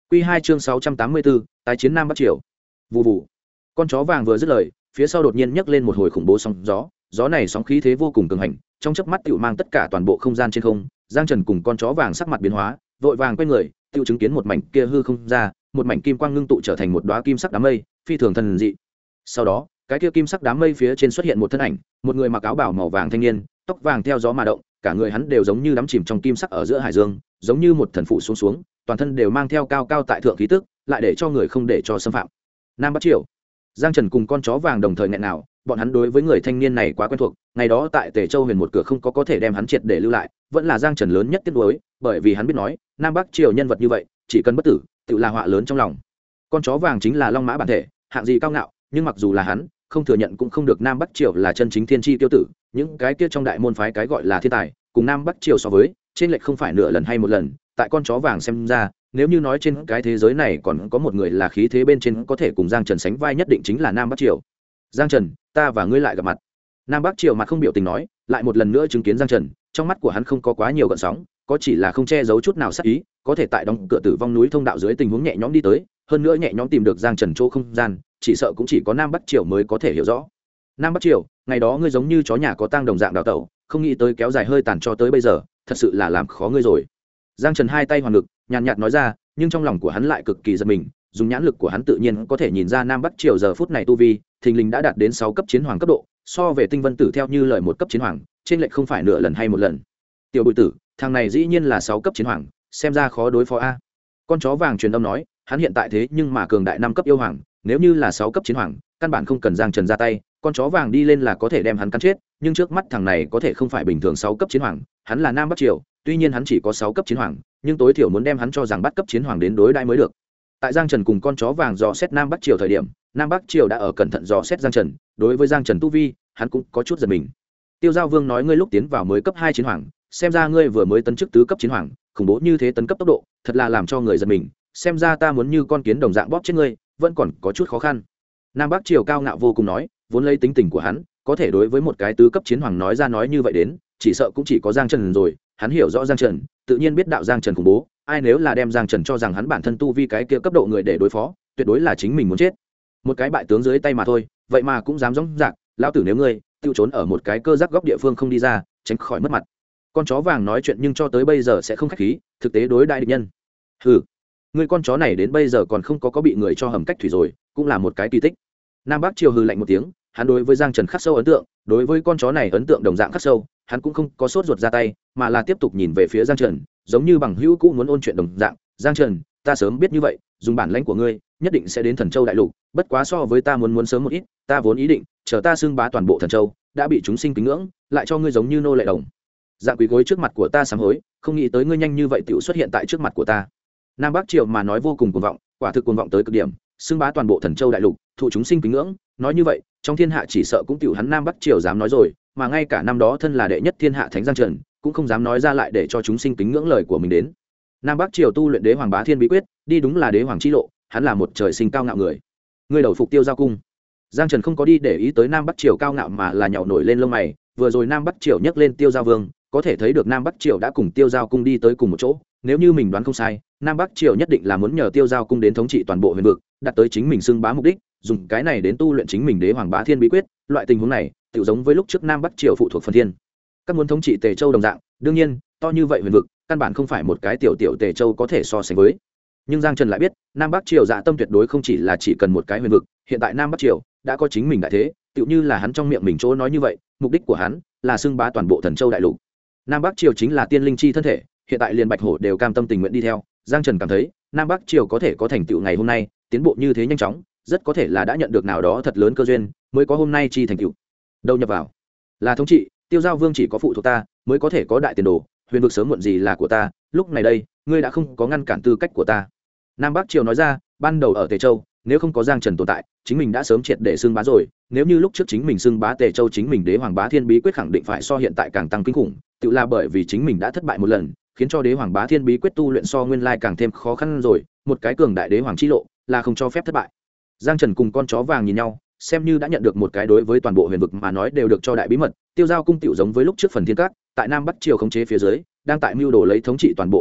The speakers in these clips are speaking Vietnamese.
Quy 2 chương 684, tái chiến Nam Bắc Triều. Vù vù. Con chó vàng vừa dứt lời, phía sau đột nhiên nhấc lên một hồi khủng bố sóng gió, gió này sóng khí thế vô cùng cường hành, trong chớp mắt tựu mang tất cả toàn bộ không gian trên không. Giang Trần cùng con chó vàng sắc mặt biến hóa, vội vàng quay người, tựu chứng kiến một mảnh kia hư không ra, một mảnh kim quang ngưng tụ trở thành một đóa kim sắc đám mây, phi thường thần dị. Sau đó, cái kia kim sắc đám mây phía trên xuất hiện một thân ảnh, một người mặc áo bào màu vàng thanh niên, tóc vàng theo gió mà động, cả người hắn đều giống như đắm chìm trong kim sắc ở giữa hải dương, giống như một thần phụ xuống xuống, toàn thân đều mang theo cao cao tại thượng khí tức, lại để cho người không để cho xâm phạm. Nam Bắc Triều. Giang Trần cùng con chó vàng đồng thời nghẹn nào, bọn hắn đối với người thanh niên này quá quen thuộc, ngày đó tại Tề Châu Huyền một cửa không có thể đem hắn triệt để lưu lại, vẫn là Giang Trần lớn nhất tiếc nuối, bởi vì hắn biết nói, Nam Bắc Triều nhân vật như vậy, chỉ cần bất tử, tự là họa lớn trong lòng. Con chó vàng chính là long mã bản thể, hạng gì cao ngạo, nhưng mặc dù là hắn, không thừa nhận cũng không được Nam Bắc Triều là chân chính thiên chi tiêu tử, những cái kia trong đại môn phái cái gọi là thiên tài, cùng Nam Bắc Triều so với, trên lệch không phải nửa lần hay một lần, tại con chó vàng xem ra, nếu như nói trên cái thế giới này còn có một người là khí thế bên trên có thể cùng Giang Trần sánh vai, nhất định chính là Nam Bắc Triều. Giang Trần, ta và ngươi lại gặp mặt. Nam Bắc Triều mặt không biểu tình nói, lại một lần nữa chứng kiến Giang Trần, trong mắt của hắn không có quá nhiều gợn sóng, có chỉ là không che giấu chút nào sát ý, có thể tại đóng cửa tử vong núi thông đạo dưới tình huống nhẹ nhõm đi tới, hơn nữa nhẹ nhõm tìm được Giang Trần chỗ không gian, chỉ sợ cũng chỉ có Nam Bắc Triều mới có thể hiểu rõ. Nam Bắc Triều, ngày đó ngươi giống như chó nhà có tang đồng dạng đào tẩu, không nghĩ tới kéo dài hơi tàn cho tới bây giờ, thật sự là làm khó ngươi rồi. Giang Trần hai tay hoàn ngực, nhàn nhạt nói ra, nhưng trong lòng của hắn lại cực kỳ giật mình, dùng nhãn lực của hắn tự nhiên có thể nhìn ra Nam Bắc Triều giờ phút này tu vi, thình lình đã đạt đến 6 cấp chiến hoàng cấp độ, so về Tinh Vân Tử theo như lời một cấp chiến hoàng, trên lệch không phải nửa lần hay một lần. Tiểu Bùi Tử, thằng này dĩ nhiên là 6 cấp chiến hoàng, xem ra khó đối phó a. Con chó vàng truyền âm nói, hắn hiện tại thế nhưng mà cường đại 5 cấp yêu hoàng, nếu như là 6 cấp chiến hoàng, căn bản không cần Giang Trần ra tay, con chó vàng đi lên là có thể đem hắn cắn chết, nhưng trước mắt thằng này có thể không phải bình thường 6 cấp chiến hoàng, hắn là Nam Bắc Triều, tuy nhiên hắn chỉ có 6 cấp chiến hoàng, nhưng tối thiểu muốn đem hắn cho rằng bắt cấp chiến hoàng đến đối đãi mới được. Tại Giang Trần cùng con chó vàng dò xét Nam Bắc Triều thời điểm, Nam Bắc Triều đã ở cẩn thận dò xét Giang Trần, đối với Giang Trần tu vi, hắn cũng có chút giật mình. Tiêu Giao Vương nói ngươi lúc tiến vào mới cấp 2 chiến hoàng, xem ra ngươi vừa mới tấn chức tứ cấp chiến hoàng, khủng bố như thế tấn cấp tốc độ, thật là làm cho người giật mình, xem ra ta muốn như con kiến đồng dạng bóp chết ngươi, vẫn còn có chút khó khăn. Nam Bắc Triều cao ngạo vô cùng nói, vốn lấy tính tình của hắn, có thể đối với một cái tứ cấp chiến hoàng nói ra nói như vậy đến, chỉ sợ cũng chỉ có Giang Trần rồi, hắn hiểu rõ Giang Trần, tự nhiên biết đạo Giang Trần khủng bố, ai nếu là đem Giang Trần cho rằng hắn bản thân tu vi cái kia cấp độ người để đối phó, tuyệt đối là chính mình muốn chết. Một cái bại tướng dưới tay mà thôi, vậy mà cũng dám dõng dạc, lão tử nếu ngươi tiêu trốn ở một cái cơ giác góc địa phương không đi ra, tránh khỏi mất mặt. Con chó vàng nói chuyện nhưng cho tới bây giờ sẽ không khách khí, thực tế đối đại địch nhân. Hừ, ngươi con chó này đến bây giờ còn không có bị người cho hầm cách thủy rồi, cũng là một cái kỳ tích. Nam Bắc Triều hừ lạnh một tiếng, hắn đối với Giang Trần khắc sâu ấn tượng, đối với con chó này ấn tượng đồng dạng khắc sâu, hắn cũng không có sốt ruột ra tay, mà là tiếp tục nhìn về phía Giang Trần, giống như bằng hữu cũ muốn ôn chuyện đồng dạng. Giang Trần, ta sớm biết như vậy, dùng bản lãnh của ngươi, nhất định sẽ đến Thần Châu đại lục, bất quá so với ta muốn sớm một ít, ta vốn ý định chờ ta xưng bá toàn bộ Thần Châu, đã bị chúng sinh kính ngưỡng, lại cho ngươi giống như nô lệ đồng dạng quỳ gối trước mặt của ta sám hối, không nghĩ tới ngươi nhanh như vậy tiểu xuất hiện tại trước mặt của ta. Nam Bắc Triều mà nói vô cùng cuồng vọng, quả thực cuồng vọng tới cực điểm, xưng bá toàn bộ Thần Châu đại lục, thụ chúng sinh kính ngưỡng, nói như vậy, trong thiên hạ chỉ sợ cũng tiểu hắn Nam Bắc Triều dám nói rồi, mà ngay cả năm đó thân là đệ nhất thiên hạ thánh Giang Trần, cũng không dám nói ra lại để cho chúng sinh kính ngưỡng lời của mình đến. Nam Bắc Triều tu luyện Đế Hoàng Bá Thiên bí quyết, đi đúng là đế hoàng chi lộ, hắn là một trời sinh cao ngạo người. Ngươi đầu phục Tiêu Giao cung. Giang Trần không có đi để ý tới Nam Bắc Triều cao ngạo mà là nhàu nổi lên lông mày, vừa rồi Nam Bắc Triều nhắc lên Tiêu Giao Vương, có thể thấy được Nam Bắc Triều đã cùng Tiêu Giao cung đi tới cùng một chỗ, nếu như mình đoán không sai, Nam Bắc Triều nhất định là muốn nhờ Tiêu Giao cung đến thống trị toàn bộ huyền vực, đạt tới chính mình xưng bá mục đích, dùng cái này đến tu luyện chính mình Đế Hoàng Bá Thiên bí quyết, loại tình huống này, tự giống với lúc trước Nam Bắc Triều phụ thuộc phần thiên, các muốn thống trị Tề Châu đồng dạng, đương nhiên, to như vậy huyền vực, căn bản không phải một cái tiểu Tề Châu có thể so sánh với. Nhưng Giang Trần lại biết, Nam Bắc Triều dạ tâm tuyệt đối không chỉ là chỉ cần một cái huyền vực, hiện tại Nam Bắc Triều đã có chính mình đại thế, tựu như là hắn trong miệng mình chỗ nói như vậy, mục đích của hắn là xưng bá toàn bộ Thần Châu đại lục. Nam Bắc Triều chính là tiên linh chi thân thể, hiện tại liền Bạch Hổ đều cam tâm tình nguyện đi theo. Giang Trần cảm thấy, Nam Bắc Triều có thể có thành tựu ngày hôm nay, tiến bộ như thế nhanh chóng, rất có thể là đã nhận được nào đó thật lớn cơ duyên, mới có hôm nay chi thành tựu. Đầu nhập vào, là thống trị, Tiêu Giao Vương chỉ có phụ thuộc ta, mới có thể có đại tiền đồ, huyền vực sớm muộn gì là của ta, lúc này đây, ngươi đã không có ngăn cản tư cách của ta. Nam Bắc Triều nói ra, ban đầu ở Tề Châu, nếu không có Giang Trần tồn tại, chính mình đã sớm triệt để xưng bá rồi, nếu như lúc trước chính mình xưng bá Tề Châu, chính mình Đế Hoàng Bá Thiên bí quyết khẳng định phải so hiện tại càng tăng kinh khủng, tự là bởi vì chính mình đã thất bại một lần, khiến cho Đế Hoàng Bá Thiên bí quyết tu luyện so nguyên lai càng thêm khó khăn rồi, một cái cường đại đế hoàng chi lộ là không cho phép thất bại. Giang Trần cùng con chó vàng nhìn nhau, xem như đã nhận được một cái đối với toàn bộ huyền vực mà nói đều được cho đại bí mật. Tiêu Giao cung tiểu giống với lúc trước phần thiên các, tại Nam Bắc Triều khống chế phía dưới, đang tại mưu đồ lấy thống trị toàn bộ huyền vực,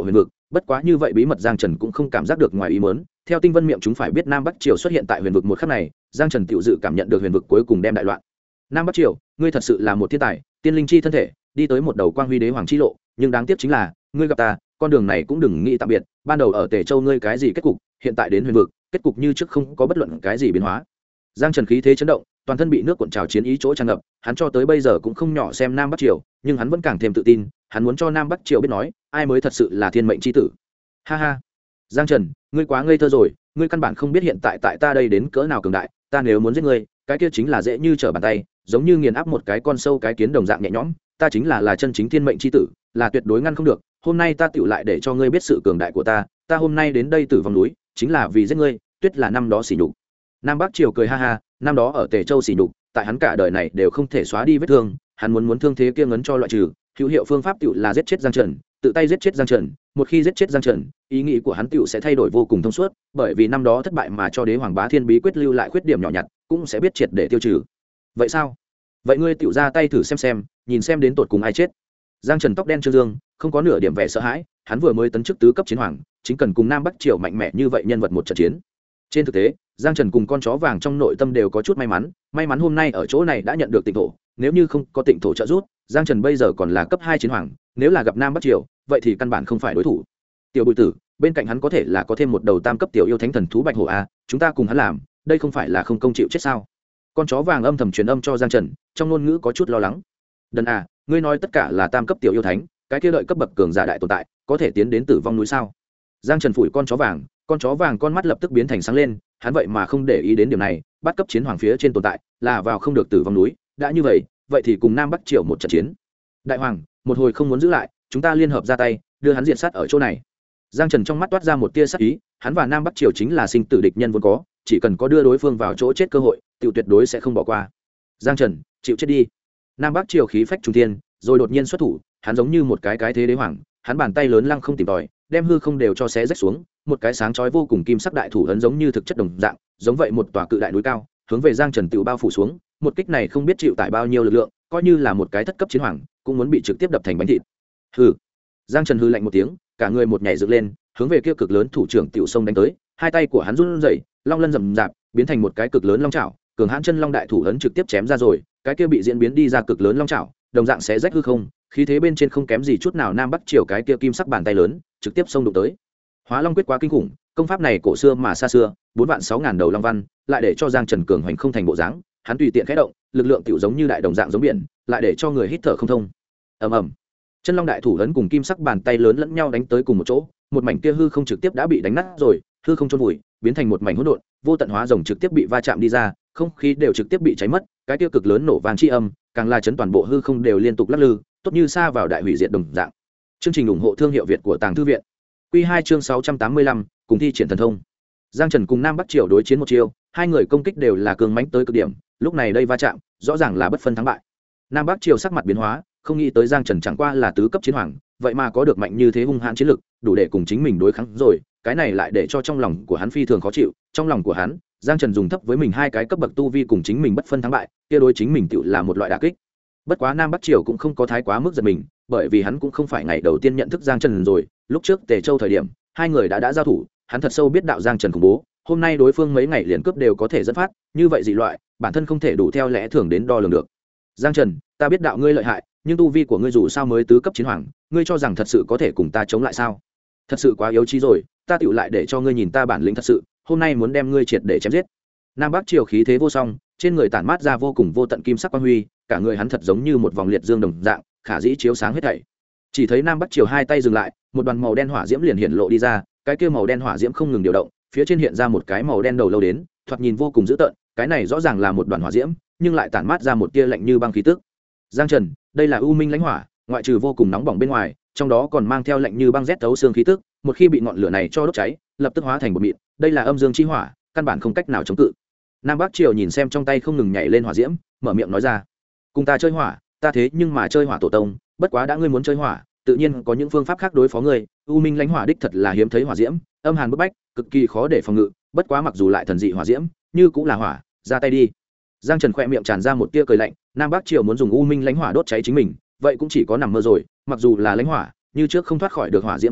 bất quá như vậy bí mật Giang Trần cũng không cảm giác được ngoài ý muốn. Theo Tinh Vân miệng chúng phải biết Nam Bắc Triều xuất hiện tại huyền vực một khắc này, Giang Trần tự dự cảm nhận được huyền vực cuối cùng đem đại loạn. Nam Bắc Triều, ngươi thật sự là một thiên tài, tiên linh chi thân thể, đi tới một đầu quang huy đế hoàng chi lộ, nhưng đáng tiếc chính là, ngươi gặp ta, con đường này cũng đừng nghĩ tạm biệt, ban đầu ở Tề Châu ngươi cái gì kết cục, hiện tại đến huyền vực, kết cục như trước không có bất luận cái gì biến hóa. Giang Trần khí thế chấn động, toàn thân bị nước cuộn trào chiến ý chỗ tràn ngập, hắn cho tới bây giờ cũng không nhỏ xem Nam Bắc Triều, nhưng hắn vẫn càng thêm tự tin, hắn muốn cho Nam Bắc Triều biết nói, ai mới thật sự là thiên mệnh chi tử. Ha ha. Giang Trần, ngươi quá ngây thơ rồi, ngươi căn bản không biết hiện tại tại ta đây đến cỡ nào cường đại, ta nếu muốn giết ngươi, cái kia chính là dễ như trở bàn tay, giống như nghiền áp một cái con sâu cái kiến đồng dạng nhẹ nhõm, ta chính là chân chính thiên mệnh chi tử, là tuyệt đối ngăn không được. Hôm nay ta tựu lại để cho ngươi biết sự cường đại của ta hôm nay đến đây Tử Vong núi, chính là vì giết ngươi, tuyết là năm đó sỉ nhục. Nam Bắc Triều cười ha ha, năm đó ở Tề Châu sỉ nhục, tại hắn cả đời này đều không thể xóa đi vết thương, hắn muốn thương thế kia ngấn cho loại trừ, hữu hiệu phương pháp tựu là giết chết Giang Trần, tự tay giết chết Giang Trần, một khi giết chết Giang Trần, ý nghĩ của hắn tựu sẽ thay đổi vô cùng thông suốt, bởi vì năm đó thất bại mà cho Đế Hoàng Bá Thiên bí quyết lưu lại khuyết điểm nhỏ nhặt, cũng sẽ biết triệt để tiêu trừ. Vậy sao? Vậy ngươi tựu ra tay thử xem, nhìn xem đến tột cùng ai chết. Giang Trần tóc đen trương dương, không có nửa điểm vẻ sợ hãi, hắn vừa mới tấn chức tứ cấp chiến hoàng, chính cần cùng Nam Bắc Triều mạnh mẽ như vậy nhân vật một trận chiến. Trên thực tế, Giang Trần cùng con chó vàng trong nội tâm đều có chút may mắn hôm nay ở chỗ này đã nhận được tịnh thổ, nếu như không có tịnh thổ trợ giúp, Giang Trần bây giờ còn là cấp 2 chiến hoàng, nếu là gặp Nam Bắc Triều, vậy thì căn bản không phải đối thủ. Tiểu Bùi Tử, bên cạnh hắn có thể là có thêm một đầu tam cấp tiểu yêu thánh thần thú Bạch Hổ a, chúng ta cùng hắn làm, đây không phải là không công chịu chết sao? Con chó vàng âm thầm truyền âm cho Giang Trần, trong ngôn ngữ có chút lo lắng. Đần à, ngươi nói tất cả là tam cấp tiểu yêu thánh, cái kia đợi cấp bậc cường giả đại tồn tại, có thể tiến đến Tử Vong núi sao? Giang Trần phủi con chó vàng con mắt lập tức biến thành sáng lên, hắn vậy mà không để ý đến điểm này, bắt cấp chiến hoàng phía trên tồn tại, là vào không được Tử Vong núi, đã như vậy thì cùng Nam Bắc Triều một trận chiến. Đại hoàng, một hồi không muốn giữ lại, chúng ta liên hợp ra tay, đưa hắn diệt sát ở chỗ này. Giang Trần trong mắt toát ra một tia sắc ý, hắn và Nam Bắc Triều chính là sinh tử địch nhân vốn có, chỉ cần có đưa đối phương vào chỗ chết cơ hội, tiểu tuyệt đối sẽ không bỏ qua. Giang Trần, chịu chết đi. Nam Bắc Triều khí phách trùng thiên, rồi đột nhiên xuất thủ, hắn giống như một cái thế đế hoàng, hắn bàn tay lớn lăng không tìm tòi, đem hư không đều cho xé rách xuống, một cái sáng chói vô cùng kim sắc đại thủ ấn giống như thực chất đồng dạng, giống vậy một tòa cự đại núi cao, hướng về Giang Trần tiểu bao phủ xuống, một kích này không biết chịu tải bao nhiêu lực lượng, coi như là một cái thất cấp chiến hoàng, cũng muốn bị trực tiếp đập thành bánh thịt. Hừ. Giang Trần hừ lạnh một tiếng, cả người một nhảy dựng lên, hướng về kia cực lớn thủ trưởng tiểu sông đánh tới, hai tay của hắn run rẩy, long lân rầm rạp, biến thành một cái cực lớn long chảo, cường hãn chân long đại thủ ấn trực tiếp chém ra rồi, cái kia bị diễn biến đi ra cực lớn long chảo, đồng dạng xé rách hư không, khí thế bên trên không kém gì chút nào Nam Bắc Triều cái kia kim sắc bàn tay lớn, trực tiếp xông đụng tới. Hóa Long quyết quá kinh khủng, công pháp này cổ xưa mà xa xưa, 4.600.000 đầu long văn, lại để cho Giang Trần cường hoành không thành bộ dáng, hắn tùy tiện khẽ động, lực lượng tiểu giống như đại đồng dạng giống biển, lại để cho người hít thở không thông. Ầm ầm. Chân long đại thủ lớn cùng kim sắc bàn tay lớn lẫn nhau đánh tới cùng một chỗ, một mảnh kia hư không trực tiếp đã bị đánh nát rồi, hư không chôn vùi, biến thành một mảnh hỗn độn, vô tận hóa rồng trực tiếp bị va chạm đi ra, không khí đều trực tiếp bị cháy mất, cái kia cực lớn nổ vang chi âm, càng là chấn toàn bộ hư không đều liên tục lắc lư, tốt như xa vào đại hủy diệt đồng dạng. Chương trình ủng hộ thương hiệu Việt của Tàng Thư viện. Quy 2 chương 685, cùng thi triển thần thông. Giang Trần cùng Nam Bắc Triều đối chiến một chiêu, hai người công kích đều là cường mãnh tới cực điểm, lúc này đây va chạm, rõ ràng là bất phân thắng bại. Nam Bắc Triều sắc mặt biến hóa, không nghĩ tới Giang Trần chẳng qua là tứ cấp chiến hoàng, vậy mà có được mạnh như thế hung hãn chiến lực, đủ để cùng chính mình đối kháng rồi, cái này lại để cho trong lòng của hắn phi thường khó chịu, trong lòng của hắn, Giang Trần dùng thấp với mình hai cái cấp bậc tu vi cùng chính mình bất phân thắng bại, kia đối chính mình tựu là một loại đả kích. Bất quá Nam Bắc Triều cũng không có thái quá mức giật mình, bởi vì hắn cũng không phải ngày đầu tiên nhận thức Giang Trần rồi, lúc trước Tề Châu thời điểm, hai người đã giao thủ, hắn thật sâu biết đạo Giang Trần khủng bố, hôm nay đối phương mấy ngày liền cướp đều có thể dẫn phát, như vậy dị loại, bản thân không thể đủ theo lẽ thường đến đo lường được. Giang Trần, ta biết đạo ngươi lợi hại, nhưng tu vi của ngươi dù sao mới tứ cấp chiến hoàng, ngươi cho rằng thật sự có thể cùng ta chống lại sao? Thật sự quá yếu trí rồi, ta tựu lại để cho ngươi nhìn ta bản lĩnh thật sự, hôm nay muốn đem ngươi triệt để chém giết. Nam Bắc Triều khí thế vô song, trên người tản mát ra vô cùng vô tận kim sắc quang huy, cả người hắn thật giống như một vòng liệt dương đồng dạng, khả dĩ chiếu sáng hết thảy. Chỉ thấy Nam Bắc Triều hai tay dừng lại, một đoàn màu đen hỏa diễm liền hiện lộ đi ra, cái kia màu đen hỏa diễm không ngừng điều động, phía trên hiện ra một cái màu đen đầu lâu đến, thoạt nhìn vô cùng dữ tợn, cái này rõ ràng là một đoàn hỏa diễm, nhưng lại tản mát ra một tia lạnh như băng khí tức. Giang Trần, đây là U Minh lãnh hỏa, ngoại trừ vô cùng nóng bỏng bên ngoài, trong đó còn mang theo lạnh như băng rét thấu xương khí tức, một khi bị ngọn lửa này cho đốt cháy, lập tức hóa thành bột mịn, đây là âm dương chi hỏa, căn bản không cách nào chống cự. Nam Bắc Triều nhìn xem trong tay không ngừng nhảy lên hỏa diễm, mở miệng nói ra: "Cùng ta chơi hỏa, ta thế nhưng mà chơi hỏa tổ tông, bất quá đã ngươi muốn chơi hỏa, tự nhiên có những phương pháp khác đối phó ngươi. U Minh lãnh hỏa đích thật là hiếm thấy hỏa diễm, âm hàn bức bách, cực kỳ khó để phòng ngự, bất quá mặc dù lại thần dị hỏa diễm, như cũng là hỏa, ra tay đi." Giang Trần khẽ miệng tràn ra một tia cười lạnh, Nam Bắc Triều muốn dùng U Minh lãnh hỏa đốt cháy chính mình, vậy cũng chỉ có nằm mơ rồi, mặc dù là lãnh hỏa, như trước không thoát khỏi được hỏa diễm thực chất,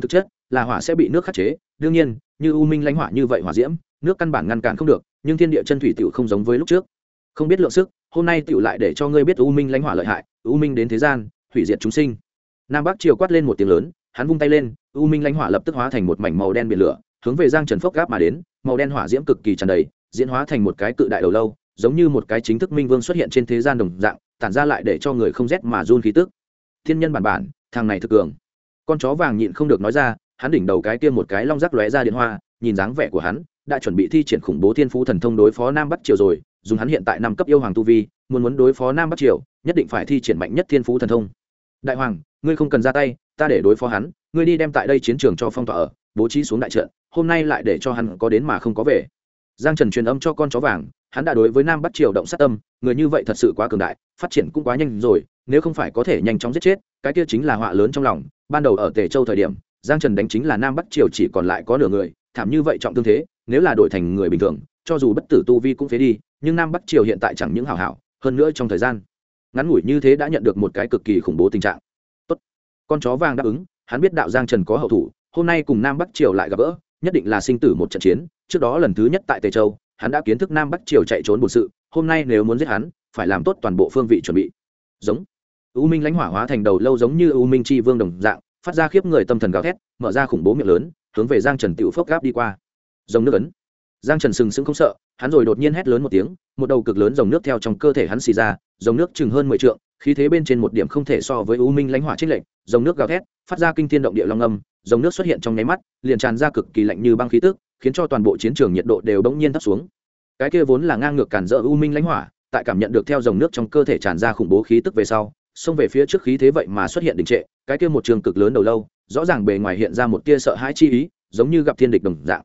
là hỏa sẽ bị nước khắc chế. Đương nhiên như u minh lãnh hỏa như vậy hỏa diễm nước căn bản ngăn cản không được, nhưng thiên địa chân thủy tựu không giống với lúc trước, không biết lượng sức. Hôm nay tựu lại để cho ngươi biết u minh lãnh hỏa lợi hại. U minh đến thế gian hủy diệt chúng sinh. Nam Bắc Triều quát lên một tiếng lớn, hắn vung tay lên, u minh lãnh hỏa lập tức hóa thành một mảnh màu đen biển lửa, hướng về Giang Trần phốc gáp mà đến. Màu đen hỏa diễm cực kỳ tràn đầy, diễn hóa thành một cái cự đại đầu lâu, giống như một cái chính thức minh vương xuất hiện trên thế gian đồng dạng, tản ra lại để cho người không rét mà run khí tức. Thiên nhân bản, thằng này thực cường. Con chó vàng nhịn không được nói ra, hắn đỉnh đầu cái kia một cái long rắc lóe ra điện hoa, nhìn dáng vẻ của hắn, đã chuẩn bị thi triển khủng bố thiên phú thần thông đối phó Nam Bắc Triều rồi. Dùng hắn hiện tại 5 cấp yêu hoàng tu vi, muốn đối phó Nam Bắc Triều, nhất định phải thi triển mạnh nhất thiên phú thần thông. Đại hoàng, ngươi không cần ra tay, ta để đối phó hắn, ngươi đi đem tại đây chiến trường cho phong tỏa ở, bố trí xuống đại trận, hôm nay lại để cho hắn có đến mà không có về. Giang Trần truyền âm cho con chó vàng, hắn đã đối với Nam Bắc Triều động sát tâm, người như vậy thật sự quá cường đại, phát triển cũng quá nhanh rồi, nếu không phải có thể nhanh chóng giết chết, cái kia chính là họa lớn trong lòng. Ban đầu ở Tề Châu thời điểm, Giang Trần đánh chính là Nam Bắc Triều chỉ còn lại có nửa người, thảm như vậy trọng thương thế, nếu là đổi thành người bình thường, cho dù bất tử tu vi cũng phế đi, nhưng Nam Bắc Triều hiện tại chẳng những hảo hảo, hơn nữa trong thời gian ngắn ngủi như thế đã nhận được một cái cực kỳ khủng bố tình trạng. Tốt, con chó vàng đáp ứng, hắn biết đạo Giang Trần có hậu thủ, hôm nay cùng Nam Bắc Triều lại gặp gỡ, nhất định là sinh tử một trận chiến. Trước đó lần thứ nhất tại Tề Châu, hắn đã kiến thức Nam Bắc Triều chạy trốn bổn sự, hôm nay nếu muốn giết hắn, phải làm tốt toàn bộ phương vị chuẩn bị. Giống u minh lãnh hỏa hóa thành đầu lâu giống như u minh chi vương đồng dạng, phát ra khiếp người tâm thần gào thét, mở ra khủng bố miệng lớn, hướng về Giang Trần tiểu phốc gáp đi qua. Rồng nước ấn. Giang Trần sừng sững không sợ, hắn rồi đột nhiên hét lớn một tiếng, một đầu cực lớn rồng nước theo trong cơ thể hắn xì ra, rồng nước chừng hơn 10 trượng, khí thế bên trên một điểm không thể so với u minh lãnh hỏa chênh lệch, rồng nước gào thét, phát ra kinh thiên động địa long âm, rồng nước xuất hiện trong nháy mắt, liền tràn ra cực kỳ lạnh như băng khí tức, khiến cho toàn bộ chiến trường nhiệt độ đều bỗng nhiên thấp xuống. Cái kia vốn là ngang ngược cản rỡ u minh lãnh hỏa, tại cảm nhận được theo dòng nước trong cơ thể tràn ra khủng bố khí tức về sau, xông về phía trước khí thế vậy mà xuất hiện đình trệ, cái kia một trường cực lớn đầu lâu, rõ ràng bề ngoài hiện ra một tia sợ hãi chi ý, giống như gặp thiên địch đồng dạng.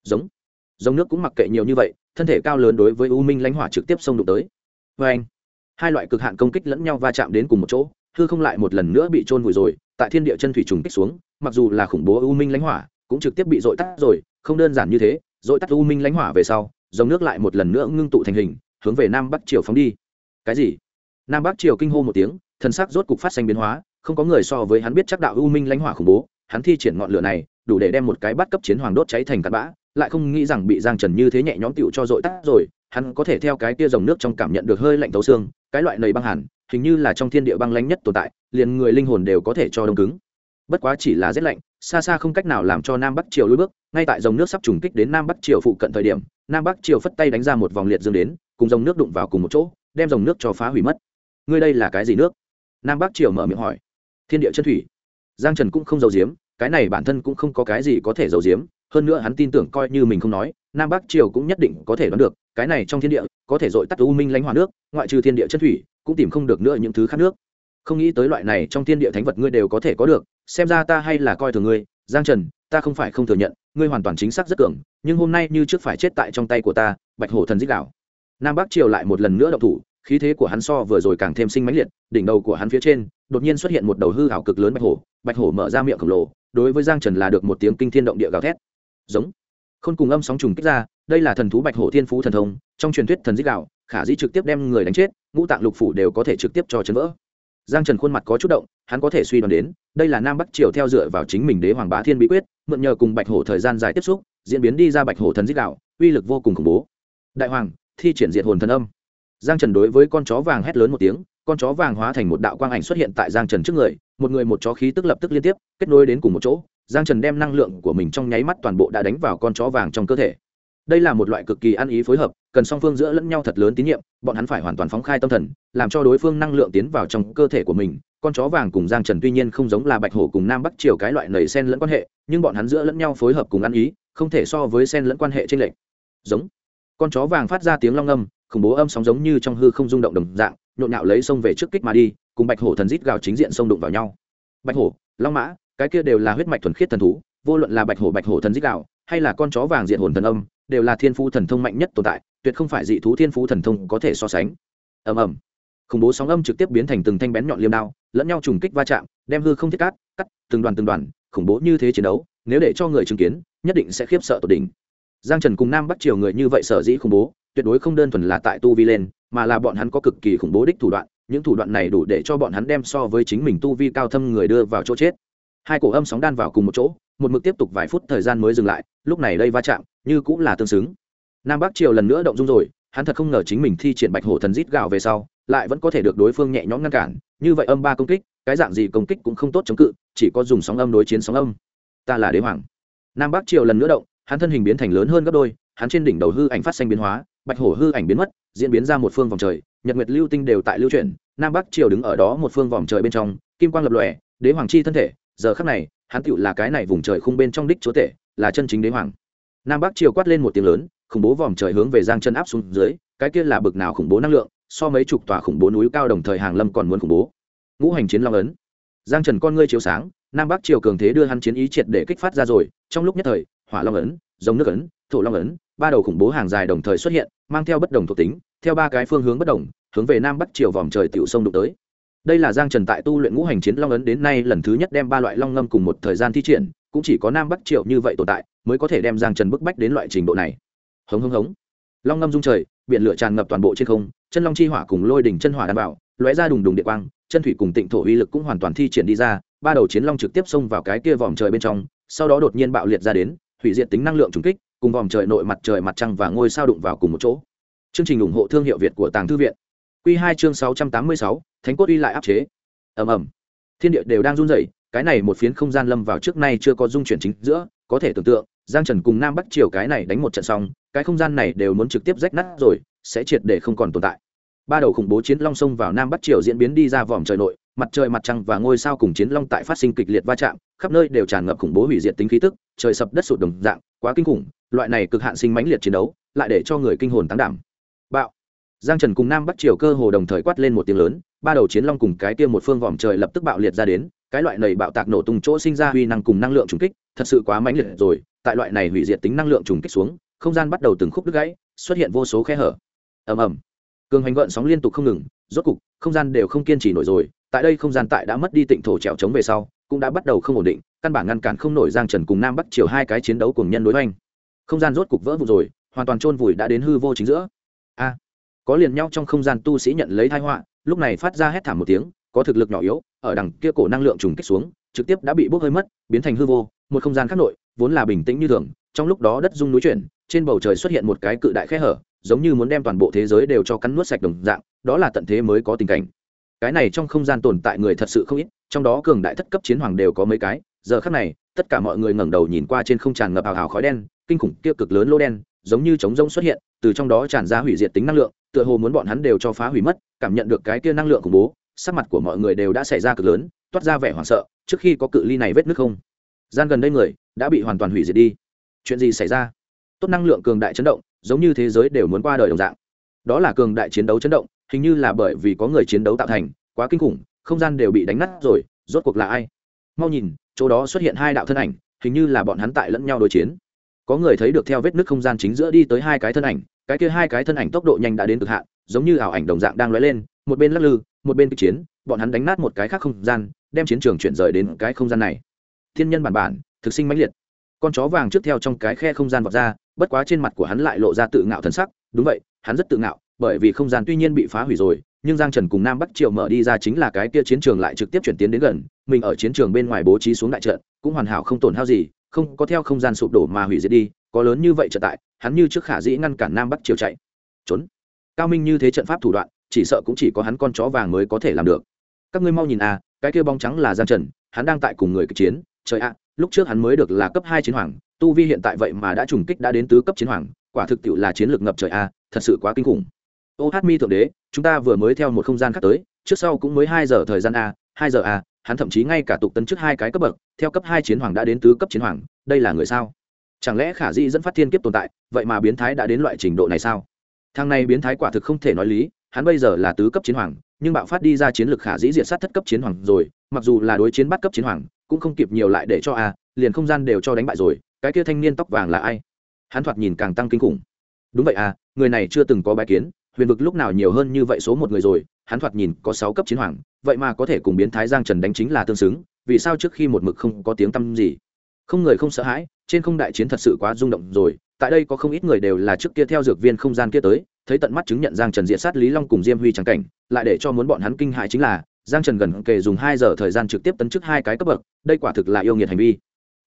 Giống nước cũng mặc kệ nhiều như vậy, thân thể cao lớn đối với u minh lãnh hỏa trực tiếp xông đụng tới. Và anh, hai loại cực hạn công kích lẫn nhau va chạm đến cùng một chỗ, hư không lại một lần nữa bị trôn vùi rồi, tại thiên địa chân thủy trùng kích xuống, mặc dù là khủng bố u minh lãnh hỏa, cũng trực tiếp bị dội tắt rồi, không đơn giản như thế, dội tắt u minh lãnh hỏa về sau, dòng nước lại một lần nữa ngưng tụ thành hình, hướng về Nam Bắc Triều phóng đi. Cái gì? Nam Bắc Triều kinh hô một tiếng, thần sắc rốt cục phát sinh biến hóa, không có người so với hắn biết chắc đạo u minh lãnh hỏa khủng bố, hắn thi triển ngọn lửa này, đủ để đem một cái bát cấp chiến hoàng đốt cháy thành cát bã, lại không nghĩ rằng bị Giang Trần như thế nhẹ nhõm tựu cho dội tắt rồi, hắn có thể theo cái kia dòng nước trong cảm nhận được hơi lạnh thấu xương, cái loại nầy băng hàn, hình như là trong thiên địa băng lãnh nhất tồn tại, liền người linh hồn đều có thể cho đông cứng. Bất quá chỉ là rét lạnh, xa xa không cách nào làm cho Nam Bắc Triều lùi bước, ngay tại dòng nước sắp trùng kích đến Nam Bắc Triều phụ cận thời điểm, Nam Bắc Triều phất tay đánh ra một vòng liệt dương đến, cùng dòng nước đụng vào cùng một chỗ, đem dòng nước cho phá hủy mất. Ngươi đây là cái gì nước? Nam Bắc Triều mở miệng hỏi. Thiên địa chân thủy. Giang Trần cũng không giấu giếm, cái này bản thân cũng không có cái gì có thể giấu giếm, hơn nữa hắn tin tưởng coi như mình không nói, Nam Bắc Triều cũng nhất định có thể đoán được, cái này trong thiên địa có thể dội tắt u minh lãnh hỏa nước, ngoại trừ thiên địa chân thủy, cũng tìm không được nữa những thứ khác nước. Không nghĩ tới loại này trong thiên địa thánh vật ngươi đều có thể có được, xem ra ta hay là coi thường ngươi, Giang Trần, ta không phải không thừa nhận, ngươi hoàn toàn chính xác rất cường, nhưng hôm nay như trước phải chết tại trong tay của ta. Bạch hổ thần giết đảo. Nam Bắc Triều lại một lần nữa động thủ, khí thế của hắn so vừa rồi càng thêm sinh mãnh liệt, đỉnh đầu của hắn phía trên đột nhiên xuất hiện một đầu hư ảo cực lớn bạch hổ mở ra miệng khổng lồ, đối với Giang Trần là được một tiếng kinh thiên động địa gào thét. Giống. Khôn cùng âm sóng trùng kích ra, đây là thần thú bạch hổ thiên phú thần thông, trong truyền thuyết thần giết đảo, khả dĩ trực tiếp đem người đánh chết, ngũ tạng lục phủ đều có thể trực tiếp cho chấn vỡ. Giang Trần khuôn mặt có chút động, hắn có thể suy đoán đến, đây là Nam Bắc Triều theo dựa vào chính mình Đế Hoàng Bá Thiên bí quyết, mượn nhờ cùng bạch hổ thời gian dài tiếp xúc, diễn biến đi ra bạch hổ thần giết đảo, uy lực vô cùng khủng bố. Đại hoàng, thi triển diệt hồn thần âm. Giang Trần đối với con chó vàng hét lớn một tiếng, con chó vàng hóa thành một đạo quang ảnh xuất hiện tại Giang Trần trước người một chó khí tức lập tức liên tiếp kết nối đến cùng một chỗ. Giang Trần đem năng lượng của mình trong nháy mắt toàn bộ đã đánh vào con chó vàng trong cơ thể. Đây là một loại cực kỳ ăn ý phối hợp, cần song phương giữa lẫn nhau thật lớn tín nhiệm, bọn hắn phải hoàn toàn phóng khai tâm thần, làm cho đối phương năng lượng tiến vào trong cơ thể của mình. Con chó vàng cùng Giang Trần tuy nhiên không giống là bạch hổ cùng Nam Bắc Triều cái loại nảy xen lẫn quan hệ, nhưng bọn hắn giữa lẫn nhau phối hợp cùng ăn ý, không thể so với xen lẫn quan hệ chênh lệch. Giống. Con chó vàng phát ra tiếng long ngâm, khủng bố âm sóng giống như trong hư không rung động đồng dạng, nhộn nhạo lấy sông về trước kích mà đi, cùng bạch hổ thần rít gào chính diện xông đụng vào nhau. Bạch hổ, long mã, cái kia đều là huyết mạch thuần khiết thần thú, vô luận là bạch hổ thần rít gào, hay là con chó vàng diện hồn thần âm, đều là thiên phú thần thông mạnh nhất tồn tại, tuyệt không phải dị thú thiên phú thần thông có thể so sánh. Ầm ầm, khủng bố sóng âm trực tiếp biến thành từng thanh bén nhọn liêm đao, lẫn nhau trùng kích va chạm, đem hư không thiết cắt, từng đoàn, khủng bố như thế chiến đấu, nếu để cho người chứng kiến, nhất định sẽ khiếp sợ tột đỉnh. Giang Trần cùng Nam Bắc Triều người như vậy sở dĩ khủng bố, tuyệt đối không đơn thuần là tại tu vi lên, mà là bọn hắn có cực kỳ khủng bố đích thủ đoạn, những thủ đoạn này đủ để cho bọn hắn đem so với chính mình tu vi cao thâm người đưa vào chỗ chết. Hai cổ âm sóng đan vào cùng một chỗ, một mực tiếp tục vài phút thời gian mới dừng lại, lúc này đây va chạm như cũng là tương xứng. Nam Bắc Triều lần nữa động dung rồi, hắn thật không ngờ chính mình thi triển bạch hổ thần rít gào về sau lại vẫn có thể được đối phương nhẹ nhõm ngăn cản. Như vậy âm ba công kích, cái dạng gì công kích cũng không tốt chống cự, chỉ có dùng sóng âm đối chiến sóng âm. Ta là đế hoàng. Nam Bắc Triều lần nữa động, hắn thân hình biến thành lớn hơn gấp đôi, hắn trên đỉnh đầu hư ảnh phát sinh biến hóa, bạch hổ hư ảnh biến mất, diễn biến ra một phương vòng trời, nhật nguyệt lưu tinh đều tại lưu chuyển. Nam Bắc Triều đứng ở đó một phương vòng trời bên trong, kim quang lập lòe, đế hoàng chi thân thể, giờ khắc này hắn tựu là cái này vùng trời khung bên trong đích chúa tể, là chân chính đế hoàng. Nam Bắc Triều quát lên một tiếng lớn, khủng bố vòm trời hướng về Giang Chân áp xuống dưới, cái kia là bực nào khủng bố năng lượng, so mấy chục tòa khủng bố núi cao đồng thời hàng lâm còn muốn khủng bố. Ngũ hành chiến long ấn. Giang Trần con ngươi chiếu sáng, Nam Bắc Triều cường thế đưa hắn chiến ý triệt để kích phát ra rồi, trong lúc nhất thời, hỏa long ấn, giống nước ấn, thổ long ấn, ba đầu khủng bố hàng dài đồng thời xuất hiện, mang theo bất đồng thuộc tính, theo ba cái phương hướng bất đồng, hướng về Nam Bắc Triều vòm trời tiểu sông đụng tới. Đây là Giang Trần tại tu luyện ngũ hành chiến long ấn đến nay lần thứ nhất đem ba loại long ngâm cùng một thời gian thi triển, cũng chỉ có Nam Bắc Triều như vậy tồn tại mới có thể đem Giang Trần bức bách đến loại trình độ này. Hống hống hống. Long ngâm rung trời, biển lửa tràn ngập toàn bộ trên không, chân long chi hỏa cùng lôi đỉnh chân hỏa đảm bảo, lóe ra đùng đùng điện quang, chân thủy cùng tịnh thổ uy lực cũng hoàn toàn thi triển đi ra, ba đầu chiến long trực tiếp xông vào cái kia vòm trời bên trong, sau đó đột nhiên bạo liệt ra đến, hủy diệt tính năng lượng trùng kích, cùng vòm trời nội mặt trời mặt trăng và ngôi sao đụng vào cùng một chỗ. Chương trình ủng hộ thương hiệu Việt của Tàng Thư viện. Quy 2 chương 686, Thánh cốt uy lại áp chế. Ầm ầm. Thiên địa đều đang run rẩy, cái này một phiến không gian lâm vào trước nay chưa có dung chuyển chính giữa, có thể tưởng tượng, Giang Trần cùng Nam Bắc Triều cái này đánh một trận xong, cái không gian này đều muốn trực tiếp rách nát rồi, sẽ triệt để không còn tồn tại. Ba đầu khủng bố chiến long xông vào Nam Bắc Triều diễn biến đi ra vòm trời nội, mặt trời mặt trăng và ngôi sao cùng chiến long tại phát sinh kịch liệt va chạm, khắp nơi đều tràn ngập khủng bố hủy diệt tính khí tức, trời sập đất sụt đồng dạng, quá kinh khủng, loại này cực hạn sinh mãnh liệt chiến đấu, lại để cho người kinh hồn táng đảm. Bạo. Giang Trần cùng Nam Bắc Triều cơ hồ đồng thời quát lên một tiếng lớn, ba đầu chiến long cùng cái kia một phương vòm trời lập tức bạo liệt ra đến, cái loại này bạo tạc nổ tung chỗ sinh ra uy năng cùng năng lượng trùng kích, thật sự quá mãnh liệt rồi, tại loại này hủy diệt tính năng lượng trùng kích xuống, không gian bắt đầu từng khúc đứt gãy, xuất hiện vô số khe hở. Ầm ầm. Cường hành gợn sóng liên tục không ngừng, rốt cục, không gian đều không kiên trì nổi rồi, tại đây không gian tại đã mất đi tịnh thổ trèo chống về sau, cũng đã bắt đầu không ổn định, căn bản ngăn cản không nổi Giang Trần cùng Nam Bắc Triều hai cái chiến đấu cùng nhân đối hoành. Không gian rốt cục vỡ vụn rồi, hoàn toàn chôn vùi đã đến hư vô chính giữa. A, có liền nhau trong không gian tu sĩ nhận lấy tai họa, lúc này phát ra hét thảm một tiếng, có thực lực nhỏ yếu, ở đằng kia cổ năng lượng trùng kích xuống, trực tiếp đã bị bốc hơi mất, biến thành hư vô, một không gian khác nội, vốn là bình tĩnh như thường, trong lúc đó đất rung núi chuyển, trên bầu trời xuất hiện một cái cự đại khe hở, giống như muốn đem toàn bộ thế giới đều cho cắn nuốt sạch đồng dạng, đó là tận thế mới có tình cảnh. Cái này trong không gian tồn tại người thật sự không ít, trong đó cường đại thất cấp chiến hoàng đều có mấy cái, giờ khắc này, tất cả mọi người ngẩng đầu nhìn qua trên không tràn ngập hào hào khói đen, kinh khủng kia cực lớn lô đen, giống như trống rỗng xuất hiện, từ trong đó tràn ra hủy diệt tính năng lượng, tựa hồ muốn bọn hắn đều cho phá hủy mất, cảm nhận được cái kia năng lượng khủng bố, sắc mặt của mọi người đều đã xảy ra cực lớn, toát ra vẻ hoảng sợ, trước khi có cự ly này vết nứt không gian gần đây người đã bị hoàn toàn hủy diệt đi. Chuyện gì xảy ra? Tốt năng lượng cường đại chấn động, giống như thế giới đều muốn qua đời đồng dạng. Đó là cường đại chiến đấu chấn động, hình như là bởi vì có người chiến đấu tạo thành, quá kinh khủng, không gian đều bị đánh nát rồi, rốt cuộc là ai? Mau nhìn, chỗ đó xuất hiện hai đạo thân ảnh, hình như là bọn hắn tại lẫn nhau đối chiến. Có người thấy được theo vết nứt không gian chính giữa đi tới hai cái thân ảnh, cái kia hai cái thân ảnh tốc độ nhanh đã đến cực hạn, giống như ảo ảnh đồng dạng đang lóe lên, một bên lắc lư, một bên kịch chiến, bọn hắn đánh nát một cái khác không gian, đem chiến trường chuyển rời đến cái không gian này. Thiên nhân bản bản, thực sinh mãnh liệt. Con chó vàng trước theo trong cái khe không gian vọt ra, bất quá trên mặt của hắn lại lộ ra tự ngạo thần sắc, đúng vậy, hắn rất tự ngạo, bởi vì không gian tuy nhiên bị phá hủy rồi, nhưng Giang Trần cùng Nam Bắc Triều mở đi ra chính là cái kia chiến trường lại trực tiếp chuyển tiến đến gần, mình ở chiến trường bên ngoài bố trí xuống đại trận, cũng hoàn hảo không tổn hao gì, không có theo không gian sụp đổ mà hủy diệt đi, có lớn như vậy trận tại, hắn như trước khả dĩ ngăn cản Nam Bắc Triều chạy trốn. Cao minh như thế trận pháp thủ đoạn, chỉ sợ cũng chỉ có hắn con chó vàng mới có thể làm được. Các ngươi mau nhìn à, cái kia bóng trắng là Giang Trần, hắn đang tại cùng người kịch chiến, trời ạ, lúc trước hắn mới được là cấp 2 chiến hoàng, tu vi hiện tại vậy mà đã trùng kích đã đến tứ cấp chiến hoàng, quả thực tiệu là chiến lược ngập trời a, thật sự quá kinh khủng. Ô Hát Mi thượng đế, chúng ta vừa mới theo một không gian khác tới, trước sau cũng mới 2 giờ thời gian a, 2 giờ a, hắn thậm chí ngay cả tục tấn trước hai cái cấp bậc, theo cấp 2 chiến hoàng đã đến tứ cấp chiến hoàng, đây là người sao? Chẳng lẽ khả dĩ dẫn phát thiên kiếp tồn tại, vậy mà biến thái đã đến loại trình độ này sao? Thằng này biến thái quả thực không thể nói lý, hắn bây giờ là tứ cấp chiến hoàng, nhưng bạo phát đi ra chiến lược khả dĩ diệt sát thất cấp chiến hoàng rồi, mặc dù là đối chiến bắt cấp chiến hoàng, cũng không kịp nhiều lại để cho a, liền không gian đều cho đánh bại rồi, cái kia thanh niên tóc vàng là ai? Hắn thoạt nhìn càng tăng kinh khủng. Đúng vậy à, người này chưa từng có bái kiến, huyền vực lúc nào nhiều hơn như vậy số một người rồi, hắn thoạt nhìn có 6 cấp chiến hoàng, vậy mà có thể cùng biến thái Giang Trần đánh chính là tương xứng, vì sao trước khi một mực không có tiếng tăm gì? Không người không sợ hãi, trên không đại chiến thật sự quá rung động rồi, tại đây có không ít người đều là trước kia theo dược viên không gian kia tới, thấy tận mắt chứng nhận Giang Trần diệt sát Lý Long cùng Diêm Huy chẳng cảnh, lại để cho muốn bọn hắn kinh hãi chính là Giang Trần gần kề dùng 2 giờ thời gian trực tiếp tấn chức hai cái cấp bậc, đây quả thực là yêu nghiệt hành vi.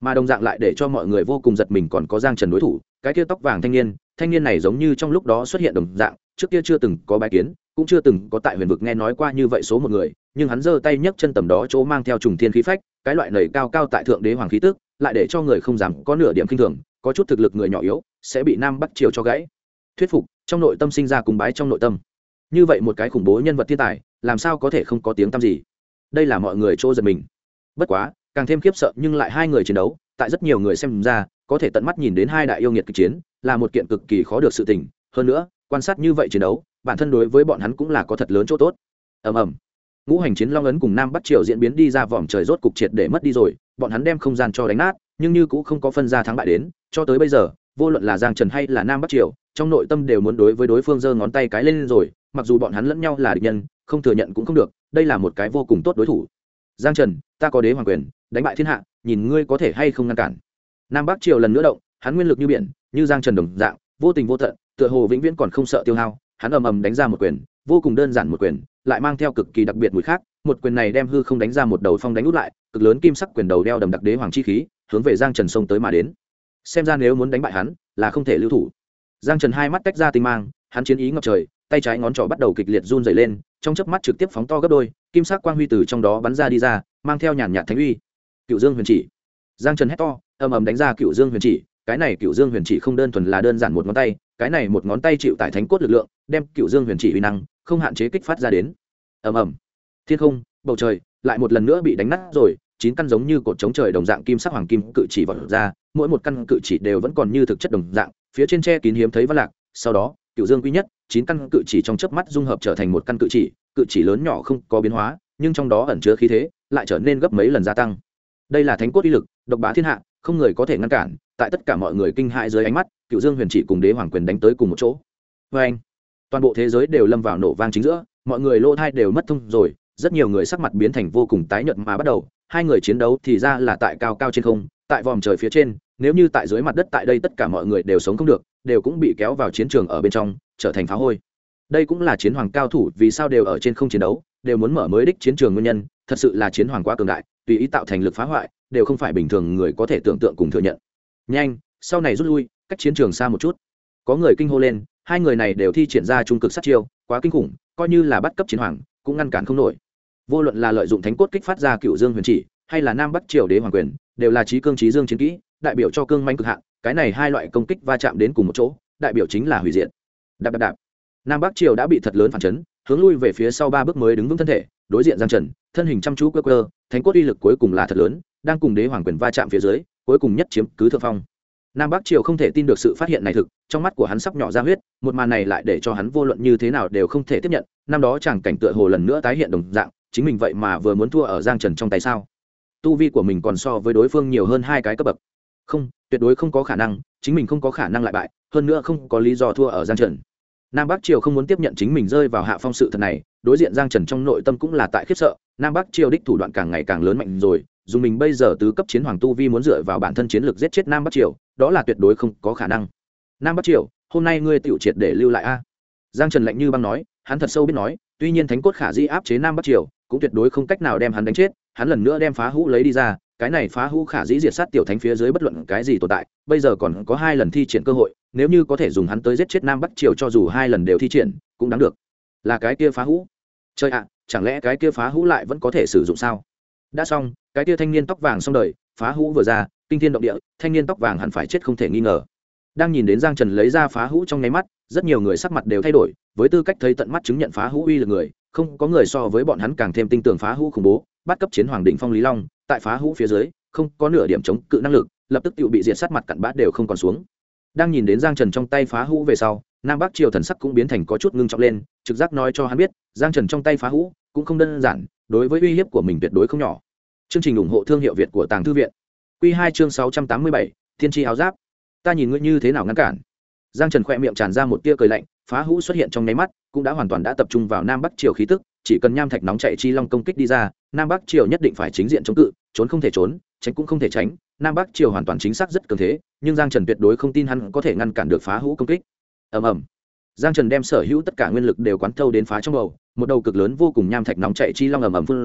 mà đồng dạng lại để cho mọi người vô cùng giật mình còn có Giang Trần đối thủ, cái kia tóc vàng thanh niên này giống như trong lúc đó xuất hiện đồng dạng, trước kia chưa từng có bái kiến, cũng chưa từng có tại huyền vực nghe nói qua như vậy số một người, nhưng hắn giơ tay nhấc chân tầm đó chỗ mang theo trùng thiên khí phách, cái loại nảy cao cao tại thượng đế hoàng khí tức, lại để cho người không dám có nửa điểm kinh thường, có chút thực lực người nhỏ yếu sẽ bị Nam Bắc Triều cho gãy. Thuyết phục, trong nội tâm sinh ra cùng bái trong nội tâm. Như vậy một cái khủng bố nhân vật thiên tài, làm sao có thể không có tiếng tăm gì? Đây là mọi người trô giật mình. Bất quá, càng thêm khiếp sợ nhưng lại hai người chiến đấu, tại rất nhiều người xem ra, có thể tận mắt nhìn đến hai đại yêu nghiệt kịch chiến, là một kiện cực kỳ khó được sự tình, hơn nữa, quan sát như vậy chiến đấu, bản thân đối với bọn hắn cũng là có thật lớn chỗ tốt. Ầm ầm. Ngũ hành chiến long ấn cùng Nam Bắc Triều diễn biến đi ra vòm trời rốt cục triệt để mất đi rồi, bọn hắn đem không gian cho đánh nát, nhưng như cũng không có phân ra thắng bại đến, cho tới bây giờ, vô luận là Giang Trần hay là Nam Bắc Triều, trong nội tâm đều muốn đối với đối phương giơ ngón tay cái lên rồi, mặc dù bọn hắn lẫn nhau là địch nhân, không thừa nhận cũng không được, đây là một cái vô cùng tốt đối thủ. Giang Trần, ta có đế hoàng quyền, đánh bại thiên hạ, nhìn ngươi có thể hay không ngăn cản. Nam Bắc Triều lần nữa động, hắn nguyên lực như biển, như Giang Trần đồng dạng, vô tình vô tận, tựa hồ vĩnh viễn còn không sợ tiêu hao, hắn ầm ầm đánh ra một quyền, vô cùng đơn giản một quyền, lại mang theo cực kỳ đặc biệt mùi khác, một quyền này đem hư không đánh ra một đầu phong đánh út lại, cực lớn kim sắc quyền đầu đeo đầm đặc đế hoàng chi khí, hướng về Giang Trần xông tới mà đến. Xem ra nếu muốn đánh bại hắn, là không thể lưu thủ. Giang Trần hai mắt tách ra tinh mang, hắn chiến ý ngập trời, tay trái ngón trỏ bắt đầu kịch liệt run rẩy lên, trong chớp mắt trực tiếp phóng to gấp đôi, kim sắc quang huy từ trong đó bắn ra đi ra, mang theo nhàn nhạt thánh uy. Cựu Dương Huyền Chỉ. Giang Trần hét to, ầm ầm đánh ra Cựu Dương Huyền Chỉ, cái này Cựu Dương Huyền Chỉ không đơn thuần là đơn giản một ngón tay, cái này một ngón tay chịu tải thánh cốt lực lượng, đem Cựu Dương Huyền Chỉ uy năng không hạn chế kích phát ra đến. Ầm ầm. Thiên không, bầu trời lại một lần nữa bị đánh nát rồi, chín căn giống như cột chống trời đồng dạng kim sắc hoàng kim cự chỉ vọt ra, mỗi một căn cự chỉ đều vẫn còn như thực chất đồng dạng, phía trên che kín hiếm thấy văn lạc, sau đó, Cựu Dương quy nhất, chín căn cự chỉ trong chớp mắt dung hợp trở thành một căn cự chỉ lớn nhỏ không có biến hóa, nhưng trong đó ẩn chứa khí thế, lại trở nên gấp mấy lần gia tăng. Đây là thánh cốt uy lực, độc bá thiên hạ, không người có thể ngăn cản, tại tất cả mọi người kinh hãi dưới ánh mắt, Cựu Dương Huyền Chỉ cùng Đế Hoàng Quyền đánh tới cùng một chỗ. Oeng! Toàn bộ thế giới đều lâm vào nổ vang chính giữa, mọi người lỗ tai đều mất thông rồi, rất nhiều người sắc mặt biến thành vô cùng tái nhợt mà bắt đầu, hai người chiến đấu thì ra là tại cao cao trên không, tại vòm trời phía trên, nếu như tại dưới mặt đất tại đây tất cả mọi người đều sống không được, đều cũng bị kéo vào chiến trường ở bên trong, trở thành phá hôi. Đây cũng là chiến hoàng cao thủ vì sao đều ở trên không chiến đấu, đều muốn mở mới đích chiến trường nguyên nhân, thật sự là chiến hoàng quá cường đại, tùy ý tạo thành lực phá hoại, đều không phải bình thường người có thể tưởng tượng cùng thừa nhận. Nhanh, sau này rút lui, cách chiến trường xa một chút. Có người kinh hô lên, hai người này đều thi triển ra trung cực sát chiêu, quá kinh khủng, coi như là bắt cấp chiến hoàng, cũng ngăn cản không nổi. Vô luận là lợi dụng thánh cốt kích phát ra Cựu Dương Huyền Chỉ, hay là Nam Bắc Triều Đế Hoàng Quyền, đều là chí cương chí dương chiến kỹ, đại biểu cho cương mãnh cực hạn, cái này hai loại công kích va chạm đến cùng một chỗ, đại biểu chính là hủy diệt. Đạp đạp đạp. Nam Bắc Triều đã bị thật lớn phản chấn, hướng lui về phía sau ba bước mới đứng vững thân thể, đối diện Giang Trần, thân hình chăm chú cơ, thánh cốt uy lực cuối cùng là thật lớn, đang cùng Đế Hoàng Quyền va chạm phía dưới, cuối cùng nhất chiếm cứ thượng phong. Nam Bắc Triều không thể tin được sự phát hiện này thực, trong mắt của hắn sắp nhỏ ra huyết, một màn này lại để cho hắn vô luận như thế nào đều không thể tiếp nhận, năm đó chàng cảnh tựa hồ lần nữa tái hiện đồng dạng, chính mình vậy mà vừa muốn thua ở Giang Trần trong tay sao? Tu vi của mình còn so với đối phương nhiều hơn hai cái cấp bậc. Không, tuyệt đối không có khả năng, chính mình không có khả năng lại bại, hơn nữa không có lý do thua ở Giang Trần. Nam Bắc Triều không muốn tiếp nhận chính mình rơi vào hạ phong sự thật này, đối diện Giang Trần trong nội tâm cũng là tại khiếp sợ, Nam Bắc Triều đích thủ đoạn càng ngày càng lớn mạnh rồi, dù mình bây giờ tứ cấp chiến hoàng tu vi muốn dựa vào bản thân chiến lược giết chết Nam Bắc Triều, đó là tuyệt đối không có khả năng. Nam Bắc Triều, hôm nay ngươi tiểu triệt để lưu lại a. Giang Trần lạnh như băng nói, hắn thật sâu biết nói, tuy nhiên thánh cốt khả dĩ áp chế Nam Bắc Triều, cũng tuyệt đối không cách nào đem hắn đánh chết, hắn lần nữa đem phá hũ lấy đi ra, cái này phá hũ khả dĩ diệt sát tiểu thánh phía dưới bất luận cái gì tồn tại, bây giờ còn có hai lần thi triển cơ hội, nếu như có thể dùng hắn tới giết chết Nam Bắc Triều cho dù hai lần đều thi triển, cũng đáng được. Là cái kia phá hũ. Chơi ạ, chẳng lẽ cái kia phá hũ lại vẫn có thể sử dụng sao? Đã xong, cái kia thanh niên tóc vàng xong đời, phá hũ vừa ra, kinh thiên động địa, thanh niên tóc vàng hẳn phải chết không thể nghi ngờ. Đang nhìn đến Giang Trần lấy ra phá hũ trong nháy mắt, rất nhiều người sắc mặt đều thay đổi, với tư cách thấy tận mắt chứng nhận phá hũ uy lực người, không có người so với bọn hắn càng thêm tin tưởng phá hũ khủng bố, bắt cấp chiến hoàng đỉnh phong Lý Long, tại phá hũ phía dưới, không có nửa điểm chống cự năng lực, lập tức tự bị diệt sát mặt cặn bã đều không còn xuống. Đang nhìn đến Giang Trần trong tay phá hũ về sau, Nam Bắc Triều thần sắc cũng biến thành có chút ngưng trọng lên, trực giác nói cho hắn biết, Giang Trần trong tay phá hũ cũng không đơn giản, đối với uy hiếp của mình tuyệt đối không nhỏ. Chương trình ủng hộ thương hiệu Việt của Tàng Thư viện. Quy 2 chương 687, Thiên Chi áo giáp. Ta nhìn ngươi như thế nào ngăn cản? Giang Trần khẽ miệng tràn ra một tia cười lạnh, phá hũ xuất hiện trong nháy mắt, cũng đã hoàn toàn đã tập trung vào Nam Bắc Triều khí tức, chỉ cần nham thạch nóng chảy chi long công kích đi ra, Nam Bắc Triều nhất định phải chính diện chống cự, trốn không thể trốn, tránh cũng không thể tránh, Nam Bắc Triều hoàn toàn chính xác rất cường thế, nhưng Giang Trần tuyệt đối không tin hắn có thể ngăn cản được phá hũ công kích. Ầm ầm. Giang Trần đem sở hữu tất cả nguyên lực đều quán thâu đến phá trong bầu, một đầu cực lớn vô cùng nham thạch nóng chảy chi long ầm ầm phun ra,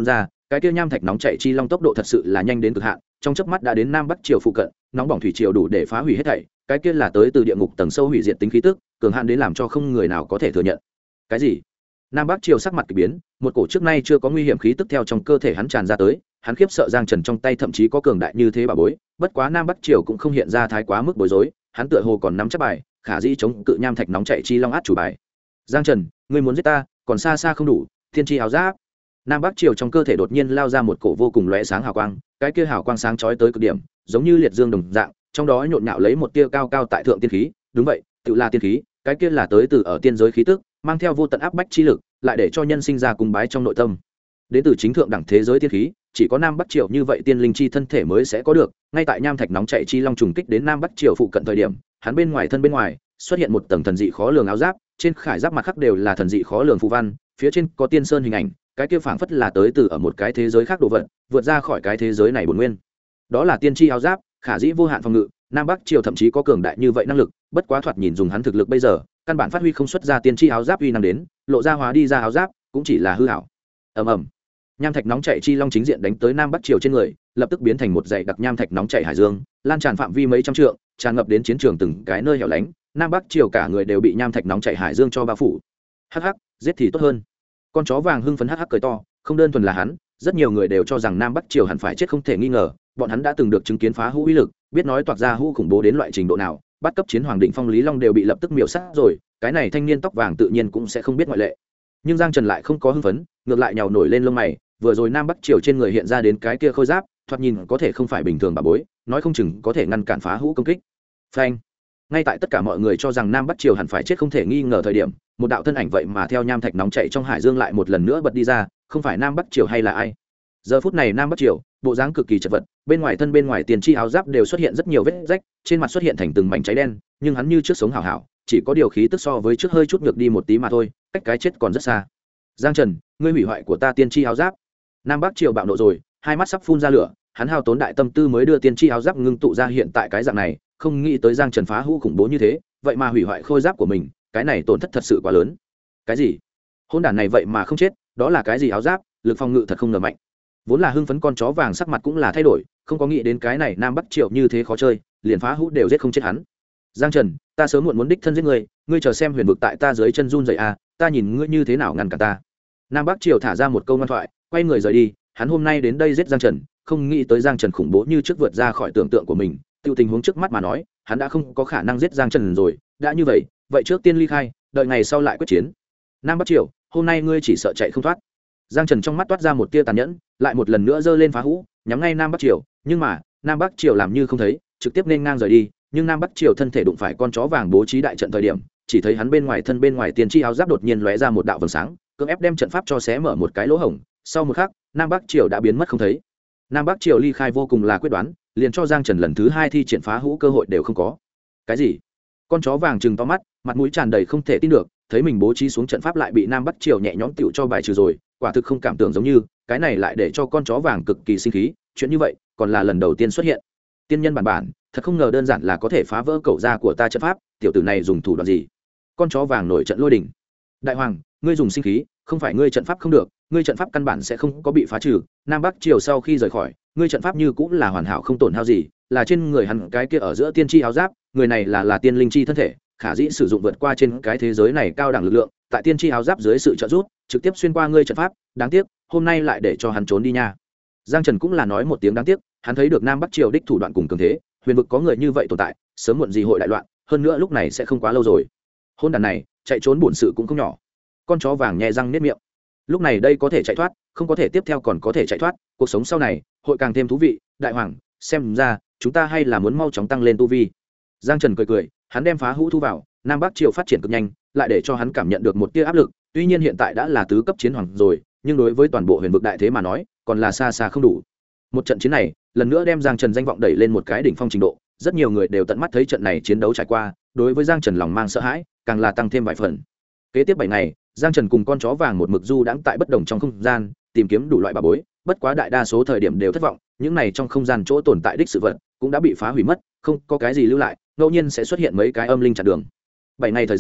cái kia nham thạch nóng chảy chi long tốc độ thật sự là nhanh đến cực hạn, trong chớp mắt đã đến nam bắc triều phụ cận, nóng bỏng thủy triều đủ để phá hủy hết thảy, cái kia là tới từ địa ngục tầng sâu hủy diệt tính khí tức, cường hạn đến làm cho không người nào có thể thừa nhận. Cái gì? Nam bắc triều sắc mặt kỳ biến, một cổ trước nay chưa có nguy hiểm khí tức theo trong cơ thể hắn tràn ra tới, hắn khiếp sợ Giang Trần trong tay thậm chí có cường đại như thế bà bối, bất quá nam bắc triều cũng không hiện ra thái quá mức bối rối, hắn tựa hồ còn nắm chắc bài, khả dĩ chống cự nham thạch nóng chảy chi long át chủ bài. Giang Trần, ngươi muốn giết ta, còn xa xa không đủ, thiên chi áo giáp. Nam bắc triều trong cơ thể đột nhiên lao ra một cổ vô cùng lóe sáng hào quang, cái kia hào quang sáng chói tới cực điểm, giống như liệt dương đồng dạng, trong đó nhộn nhạo lấy một tia cao cao tại thượng tiên khí, đúng vậy, tự là tiên khí, cái kia là tới từ ở tiên giới khí tức, mang theo vô tận áp bách chi lực, lại để cho nhân sinh ra cung bái trong nội tâm. Đến từ chính thượng đẳng thế giới tiên khí, chỉ có nam bắc triều như vậy tiên linh chi thân thể mới sẽ có được. Ngay tại nham thạch nóng chảy chi long trùng kích đến nam bắc triều phụ cận thời điểm, hắn bên ngoài xuất hiện một tầng thần dị khó lường áo giáp, trên khải giáp mặt khắc đều là thần dị khó lường phù văn, phía trên có tiên sơn hình ảnh, cái kia phảng phất là tới từ ở một cái thế giới khác đồ vật, vượt ra khỏi cái thế giới này bổn nguyên. Đó là tiên tri áo giáp, khả dĩ vô hạn phòng ngự, nam bắc triều thậm chí có cường đại như vậy năng lực, bất quá thoạt nhìn dùng hắn thực lực bây giờ, căn bản phát huy không xuất ra tiên tri áo giáp uy năng đến, lộ ra hóa đi ra áo giáp cũng chỉ là hư ảo. Ầm ầm. Nham thạch nóng chảy chi long chính diện đánh tới nam bắc triều trên người, lập tức biến thành một dãy đặc nham thạch nóng chảy hải dương, lan tràn phạm vi mấy trăm trượng, tràn ngập đến chiến trường từng cái nơi hẻo lánh, nam bắc triều cả người đều bị nham thạch nóng chảy hải dương cho bao phủ. Hắc hắc, giết thì tốt hơn. Con chó vàng hưng phấn hắc hắc cười to, không đơn thuần là hắn, rất nhiều người đều cho rằng nam bắc triều hẳn phải chết không thể nghi ngờ, bọn hắn đã từng được chứng kiến phá hũ uy lực, biết nói toạc ra hũ khủng bố đến loại trình độ nào, bắt cấp chiến hoàng định phong lý long đều bị lập tức miểu sát rồi, cái này thanh niên tóc vàng tự nhiên cũng sẽ không biết ngoại lệ. Nhưng Giang Trần lại không có hưng phấn, ngược lại nhào nổi lên lông mày, vừa rồi nam bắc triều trên người hiện ra đến cái kia khôi giáp, thoạt nhìn có thể không phải bình thường bà bối, nói không chừng có thể ngăn cản phá hũ công kích. Phanh. Ngay tại tất cả mọi người cho rằng nam bắc triều hẳn phải chết không thể nghi ngờ thời điểm, một đạo thân ảnh vậy mà theo nham thạch nóng chảy trong hải dương lại một lần nữa bật đi ra, không phải nam bắc triều hay là ai. Giờ phút này nam bắc triều bộ dáng cực kỳ chật vật, bên ngoài tiền chi áo giáp đều xuất hiện rất nhiều vết rách, trên mặt xuất hiện thành từng mảnh cháy đen, nhưng hắn như trước sống hảo hảo, chỉ có điều khí tức so với trước hơi chút ngược đi một tí mà thôi, cách cái chết còn rất xa. Giang Trần, ngươi hủy hoại của ta tiên chi áo giáp. Nam bắc triều bạo nộ rồi, hai mắt sắp phun ra lửa, hắn hao tốn đại tâm tư mới đưa tiên chi áo giáp ngưng tụ ra hiện tại cái dạng này, không nghĩ tới Giang Trần phá hũ khủng bố như thế, vậy mà hủy hoại khôi giáp của mình, cái này tổn thất thật sự quá lớn. Cái gì? Hôn đản này vậy mà không chết, đó là cái gì áo giáp, lực phòng ngự thật không ngờ mạnh. Vốn là hưng phấn con chó vàng sắc mặt cũng là thay đổi, không có nghĩ đến cái này nam bắc triều như thế khó chơi, liền phá hũ đều giết không chết hắn. Giang Trần, ta sớm muộn muốn đích thân giết ngươi, ngươi chờ xem huyền vực tại ta dưới chân run rẩy à, ta nhìn ngươi như thế nào ngăn cản ta. Nam bắc triều thả ra một câu ngoan thoại, quay người rời đi, hắn hôm nay đến đây giết Giang Trần, không nghĩ tới Giang Trần khủng bố như trước vượt ra khỏi tưởng tượng của mình, tiêu tình huống trước mắt mà nói, hắn đã không có khả năng giết Giang Trần rồi, đã như vậy, vậy trước tiên ly khai, đợi ngày sau lại quyết chiến. Nam bắc triều, hôm nay ngươi chỉ sợ chạy không thoát. Giang Trần trong mắt toát ra một tia tàn nhẫn, lại một lần nữa giơ lên phá hũ, nhắm ngay nam bắc triều, nhưng mà nam bắc triều làm như không thấy, trực tiếp nên ngang rời đi. Nhưng nam bắc triều thân thể đụng phải con chó vàng bố trí đại trận thời điểm, chỉ thấy hắn bên ngoài tiền chi áo giáp đột nhiên lóe ra một đạo vầng sáng, cưỡng ép đem trận pháp cho xé mở một cái lỗ hổng. Sau một khắc, nam bắc triều đã biến mất không thấy. Nam bắc triều ly khai vô cùng là quyết đoán, liền cho Giang Trần lần thứ hai thi triển phá hũ cơ hội đều không có. Cái gì? Con chó vàng trừng to mắt, mặt mũi tràn đầy không thể tin được, thấy mình bố trí xuống trận pháp lại bị nam bắc triều nhẹ nhõm tựu cho bài trừ rồi, quả thực không cảm tưởng giống như, cái này lại để cho con chó vàng cực kỳ sinh khí, chuyện như vậy còn là lần đầu tiên xuất hiện. Tiên nhân bản thật không ngờ đơn giản là có thể phá vỡ cẩu da của ta trận pháp, tiểu tử này dùng thủ đoạn gì? Con chó vàng nổi trận lôi đình. Đại hoàng, ngươi dùng sinh khí, không phải ngươi trận pháp không được, ngươi trận pháp căn bản sẽ không có bị phá trừ. Nam bắc triều sau khi rời khỏi, ngươi trận pháp như cũng là hoàn hảo không tổn hao gì, là trên người hắn cái kia ở giữa tiên tri áo giáp, người này là tiên linh chi thân thể, khả dĩ sử dụng vượt qua trên cái thế giới này cao đẳng lực lượng, tại tiên tri áo giáp dưới sự trợ giúp, trực tiếp xuyên qua ngươi trận pháp, đáng tiếc, hôm nay lại để cho hắn trốn đi nha. Giang Trần cũng là nói một tiếng đáng tiếc, hắn thấy được Nam Bắc triều đích thủ đoạn cùng cường thế, huyền vực có người như vậy tồn tại, sớm muộn gì hội đại loạn, hơn nữa lúc này sẽ không quá lâu rồi. Hôn đàn này, chạy trốn bổn sự cũng không nhỏ. Con chó vàng nhẹ răng niết miệng. Lúc này đây có thể chạy thoát, không có thể tiếp theo còn có thể chạy thoát, cuộc sống sau này hội càng thêm thú vị. Đại hoàng, xem ra chúng ta hay là muốn mau chóng tăng lên tu vi. Giang Trần cười, hắn đem phá hũ thu vào, Nam Bắc triều phát triển cực nhanh, lại để cho hắn cảm nhận được một tia áp lực, tuy nhiên hiện tại đã là tứ cấp chiến hoàng rồi, nhưng đối với toàn bộ huyền vực đại thế mà nói, còn là xa xa không đủ. Một trận chiến này, lần nữa đem Giang Trần danh vọng đẩy lên một cái đỉnh phong trình độ, rất nhiều người đều tận mắt thấy trận này chiến đấu trải qua, đối với Giang Trần lòng mang sợ hãi, càng là tăng thêm vài phần. Kế tiếp 7 ngày, Giang Trần cùng con chó vàng một mực du đãng tại bất đồng trong không gian, tìm kiếm đủ loại bảo bối, bất quá đại đa số thời điểm đều thất vọng, những này trong không gian chỗ tồn tại đích sự vật cũng đã bị phá hủy mất, không có cái gì lưu lại, ngẫu nhiên sẽ xuất hiện mấy cái âm linh chặn đường. 7 ngày thời gian,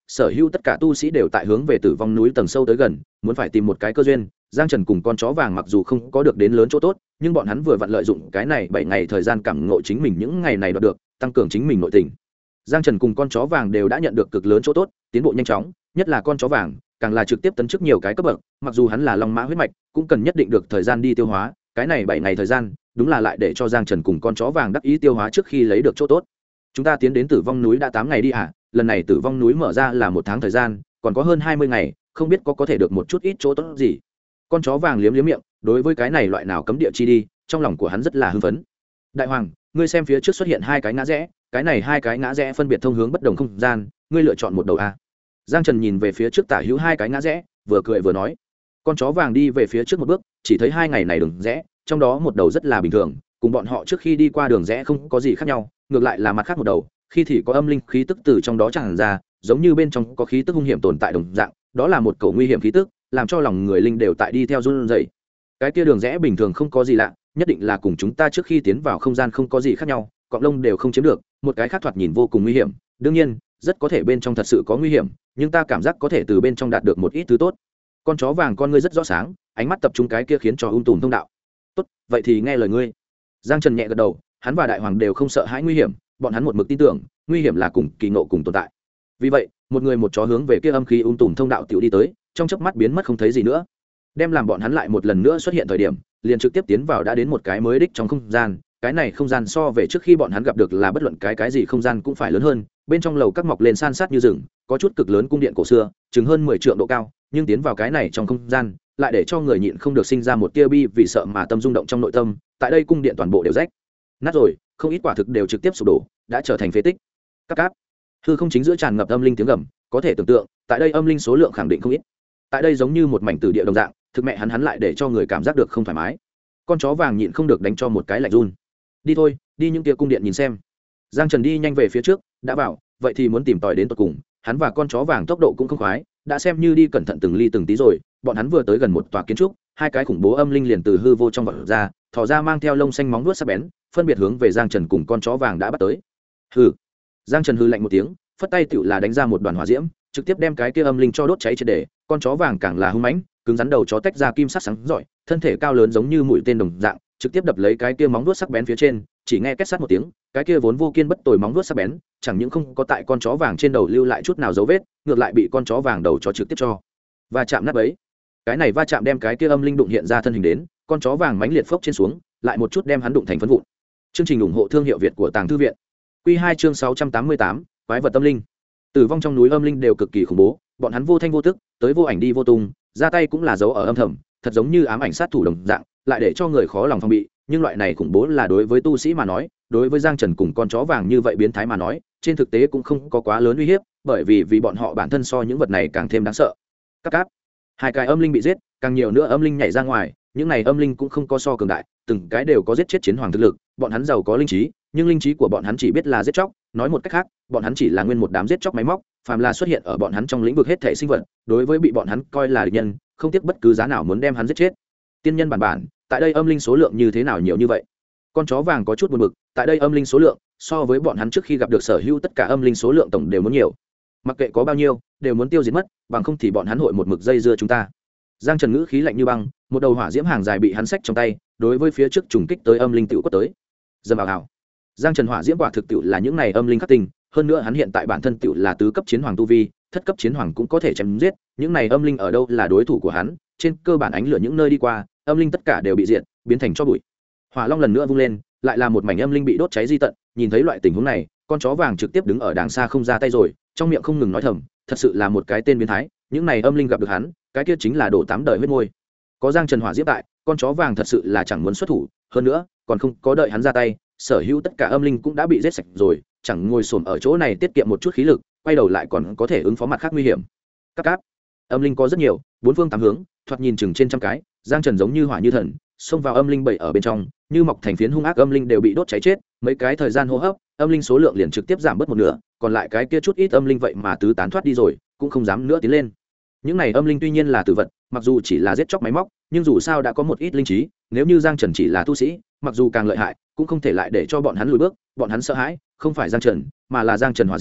sở hữu tất cả tu sĩ đều tại hướng về tử vong núi tầng sâu tới gần, muốn phải tìm một cái cơ duyên. Giang Trần cùng con chó vàng mặc dù không có được đến lớn chỗ tốt, nhưng bọn hắn vừa vặn lợi dụng cái này 7 ngày thời gian cảm ngộ chính mình những ngày này đoạt được, tăng cường chính mình nội tình. Giang Trần cùng con chó vàng đều đã nhận được cực lớn chỗ tốt, tiến bộ nhanh chóng, nhất là con chó vàng, càng là trực tiếp tấn chức nhiều cái cấp bậc, mặc dù hắn là long mã huyết mạch, cũng cần nhất định được thời gian đi tiêu hóa, cái này 7 ngày thời gian, đúng là lại để cho Giang Trần cùng con chó vàng đắc ý tiêu hóa trước khi lấy được chỗ tốt. Chúng ta tiến đến Tử Vong núi đã 8 ngày đi à, lần này Tử Vong núi mở ra là 1 tháng thời gian, còn có hơn 20 ngày, không biết có thể được một chút ít chỗ tốt gì. Con chó vàng liếm liếm miệng, đối với cái này loại nào cấm địa chi đi, trong lòng của hắn rất là hưng phấn. Đại hoàng, ngươi xem phía trước xuất hiện 2 cái ngã rẽ, cái này 2 cái ngã rẽ phân biệt thông hướng bất đồng không gian, ngươi lựa chọn một đầu a. Giang Trần nhìn về phía trước tả hữu 2 cái ngã rẽ, vừa cười vừa nói. Con chó vàng đi về phía trước một bước, chỉ thấy 2 ngày này đường rẽ, trong đó một đầu rất là bình thường, cùng bọn họ trước khi đi qua đường rẽ không có gì khác nhau, ngược lại là mặt khác một đầu, khi thì có âm linh khí tức từ trong đó tràn ra, giống như bên trong có khí tức hung hiểm tồn tại đồng dạng, đó là một cầu nguy hiểm khí tức, làm cho lòng người linh đều tại đi theo run rẩy. Cái kia đường rẽ bình thường không có gì lạ, nhất định là cùng chúng ta trước khi tiến vào không gian không có gì khác nhau, cọng lông đều không chiếm được, một cái khác thoạt nhìn vô cùng nguy hiểm, đương nhiên, rất có thể bên trong thật sự có nguy hiểm, nhưng ta cảm giác có thể từ bên trong đạt được một ít thứ tốt. Con chó vàng con ngươi rất rõ sáng, ánh mắt tập trung cái kia khiến cho tùm thông đạo. Tốt, vậy thì nghe lời ngươi. Giang Trần nhẹ gật đầu, hắn và đại hoàng đều không sợ hãi nguy hiểm, bọn hắn một mực tin tưởng, nguy hiểm là cùng kỳ ngộ cùng tồn tại. Vì vậy, một người một chó hướng về kia âm khí tùm thông đạo tiểu đi tới, trong chớp mắt biến mất không thấy gì nữa. Đem làm bọn hắn lại một lần nữa xuất hiện thời điểm, liền trực tiếp tiến vào đã đến một cái mới đích trong không gian. Cái này không gian so về trước khi bọn hắn gặp được là bất luận cái gì không gian cũng phải lớn hơn, bên trong lầu các mọc lên san sát như rừng, có chút cực lớn cung điện cổ xưa, chừng hơn 10 trượng độ cao, nhưng tiến vào cái này trong không gian, lại để cho người nhịn không được sinh ra một tia bi vì sợ mà tâm rung động trong nội tâm. Tại đây cung điện toàn bộ đều rách nát rồi, không ít quả thực đều trực tiếp sụp đổ, đã trở thành phế tích. Các cáp. Hư không chính giữa tràn ngập âm linh tiếng gầm, có thể tưởng tượng, tại đây âm linh số lượng khẳng định không ít. Tại đây giống như một mảnh tử địa đồng dạng, thực mẹ hắn lại để cho người cảm giác được không thoải mái. Con chó vàng nhịn không được đánh cho một cái lạnh run. Đi thôi, đi những kia cung điện nhìn xem. Giang Trần đi nhanh về phía trước, đã bảo, vậy thì muốn tìm tòi đến tận cùng. Hắn và con chó vàng tốc độ cũng không khoái, đã xem như đi cẩn thận từng ly từng tí rồi. Bọn hắn vừa tới gần một tòa kiến trúc, 2 cái khủng bố âm linh liền từ hư vô trong vọt ra, thò ra mang theo lông xanh móng vuốt sắc bén, phân biệt hướng về Giang Trần cùng con chó vàng đã bắt tới. Hừ. Giang Trần hừ lạnh một tiếng, phất tay tựu là đánh ra một đoàn hỏa diễm, trực tiếp đem cái kia âm linh cho đốt cháy triệt để. Con chó vàng càng là hung mãnh, cứng rắn đầu chó tách ra kim sắc sáng rọi, thân thể cao lớn giống như mũi tên đồng dạng, trực tiếp đập lấy cái kia móng vuốt sắc bén phía trên, chỉ nghe két sắt một tiếng, cái kia vốn vô kiên bất tồi móng vuốt sắc bén, chẳng những không có tại con chó vàng trên đầu lưu lại chút nào dấu vết, ngược lại bị con chó vàng đầu chó trực tiếp cho va chạm nát bấy. Cái này va chạm đem cái kia âm linh đụng hiện ra thân hình đến, con chó vàng mãnh liệt phốc trên xuống, lại một chút đem hắn đụng thành phấn vụn. Chương trình ủng hộ thương hiệu Việt của Tàng Thư viện. Quy 2 chương 688, quái vật tâm linh. Tử vong trong núi âm linh đều cực kỳ khủng bố, bọn hắn vô thanh vô tức, tới vô ảnh đi vô tung, ra tay cũng là dấu ở âm thầm, thật giống như ám ảnh sát thủ đồng dạng, lại để cho người khó lòng phòng bị. Nhưng loại này khủng bố là đối với tu sĩ mà nói, đối với Giang Trần cùng con chó vàng như vậy biến thái mà nói, trên thực tế cũng không có quá lớn uy hiếp, bởi vì bọn họ bản thân so những vật này càng thêm đáng sợ. Các cáp. 2 cái âm linh bị giết, càng nhiều nữa âm linh nhảy ra ngoài, những này âm linh cũng không có so cường đại, từng cái đều có giết chết chiến hoàng thực lực, bọn hắn giàu có linh trí, nhưng linh trí của bọn hắn chỉ biết là giết chóc, nói một cách khác, bọn hắn chỉ là nguyên một đám giết chóc máy móc, phàm là xuất hiện ở bọn hắn trong lĩnh vực hết thể sinh vật, đối với bị bọn hắn coi là địch nhân, không tiếc bất cứ giá nào muốn đem hắn giết chết. Tiên nhân bản, tại đây âm linh số lượng như thế nào nhiều như vậy? Con chó vàng có chút buồn bực, tại đây âm linh số lượng, so với bọn hắn trước khi gặp được sở hữu tất cả âm linh số lượng tổng đều muốn nhiều. Mặc kệ có bao nhiêu, đều muốn tiêu diệt mất, bằng không thì bọn hắn hội một mực dây dưa chúng ta. Giang Trần ngữ khí lạnh như băng, một đầu hỏa diễm hàng dài bị hắn xách trong tay, đối với phía trước trùng kích tới âm linh tiểu quất tới. Dầm vào hào. Giang Trần hỏa diễm quả thực tiểu là những này âm linh khắc tinh, hơn nữa hắn hiện tại bản thân tiểu là tứ cấp chiến hoàng tu vi, thất cấp chiến hoàng cũng có thể chém giết, những này âm linh ở đâu là đối thủ của hắn, trên cơ bản ánh lửa những nơi đi qua, âm linh tất cả đều bị diệt, biến thành tro bụi. Hỏa long lần nữa vung lên, lại là một mảnh âm linh bị đốt cháy di tận, nhìn thấy loại tình huống này, con chó vàng trực tiếp đứng ở đàng xa không ra tay rồi, trong miệng không ngừng nói thầm, thật sự là một cái tên biến thái, những này âm linh gặp được hắn, cái kia chính là đổ 8 đời huyết môi. Có Giang Trần hỏa diễm tại, con chó vàng thật sự là chẳng muốn xuất thủ, hơn nữa, còn không có đợi hắn ra tay, sở hữu tất cả âm linh cũng đã bị giết sạch rồi, chẳng ngồi xổm ở chỗ này tiết kiệm một chút khí lực, quay đầu lại còn có thể ứng phó mặt khác nguy hiểm. Các cáp. Âm linh có rất nhiều, 4 phương 8 hướng, thoạt nhìn chừng trên trăm cái, Giang Trần giống như hỏa như thần, xông vào âm linh bảy ở bên trong, như mọc thành phiến hung ác âm linh đều bị đốt cháy chết, mấy cái thời gian hô hấp, âm linh số lượng liền trực tiếp giảm bớt một nửa, còn lại cái kia chút ít âm linh vậy mà tứ tán thoát đi rồi, cũng không dám nữa tiến lên. Những này âm linh tuy nhiên là tử vật, mặc dù chỉ là giết chóc máy móc, nhưng dù sao đã có một ít linh trí, nếu như Giang Trần chỉ là tu sĩ, mặc dù càng lợi hại, cũng không thể lại để cho bọn hắn lùi bước, bọn hắn sợ hãi, không phải Giang Trần, mà là Giang Trần hỏa diễm,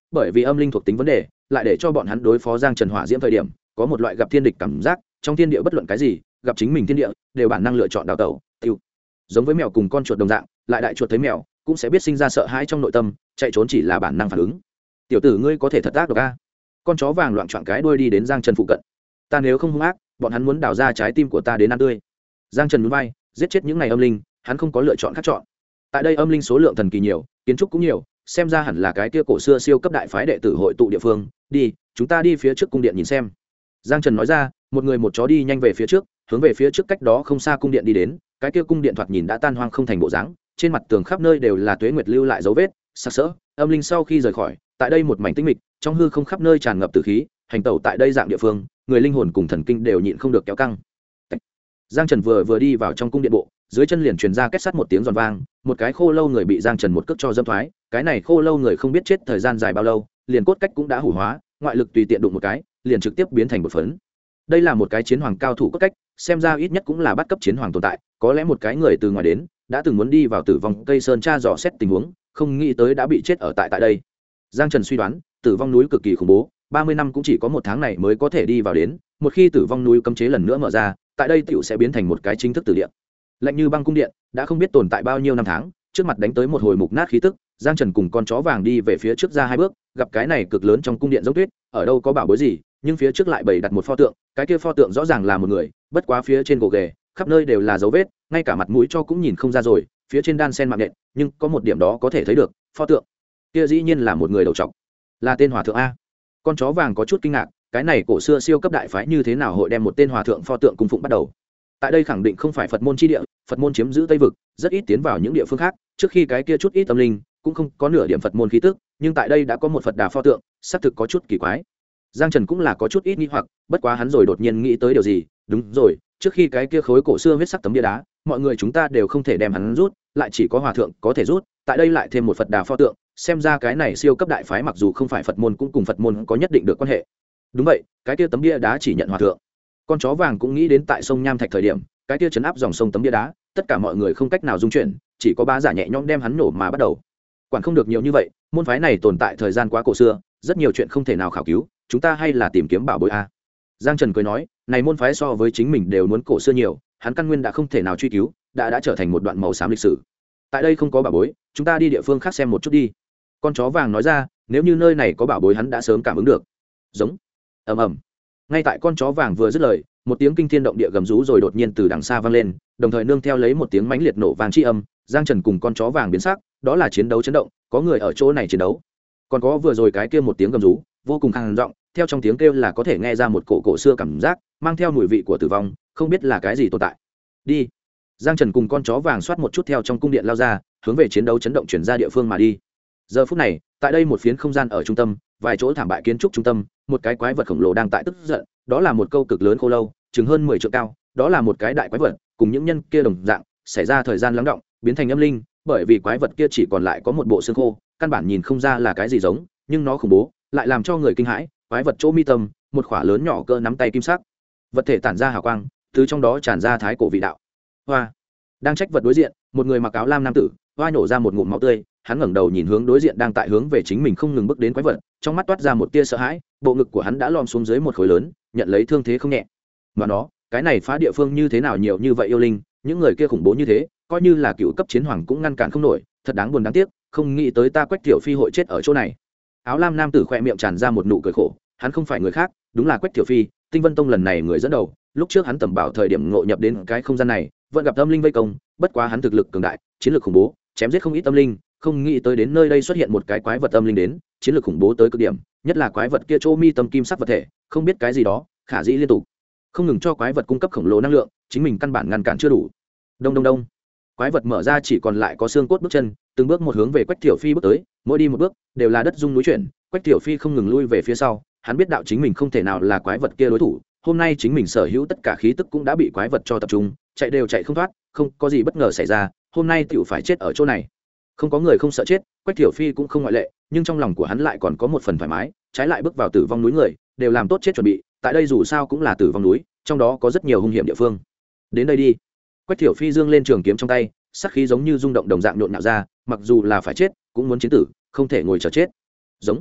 bởi vì âm linh thuộc tính vấn đề lại để cho bọn hắn đối phó giang trần hỏa diễm thời điểm có một loại gặp thiên địch cảm giác, trong thiên địa bất luận cái gì gặp chính mình thiên địa đều bản năng lựa chọn đào tẩu tiêu. Giống với mèo cùng con chuột đồng dạng, lại đại chuột thấy mèo cũng sẽ biết sinh ra sợ hãi trong nội tâm, chạy trốn chỉ là bản năng phản ứng. Tiểu tử ngươi có thể thật ác độc a. Con chó vàng loạn trọn cái đuôi đi đến giang trần phụ cận. Ta nếu không hung ác, bọn hắn muốn đào ra trái tim của ta đến ăn tươi. Giang trần nhún vai, giết chết những này âm linh, hắn không có lựa chọn khác chọn. Tại đây âm linh số lượng thần kỳ nhiều, kiến trúc cũng nhiều, xem ra hẳn là cái kia cổ xưa siêu cấp đại phái đệ tử hội tụ địa phương. Đi, chúng ta đi phía trước cung điện nhìn xem. Giang trần nói ra, một người một chó đi nhanh về phía trước, hướng về phía trước cách đó không xa cung điện đi đến. Cái kia cung điện thoạt nhìn đã tan hoang không thành bộ dáng, trên mặt tường khắp nơi đều là tuế nguyệt lưu lại dấu vết sặc sỡ. Âm linh sau khi rời khỏi, tại đây một mảnh tĩnh mịch, trong hư không khắp nơi tràn ngập tử khí, hành tẩu tại đây dạng địa phương, người linh hồn cùng thần kinh đều nhịn không được kéo căng. Giang trần vừa đi vào trong cung điện bộ, dưới chân liền truyền ra két sắt một tiếng giòn vang, một cái khô lâu người bị Giang trần một cước cho dâm thoái. Cái này khô lâu người không biết chết thời gian dài bao lâu, liền cốt cách cũng đã hủ hóa, ngoại lực tùy tiện đụng một cái liền trực tiếp biến thành một phấn. Đây là một cái chiến hoàng cao thủ cốt cách, xem ra ít nhất cũng là bắt cấp chiến hoàng tồn tại, có lẽ một cái người từ ngoài đến đã từng muốn đi vào tử vong cây sơn tra dò xét tình huống, không nghĩ tới đã bị chết ở tại đây. Giang trần suy đoán tử vong núi cực kỳ khủng bố, 30 năm cũng chỉ có một tháng này mới có thể đi vào đến, một khi tử vong núi cấm chế lần nữa mở ra, tại đây tiểu sẽ biến thành một cái chính thức tử địa. Lạnh như băng cung điện đã không biết tồn tại bao nhiêu năm tháng, trước mặt đánh tới một hồi mục nát khí tức. Giang trần cùng con chó vàng đi về phía trước ra 2 bước, gặp cái này cực lớn trong cung điện giống tuyết, ở đâu có bảo bối gì, nhưng phía trước lại bày đặt một pho tượng, cái kia pho tượng rõ ràng là một người, bất quá phía trên gỗ ghề khắp nơi đều là dấu vết, ngay cả mặt mũi cho cũng nhìn không ra rồi, phía trên đan sen mạng nện, nhưng có một điểm đó có thể thấy được, pho tượng kia dĩ nhiên là một người đầu trọc, là tên hòa thượng a. Con chó vàng có chút kinh ngạc, cái này cổ xưa siêu cấp đại phái như thế nào hội đem một tên hòa thượng pho tượng cung phụng bắt đầu. Tại đây khẳng định không phải Phật môn chi địa, Phật môn chiếm giữ Tây vực, rất ít tiến vào những địa phương khác, trước khi cái kia chút ít tâm linh cũng không có nửa điểm Phật môn khí tức, nhưng tại đây đã có một Phật đà pho tượng, xác thực có chút kỳ quái. Giang trần cũng là có chút ít nghi hoặc, bất quá hắn rồi đột nhiên nghĩ tới điều gì, đúng rồi, trước khi cái kia khối cổ xưa huyết sắc tấm bia đá, mọi người chúng ta đều không thể đem hắn rút, lại chỉ có hòa thượng có thể rút, tại đây lại thêm một Phật đà pho tượng, xem ra cái này siêu cấp đại phái mặc dù không phải Phật môn cũng cùng Phật môn có nhất định được quan hệ. Đúng vậy, cái kia tấm bia đá chỉ nhận hòa thượng. Con chó vàng cũng nghĩ đến tại sông Nham Thạch thời điểm, cái kia chấn áp dòng sông tấm bia đá, tất cả mọi người không cách nào dung chuyển, chỉ có bá giả nhẹ nhõm đem hắn nổ mà bắt đầu. Quản không được nhiều như vậy, môn phái này tồn tại thời gian quá cổ xưa, rất nhiều chuyện không thể nào khảo cứu, chúng ta hay là tìm kiếm bảo bối a. Giang trần cười nói, này môn phái so với chính mình đều muốn cổ xưa nhiều, hắn căn nguyên đã không thể nào truy cứu, đã trở thành một đoạn màu xám lịch sử. Tại đây không có bảo bối, chúng ta đi địa phương khác xem một chút đi. Con chó vàng nói ra, nếu như nơi này có bảo bối hắn đã sớm cảm ứng được. Giống ầm ầm. Ngay tại con chó vàng vừa dứt lời, một tiếng kinh thiên động địa gầm rú rồi đột nhiên từ đằng xa vang lên, đồng thời nương theo lấy một tiếng mãnh liệt nổ vang chi âm. Giang trần cùng con chó vàng biến sắc, đó là chiến đấu chấn động, có người ở chỗ này chiến đấu. Còn có vừa rồi cái kia một tiếng gầm rú vô cùng khàn giọng, theo trong tiếng kêu là có thể nghe ra một cổ xưa cảm giác, mang theo mùi vị của tử vong, không biết là cái gì tồn tại. Đi. Giang trần cùng con chó vàng xoát một chút theo trong cung điện lao ra, hướng về chiến đấu chấn động chuyển ra địa phương mà đi. Giờ phút này, tại đây một phiến không gian ở trung tâm, vài chỗ thảm bại kiến trúc trung tâm, một cái quái vật khổng lồ đang tại tức giận, đó là một câu cực lớn khô lâu, chừng hơn 10 trượng cao, đó là một cái đại quái vật, cùng những nhân kia đồng dạng, xảy ra thời gian lắng động, biến thành âm linh, bởi vì quái vật kia chỉ còn lại có một bộ xương khô, căn bản nhìn không ra là cái gì giống, nhưng nó khủng bố, lại làm cho người kinh hãi. Quái vật chỗ mi tâm, một khỏa lớn nhỏ cỡ nắm tay kim sắc, vật thể tản ra hào quang, từ trong đó tràn ra thái cổ vị đạo. Hoa. Đang trách vật đối diện, một người mặc áo lam nam tử, hoa nổ ra một ngụm máu tươi, hắn ngẩng đầu nhìn hướng đối diện đang tại hướng về chính mình không ngừng bước đến quái vật, trong mắt toát ra một tia sợ hãi, bộ ngực của hắn đã lom xuống dưới một khối lớn, nhận lấy thương thế không nhẹ. Mà nó, cái này phá địa phương như thế nào nhiều như vậy yêu linh, những người kia khủng bố như thế, coi như là cựu cấp chiến hoàng cũng ngăn cản không nổi, thật đáng buồn đáng tiếc, không nghĩ tới ta Quách Tiểu Phi hội chết ở chỗ này. Áo lam nam tử khẽ miệng tràn ra một nụ cười khổ, hắn không phải người khác, đúng là Quách Tiểu Phi, Tinh Vân Tông lần này người dẫn đầu, lúc trước hắn tầm bảo thời điểm ngộ nhập đến cái không gian này, vẫn gặp âm linh vây công, bất quá hắn thực lực cường đại, chiến lược khủng bố, chém giết không ít âm linh, không nghĩ tới đến nơi đây xuất hiện một cái quái vật âm linh đến, chiến lược khủng bố tới cực điểm, nhất là quái vật kia chỗ mi tâm kim sắc vật thể, không biết cái gì đó, khả dĩ liên tục, không ngừng cho quái vật cung cấp khổng lồ năng lượng, chính mình căn bản ngăn cản chưa đủ. Đông đông đông. Quái vật mở ra chỉ còn lại có xương cốt bước chân, từng bước một hướng về Quách Tiểu Phi bước tới, mỗi đi một bước đều là đất rung núi chuyển. Quách Tiểu Phi không ngừng lui về phía sau, hắn biết đạo chính mình không thể nào là quái vật kia đối thủ, hôm nay chính mình sở hữu tất cả khí tức cũng đã bị quái vật cho tập trung, chạy đều chạy không thoát, không có gì bất ngờ xảy ra, hôm nay tiểu phải chết ở chỗ này. Không có người không sợ chết, Quách Tiểu Phi cũng không ngoại lệ, nhưng trong lòng của hắn lại còn có một phần thoải mái, trái lại bước vào tử vong núi người, đều làm tốt chết chuẩn bị, tại đây dù sao cũng là tử vong núi, trong đó có rất nhiều hung hiểm địa phương. Đến đây đi. Quách Tiểu Phi dương lên trường kiếm trong tay, sắc khí giống như rung động đồng dạng nhộn nhạo ra, mặc dù là phải chết, cũng muốn chiến tử, không thể ngồi chờ chết. Giống.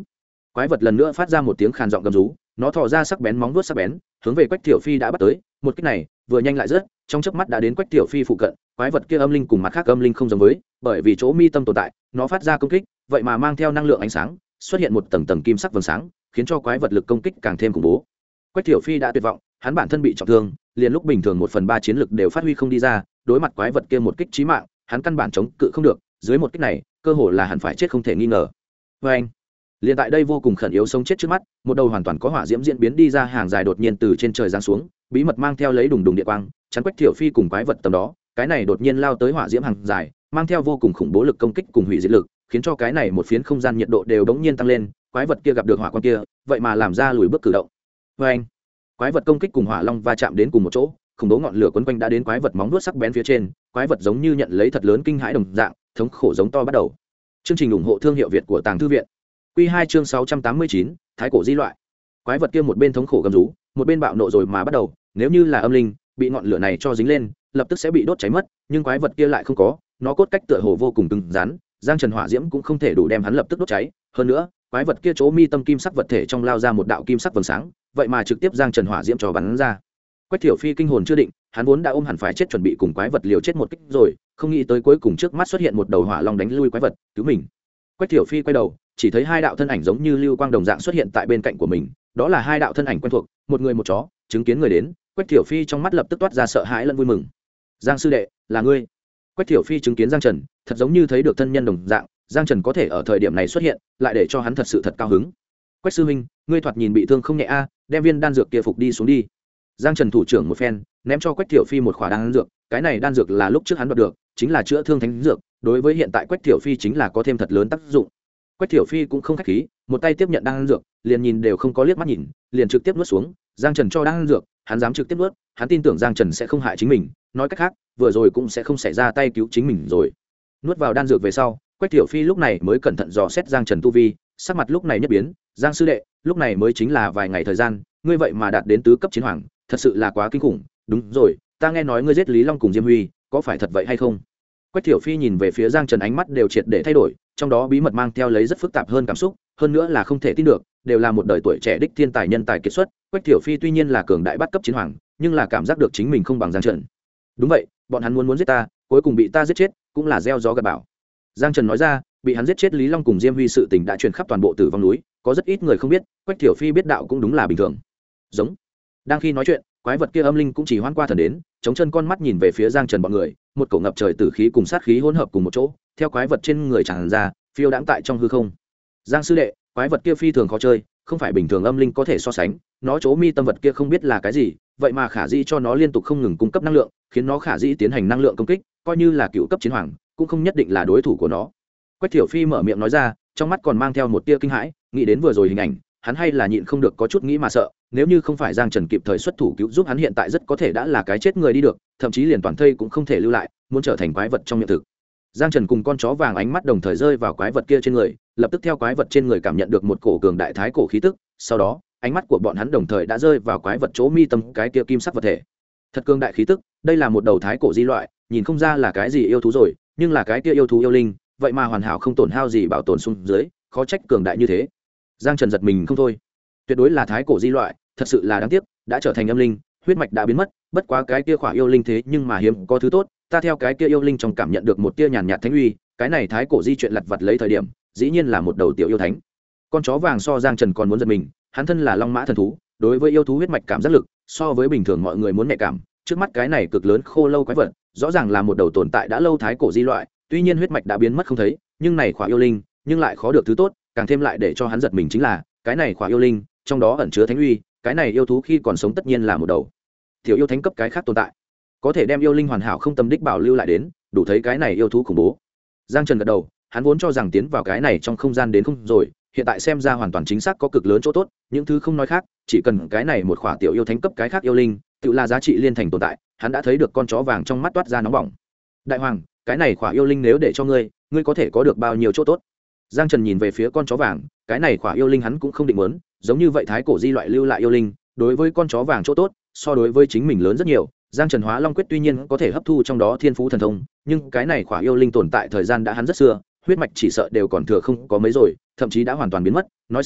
quái vật lần nữa phát ra một tiếng khàn giọng gầm rú, nó thò ra sắc bén móng vuốt sắc bén, hướng về Quách Tiểu Phi đã bắt tới. Một kích này vừa nhanh lại rất, trong chớp mắt đã đến Quách Tiểu Phi phụ cận. Quái vật kia âm linh cùng mặt khác âm linh không giống với, bởi vì chỗ mi tâm tồn tại, nó phát ra công kích, vậy mà mang theo năng lượng ánh sáng, xuất hiện một tầng tầng kim sắc vầng sáng, khiến cho quái vật lực công kích càng thêm khủng bố. Quách Tiểu Phi đã tuyệt vọng, hắn bản thân bị trọng thương, liền lúc bình thường 1/3 chiến lực đều phát huy không đi ra, đối mặt quái vật kia một kích chí mạng, hắn căn bản chống cự không được, dưới một kích này, cơ hồ là hẳn phải chết không thể nghi ngờ. Và anh, liền tại đây vô cùng khẩn yếu sống chết trước mắt, một đầu hoàn toàn có hỏa diễm diễn biến đi ra hàng dài đột nhiên từ trên trời giáng xuống, bí mật mang theo lấy đùng đùng địa quang, chắn Quách Tiểu Phi cùng quái vật tầm đó. Cái này đột nhiên lao tới hỏa diễm hàng dài, mang theo vô cùng khủng bố lực công kích cùng hủy diệt lực, khiến cho cái này một phiến không gian nhiệt độ đều đống nhiên tăng lên. Quái vật kia gặp được hỏa quang kia, vậy mà làm ra lùi bước cử động. Và anh, quái vật công kích cùng hỏa long va chạm đến cùng một chỗ, khủng bố ngọn lửa quấn quanh đã đến quái vật móng vuốt sắc bén phía trên, quái vật giống như nhận lấy thật lớn kinh hãi đồng dạng, thống khổ giống to bắt đầu. Chương trình ủng hộ thương hiệu Việt của Tàng Thư viện. Quy 2 chương 689, Thái cổ di loại. Quái vật kia một bên thống khổ gầm rú, một bên bạo nộ rồi mà bắt đầu, nếu như là âm linh, bị ngọn lửa này cho dính lên, lập tức sẽ bị đốt cháy mất, nhưng quái vật kia lại không có, nó cốt cách tựa hồ vô cùng cứng rắn, giang trần hỏa diễm cũng không thể đủ đem hắn lập tức đốt cháy, hơn nữa, quái vật kia chỗ mi tâm kim sắc vật thể trong lao ra một đạo kim sắc vầng sáng, vậy mà trực tiếp giang trần hỏa diễm cho bắn ra. Quách Thiểu Phi kinh hồn chưa định, hắn vốn đã ôm hẳn phải chết chuẩn bị cùng quái vật liều chết một kích rồi, không nghĩ tới cuối cùng trước mắt xuất hiện một đầu hỏa long đánh lui quái vật, cứu mình. Quách Thiểu Phi quay đầu, chỉ thấy hai đạo thân ảnh giống như lưu quang đồng dạng xuất hiện tại bên cạnh của mình, đó là hai đạo thân ảnh quen thuộc, một người một chó. Chứng kiến người đến, Quách Thiểu Phi trong mắt lập tức toát ra sợ hãi lẫn vui mừng. Giang sư đệ, là ngươi? Quách Thiểu Phi chứng kiến Giang Trần, thật giống như thấy được thân nhân đồng dạng, Giang Trần có thể ở thời điểm này xuất hiện, lại để cho hắn thật sự thật cao hứng. Quách sư huynh, ngươi thoạt nhìn bị thương không nhẹ a, đem viên đan dược kia phục đi xuống đi. Giang Trần thủ trưởng một phen, ném cho Quách Thiểu Phi một khỏa đan dược, cái này đan dược là lúc trước hắn đoạt được, chính là chữa thương thánh dược, đối với hiện tại Quách Thiểu Phi chính là có thêm thật lớn tác dụng. Quách Thiểu Phi cũng không khách khí, một tay tiếp nhận đan dược, liền nhìn đều không có liếc mắt nhìn, liền trực tiếp nuốt xuống. Giang Trần cho đan dược, hắn dám trực tiếp nuốt, hắn tin tưởng Giang Trần sẽ không hại chính mình, nói cách khác, vừa rồi cũng sẽ không xảy ra tay cứu chính mình rồi. Nuốt vào đan dược về sau, Quách Thiểu Phi lúc này mới cẩn thận dò xét Giang Trần tu vi, sắc mặt lúc này nhất biến. Giang sư đệ, lúc này mới chính là vài ngày thời gian, ngươi vậy mà đạt đến tứ cấp chiến hoàng, thật sự là quá kinh khủng. Đúng rồi, ta nghe nói ngươi giết Lý Long cùng Diêm Huy, có phải thật vậy hay không? Quách Thiểu Phi nhìn về phía Giang Trần, ánh mắt đều triệt để thay đổi, trong đó bí mật mang theo lấy rất phức tạp hơn cảm xúc, hơn nữa là không thể tin được, đều là một đời tuổi trẻ đích thiên tài nhân tài kiệt xuất. Quách Thiểu Phi tuy nhiên là cường đại bắt cấp chiến hoàng, nhưng là cảm giác được chính mình không bằng Giang Trần. Đúng vậy, bọn hắn muốn giết ta, cuối cùng bị ta giết chết, cũng là gieo gió gặt bão. Giang Trần nói ra, bị hắn giết chết Lý Long cùng Diêm Huy sự tình đã truyền khắp toàn bộ Tử Vong núi, có rất ít người không biết, Quách Thiểu Phi biết đạo cũng đúng là bình thường. Giống. Đang khi nói chuyện, quái vật kia âm linh cũng chỉ hoan qua thần đến, chống chân con mắt nhìn về phía Giang Trần bọn người, một cổ ngập trời tử khí cùng sát khí hỗn hợp cùng một chỗ, theo quái vật trên người tràn ra, phiêu đãng tại trong hư không. Giang sư đệ, quái vật kia phi thường khó chơi, không phải bình thường âm linh có thể so sánh, nó chỗ mi tâm vật kia không biết là cái gì, vậy mà khả dĩ cho nó liên tục không ngừng cung cấp năng lượng, khiến nó khả dĩ tiến hành năng lượng công kích, coi như là cựu cấp chiến hoàng, cũng không nhất định là đối thủ của nó. Quách Thiểu Phi mở miệng nói ra, trong mắt còn mang theo một tia kinh hãi, nghĩ đến vừa rồi hình ảnh, hắn hay là nhịn không được có chút nghĩ mà sợ, nếu như không phải Giang Trần kịp thời xuất thủ cứu giúp hắn, hiện tại rất có thể đã là cái chết người đi được, thậm chí liền toàn thây cũng không thể lưu lại, muốn trở thành quái vật trong miệng thực. Giang Trần cùng con chó vàng ánh mắt đồng thời rơi vào quái vật kia trên người, lập tức theo quái vật trên người cảm nhận được một cổ cường đại thái cổ khí tức, sau đó, ánh mắt của bọn hắn đồng thời đã rơi vào quái vật chỗ mi tâm cái kia kim sắc vật thể. Thật cường đại khí tức, đây là một đầu thái cổ di loại, nhìn không ra là cái gì yêu thú rồi, nhưng là cái kia yêu thú yêu linh, vậy mà hoàn hảo không tổn hao gì bảo tồn xuống dưới, khó trách cường đại như thế. Giang Trần giật mình không thôi, tuyệt đối là thái cổ di loại, thật sự là đáng tiếc, đã trở thành âm linh, huyết mạch đã biến mất, bất quá cái kia khỏa yêu linh thế nhưng mà hiếm có thứ tốt, ta theo cái kia yêu linh trong cảm nhận được một tia nhàn nhạt thánh uy, cái này thái cổ di chuyện lật vật lấy thời điểm, dĩ nhiên là một đầu tiểu yêu thánh. Con chó vàng so Giang Trần còn muốn giật mình, hắn thân là long mã thần thú, đối với yêu thú huyết mạch cảm giác lực, so với bình thường mọi người muốn nhạy cảm, trước mắt cái này cực lớn khô lâu quái vật, rõ ràng là một đầu tồn tại đã lâu thái cổ di loại, tuy nhiên huyết mạch đã biến mất không thấy, nhưng này khỏa yêu linh, nhưng lại khó được thứ tốt, càng thêm lại để cho hắn giật mình chính là, cái này khỏa yêu linh, trong đó ẩn chứa thánh uy, cái này yêu thú khi còn sống tất nhiên là một đầu tiểu yêu thánh cấp cái khác tồn tại, có thể đem yêu linh hoàn hảo không tâm đích bảo lưu lại đến, đủ thấy cái này yêu thú khủng bố. Giang Trần gật đầu, hắn vốn cho rằng tiến vào cái này trong không gian đến không rồi, hiện tại xem ra hoàn toàn chính xác có cực lớn chỗ tốt, những thứ không nói khác, chỉ cần cái này một khỏa tiểu yêu thánh cấp cái khác yêu linh, tự là giá trị liên thành tồn tại, hắn đã thấy được con chó vàng trong mắt toát ra nóng bỏng. Đại hoàng, cái này khỏa yêu linh nếu để cho ngươi, ngươi có thể có được bao nhiêu chỗ tốt? Giang Trần nhìn về phía con chó vàng, cái này khỏa yêu linh hắn cũng không định muốn, giống như vậy thái cổ di loại lưu lại yêu linh, đối với con chó vàng chỗ tốt, so đối với chính mình lớn rất nhiều. Giang Trần Hóa Long Quyết tuy nhiên có thể hấp thu trong đó thiên phú thần thông, nhưng cái này khỏa yêu linh tồn tại thời gian đã hắn rất xưa, huyết mạch chỉ sợ đều còn thừa không có mấy rồi, thậm chí đã hoàn toàn biến mất. Nói sau,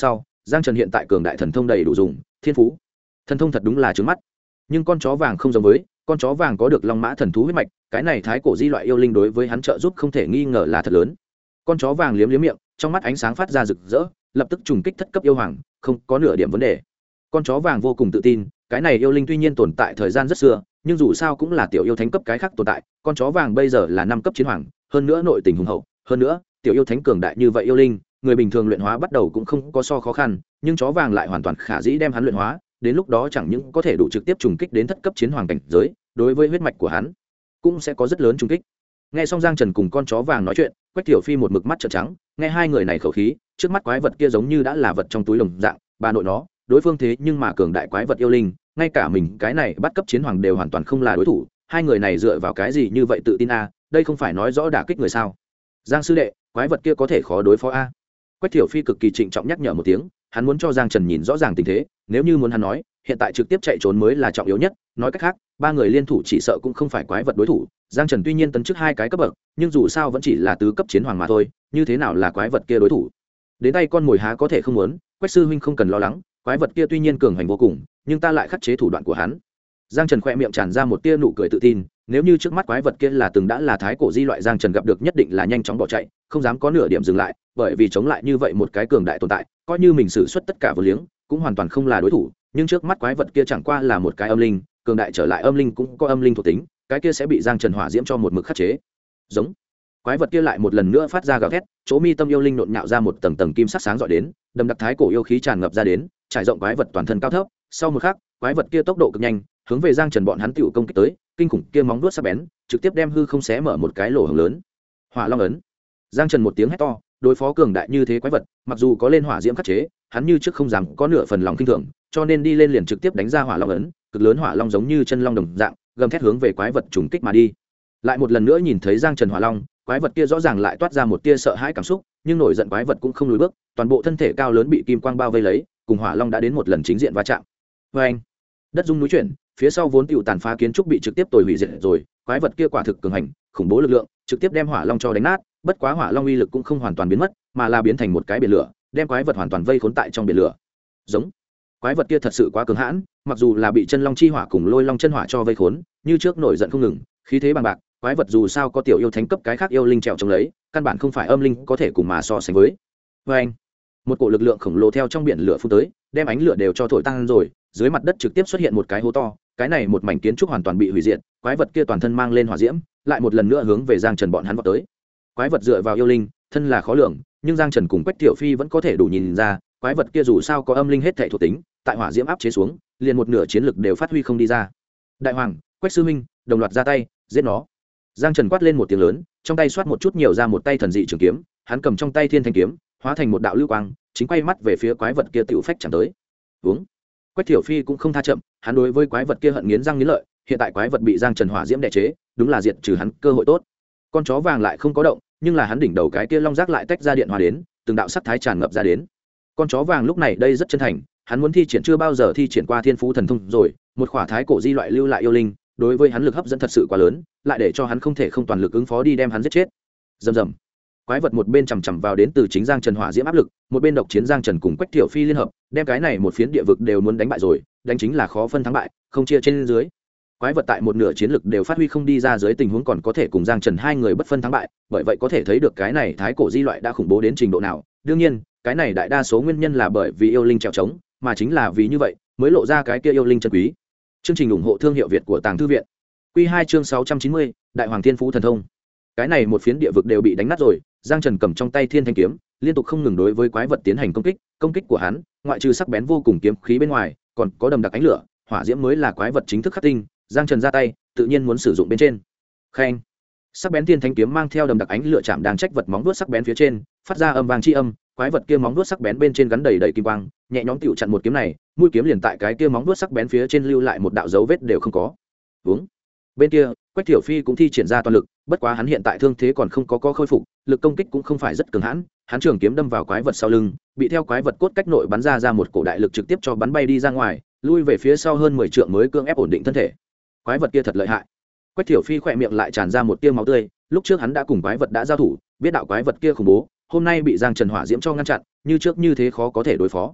Giang Trần hiện tại cường đại thần thông đầy đủ dùng, thiên phú thần thông thật đúng là trướng mắt. Nhưng con chó vàng không giống với, con chó vàng có được long mã thần thú huyết mạch, cái này thái cổ di loại yêu linh đối với hắn trợ giúp không thể nghi ngờ là thật lớn. Con chó vàng liếm liếm miệng, trong mắt ánh sáng phát ra rực rỡ, lập tức trùng kích thất cấp yêu hoàng, không có nửa điểm vấn đề. Con chó vàng vô cùng tự tin, cái này yêu linh tuy nhiên tồn tại thời gian rất xưa, nhưng dù sao cũng là tiểu yêu thánh cấp cái khác tồn tại. Con chó vàng bây giờ là 5 cấp chiến hoàng, hơn nữa nội tình hùng hậu, hơn nữa tiểu yêu thánh cường đại như vậy yêu linh, người bình thường luyện hóa bắt đầu cũng không có so khó khăn, nhưng chó vàng lại hoàn toàn khả dĩ đem hắn luyện hóa, đến lúc đó chẳng những có thể đủ trực tiếp trùng kích đến thất cấp chiến hoàng cảnh giới, đối với huyết mạch của hắn cũng sẽ có rất lớn trùng kích. Nghe xong Giang Trần cùng con chó vàng nói chuyện, Quách Tiểu Phi một mực mắt trợn trắng, nghe hai người này khẩu khí, trước mắt quái vật kia giống như đã là vật trong túi lồng dạng, bà nội nó, đối phương thế nhưng mà cường đại quái vật yêu linh, ngay cả mình cái này bắt cấp chiến hoàng đều hoàn toàn không là đối thủ, hai người này dựa vào cái gì như vậy tự tin a, đây không phải nói rõ đả kích người sao? Giang sư đệ, quái vật kia có thể khó đối phó a. Quách Tiểu Phi cực kỳ trịnh trọng nhắc nhở một tiếng, hắn muốn cho Giang Trần nhìn rõ ràng tình thế, nếu như muốn hắn nói, hiện tại trực tiếp chạy trốn mới là trọng yếu nhất, nói cách khác, ba người liên thủ chỉ sợ cũng không phải quái vật đối thủ. Giang Trần tuy nhiên tấn chức 2 cái cấp bậc, nhưng dù sao vẫn chỉ là tứ cấp chiến hoàng mà thôi, như thế nào là quái vật kia đối thủ? Đến tay con mồi há có thể không muốn, Quách sư huynh không cần lo lắng, quái vật kia tuy nhiên cường hành vô cùng, nhưng ta lại khắc chế thủ đoạn của hắn. Giang Trần khẽ miệng tràn ra một tia nụ cười tự tin, nếu như trước mắt quái vật kia là từng đã là thái cổ di loại, Giang Trần gặp được nhất định là nhanh chóng bỏ chạy, không dám có nửa điểm dừng lại, bởi vì chống lại như vậy một cái cường đại tồn tại, coi như mình sử xuất tất cả vô liếng, cũng hoàn toàn không là đối thủ, nhưng trước mắt quái vật kia chẳng qua là một cái âm linh, cường đại trở lại âm linh cũng có âm linh thuộc tính, cái kia sẽ bị Giang Trần hỏa diễm cho một mực khắc chế. Giống. Quái vật kia lại một lần nữa phát ra gào thét, chỗ mi tâm yêu linh nộn nhạo ra một tầng tầng kim sắc sáng rọi đến, đầm đặc thái cổ yêu khí tràn ngập ra đến, trải rộng quái vật toàn thân cao thấp. Sau một khắc, quái vật kia tốc độ cực nhanh, hướng về Giang Trần bọn hắn tiểu công kích tới, kinh khủng kia móng vuốt sắc bén, trực tiếp đem hư không xé mở một cái lỗ hổng lớn. Hỏa Long ấn. Giang Trần một tiếng hét to, đối phó cường đại như thế quái vật, mặc dù có lên hỏa diễm khắc chế, hắn như trước không dám có nửa phần lòng kinh thường, cho nên đi lên liền trực tiếp đánh ra Hỏa Long ấn, cực lớn hỏa long giống như chân long đồng dạng, gầm thét hướng về quái vật trùng kích mà đi. Lại một lần nữa nhìn thấy Giang Trần hỏa long, quái vật kia rõ ràng lại toát ra một tia sợ hãi cảm xúc, nhưng nổi giận quái vật cũng không lùi bước, toàn bộ thân thể cao lớn bị kim quang bao vây lấy, cùng hỏa long đã đến một lần chính diện va chạm. Oeng! Đất rung núi chuyển, phía sau vốn tiểu tàn phá kiến trúc bị trực tiếp tồi hủy diệt rồi, quái vật kia quả thực cường hành, khủng bố lực lượng, trực tiếp đem hỏa long cho đánh nát, bất quá hỏa long uy lực cũng không hoàn toàn biến mất, mà là biến thành một cái biển lửa, đem quái vật hoàn toàn vây khốn tại trong biển lửa. Giống. Quái vật kia thật sự quá cường hãn, mặc dù là bị chân long chi hỏa cùng lôi long chân hỏa cho vây khốn, như trước nổi giận không ngừng, khí thế bằng bạc, quái vật dù sao có tiểu yêu thánh cấp cái khác yêu linh trèo chống lấy, căn bản không phải âm linh có thể cùng mà so sánh với. Oeng! Một cổ lực lượng khổng lồ theo trong biển lửa phun tới, đem ánh lửa đều cho thổi tan rồi, dưới mặt đất trực tiếp xuất hiện một cái hố to, cái này một mảnh kiến trúc hoàn toàn bị hủy diệt, quái vật kia toàn thân mang lên hỏa diễm, lại một lần nữa hướng về Giang Trần bọn hắn vọt tới. Quái vật dựa vào yêu linh, thân là khó lường, nhưng Giang Trần cùng Quách Tiểu Phi vẫn có thể đủ nhìn ra, quái vật kia dù sao có âm linh hết thảy thuộc tính, tại hỏa diễm áp chế xuống, liền một nửa chiến lực đều phát huy không đi ra. Đại hoàng, Quách sư huynh, đồng loạt ra tay, giết nó. Giang Trần quát lên một tiếng lớn, trong tay xoát một chút nhiều ra một tay thần dị trường kiếm, hắn cầm trong tay thiên thanh kiếm, hóa thành một đạo lưu quang, chính quay mắt về phía quái vật kia tiểu phách chẳng tới. Uống. Quách Tiểu Phi cũng không tha chậm, hắn đối với quái vật kia hận nghiến răng nghiến lợi, hiện tại quái vật bị Giang Trần hỏa diễm đè chế, đúng là diệt trừ hắn cơ hội tốt. Con chó vàng lại không có động, nhưng là hắn đỉnh đầu cái kia long giác lại tách ra điện hòa đến, từng đạo sắc thái tràn ngập ra đến. Con chó vàng lúc này đây rất chân thành, hắn muốn thi triển chưa bao giờ thi triển qua thiên phú thần thông rồi, một khỏa thái cổ di loại lưu lại yêu linh, đối với hắn lực hấp dẫn thật sự quá lớn, lại để cho hắn không thể không toàn lực ứng phó đi đem hắn giết chết. Rầm rầm. Quái vật một bên chằm chằm vào đến từ chính Giang Trần hỏa diễm áp lực, một bên độc chiến Giang Trần cùng Quách Tiểu Phi liên hợp, đem cái này một phiến địa vực đều muốn đánh bại rồi, đánh chính là khó phân thắng bại, không chia trên dưới. Quái vật tại một nửa chiến lực đều phát huy không đi ra dưới tình huống còn có thể cùng Giang Trần hai người bất phân thắng bại, bởi vậy có thể thấy được cái này thái cổ di loại đã khủng bố đến trình độ nào. Đương nhiên, cái này đại đa số nguyên nhân là bởi vì yêu linh trèo trống, mà chính là vì như vậy mới lộ ra cái kia yêu linh chân quý. Chương trình ủng hộ thương hiệu Việt của Tàng Thư viện. Quy 2 chương 690, Đại Hoàng Thiên Phú thần thông. Cái này một phiến địa vực đều bị đánh nát rồi, Giang Trần cầm trong tay thiên thanh kiếm, liên tục không ngừng đối với quái vật tiến hành công kích của hắn, ngoại trừ sắc bén vô cùng kiếm khí bên ngoài, còn có đầm đặc ánh lửa, hỏa diễm mới là quái vật chính thức khắc tinh, Giang Trần ra tay, tự nhiên muốn sử dụng bên trên. Khen. Sắc bén thiên thanh kiếm mang theo đầm đặc ánh lửa chạm đang trách vật móng vuốt sắc bén phía trên, phát ra âm vang chi âm, quái vật kia móng vuốt sắc bén bên trên gắn đầy đầy kim quang, nhẹ nhõm tiểu chặn một kiếm này, mũi kiếm liền tại cái kia móng vuốt sắc bén phía trên lưu lại một đạo dấu vết đều không có. Uống. Bên kia, Quách Tiểu Phi cũng thi triển ra toàn lực, bất quá hắn hiện tại thương thế còn không có khôi phục, lực công kích cũng không phải rất cường hãn, hắn trường kiếm đâm vào quái vật sau lưng, bị theo quái vật cốt cách nội bắn ra một cổ đại lực trực tiếp cho bắn bay đi ra ngoài, lui về phía sau hơn 10 trượng mới cưỡng ép ổn định thân thể. Quái vật kia thật lợi hại. Quách Tiểu Phi khỏe miệng lại tràn ra một tia máu tươi, lúc trước hắn đã cùng quái vật đã giao thủ, biết đạo quái vật kia khủng bố, hôm nay bị Giang Trần hỏa diễm cho ngăn chặn, như trước như thế khó có thể đối phó.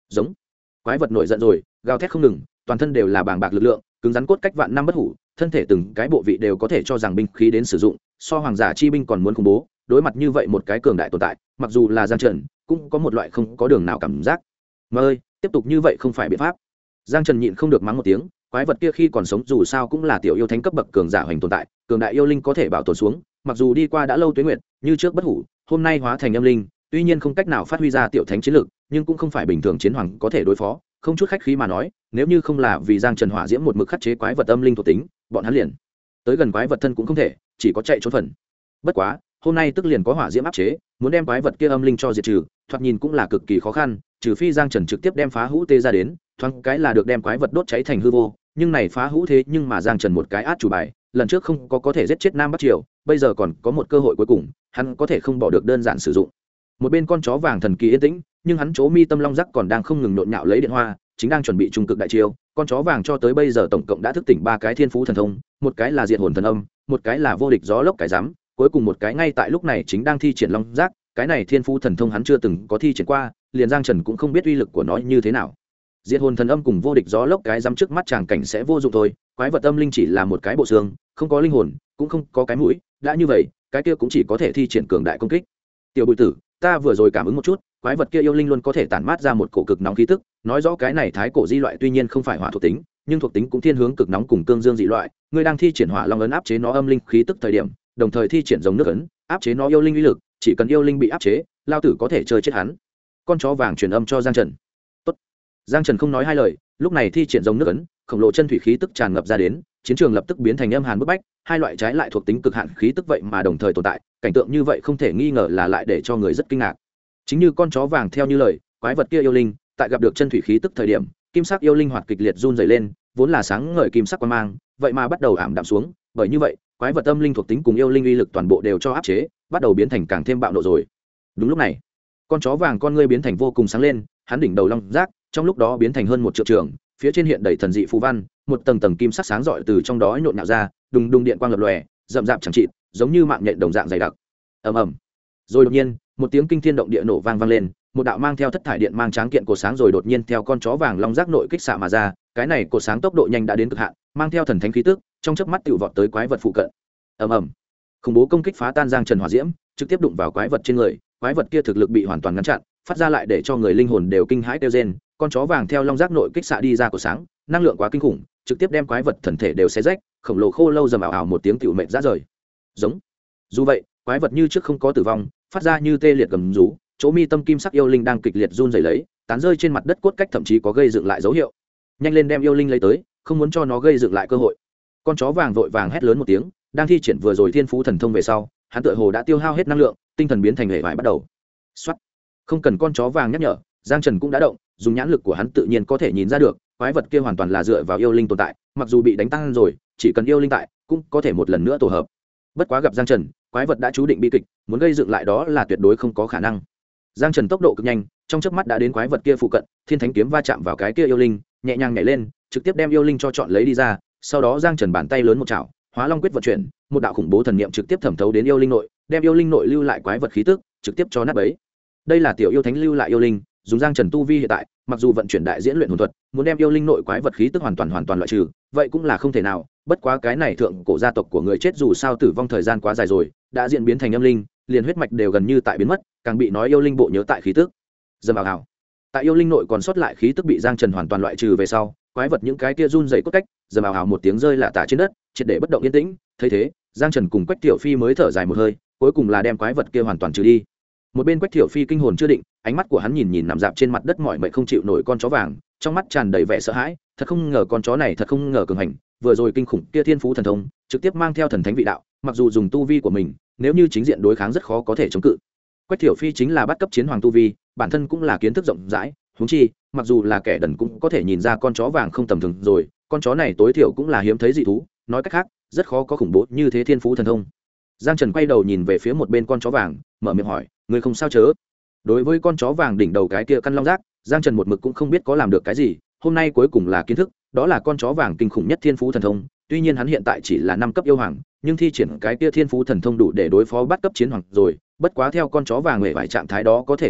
giống. Quái vật nổi giận rồi, gào thét không ngừng, toàn thân đều là bàng bạc lực lượng, cứng rắn cốt cách vạn năm bất hủ, thân thể từng cái bộ vị đều có thể cho rằng binh khí đến sử dụng, so hoàng giả chi binh còn muốn khủng bố. Đối mặt như vậy một cái cường đại tồn tại, mặc dù là Giang Trần cũng có một loại không có đường nào cảm giác. Mà ơi, tiếp tục như vậy không phải biện pháp. Giang Trần nhịn không được mắng một tiếng, quái vật kia khi còn sống dù sao cũng là tiểu yêu thánh cấp bậc cường giả hoành tồn tại, cường đại yêu linh có thể bảo tồn xuống, mặc dù đi qua đã lâu tuế nguyệt, như trước bất hủ, hôm nay hóa thành âm linh, tuy nhiên không cách nào phát huy ra tiểu thánh chiến lực, nhưng cũng không phải bình thường chiến hoàng có thể đối phó, không chút khách khí mà nói, nếu như không là vì Giang Trần hỏa diễm một mực khắc chế quái vật âm linh thuộc tính, bọn hắn liền tới gần quái vật thân cũng không thể, chỉ có chạy trốn phần. Bất quá, hôm nay tức liền có hỏa diễm áp chế, muốn đem quái vật kia âm linh cho diệt trừ, thoạt nhìn cũng là cực kỳ khó khăn, trừ phi Giang Trần trực tiếp đem phá hũ tê ra đến, thoáng cái là được đem quái vật đốt cháy thành hư vô, nhưng này phá hũ thế nhưng mà Giang Trần một cái át chủ bài, lần trước không có thể giết chết Nam Bắc Triều, bây giờ còn có một cơ hội cuối cùng, hắn có thể không bỏ được đơn giản sử dụng. Một bên con chó vàng thần kỳ yên tĩnh, nhưng hắn chỗ mi tâm long giác còn đang không ngừng nhộn nhạo lấy điện hoa, chính đang chuẩn bị trung cực đại chiêu. Con chó vàng cho tới bây giờ tổng cộng đã thức tỉnh 3 cái thiên phú thần thông, một cái là diệt hồn thần âm, một cái là vô địch gió lốc cái rắm, cuối cùng một cái ngay tại lúc này chính đang thi triển long giác. Cái này thiên phú thần thông hắn chưa từng có thi triển qua, liền Giang Trần cũng không biết uy lực của nó như thế nào. Diệt hồn thần âm cùng vô địch gió lốc cái rắm trước mắt chàng cảnh sẽ vô dụng thôi, quái vật âm linh chỉ là một cái bộ xương, không có linh hồn, cũng không có cái mũi, đã như vậy, cái kia cũng chỉ có thể thi triển cường đại công kích. Tiểu Bùi Tử, ta vừa rồi cảm ứng một chút, quái vật kia yêu linh luôn có thể tản mát ra một cổ cực nóng khí tức, nói rõ cái này thái cổ di loại tuy nhiên không phải hỏa thuộc tính, nhưng thuộc tính cũng thiên hướng cực nóng cùng cương dương dị loại, ngươi đang thi triển hỏa long ấn áp chế nó âm linh khí tức thời điểm, đồng thời thi triển giống nước ấn, áp chế nó yêu linh uy lực, chỉ cần yêu linh bị áp chế, lao tử có thể chơi chết hắn. Con chó vàng truyền âm cho Giang Trần. Tốt. Giang Trần không nói hai lời, lúc này thi triển giống nước ấn, khổng lồ chân thủy khí tức tràn ngập ra đến, chiến trường lập tức biến thành âm hàn bức bách, hai loại trái lại thuộc tính cực hạn khí tức vậy mà đồng thời tồn tại, cảnh tượng như vậy không thể nghi ngờ là lại để cho người rất kinh ngạc. Chính như con chó vàng theo như lời, quái vật kia yêu linh, tại gặp được chân thủy khí tức thời điểm, kim sắc yêu linh hoạt kịch liệt run rẩy lên, vốn là sáng ngời kim sắc quang mang, vậy mà bắt đầu ảm đạm xuống, bởi như vậy, quái vật âm linh thuộc tính cùng yêu linh uy lực toàn bộ đều cho áp chế, bắt đầu biến thành càng thêm bạo nộ rồi. Đúng lúc này, con chó vàng con ngươi biến thành vô cùng sáng lên, hắn đỉnh đầu long giác, trong lúc đó biến thành hơn một triệu trường, phía trên hiện đầy thần dị phù văn, một tầng tầng kim sắc sáng rọi từ trong đó nhộn nhạo ra, đùng đùng điện quang lập lòe, rậm rạp chẳng chịt, giống như mạng nhện đồng dạng dày đặc. Ầm ầm. Rồi đột nhiên, một tiếng kinh thiên động địa nổ vang lên, một đạo mang theo thất thải điện mang tráng kiện cột sáng rồi đột nhiên theo con chó vàng long giác nội kích xạ mà ra, cái này cột sáng tốc độ nhanh đã đến cực hạn, mang theo thần thánh khí tức, trong chớp mắt tựu vọt tới quái vật phụ cận. Ầm ầm. Khủng bố công kích phá tan Giang Trần hỏa diễm, trực tiếp đụng vào quái vật trên người, quái vật kia thực lực bị hoàn toàn ngăn chặn, phát ra lại để cho người linh hồn đều kinh hãi kêu rên, con chó vàng theo long giác nội kích xạ đi ra của sáng, năng lượng quá kinh khủng, trực tiếp đem quái vật thần thể đều xé rách, khổng lồ khô lâu rầm ảo ảo một tiếng tiểu mệnh ra rời. Giống. Dù vậy, quái vật như trước không có tử vong, phát ra như tê liệt gầm rú, chỗ mi tâm kim sắc yêu linh đang kịch liệt run rẩy lấy, tán rơi trên mặt đất cốt cách thậm chí có gây dựng lại dấu hiệu. Nhanh lên đem yêu linh lấy tới, không muốn cho nó gây dựng lại cơ hội. Con chó vàng vội vàng hét lớn một tiếng, đang thi triển vừa rồi thiên phú thần thông về sau, hắn tựa hồ đã tiêu hao hết năng lượng, tinh thần biến thành hệ vải bắt đầu. Soát. Không cần con chó vàng nhắc nhở, Giang Trần cũng đã động, dùng nhãn lực của hắn tự nhiên có thể nhìn ra được, quái vật kia hoàn toàn là dựa vào yêu linh tồn tại, mặc dù bị đánh tan rồi, chỉ cần yêu linh tại, cũng có thể một lần nữa tổ hợp. Bất quá gặp Giang Trần, quái vật đã chú định bi kịch, muốn gây dựng lại đó là tuyệt đối không có khả năng. Giang Trần tốc độ cực nhanh, trong chớp mắt đã đến quái vật kia phụ cận, thiên thánh kiếm va chạm vào cái kia yêu linh, nhẹ nhàng nhảy lên, trực tiếp đem yêu linh cho chọn lấy đi ra, sau đó Giang Trần bàn tay lớn một chảo, Hóa Long quyết vận chuyển, một đạo khủng bố thần niệm trực tiếp thẩm thấu đến yêu linh nội, đem yêu linh nội lưu lại quái vật khí tức, trực tiếp cho nát bấy. Đây là tiểu yêu thánh lưu lại yêu linh, dùng Giang Trần tu vi hiện tại, mặc dù vận chuyển đại diễn luyện hồn thuật, muốn đem yêu linh nội quái vật khí tức hoàn toàn loại trừ, vậy cũng là không thể nào, bất quá cái này thượng cổ gia tộc của người chết dù sao tử vong thời gian quá dài rồi, đã diễn biến thành âm linh, liền huyết mạch đều gần như tại biến mất, càng bị nói yêu linh bộ nhớ tại khí tức. Dầm vào hào. Tại yêu linh nội còn sót lại khí tức bị Giang Trần hoàn toàn loại trừ về sau, quái vật những cái kia run rẩy cốt cách, dầm vào hào một tiếng rơi lả tả trên đất, triệt để bất động yên tĩnh, thấy thế, Giang Trần cùng Quách Tiểu Phi mới thở dài một hơi, cuối cùng là đem quái vật kia hoàn toàn trừ đi. Một bên Quách Tiểu Phi kinh hồn chưa định, ánh mắt của hắn nhìn nằm dạp trên mặt đất mỏi mệt không chịu nổi con chó vàng, trong mắt tràn đầy vẻ sợ hãi, thật không ngờ con chó này thật không ngờ cường hành, vừa rồi kinh khủng kia thiên phú thần thông, trực tiếp mang theo thần thánh vị đạo, mặc dù dùng tu vi của mình, nếu như chính diện đối kháng rất khó có thể chống cự. Quách Tiểu Phi chính là bắt cấp chiến hoàng tu vi, bản thân cũng là kiến thức rộng rãi, huống chi, mặc dù là kẻ đần cũng có thể nhìn ra con chó vàng không tầm thường rồi, con chó này tối thiểu cũng là hiếm thấy dị thú, nói cách khác, rất khó có khủng bố như thế thiên phú thần thông. Giang Trần quay đầu nhìn về phía một bên con chó vàng, mở miệng hỏi, người không sao chớ? Đối với con chó vàng đỉnh đầu cái kia căn long giác, Giang Trần một mực cũng không biết có làm được cái gì, hôm nay cuối cùng là kiến thức, đó là con chó vàng kinh khủng nhất thiên phú thần thông, tuy nhiên hắn hiện tại chỉ là 5 cấp yêu hoàng, nhưng thi triển cái kia thiên phú thần thông đủ để đối phó bắt cấp chiến hoàng rồi, bất quá theo con chó vàng hề vải trạng thái đó có thể thấy được,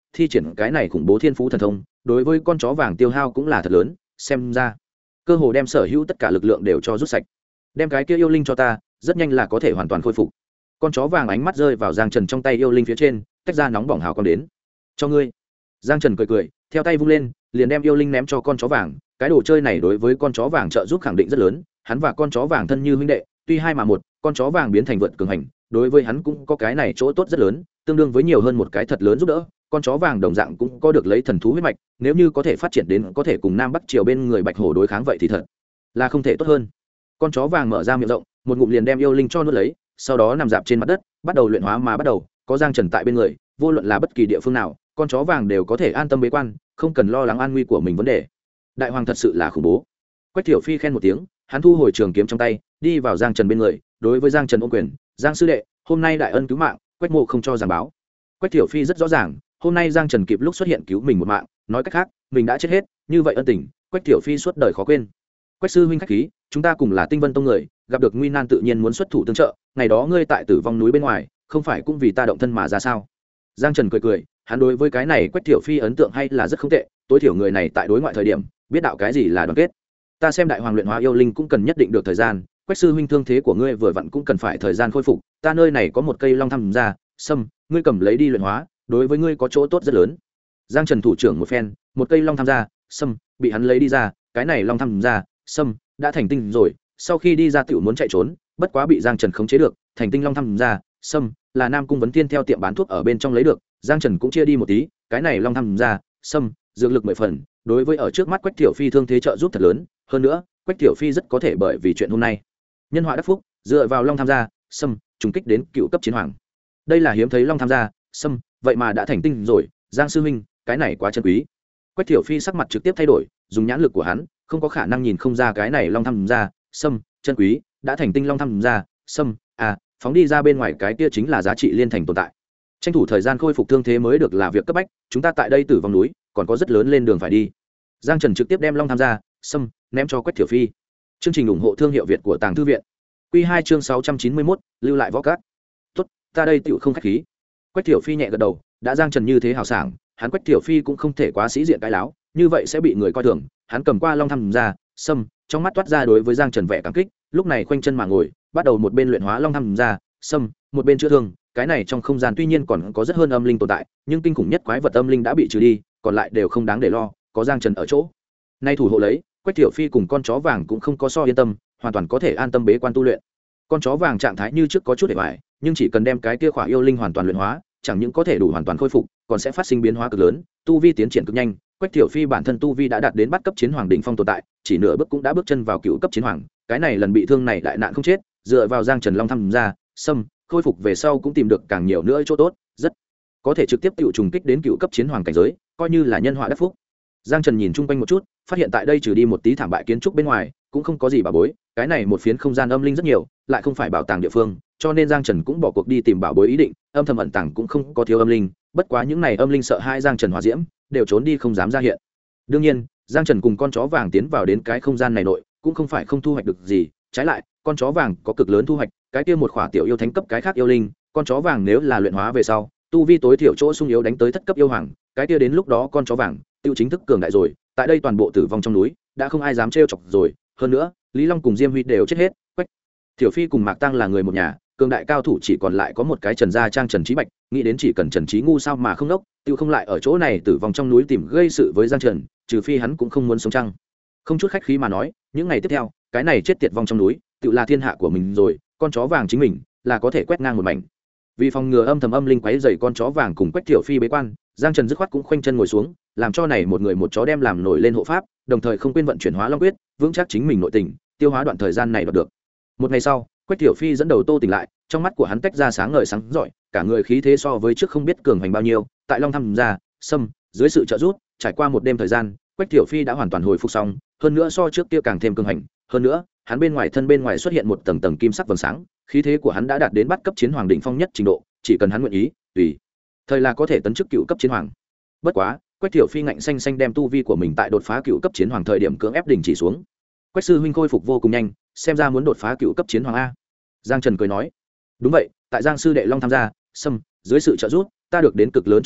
thi triển cái này khủng bố thiên phú thần thông đối với con chó vàng tiêu hao cũng là thật lớn, xem ra cơ hồ đem sở hữu tất cả lực lượng đều cho rút sạch. Đem cái kia yêu linh cho ta, rất nhanh là có thể hoàn toàn khôi phục. Con chó vàng ánh mắt rơi vào Giang Trần trong tay yêu linh phía trên, tách ra nóng bỏng hào quang đến. Cho ngươi. Giang Trần cười cười, theo tay vung lên, liền đem yêu linh ném cho con chó vàng. Cái đồ chơi này đối với con chó vàng trợ giúp khẳng định rất lớn, hắn và con chó vàng thân như huynh đệ, tuy hai mà một, con chó vàng biến thành vượt cường hành, đối với hắn cũng có cái này chỗ tốt rất lớn, tương đương với nhiều hơn một cái thật lớn giúp đỡ. Con chó vàng đồng dạng cũng có được lấy thần thú huyết mạch, nếu như có thể phát triển đến có thể cùng Nam Bắc Triều bên người Bạch Hổ đối kháng vậy thì thật là không thể tốt hơn. Con chó vàng mở ra miệng rộng, một ngụm liền đem yêu linh cho nuốt lấy, sau đó nằm dạp trên mặt đất, bắt đầu luyện hóa mà bắt đầu. Có Giang Trần tại bên người, vô luận là bất kỳ địa phương nào, con chó vàng đều có thể an tâm bế quan, không cần lo lắng an nguy của mình vấn đề. Đại hoàng thật sự là khủng bố. Quách Thiểu Phi khen một tiếng, hắn thu hồi trường kiếm trong tay, đi vào Giang Trần bên người, đối với Giang Trần ôm quyền, "Giang sư đệ, hôm nay đại ân cứu mạng, Quách mộ không cho giảng báo." Quách Thiểu Phi rất rõ ràng, hôm nay Giang Trần kịp lúc xuất hiện cứu mình một mạng, nói cách khác, mình đã chết hết, như vậy ân tình, Quách Thiểu Phi suốt đời khó quên. "Quách sư huynh khách khí, chúng ta cùng là Tinh Vân tông người, gặp được nguy nan tự nhiên muốn xuất thủ tương trợ, ngày đó ngươi tại Tử Vong núi bên ngoài, không phải cũng vì ta động thân mà ra sao?" Giang Trần cười cười, hắn đối với cái này Quách Thiểu Phi ấn tượng hay là rất không tệ, tối thiểu người này tại đối ngoại thời điểm, biết đạo cái gì là đoàn kết. Ta xem đại hoàng luyện hóa yêu linh cũng cần nhất định được thời gian, Quách sư huynh thương thế của ngươi vừa vặn cũng cần phải thời gian khôi phục, ta nơi này có một cây long thăm ra, sâm, ngươi cầm lấy đi luyện hóa, đối với ngươi có chỗ tốt rất lớn. Giang Trần thủ trưởng một phen, một cây long tham gia, sâm, bị hắn lấy đi ra, cái này long tham gia, sâm, đã thành tinh rồi, sau khi đi ra tiểu muốn chạy trốn, bất quá bị Giang Trần khống chế được, thành tinh long tham gia, sâm, là Nam Cung Vấn Tiên theo tiệm bán thuốc ở bên trong lấy được, Giang Trần cũng chia đi một tí, cái này long tham gia, sâm, dược lực 10 phần, đối với ở trước mắt Quách Thiểu Phi thương thế trợ giúp thật lớn, hơn nữa, Quách Thiểu Phi rất có thể bởi vì chuyện hôm nay, nhân họa đắc phúc, dựa vào long tham gia, sâm, trùng kích đến cựu cấp chiến hoàng. Đây là hiếm thấy long tham gia, sâm, vậy mà đã thành tinh rồi, Giang sư huynh, cái này quá chân quý. Quách Thiểu Phi sắc mặt trực tiếp thay đổi, dùng nhãn lực của hắn, không có khả năng nhìn không ra cái này long tham gia, sâm, chân quý, đã thành tinh long tham gia, sâm, phóng đi ra bên ngoài cái kia chính là giá trị liên thành tồn tại. Tranh thủ thời gian khôi phục thương thế mới được là việc cấp bách, chúng ta tại đây Tử Vong núi, còn có rất lớn lên đường phải đi. Giang Trần trực tiếp đem long tham gia, sâm, ném cho Quách Thiểu Phi. Chương trình ủng hộ thương hiệu Việt của Tàng Thư viện. Quy 2 chương 691, lưu lại võ cát. Tốt, ta đây tiểu không khách khí. Quách Thiểu Phi nhẹ gật đầu, đã Giang Trần như thế hào sảng, hắn Quách Thiểu Phi cũng không thể quá sĩ diện cái láo, như vậy sẽ bị người coi thường. Hắn cầm qua long tham gia, sâm, trong mắt toát ra đối với Giang Trần vẻ cảm kích, lúc này khoanh chân mà ngồi, bắt đầu một bên luyện hóa long tham gia, sâm, một bên chữa thương. Cái này trong không gian tuy nhiên còn có rất hơn âm linh tồn tại, nhưng kinh khủng nhất quái vật âm linh đã bị trừ đi, còn lại đều không đáng để lo, có Giang Trần ở chỗ. Nay thủ hộ lấy, Quách Thiểu Phi cùng con chó vàng cũng không có so yên tâm, hoàn toàn có thể an tâm bế quan tu luyện. Con chó vàng trạng thái như trước có chút để bại, nhưng chỉ cần đem cái kia khỏa yêu linh hoàn toàn luyện hóa, chẳng những có thể đủ hoàn toàn khôi phục, còn sẽ phát sinh biến hóa cực lớn, tu vi tiến triển cực nhanh. Quách Thiểu Phi bản thân tu vi đã đạt đến bắt cấp chiến hoàng đỉnh phong tồn tại, chỉ nửa bước cũng đã bước chân vào cựu cấp chiến hoàng. Cái này lần bị thương này đại nạn không chết, dựa vào Giang Trần long tham gia, sâm, khôi phục về sau cũng tìm được càng nhiều nữa chỗ tốt, rất có thể trực tiếp tự trùng kích đến cựu cấp chiến hoàng cảnh giới, coi như là nhân họa đắc phúc. Giang Trần nhìn chung quanh một chút, phát hiện tại đây trừ đi một tí thảm bại kiến trúc bên ngoài, cũng không có gì bảo bối, cái này một phiến không gian âm linh rất nhiều, lại không phải bảo tàng địa phương, cho nên Giang Trần cũng bỏ cuộc đi tìm bảo bối ý định, âm thầm ẩn tàng cũng không có thiếu âm linh, bất quá những này âm linh sợ hai Giang Trần hỏa diễm, đều trốn đi không dám ra hiện. Đương nhiên, Giang Trần cùng con chó vàng tiến vào đến cái không gian này nội, cũng không phải không thu hoạch được gì, trái lại, con chó vàng có cực lớn thu hoạch, cái kia một khỏa tiểu yêu thánh cấp cái khác yêu linh, con chó vàng nếu là luyện hóa về sau, tu vi tối thiểu chỗ sung yếu đánh tới thất cấp yêu hoàng, cái kia đến lúc đó con chó vàng tiêu chính thức cường đại rồi, tại đây toàn bộ Tử Vong trong núi, đã không ai dám trêu chọc rồi, hơn nữa, Lý Long cùng Diêm Huy đều chết hết, Quách Thiểu Phi cùng Mạc Tăng là người một nhà, cường đại cao thủ chỉ còn lại có một cái Trần Gia Trang Trần Trí Bạch, nghĩ đến chỉ cần Trần Trí ngu sao mà không đốc, tiêu không lại ở chỗ này Tử Vong trong núi tìm gây sự với Giang Trần, trừ phi hắn cũng không muốn sống chăng. Không chút khách khí mà nói, những ngày tiếp theo, cái này chết tiệt vong trong núi, tự là thiên hạ của mình rồi, con chó vàng chính mình là có thể quét ngang một mảnh. Vì phòng ngừa âm thầm âm linh quấy rầy con chó vàng cùng Quách Thiểu Phi bế quan, Giang Trần dứt khoát cũng khoanh chân ngồi xuống, làm cho này một người một chó đem làm nổi lên hộ pháp, đồng thời không quên vận chuyển hóa long quyết, vững chắc chính mình nội tình, tiêu hóa đoạn thời gian này đoạt được. Một ngày sau, Quách Thiểu Phi dẫn đầu Tô tỉnh lại, trong mắt của hắn tách ra sáng ngời sáng rọi, cả người khí thế so với trước không biết cường hành bao nhiêu, tại Long Thăm ra, sâm, dưới sự trợ giúp, trải qua một đêm thời gian, Quách Thiểu Phi đã hoàn toàn hồi phục xong, hơn nữa so trước kia càng thêm cường hành, hơn nữa, hắn bên ngoài xuất hiện một tầng tầng kim sắc vầng sáng, khí thế của hắn đã đạt đến bắt cấp chiến hoàng đỉnh phong nhất trình độ, chỉ cần hắn nguyện ý, tùy thời là có thể tấn chức cựu cấp chiến hoàng. Bất quá, Quách Thiểu Phi ngạnh xanh xanh đem tu vi của mình tại đột phá cựu cấp chiến hoàng thời điểm cưỡng ép đình chỉ xuống. Quách sư huynh khôi phục vô cùng nhanh, xem ra muốn đột phá cựu cấp chiến hoàng a. Giang Trần cười nói, đúng vậy, tại Giang sư đệ Long tham gia, sâm, dưới sự trợ giúp, ta được đến cực lớn chỗ tốt,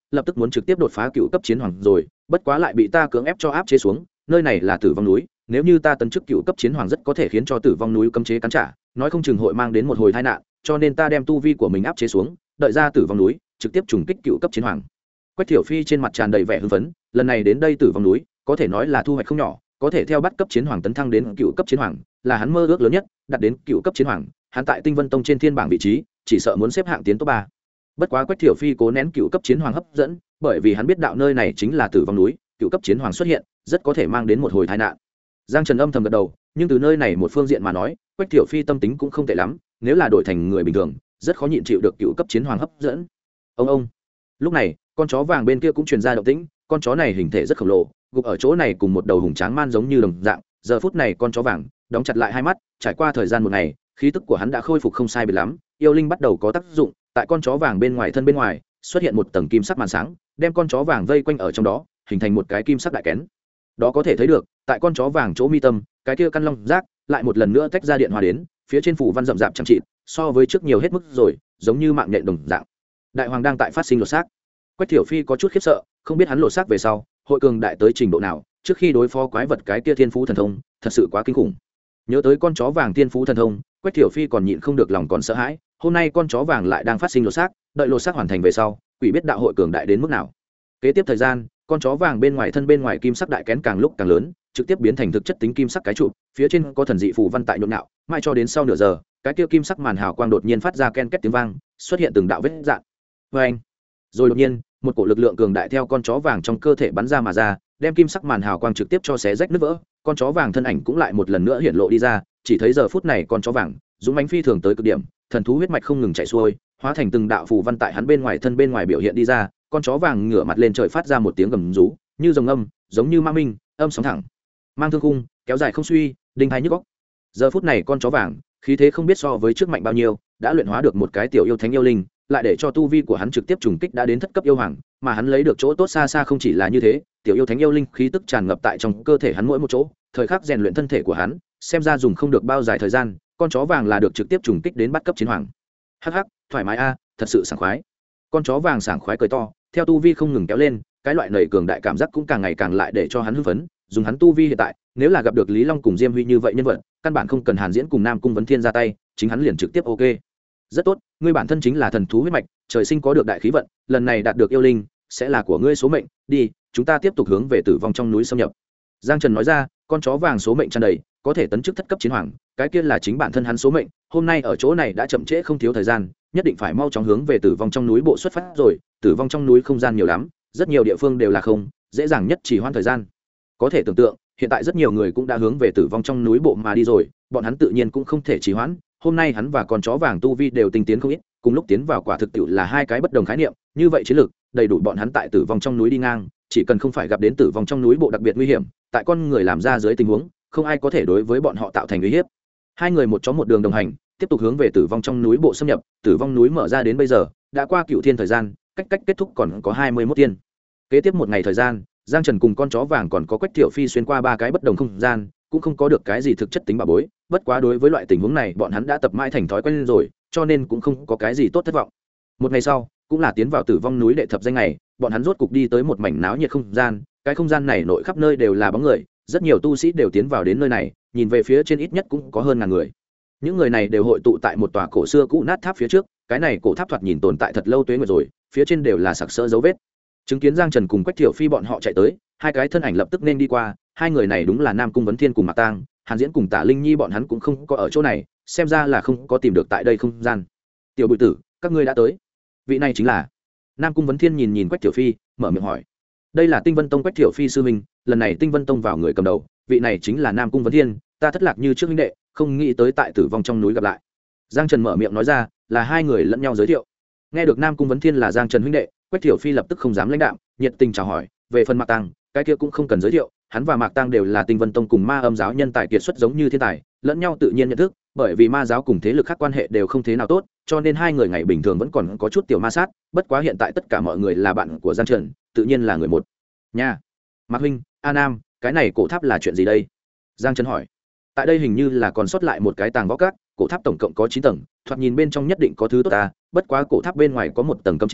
lập tức muốn trực tiếp đột phá cựu cấp chiến hoàng rồi, bất quá lại bị ta cưỡng ép cho áp chế xuống. Nơi này là tử vong núi, nếu như ta tấn chức cựu cấp chiến hoàng rất có thể khiến cho tử vong núi cấm chế cắn trả, nói không chừng hội mang đến một hồi tai nạn, cho nên ta đem tu vi của mình áp chế xuống, đợi ra tử vong núi trực tiếp trùng kích cựu cấp chiến hoàng. Quách Thiểu Phi trên mặt tràn đầy vẻ hưng phấn, lần này đến đây tử vong núi có thể nói là thu hoạch không nhỏ, có thể theo bắt cấp chiến hoàng tấn thăng đến cựu cấp chiến hoàng là hắn mơ ước lớn nhất, đạt đến cựu cấp chiến hoàng hắn tại Tinh Vân Tông trên thiên bảng vị trí chỉ sợ muốn xếp hạng tiến top 3. Bất quá Quách Thiểu Phi cố nén cựu cấp chiến hoàng hấp dẫn, bởi vì hắn biết đạo nơi này chính là tử vong núi, cựu cấp chiến hoàng xuất hiện rất có thể mang đến một hồi tai nạn. Giang Trần âm thầm gật đầu, nhưng từ nơi này một phương diện mà nói, Quách Thiểu Phi tâm tính cũng không tệ lắm, nếu là đổi thành người bình thường rất khó nhịn chịu được cựu cấp chiến hoàng hấp dẫn. Ông lúc này con chó vàng bên kia cũng truyền ra động tĩnh, con chó này hình thể rất khổng lồ, gục ở chỗ này cùng một đầu hùng tráng man giống như đồng dạng. Giờ phút này con chó vàng đóng chặt lại hai mắt, trải qua thời gian một ngày khí tức của hắn đã khôi phục không sai biệt lắm, yêu linh bắt đầu có tác dụng, tại con chó vàng bên ngoài thân bên ngoài xuất hiện một tầng kim sắc màn sáng, đem con chó vàng vây quanh ở trong đó, hình thành một cái kim sắc đại kén. Đó có thể thấy được, tại con chó vàng chỗ mi tâm, cái kia căn long giác lại một lần nữa tách ra điện hòa đến, phía trên phủ văn rậm rạp chẳng trị, so với trước nhiều hết mức rồi, giống như mạng nhện đồng dạng. Đại hoàng đang tại phát sinh lột xác. Quách Thiểu Phi có chút khiếp sợ, không biết hắn lột xác về sau hội cường đại tới trình độ nào, trước khi đối phó quái vật cái kia thiên phú thần thông thật sự quá kinh khủng. Nhớ tới con chó vàng thiên phú thần thông, Quách Thiểu Phi còn nhịn không được lòng còn sợ hãi, hôm nay con chó vàng lại đang phát sinh lột xác, đợi lột xác hoàn thành về sau quỷ biết đạo hội cường đại đến mức nào. Kế tiếp thời gian, con chó vàng bên ngoài thân bên ngoài kim sắc đại kén càng lúc càng lớn, trực tiếp biến thành thực chất tính kim sắc cái trụ, phía trên có thần dị phù văn tại nhộn nhạo, mãi cho đến sau nửa giờ, cái kia kim sắc màn hào quang đột nhiên phát ra ken két tiếng vang, xuất hiện từng đạo vết rạn. Vâng. Rồi đột nhiên, một cổ lực lượng cường đại theo con chó vàng trong cơ thể bắn ra mà ra, đem kim sắc màn hào quang trực tiếp cho xé rách nứt vỡ, con chó vàng thân ảnh cũng lại một lần nữa hiện lộ đi ra, chỉ thấy giờ phút này con chó vàng dũng mãnh phi thường tới cực điểm, thần thú huyết mạch không ngừng chảy xuôi, hóa thành từng đạo phù văn tại hắn bên ngoài thân bên ngoài biểu hiện đi ra, con chó vàng ngửa mặt lên trời phát ra một tiếng gầm rú, như rồng âm, giống như ma minh, âm sóng thẳng, mang thương khung, kéo dài không suy, đinh hai nhức óc. Giờ phút này con chó vàng, khí thế không biết so với trước mạnh bao nhiêu, đã luyện hóa được một cái tiểu yêu thánh yêu linh, lại để cho tu vi của hắn trực tiếp trùng kích đã đến thất cấp yêu hoàng, mà hắn lấy được chỗ tốt xa xa không chỉ là như thế, tiểu yêu thánh yêu linh khí tức tràn ngập tại trong cơ thể hắn mỗi một chỗ, thời khắc rèn luyện thân thể của hắn, xem ra dùng không được bao dài thời gian, con chó vàng là được trực tiếp trùng kích đến bắt cấp chiến hoàng. Hắc hắc, thoải mái a, thật sự sảng khoái. Con chó vàng sảng khoái cười to, theo tu vi không ngừng kéo lên, cái loại nảy cường đại cảm giác cũng càng ngày càng lại để cho hắn hưng phấn, dùng hắn tu vi hiện tại, nếu là gặp được Lý Long cùng Diêm Huy như vậy nhân vật, căn bản không cần Hàn Diễn cùng Nam Cung Vấn Thiên ra tay, chính hắn liền trực tiếp ok. Rất tốt, ngươi bản thân chính là thần thú huyết mạch, trời sinh có được đại khí vận, lần này đạt được yêu linh sẽ là của ngươi số mệnh, đi, chúng ta tiếp tục hướng về tử vong trong núi xâm nhập. Giang Trần nói ra, con chó vàng số mệnh tràn đầy, có thể tấn chức thất cấp chiến hoàng, cái kia là chính bản thân hắn số mệnh, hôm nay ở chỗ này đã chậm trễ không thiếu thời gian, nhất định phải mau chóng hướng về tử vong trong núi bộ xuất phát rồi, tử vong trong núi không gian nhiều lắm, rất nhiều địa phương đều là không, dễ dàng nhất chỉ hoãn thời gian. Có thể tưởng tượng, hiện tại rất nhiều người cũng đã hướng về tử vong trong núi bộ mà đi rồi, bọn hắn tự nhiên cũng không thể trì hoãn. Hôm nay hắn và con chó vàng tu vi đều tinh tiến không ít, cùng lúc tiến vào quả thực tiệu là hai cái bất đồng khái niệm, như vậy chiến lược đầy đủ bọn hắn tại tử vong trong núi đi ngang, chỉ cần không phải gặp đến tử vong trong núi bộ đặc biệt nguy hiểm, tại con người làm ra dưới tình huống, không ai có thể đối với bọn họ tạo thành uy hiếp. Hai người một chó một đường đồng hành, tiếp tục hướng về tử vong trong núi bộ xâm nhập, tử vong núi mở ra đến bây giờ, đã qua cựu thiên thời gian, cách kết thúc còn có 21 tiên. Kế tiếp một ngày thời gian, Giang Trần cùng con chó vàng còn có Quách Thiểu Phi xuyên qua ba cái bất đồng không gian, cũng không có được cái gì thực chất tính bảo bối, bất quá đối với loại tình huống này bọn hắn đã tập mãi thành thói quen rồi, cho nên cũng không có cái gì tốt thất vọng. Một ngày sau, cũng là tiến vào tử vong núi đệ thập danh ngày, bọn hắn rốt cục đi tới một mảnh náo nhiệt không gian, cái không gian này nội khắp nơi đều là bóng người, rất nhiều tu sĩ đều tiến vào đến nơi này, nhìn về phía trên ít nhất cũng có hơn ngàn người. Những người này đều hội tụ tại một tòa cổ xưa cũ nát tháp phía trước, cái này cổ tháp thoạt nhìn tồn tại thật lâu tuế nguyệt rồi, phía trên đều là sặc sỡ dấu vết. Chứng kiến Giang Trần cùng Quách Thiểu Phi bọn họ chạy tới, hai cái thân ảnh lập tức nên đi qua, hai người này đúng là Nam Cung Vấn Thiên cùng Mạc Tang, Hàn Diễn cùng Tả Linh Nhi bọn hắn cũng không có ở chỗ này, xem ra là không có tìm được tại đây không gian. Tiểu Bụi Tử, các ngươi đã tới. Vị này chính là Nam Cung Vấn Thiên nhìn nhìn Quách Thiểu Phi, mở miệng hỏi. Đây là Tinh Vân Tông Quách Thiểu Phi sư huynh, lần này Tinh Vân Tông vào người cầm đầu, vị này chính là Nam Cung Vấn Thiên, ta thất lạc như trước huynh đệ, không nghĩ tới tại tử vong trong núi gặp lại. Giang Trần mở miệng nói ra, là hai người lẫn nhau giới thiệu. Nghe được Nam Cung Vấn Thiên là Giang Trần huynh đệ, Quách Thiểu Phi lập tức không dám lãnh đạm, nhiệt tình chào hỏi, về phần Mạc Tang, cái kia cũng không cần giới thiệu, hắn và Mạc Tang đều là Tinh Vân Tông cùng Ma Âm giáo nhân tài kiệt xuất giống như thiên tài, lẫn nhau tự nhiên nhận thức, bởi vì ma giáo cùng thế lực khác quan hệ đều không thế nào tốt, cho nên hai người ngày bình thường vẫn còn có chút tiểu ma sát, bất quá hiện tại tất cả mọi người là bạn của Giang Trần, tự nhiên là người một nhà. Mạc huynh, A Nam, cái này cổ tháp là chuyện gì đây? Giang Trần hỏi. Tại đây hình như là còn sót lại một cái tàng võ các, cổ tháp tổng cộng có 9 tầng, thoạt nhìn bên trong nhất định có thứ tốt ta, bất quá cổ tháp bên ngoài có một tầng cấm chế,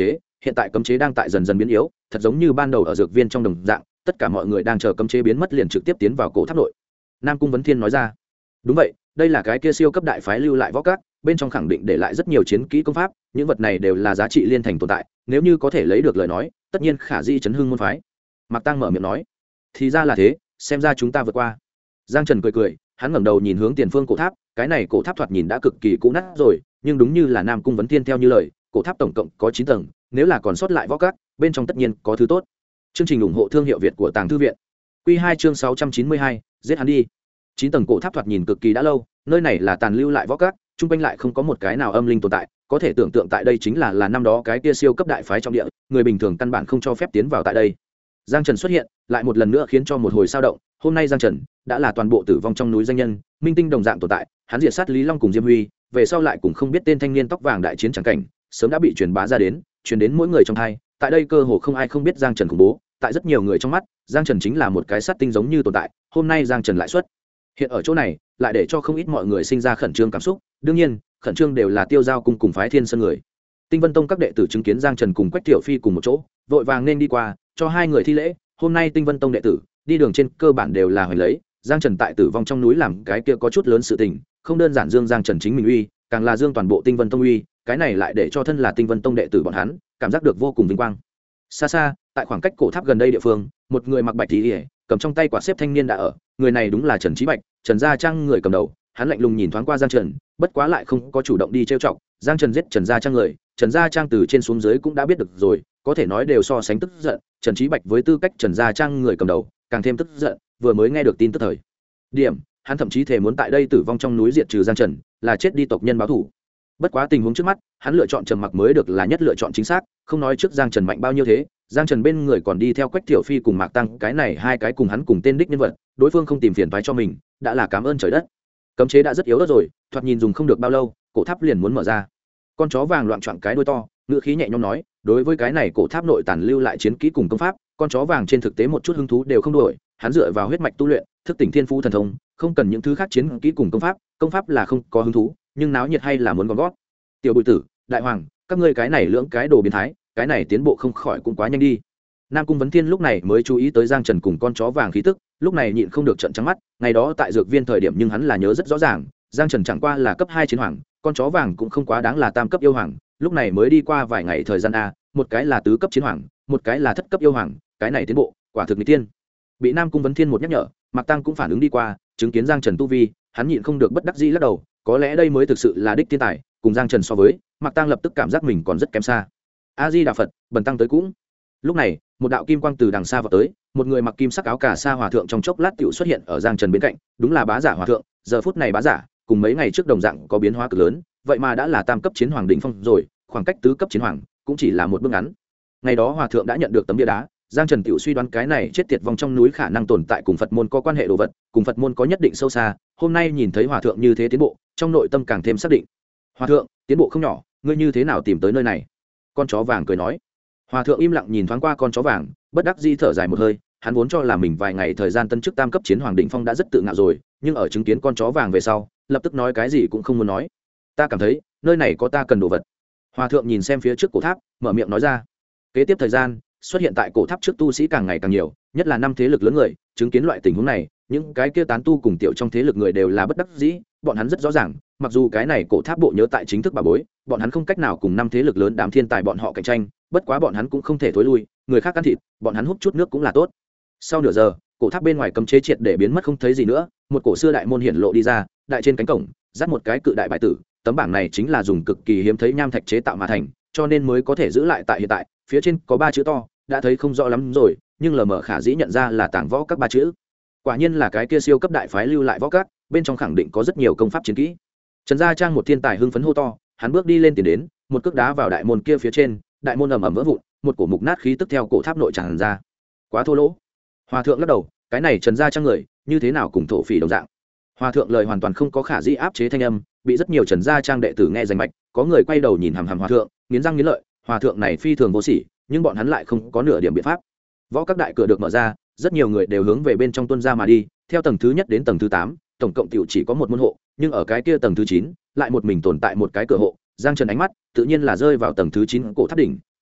hiện tại cấm chế đang tại dần dần biến yếu, thật giống như ban đầu ở dược viên trong đồng dạng, tất cả mọi người đang chờ cấm chế biến mất liền trực tiếp tiến vào cổ tháp nội. Nam Cung Vấn Thiên nói ra. Đúng vậy, đây là cái kia siêu cấp đại phái lưu lại võ các, bên trong khẳng định để lại rất nhiều chiến kỹ công pháp, những vật này đều là giá trị liên thành tồn tại, nếu như có thể lấy được lời nói, tất nhiên khả di chấn hưng môn phái. Mạc Tăng mở miệng nói. Thì ra là thế, xem ra chúng ta vượt qua. Giang Trần cười cười, hắn ngẩng đầu nhìn hướng tiền phương cổ tháp, cái này cổ tháp thoạt nhìn đã cực kỳ cũ nát rồi, nhưng đúng như là Nam Cung Vấn Thiên theo như lời, cổ tháp tổng cộng có 9 tầng, nếu là còn sót lại võ các, bên trong tất nhiên có thứ tốt. Chương trình ủng hộ thương hiệu Việt của Tàng Thư viện. Quy 2 chương 692, giết hắn đi. 9 tầng cổ tháp thoạt nhìn cực kỳ đã lâu, nơi này là tàn lưu lại võ các, trung quanh lại không có một cái nào âm linh tồn tại, có thể tưởng tượng tại đây chính là năm đó cái kia siêu cấp đại phái trong địa, người bình thường căn bản không cho phép tiến vào tại đây. Giang Trần xuất hiện, lại một lần nữa khiến cho một hồi sao động, hôm nay Giang Trần đã là toàn bộ tử vong trong núi danh nhân, minh tinh đồng dạng tồn tại, hắn diệt sát Lý Long cùng Diêm Huy, về sau lại cũng không biết tên thanh niên tóc vàng đại chiến chẳng cảnh, sớm đã bị truyền bá ra đến, truyền đến mỗi người trong hai, tại đây cơ hồ không ai không biết Giang Trần khủng bố, tại rất nhiều người trong mắt, Giang Trần chính là một cái sát tinh giống như tồn tại, hôm nay Giang Trần lại xuất hiện ở chỗ này, lại để cho không ít mọi người sinh ra khẩn trương cảm xúc, đương nhiên, khẩn trương đều là Tiêu Giao cùng phái Thiên Sơn người. Tinh Vân Tông các đệ tử chứng kiến Giang Trần cùng Quách Tiểu Phi cùng một chỗ, vội vàng nên đi qua, cho hai người thi lễ, hôm nay Tinh Vân Tông đệ tử đi đường trên cơ bản đều là hoành lấy, Giang Trần tại tử vong trong núi làm cái kia có chút lớn sự tình, không đơn giản dương Giang Trần chính mình uy, càng là dương toàn bộ Tinh Vân Tông uy, cái này lại để cho thân là Tinh Vân Tông đệ tử bọn hắn cảm giác được vô cùng vinh quang. Xa xa, tại khoảng cách cổ tháp gần đây địa phương, một người mặc bạch y, cầm trong tay quạt xếp thanh niên đã ở, người này đúng là Trần Chí Bạch, Trần Gia Trang người cầm đầu, hắn lạnh lùng nhìn thoáng qua Giang Trần, bất quá lại không có chủ động đi trêu chọc, Giang Trần giết Trần Gia Trang người, Trần Gia Trang từ trên xuống dưới cũng đã biết được rồi, có thể nói đều so sánh tức giận, Trần Chí Bạch với tư cách Trần Gia Trang người cầm đầu, càng thêm tức giận, vừa mới nghe được tin tức thời điểm, hắn thậm chí thể muốn tại đây tử vong trong núi diệt trừ Giang Trần, là chết đi tộc nhân báo thù. Bất quá tình huống trước mắt, hắn lựa chọn trầm mặc mới được là nhất lựa chọn chính xác, không nói trước Giang Trần mạnh bao nhiêu thế, Giang Trần bên người còn đi theo Quách Tiểu Phi cùng Mạc Tăng, cái này hai cái cùng hắn cùng tên đích nhân vật, đối phương không tìm phiền toái cho mình, đã là cảm ơn trời đất. Cấm chế đã rất yếu ớt rồi, thoạt nhìn dùng không được bao lâu, cổ tháp liền muốn mở ra. Con chó vàng loạn choạng cái đuôi to, ngữ khí nhẹ nhõm nói, đối với cái này cổ tháp nội tàn lưu lại chiến kỹ cùng công pháp, con chó vàng trên thực tế một chút hứng thú đều không đổi, hắn dựa vào huyết mạch tu luyện, thức tỉnh thiên phú thần thông, không cần những thứ khác chiến kỹ cùng công pháp là không có hứng thú, nhưng náo nhiệt hay là muốn gom gót. Tiểu Bùi Tử, Đại Hoàng, các ngươi cái này lưỡng cái đồ biến thái, cái này tiến bộ không khỏi cũng quá nhanh đi. Nam Cung Vấn Thiên lúc này mới chú ý tới Giang Trần cùng con chó vàng khí tức, lúc này nhịn không được trợn trắng mắt, ngày đó tại dược viên thời điểm nhưng hắn là nhớ rất rõ ràng, Giang Trần chẳng qua là cấp 2 chiến hoàng, con chó vàng cũng không quá đáng là tam cấp yêu hoàng, lúc này mới đi qua vài ngày thời gian a, một cái là tứ cấp chiến hoàng, một cái là thất cấp yêu hoàng, cái này tiến bộ, quả thực nghịch tiên. Bị Nam Cung Vấn Thiên một nhắc nhở, Mạc Tăng cũng phản ứng đi qua, chứng kiến Giang Trần tu vi, hắn nhịn không được bất đắc dĩ lắc đầu, có lẽ đây mới thực sự là đích thiên tài, cùng Giang Trần so với, Mạc Tăng lập tức cảm giác mình còn rất kém xa. A Di Đà Phật, bần tăng tới cũng. Lúc này, một đạo kim quang từ đằng xa vọt tới, một người mặc kim sắc áo cà sa hòa thượng trong chốc lát tiểu xuất hiện ở Giang Trần bên cạnh, đúng là Bá Giả hòa thượng, giờ phút này Bá Giả cùng mấy ngày trước đồng dạng có biến hóa cực lớn, vậy mà đã là tam cấp chiến hoàng đỉnh phong rồi, khoảng cách tứ cấp chiến hoàng cũng chỉ là một bước ngắn. Ngày đó hòa thượng đã nhận được tấm bia đá, Giang Trần tiểu suy đoán cái này chết tiệt vong trong núi khả năng tồn tại cùng Phật môn có quan hệ đồ vật, cùng Phật môn có nhất định sâu xa, hôm nay nhìn thấy hòa thượng như thế tiến bộ, trong nội tâm càng thêm xác định. Hòa thượng, tiến bộ không nhỏ, ngươi như thế nào tìm tới nơi này? Con chó vàng cười nói. Hòa thượng im lặng nhìn thoáng qua con chó vàng, bất đắc dĩ thở dài một hơi, hắn vốn cho là mình vài ngày thời gian tân chức tam cấp chiến hoàng đỉnh phong đã rất tự ngạo rồi, nhưng ở chứng kiến con chó vàng về sau, lập tức nói cái gì cũng không muốn nói. Ta cảm thấy, nơi này có ta cần đồ vật. Hòa thượng nhìn xem phía trước cổ tháp, mở miệng nói ra. Kế tiếp thời gian, xuất hiện tại cổ tháp trước tu sĩ càng ngày càng nhiều, nhất là năm thế lực lớn người, chứng kiến loại tình huống này, những cái kia tán tu cùng tiểu trong thế lực người đều là bất đắc dĩ, bọn hắn rất rõ ràng, mặc dù cái này cổ tháp bộ nhớ tại chính thức bà bối, bọn hắn không cách nào cùng năm thế lực lớn đám thiên tài bọn họ cạnh tranh, bất quá bọn hắn cũng không thể thối lui, người khác ăn thịt, bọn hắn hút chút nước cũng là tốt. Sau nửa giờ, cổ tháp bên ngoài cấm chế triệt để biến mất không thấy gì nữa, một cổ xưa đại môn hiển lộ đi ra, đại trên cánh cổng, dắt một cái cự đại bài tử, tấm bảng này chính là dùng cực kỳ hiếm thấy nham thạch chế tạo mà thành, cho nên mới có thể giữ lại tại hiện tại, phía trên có 3 chữ to, đã thấy không rõ lắm rồi, nhưng lờ mờ khả dĩ nhận ra là Tàng Võ Các 3 chữ. Quả nhiên là cái kia siêu cấp đại phái lưu lại võ các, bên trong khẳng định có rất nhiều công pháp chiến kỹ. Trần Gia Trang một thiên tài hưng phấn hô to, hắn bước đi lên tiền đến, một cước đá vào đại môn kia phía trên, đại môn ầm ầm vỡ vụn, một cổ mục nát khí tức theo cổ tháp nội tràn ra. Quá thô lỗ. Hòa thượng lắc đầu, cái này Trần Gia Trang người, như thế nào cùng thổ phỉ đồng dạng. Hòa thượng lời hoàn toàn không có khả dĩ áp chế thanh âm, bị rất nhiều Trần Gia Trang đệ tử nghe rành mạch, có người quay đầu nhìn hằm hằm hòa thượng, nghiến răng nghiến lợi, hòa thượng này phi thường vô sỉ, nhưng bọn hắn lại không có nửa điểm biện pháp. Võ các đại cửa được mở ra, rất nhiều người đều hướng về bên trong tuân ra mà đi, theo tầng thứ nhất đến tầng thứ 8, tổng cộng tiểu chỉ có một môn hộ, nhưng ở cái kia tầng thứ 9, lại một mình tồn tại một cái cửa hộ. Giang Trần ánh mắt tự nhiên là rơi vào tầng thứ 9 cổ tháp đỉnh,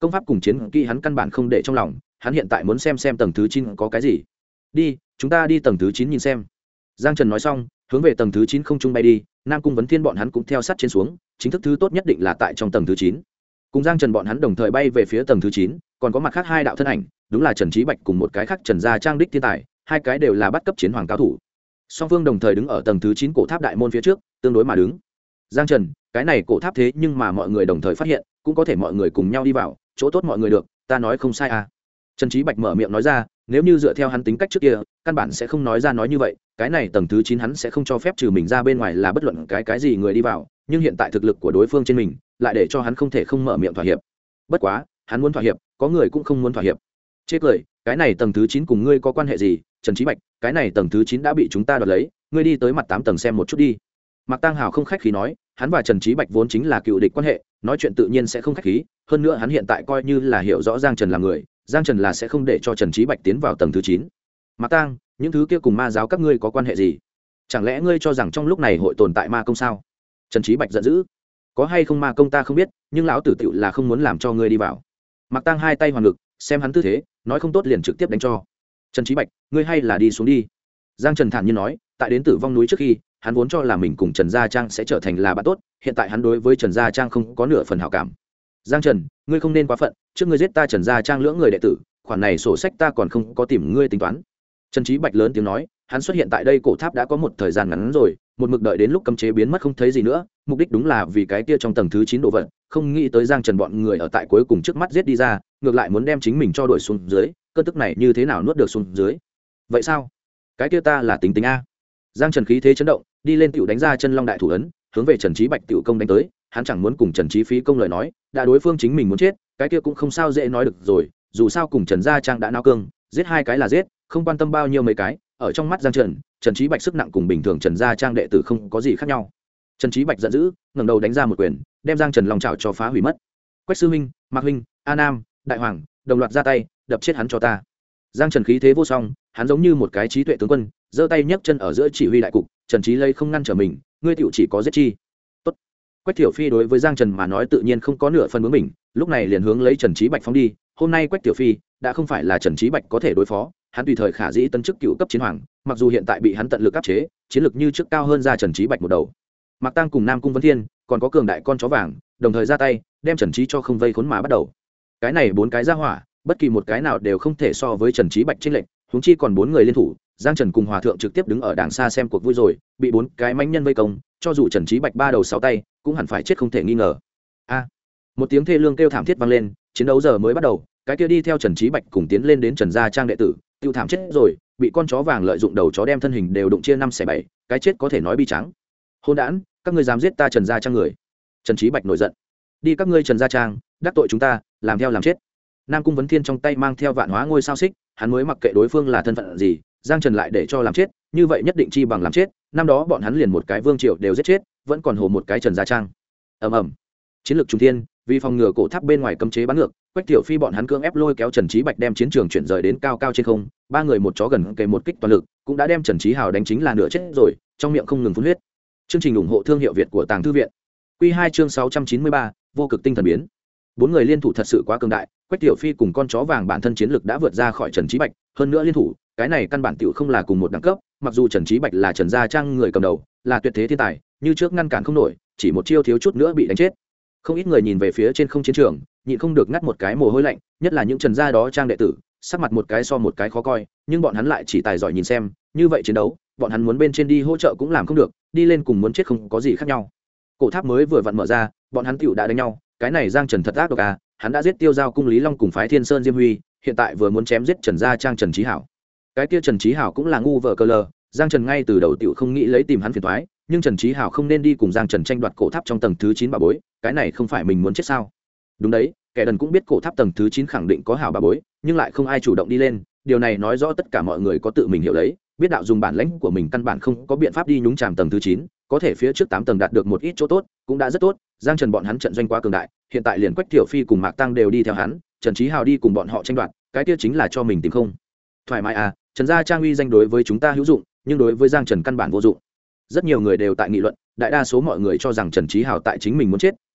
công pháp cùng chiến kỹ hắn căn bản không để trong lòng, hắn hiện tại muốn xem tầng thứ 9 có cái gì. Đi, chúng ta đi tầng thứ 9 nhìn xem. Giang Trần nói xong, hướng về tầng thứ 9 không trung bay đi, Nam Cung Vấn Thiên bọn hắn cũng theo sát trên xuống, chính thức thứ tốt nhất định là tại trong tầng thứ 9. Cùng Giang Trần bọn hắn đồng thời bay về phía tầng thứ 9, còn có mặt khác hai đạo thân ảnh, đúng là Trần Chí Bạch cùng một cái khác Trần Gia Trang đích thiên tài, hai cái đều là bắt cấp chiến hoàng cao thủ. Song phương đồng thời đứng ở tầng thứ 9 cổ tháp đại môn phía trước, tương đối mà đứng. Giang Trần, cái này cổ tháp thế nhưng mà mọi người đồng thời phát hiện, cũng có thể mọi người cùng nhau đi vào, chỗ tốt mọi người được, ta nói không sai à. Trần Chí Bạch mở miệng nói ra, nếu như dựa theo hắn tính cách trước kia, căn bản sẽ không nói ra nói như vậy, cái này tầng thứ 9 hắn sẽ không cho phép trừ mình ra bên ngoài là bất luận cái gì người đi vào, nhưng hiện tại thực lực của đối phương trên mình, lại để cho hắn không thể không mở miệng thỏa hiệp. Bất quá, hắn muốn thỏa hiệp, có người cũng không muốn thỏa hiệp. Chê cười, cái này tầng thứ 9 cùng ngươi có quan hệ gì? Trần Chí Bạch, cái này tầng thứ 9 đã bị chúng ta đoạt lấy, ngươi đi tới mặt 8 tầng xem một chút đi. Mạc Tăng Hào không khách khí nói, hắn và Trần Chí Bạch vốn chính là cựu địch quan hệ, nói chuyện tự nhiên sẽ không khách khí, hơn nữa hắn hiện tại coi như là hiểu rõ Giang Trần là người, Giang Trần là sẽ không để cho Trần Chí Bạch tiến vào tầng thứ 9. Mạc Tăng, những thứ kia cùng ma giáo các ngươi có quan hệ gì? Chẳng lẽ ngươi cho rằng trong lúc này hội tồn tại ma công sao? Trần Chí Bạch giận dữ, có hay không ma công ta không biết, nhưng lão tử tựu là không muốn làm cho ngươi đi vào. Mạc Tăng hai tay hoàn ngực, xem hắn tư thế, nói không tốt liền trực tiếp đánh cho. Trần Chí Bạch, ngươi hay là đi xuống đi. Giang Trần thản nhiên nói, tại đến Tử Vong núi trước khi, hắn vốn cho là mình cùng Trần Gia Trang sẽ trở thành là bạn tốt, hiện tại hắn đối với Trần Gia Trang không có nửa phần hảo cảm. Giang Trần, ngươi không nên quá phận, trước ngươi giết ta Trần Gia Trang lưỡng người đệ tử, khoản này sổ sách ta còn không có tìm ngươi tính toán. Trần Chí Bạch lớn tiếng nói, hắn xuất hiện tại đây cổ tháp đã có một thời gian ngắn rồi, một mực đợi đến lúc cấm chế biến mất không thấy gì nữa, mục đích đúng là vì cái kia trong tầng thứ 9 độ vận, không nghĩ tới Giang Trần bọn người ở tại cuối cùng trước mắt giết đi ra, ngược lại muốn đem chính mình cho đuổi xuống dưới, cơn tức này như thế nào nuốt được xuống dưới. Vậy sao? Cái kia ta là tính a. Giang Trần khí thế chấn động, đi lên tiểu đánh ra chân long đại thủ ấn, hướng về Trần Chí Bạch tiểu công đánh tới, hắn chẳng muốn cùng Trần Chí phí công lời nói, đã đối phương chính mình muốn chết, cái kia cũng không sao dễ nói được rồi, dù sao cùng Trần Gia Trang đã náo cương, giết hai cái là giết, không quan tâm bao nhiêu mấy cái, ở trong mắt Giang Trần, Trần Chí Bạch sức nặng cùng bình thường Trần Gia Trang đệ tử không có gì khác nhau. Trần Chí Bạch giận dữ, ngẩng đầu đánh ra một quyền, đem Giang Trần long chảo cho phá hủy mất. Quách sư huynh, Mạc huynh, A Nam, Đại Hoàng, đồng loạt ra tay, đập chết hắn cho ta. Giang Trần khí thế vô song, hắn giống như một cái trí tuệ tướng quân, giơ tay nhấc chân ở giữa chỉ huy đại cục, Trần Chí Lây không ngăn trở mình, ngươi tiểu chỉ có giết chi. Tốt. Quách Tiểu Phi đối với Giang Trần mà nói tự nhiên không có nửa phần bướng mình, lúc này liền hướng lấy Trần Chí Bạch phóng đi, hôm nay Quách Tiểu Phi đã không phải là Trần Chí Bạch có thể đối phó, hắn tùy thời khả dĩ tấn chức cựu cấp chiến hoàng, mặc dù hiện tại bị hắn tận lực áp chế, chiến lực như trước cao hơn ra Trần Chí Bạch một đầu. Mạc Tăng cùng Nam Cung Vấn Thiên, còn có cường đại con chó vàng, đồng thời ra tay, đem Trần Chí cho không vây khốn mà bắt đầu. Cái này bốn cái ra hỏa, bất kỳ một cái nào đều không thể so với Trần Chí Bạch chênh lệnh, huống chi còn bốn người liên thủ, Giang Trần cùng Hòa thượng trực tiếp đứng ở đàng xa xem cuộc vui rồi, bị bốn cái mãnh nhân vây công, cho dù Trần Chí Bạch ba đầu sáu tay, cũng hẳn phải chết không thể nghi ngờ. A! Một tiếng thê lương kêu thảm thiết vang lên, chiến đấu giờ mới bắt đầu, cái kia đi theo Trần Chí Bạch cùng tiến lên đến Trần Gia Trang đệ tử, tiêu thảm chết rồi, bị con chó vàng lợi dụng đầu chó đem thân hình đều đụng chia 5/7, cái chết có thể nói bi trắng. Hỗn đản, các ngươi dám giết ta Trần Gia Trang người. Trần Chí Bạch nổi giận. Đi các ngươi Trần Gia Trang, đắc tội chúng ta, làm theo làm chết. Nam Cung Vấn Thiên trong tay mang theo vạn hóa ngôi sao xích, hắn mới mặc kệ đối phương là thân phận gì, Giang Trần lại để cho làm chết, như vậy nhất định chi bằng làm chết, năm đó bọn hắn liền một cái vương triều đều giết chết, vẫn còn hồ một cái Trần Gia Trang. Ầm ầm. Chiến lược trùng thiên, vì phòng ngừa cổ tháp bên ngoài cấm chế bắn ngược, Quách Tiểu Phi bọn hắn cưỡng ép lôi kéo Trần Chí Bạch đem chiến trường chuyển rời đến cao cao trên không, ba người một chó gần kề một kích toàn lực, cũng đã đem Trần Chí Hào đánh chính là nửa chết rồi, trong miệng không ngừng phun huyết. Chương trình ủng hộ thương hiệu Việt của Tàng Thư viện. Quy 2 chương 693, vô cực tinh thần biến. Bốn người liên thủ thật sự quá cường đại, Quách Tiểu Phi cùng con chó vàng bản thân chiến lực đã vượt ra khỏi Trần Chí Bạch, hơn nữa liên thủ, cái này căn bản tiểu không là cùng một đẳng cấp, mặc dù Trần Chí Bạch là Trần Gia Trang người cầm đầu, là tuyệt thế thiên tài, như trước ngăn cản không nổi, chỉ một chiêu thiếu chút nữa bị đánh chết. Không ít người nhìn về phía trên không chiến trường, nhịn không được ngắt một cái mồ hôi lạnh, nhất là những Trần gia đó trang đệ tử, sắc mặt một cái so một cái khó coi, nhưng bọn hắn lại chỉ tài giỏi nhìn xem, như vậy chiến đấu, bọn hắn muốn bên trên đi hỗ trợ cũng làm không được, đi lên cùng muốn chết không có gì khác nhau. Cổ tháp mới vừa vặn mở ra, bọn hắn tiểu đã đánh nhau, cái này Giang Trần thật ác độc à, hắn đã giết Tiêu Giao cung Lý Long cùng phái Thiên Sơn Diêm Huy, hiện tại vừa muốn chém giết Trần Gia Trang Trần Chí Hảo. Cái kia Trần Chí Hảo cũng là ngu vợ cờ lờ, Giang Trần ngay từ đầu tiểu không nghĩ lấy tìm hắn phiền toái, nhưng Trần Chí Hảo không nên đi cùng Giang Trần tranh đoạt cổ tháp trong tầng thứ 9 bà bối, cái này không phải mình muốn chết sao? Đúng đấy, kẻ đần cũng biết cổ tháp tầng thứ 9 khẳng định có hảo bà bối, nhưng lại không ai chủ động đi lên, điều này nói rõ tất cả mọi người có tự mình hiểu lấy, biết đạo dùng bản lãnh của mình căn bản không có biện pháp đi nhúng chàm tầng thứ 9, có thể phía trước 8 tầng đạt được một ít chỗ tốt, cũng đã rất tốt. Giang Trần bọn hắn trận doanh quá cường đại, hiện tại liền Quách Tiểu Phi cùng Mạc Tăng đều đi theo hắn, Trần Chí Hào đi cùng bọn họ tranh đoạt, cái kia chính là cho mình tìm không thoải mái à. Trần Gia Trang uy danh đối với chúng ta hữu dụng, nhưng đối với Giang Trần căn bản vô dụng. Rất nhiều người đều tại nghị luận, đại đa số mọi người cho rằng Trần Chí Hào tại chính mình muốn chết,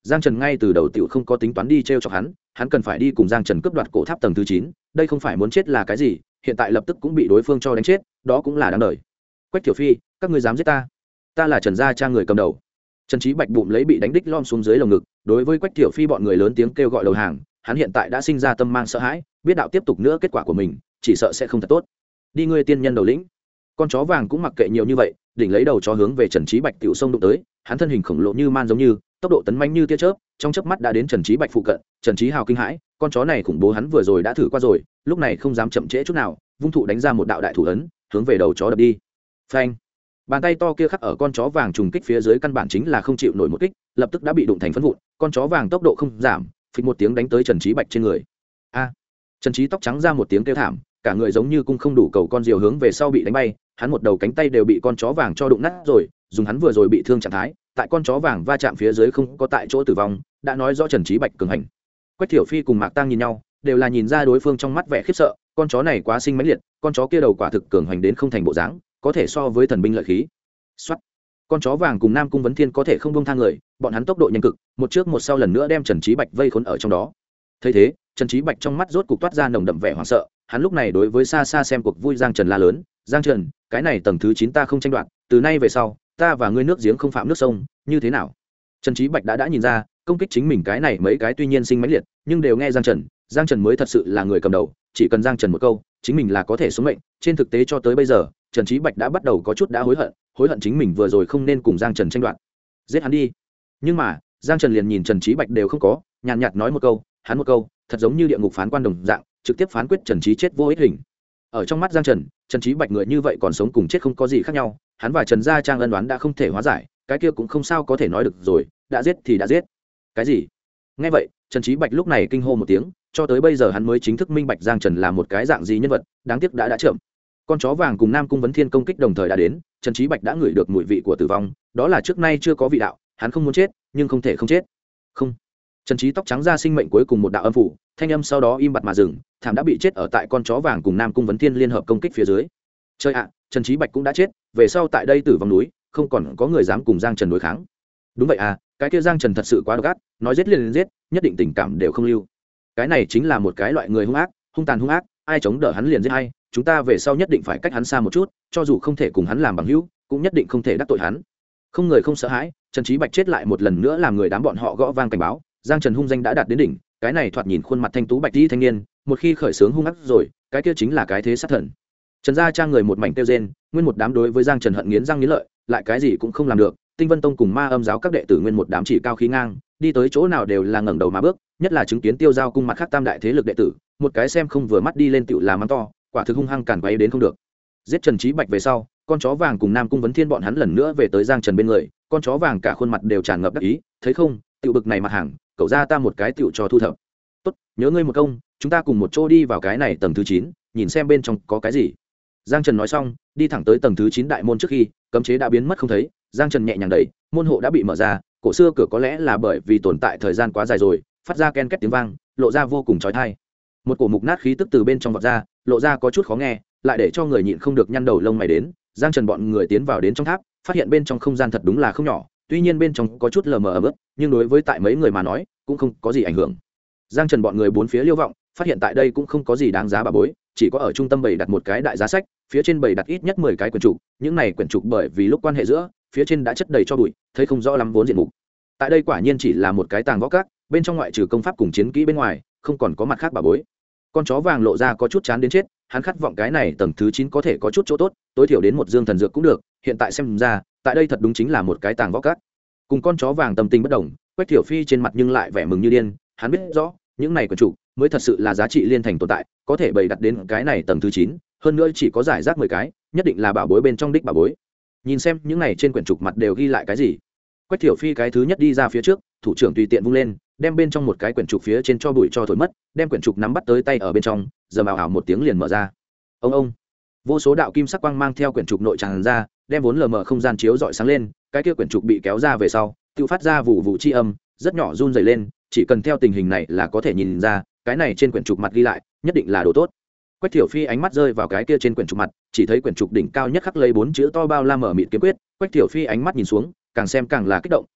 Giang Trần ngay từ đầu tiểu không có tính toán đi t chọc hắn cần phải đi cùng Giang Trần cướp đoạt cổ tháp tầng thứ 9, đây không phải muốn chết là cái gì, hiện tại lập tức cũng bị đối phương cho đánh chết, đó cũng là đáng đời. Quách Tiểu Phi, các ngươi dám giết ta? Ta là Trần gia trang người cầm đầu. Trần Chí Bạch bụng lấy bị đánh đích lom xuống dưới lồng ngực, đối với Quách Tiểu Phi bọn người lớn tiếng kêu gọi đầu hàng, hắn hiện tại đã sinh ra tâm mang sợ hãi, biết đạo tiếp tục nữa kết quả của mình, chỉ sợ sẽ không thật tốt. Đi ngươi tiên nhân đầu lĩnh. Con chó vàng cũng mặc kệ nhiều như vậy, đỉnh lấy đầu chó hướng về Trần Chí Bạch tiểu sông đụng tới, hắn thân hình khổng lồ như man giống như, tốc độ tấn mãnh như tia chớp, trong chớp mắt đã đến Trần Chí Bạch phụ cận. Trần Chí Hào kinh hãi, con chó này khủng bố hắn vừa rồi đã thử qua rồi, lúc này không dám chậm trễ chút nào, vung thụ đánh ra một đạo đại thủ ấn, hướng về đầu chó đập đi. Phanh! Bàn tay to kia khắc ở con chó vàng trùng kích phía dưới căn bản chính là không chịu nổi một kích, lập tức đã bị đụng thành phấn vụn, con chó vàng tốc độ không giảm, phịch một tiếng đánh tới Trần Chí Bạch trên người. A! Trần Chí tóc trắng ra một tiếng kêu thảm, cả người giống như cung không đủ cầu con diều hướng về sau bị đánh bay, hắn một đầu cánh tay đều bị con chó vàng cho đụng nát rồi, dùng hắn vừa rồi bị thương trạng thái, tại con chó vàng va chạm phía dưới không có tại chỗ tử vong, đã nói rõ Trần Chí Bạch cường hành. Quách Thiểu Phi cùng Mạc Tăng nhìn nhau, đều là nhìn ra đối phương trong mắt vẻ khiếp sợ, con chó này quá sinh mãnh liệt, con chó kia đầu quả thực cường hành đến không thành bộ dáng, có thể so với thần binh lợi khí. Soát. Con chó vàng cùng Nam Cung Vấn Thiên có thể không buông tha người, bọn hắn tốc độ nhanh cực, một trước một sau lần nữa đem Trần Chí Bạch vây khốn ở trong đó. Thấy thế, Trần Chí Bạch trong mắt rốt cục toát ra nồng đậm vẻ hoảng sợ, hắn lúc này đối với xa xa xem cuộc vui Giang Trần la lớn, "Giang Trần, cái này tầng thứ 9 ta không tranh đoạt, từ nay về sau, ta và ngươi nước giếng không phạm nước sông, như thế nào?" Trần Chí Bạch đã nhìn ra, công kích chính mình cái này mấy cái tuy nhiên sinh mãnh liệt, nhưng đều nghe Giang Trần mới thật sự là người cầm đầu, chỉ cần Giang Trần một câu, chính mình là có thể sống mệnh, trên thực tế cho tới bây giờ, Trần Chí Bạch đã bắt đầu có chút đã hối hận chính mình vừa rồi không nên cùng Giang Trần tranh đoạt. Giết hắn đi. Nhưng mà, Giang Trần liền nhìn Trần Chí Bạch đều không có, nhàn nhạt nói một câu, hắn một câu, thật giống như địa ngục phán quan đồng dạng, trực tiếp phán quyết Trần Chí chết vô ích hình. Ở trong mắt Giang Trần, Trần Chí Bạch người như vậy còn sống cùng chết không có gì khác nhau, hắn và Trần gia trang ân oán đã không thể hóa giải, cái kia cũng không sao có thể nói được rồi, đã giết thì đã giết. Cái gì? Nghe vậy, Trần Chí Bạch lúc này kinh hô một tiếng, cho tới bây giờ hắn mới chính thức minh bạch Giang Trần là một cái dạng gì nhân vật, đáng tiếc đã chậm. Con chó vàng cùng Nam Cung Vấn Thiên công kích đồng thời đã đến, Trần Chí Bạch đã ngửi được mùi vị của tử vong, đó là trước nay chưa có vị đạo, hắn không muốn chết, nhưng không thể không chết. Không. Trần Chí tóc trắng ra sinh mệnh cuối cùng một đạo âm phủ, thanh âm sau đó im bặt mà dừng, thảm đã bị chết ở tại con chó vàng cùng Nam Cung Vấn Thiên liên hợp công kích phía dưới. Chơi ạ, Trần Chí Bạch cũng đã chết, về sau tại đây tử vong núi, không còn có người dám cùng Giang Trần đối kháng. Đúng vậy à, cái kia Giang Trần thật sự quá độc ác, nói giết liền giết, nhất định tình cảm đều không lưu. Cái này chính là một cái loại người hung ác, hung tàn hung ác, ai chống đỡ hắn liền giết hay, chúng ta về sau nhất định phải cách hắn xa một chút, cho dù không thể cùng hắn làm bằng hữu, cũng nhất định không thể đắc tội hắn. Không người không sợ hãi, Trần Chí Bạch chết lại một lần nữa làm người đám bọn họ gõ vang cảnh báo, Giang Trần hung danh đã đạt đến đỉnh, cái này thoạt nhìn khuôn mặt thanh tú bạch y thanh niên, một khi khởi sướng hung ác rồi, cái kia chính là cái thế sát thần. Trần gia trang người một mảnh tiêu rên, nguyên một đám đối với Giang Trần hận nghiến răng nghiến lợi, lại cái gì cũng không làm được. Tinh Vân Tông cùng Ma Âm giáo các đệ tử nguyên một đám chỉ cao khí ngang, đi tới chỗ nào đều là ngẩng đầu mà bước, nhất là chứng kiến Tiêu Giao cung mặt khác tam đại thế lực đệ tử, một cái xem không vừa mắt đi lên tựu làm mắng to, quả thực hung hăng càn quấy đến không được. Giết Trần Chí Bạch về sau, con chó vàng cùng Nam Cung Vấn Thiên bọn hắn lần nữa về tới Giang Trần bên người, con chó vàng cả khuôn mặt đều tràn ngập đắc ý, thấy không, tựu bực này mặt hàng, cậu ra ta một cái tựu cho thu thập. Tốt, nhớ ngươi một công, chúng ta cùng một chỗ đi vào cái này tầng thứ 9, nhìn xem bên trong có cái gì. Giang Trần nói xong, đi thẳng tới tầng thứ 9 đại môn trước khi, cấm chế đã biến mất không thấy, Giang Trần nhẹ nhàng đẩy, môn hộ đã bị mở ra, cổ xưa cửa có lẽ là bởi vì tồn tại thời gian quá dài rồi, phát ra ken két tiếng vang, lộ ra vô cùng chói tai. Một cổ mục nát khí tức từ bên trong vọt ra, lộ ra có chút khó nghe, lại để cho người nhịn không được nhăn đầu lông mày đến. Giang Trần bọn người tiến vào đến trong tháp, phát hiện bên trong không gian thật đúng là không nhỏ, tuy nhiên bên trong có chút lờ mờ ẩm ướt, nhưng đối với tại mấy người mà nói, cũng không có gì ảnh hưởng. Giang Trần bọn người bốn phía liêu vọng, phát hiện tại đây cũng không có gì đáng giá bà bối, chỉ có ở trung tâm bày đặt một cái đại giá sách, phía trên bày đặt ít nhất 10 cái quyển trục, những này quyển trục bởi vì lúc quan hệ giữa, phía trên đã chất đầy cho bụi, thấy không rõ lắm vốn diện mục. Tại đây quả nhiên chỉ là một cái tàng võ các, bên trong ngoại trừ công pháp cùng chiến kỹ bên ngoài, không còn có mặt khác bà bối. Con chó vàng lộ ra có chút chán đến chết, hắn khát vọng cái này tầng thứ 9 có thể có chút chỗ tốt, tối thiểu đến một dương thần dược cũng được, hiện tại xem ra, tại đây thật đúng chính là một cái tàng võ các. Cùng con chó vàng tâm tình bất đồng, Quách Thiểu Phi trên mặt nhưng lại vẻ mừng như điên, hắn biết rõ, những này quyển trục mới thật sự là giá trị liên thành tồn tại, có thể bày đặt đến cái này tầng thứ 9, hơn nữa chỉ có giải rác 10 cái, nhất định là bảo bối bên trong đích bảo bối. Nhìn xem những này trên quyển trục mặt đều ghi lại cái gì. Quách Thiểu Phi cái thứ nhất đi ra phía trước, thủ trưởng tùy tiện vung lên, đem bên trong một cái quyển trục phía trên cho bụi cho thổi mất, đem quyển trục nắm bắt tới tay ở bên trong, giờ ào ào một tiếng liền mở ra. Ông, vô số đạo kim sắc quang mang theo quyển trục nội tràn ra, đem vốn lờ mờ không gian chiếu rọi sáng lên, cái kia quyển trục bị kéo ra về sau, tự phát ra vụ vụ chi âm, rất nhỏ run rẩy lên, chỉ cần theo tình hình này là có thể nhìn ra, cái này trên quyển trục mặt ghi lại, nhất định là đồ tốt. Quách Thiểu Phi ánh mắt rơi vào cái kia trên quyển trục mặt, chỉ thấy quyển trục đỉnh cao nhất khắc lấy 4 chữ to bao la mở mịt kiếm quyết, Quách Thiểu Phi ánh mắt nhìn xuống, càng xem càng là kích động,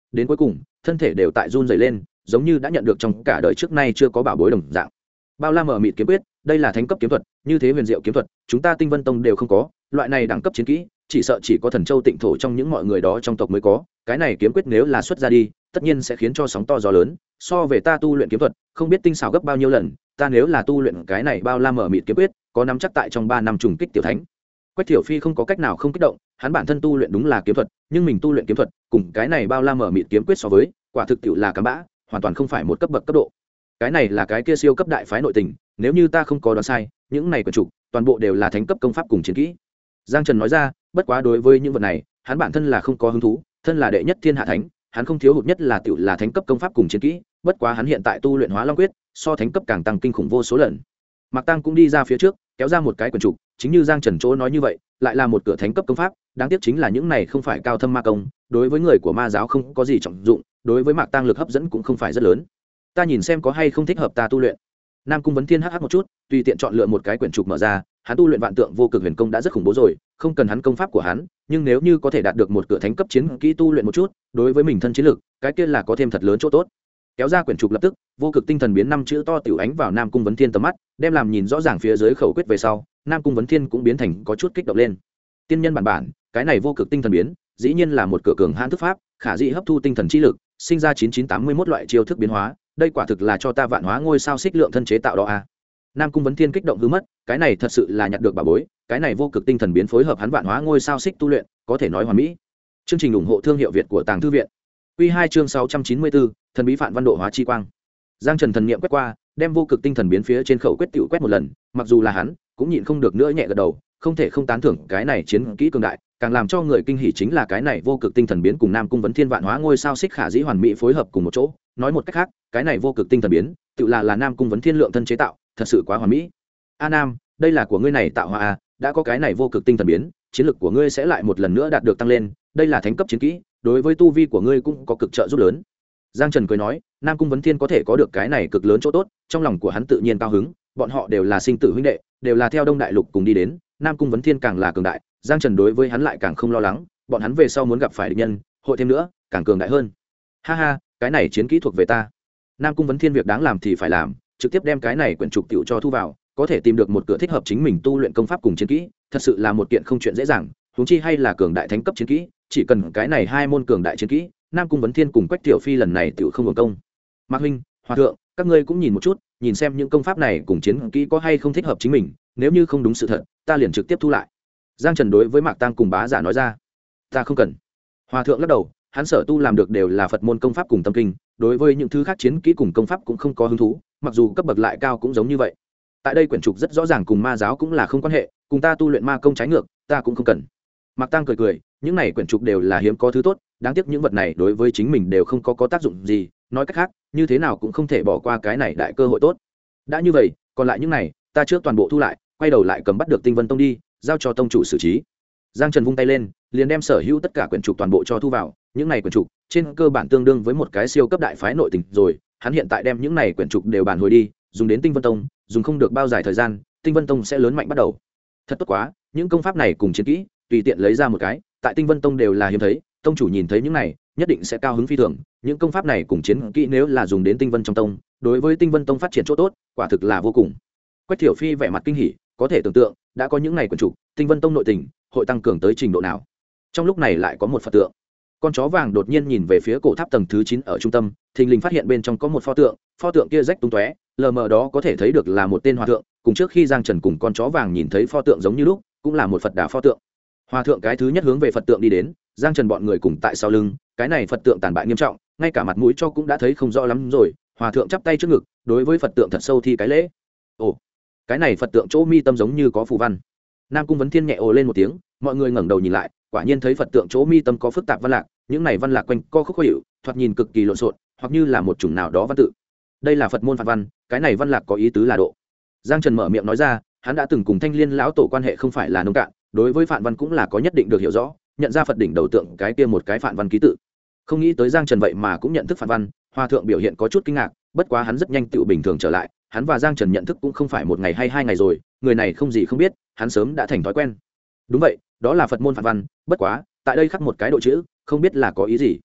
đến cuối cùng thân thể đều tại run dày lên, giống như đã nhận được trong cả đời trước nay chưa có bảo bối đồng dạng. Bao la mở mịt kiếm quyết, đây là thánh cấp kiếm thuật, như thế huyền diệu kiếm thuật chúng ta Tinh Vân Tông đều không có, loại này đẳng cấp chiến kỹ chỉ sợ chỉ có Thần Châu Tịnh Thổ trong những mọi người đó trong tộc mới có. Cái này kiếm quyết nếu là xuất ra đi, tất nhiên sẽ khiến cho sóng to gió lớn, so về ta tu luyện kiếm thuật không biết tinh xảo gấp bao nhiêu lần. Ta nếu là tu luyện cái này bao la mở mịt kiếm quyết, có nắm chắc tại trong 3 năm trùng kích tiểu thánh. Quách Thiểu Phi không có cách nào không kích động, hắn bản thân tu luyện đúng là kiếm thuật, nhưng mình tu luyện kiếm thuật cùng cái này bao la mở mịt kiếm quyết so với, quả thực tiệu là cặn bã, hoàn toàn không phải một cấp bậc cấp độ. Cái này là cái kia siêu cấp đại phái nội tình, nếu như ta không có đoán sai, những này quyển trục toàn bộ đều là thánh cấp công pháp cùng chiến kỹ. Giang Trần nói ra, bất quá đối với những vật này, hắn bản thân là không có hứng thú, thân là đệ nhất thiên hạ thánh, hắn không thiếu hụt nhất là tiểu là thánh cấp công pháp cùng chiến kỹ, bất quá hắn hiện tại tu luyện Hóa Long quyết, so thánh cấp càng tăng kinh khủng vô số lần. Mạc Tăng cũng đi ra phía trước, kéo ra một cái quyển trục, chính như Giang Trần chỗ nói như vậy, lại là một cửa thánh cấp công pháp, đáng tiếc chính là những này không phải cao thâm ma công, đối với người của ma giáo không có gì trọng dụng, đối với Mạc Tăng lực hấp dẫn cũng không phải rất lớn. Ta nhìn xem có hay không thích hợp ta tu luyện. Nam Cung Vấn Thiên hắc một chút, tùy tiện chọn lựa một cái quyển trục mở ra, hắn tu luyện Vạn Tượng Vô Cực Huyền Công đã rất khủng bố rồi, không cần hắn công pháp của hắn, nhưng nếu như có thể đạt được một cửa thánh cấp chiến kỹ tu luyện một chút, đối với mình thân chiến lực, cái kia là có thêm thật lớn chỗ tốt. Kéo ra quyển trục lập tức, vô cực tinh thần biến 5 chữ to tiểu ánh vào Nam Cung Vấn Thiên tầm mắt, đem làm nhìn rõ ràng phía dưới khẩu quyết về sau, Nam Cung Vấn Thiên cũng biến thành có chút kích động lên. Tiên nhân bản, cái này vô cực tinh thần biến, dĩ nhiên là một cửa cường hãn thức pháp, khả dĩ hấp thu tinh thần chi lực, sinh ra 9981 loại chiêu thức biến hóa, đây quả thực là cho ta vạn hóa ngôi sao xích lượng thân chế tạo đó a. Nam Cung Vấn Thiên kích động hư mất, cái này thật sự là nhặt được bảo bối, cái này vô cực tinh thần biến phối hợp hắn vạn hóa ngôi sao xích tu luyện, có thể nói hoàn mỹ. Chương trình ủng hộ thương hiệu Việt của Tàng Thư viện. Quy 2 chương 694, thần bí phản văn độ hóa chi quang. Giang Trần thần niệm quét qua, đem vô cực tinh thần biến phía trên khẩu quyết tiểu quét một lần, mặc dù là hắn, cũng nhịn không được nữa nhẹ gật đầu, không thể không tán thưởng cái này chiến kỹ cường đại, càng làm cho người kinh hỉ chính là cái này vô cực tinh thần biến cùng Nam Cung Vấn Thiên vạn hóa ngôi sao xích khả dĩ hoàn mỹ phối hợp cùng một chỗ, nói một cách khác, cái này vô cực tinh thần biến, tự là Nam Cung Vấn Thiên lượng thân chế tạo, thật sự quá hoàn mỹ. A Nam, đây là của ngươi này tạo hóa a, đã có cái này vô cực tinh thần biến, chiến lực của ngươi sẽ lại một lần nữa đạt được tăng lên, đây là thánh cấp chiến kỹ, đối với tu vi của ngươi cũng có cực trợ giúp lớn. Giang Trần cười nói, Nam Cung Vấn Thiên có thể có được cái này cực lớn chỗ tốt, trong lòng của hắn tự nhiên cao hứng, bọn họ đều là sinh tử huynh đệ, đều là theo Đông Đại Lục cùng đi đến, Nam Cung Vấn Thiên càng là cường đại, Giang Trần đối với hắn lại càng không lo lắng, bọn hắn về sau muốn gặp phải địch nhân, hội thêm nữa, càng cường đại hơn. Ha ha, cái này chiến kỹ thuộc về ta. Nam Cung Vấn Thiên việc đáng làm thì phải làm, trực tiếp đem cái này quyển trục tiểu cho thu vào, có thể tìm được một cửa thích hợp chính mình tu luyện công pháp cùng chiến kỹ, thật sự là một kiện không chuyện dễ dàng, huống chi hay là cường đại thánh cấp chiến kỹ, chỉ cần cái này hai môn cường đại chiến kỹ, Nam Cung Vấn Thiên cùng Quách Tiểu Phi lần này tiểu không hưởng công. Mạc huynh, Hòa thượng, các ngươi cũng nhìn một chút, nhìn xem những công pháp này cùng chiến kỹ có hay không thích hợp chính mình, nếu như không đúng sự thật, ta liền trực tiếp thu lại. Giang Trần đối với Mạc Tăng cùng Bá Giả nói ra. Ta không cần. Hòa thượng lắc đầu, hắn sở tu làm được đều là Phật môn công pháp cùng tâm kinh, đối với những thứ khác chiến kỹ cùng công pháp cũng không có hứng thú, mặc dù cấp bậc lại cao cũng giống như vậy. Tại đây quyển trục rất rõ ràng cùng ma giáo cũng là không quan hệ, cùng ta tu luyện ma công trái ngược, ta cũng không cần. Mạc Tăng cười cười, những này quyển trục đều là hiếm có thứ tốt, đáng tiếc những vật này đối với chính mình đều không có tác dụng gì, nói cách khác, như thế nào cũng không thể bỏ qua cái này đại cơ hội tốt. Đã như vậy, còn lại những này, ta trước toàn bộ thu lại, quay đầu lại cầm bắt được Tinh Vân Tông đi, giao cho tông chủ xử trí. Giang Trần vung tay lên, liền đem sở hữu tất cả quyển trục toàn bộ cho thu vào, những này quyển trục trên cơ bản tương đương với một cái siêu cấp đại phái nội tình rồi, hắn hiện tại đem những này quyển trục đều bản hồi đi, dùng đến Tinh Vân Tông, dùng không được bao dài thời gian, Tinh Vân Tông sẽ lớn mạnh bắt đầu. Thật tốt quá, những công pháp này cùng chiến kỹ, tùy tiện lấy ra một cái, tại Tinh Vân Tông đều là hiếm thấy, tông chủ nhìn thấy những này, nhất định sẽ cao hứng phi thường, những công pháp này cùng chiến kỹ nếu là dùng đến Tinh Vân trong tông, đối với Tinh Vân Tông phát triển chỗ tốt, quả thực là vô cùng. Quách Thiểu Phi vẻ mặt kinh hỉ, có thể tưởng tượng, đã có những này quyển trục, Tinh Vân Tông nội tình hội tăng cường tới trình độ nào. Trong lúc này lại có một Phật tượng. Con chó vàng đột nhiên nhìn về phía cổ tháp tầng thứ 9 ở trung tâm, thình lình phát hiện bên trong có một pho tượng kia rách tung tóe, lờ mờ đó có thể thấy được là một tên hòa thượng, cùng trước khi Giang Trần cùng con chó vàng nhìn thấy pho tượng giống như lúc, cũng là một Phật Đà pho tượng. Hòa thượng cái thứ nhất hướng về Phật tượng đi đến, Giang Trần bọn người cùng tại sau lưng, cái này Phật tượng tàn bại nghiêm trọng, ngay cả mặt mũi cho cũng đã thấy không rõ lắm rồi. Hòa thượng chắp tay trước ngực, đối với Phật tượng thật sâu thi cái lễ. Ồ, cái này Phật tượng chỗ mi tâm giống như có phù văn. Nam Cung Vấn Thiên nhẹ ồ lên một tiếng, mọi người ngẩng đầu nhìn lại, quả nhiên thấy Phật tượng chỗ mi tâm có phức tạp văn lạc, những này văn lạc quanh co khúc khó hiểu, thoạt nhìn cực kỳ lộn xộn, hoặc như là một chủng nào đó văn tự. Đây là Phật môn phản văn, cái này văn lạc có ý tứ là độ. Giang Trần mở miệng nói ra, hắn đã từng cùng Thanh Liên lão tổ quan hệ không phải là nông cạn, đối với phản văn cũng là có nhất định được hiểu rõ, nhận ra Phật đỉnh đầu tượng cái kia một cái phản văn ký tự. Không nghĩ tới Giang Trần vậy mà cũng nhận thức phản văn, Hòa thượng biểu hiện có chút kinh ngạc, bất quá hắn rất nhanh tự bình thường trở lại, hắn và Giang Trần nhận thức cũng không phải một ngày hay hai ngày rồi, người này không gì không biết, hắn sớm đã thành thói quen. Đúng vậy, đó là Phật môn phản văn, bất quá, tại đây khắc một cái độ chữ, không biết là có ý gì.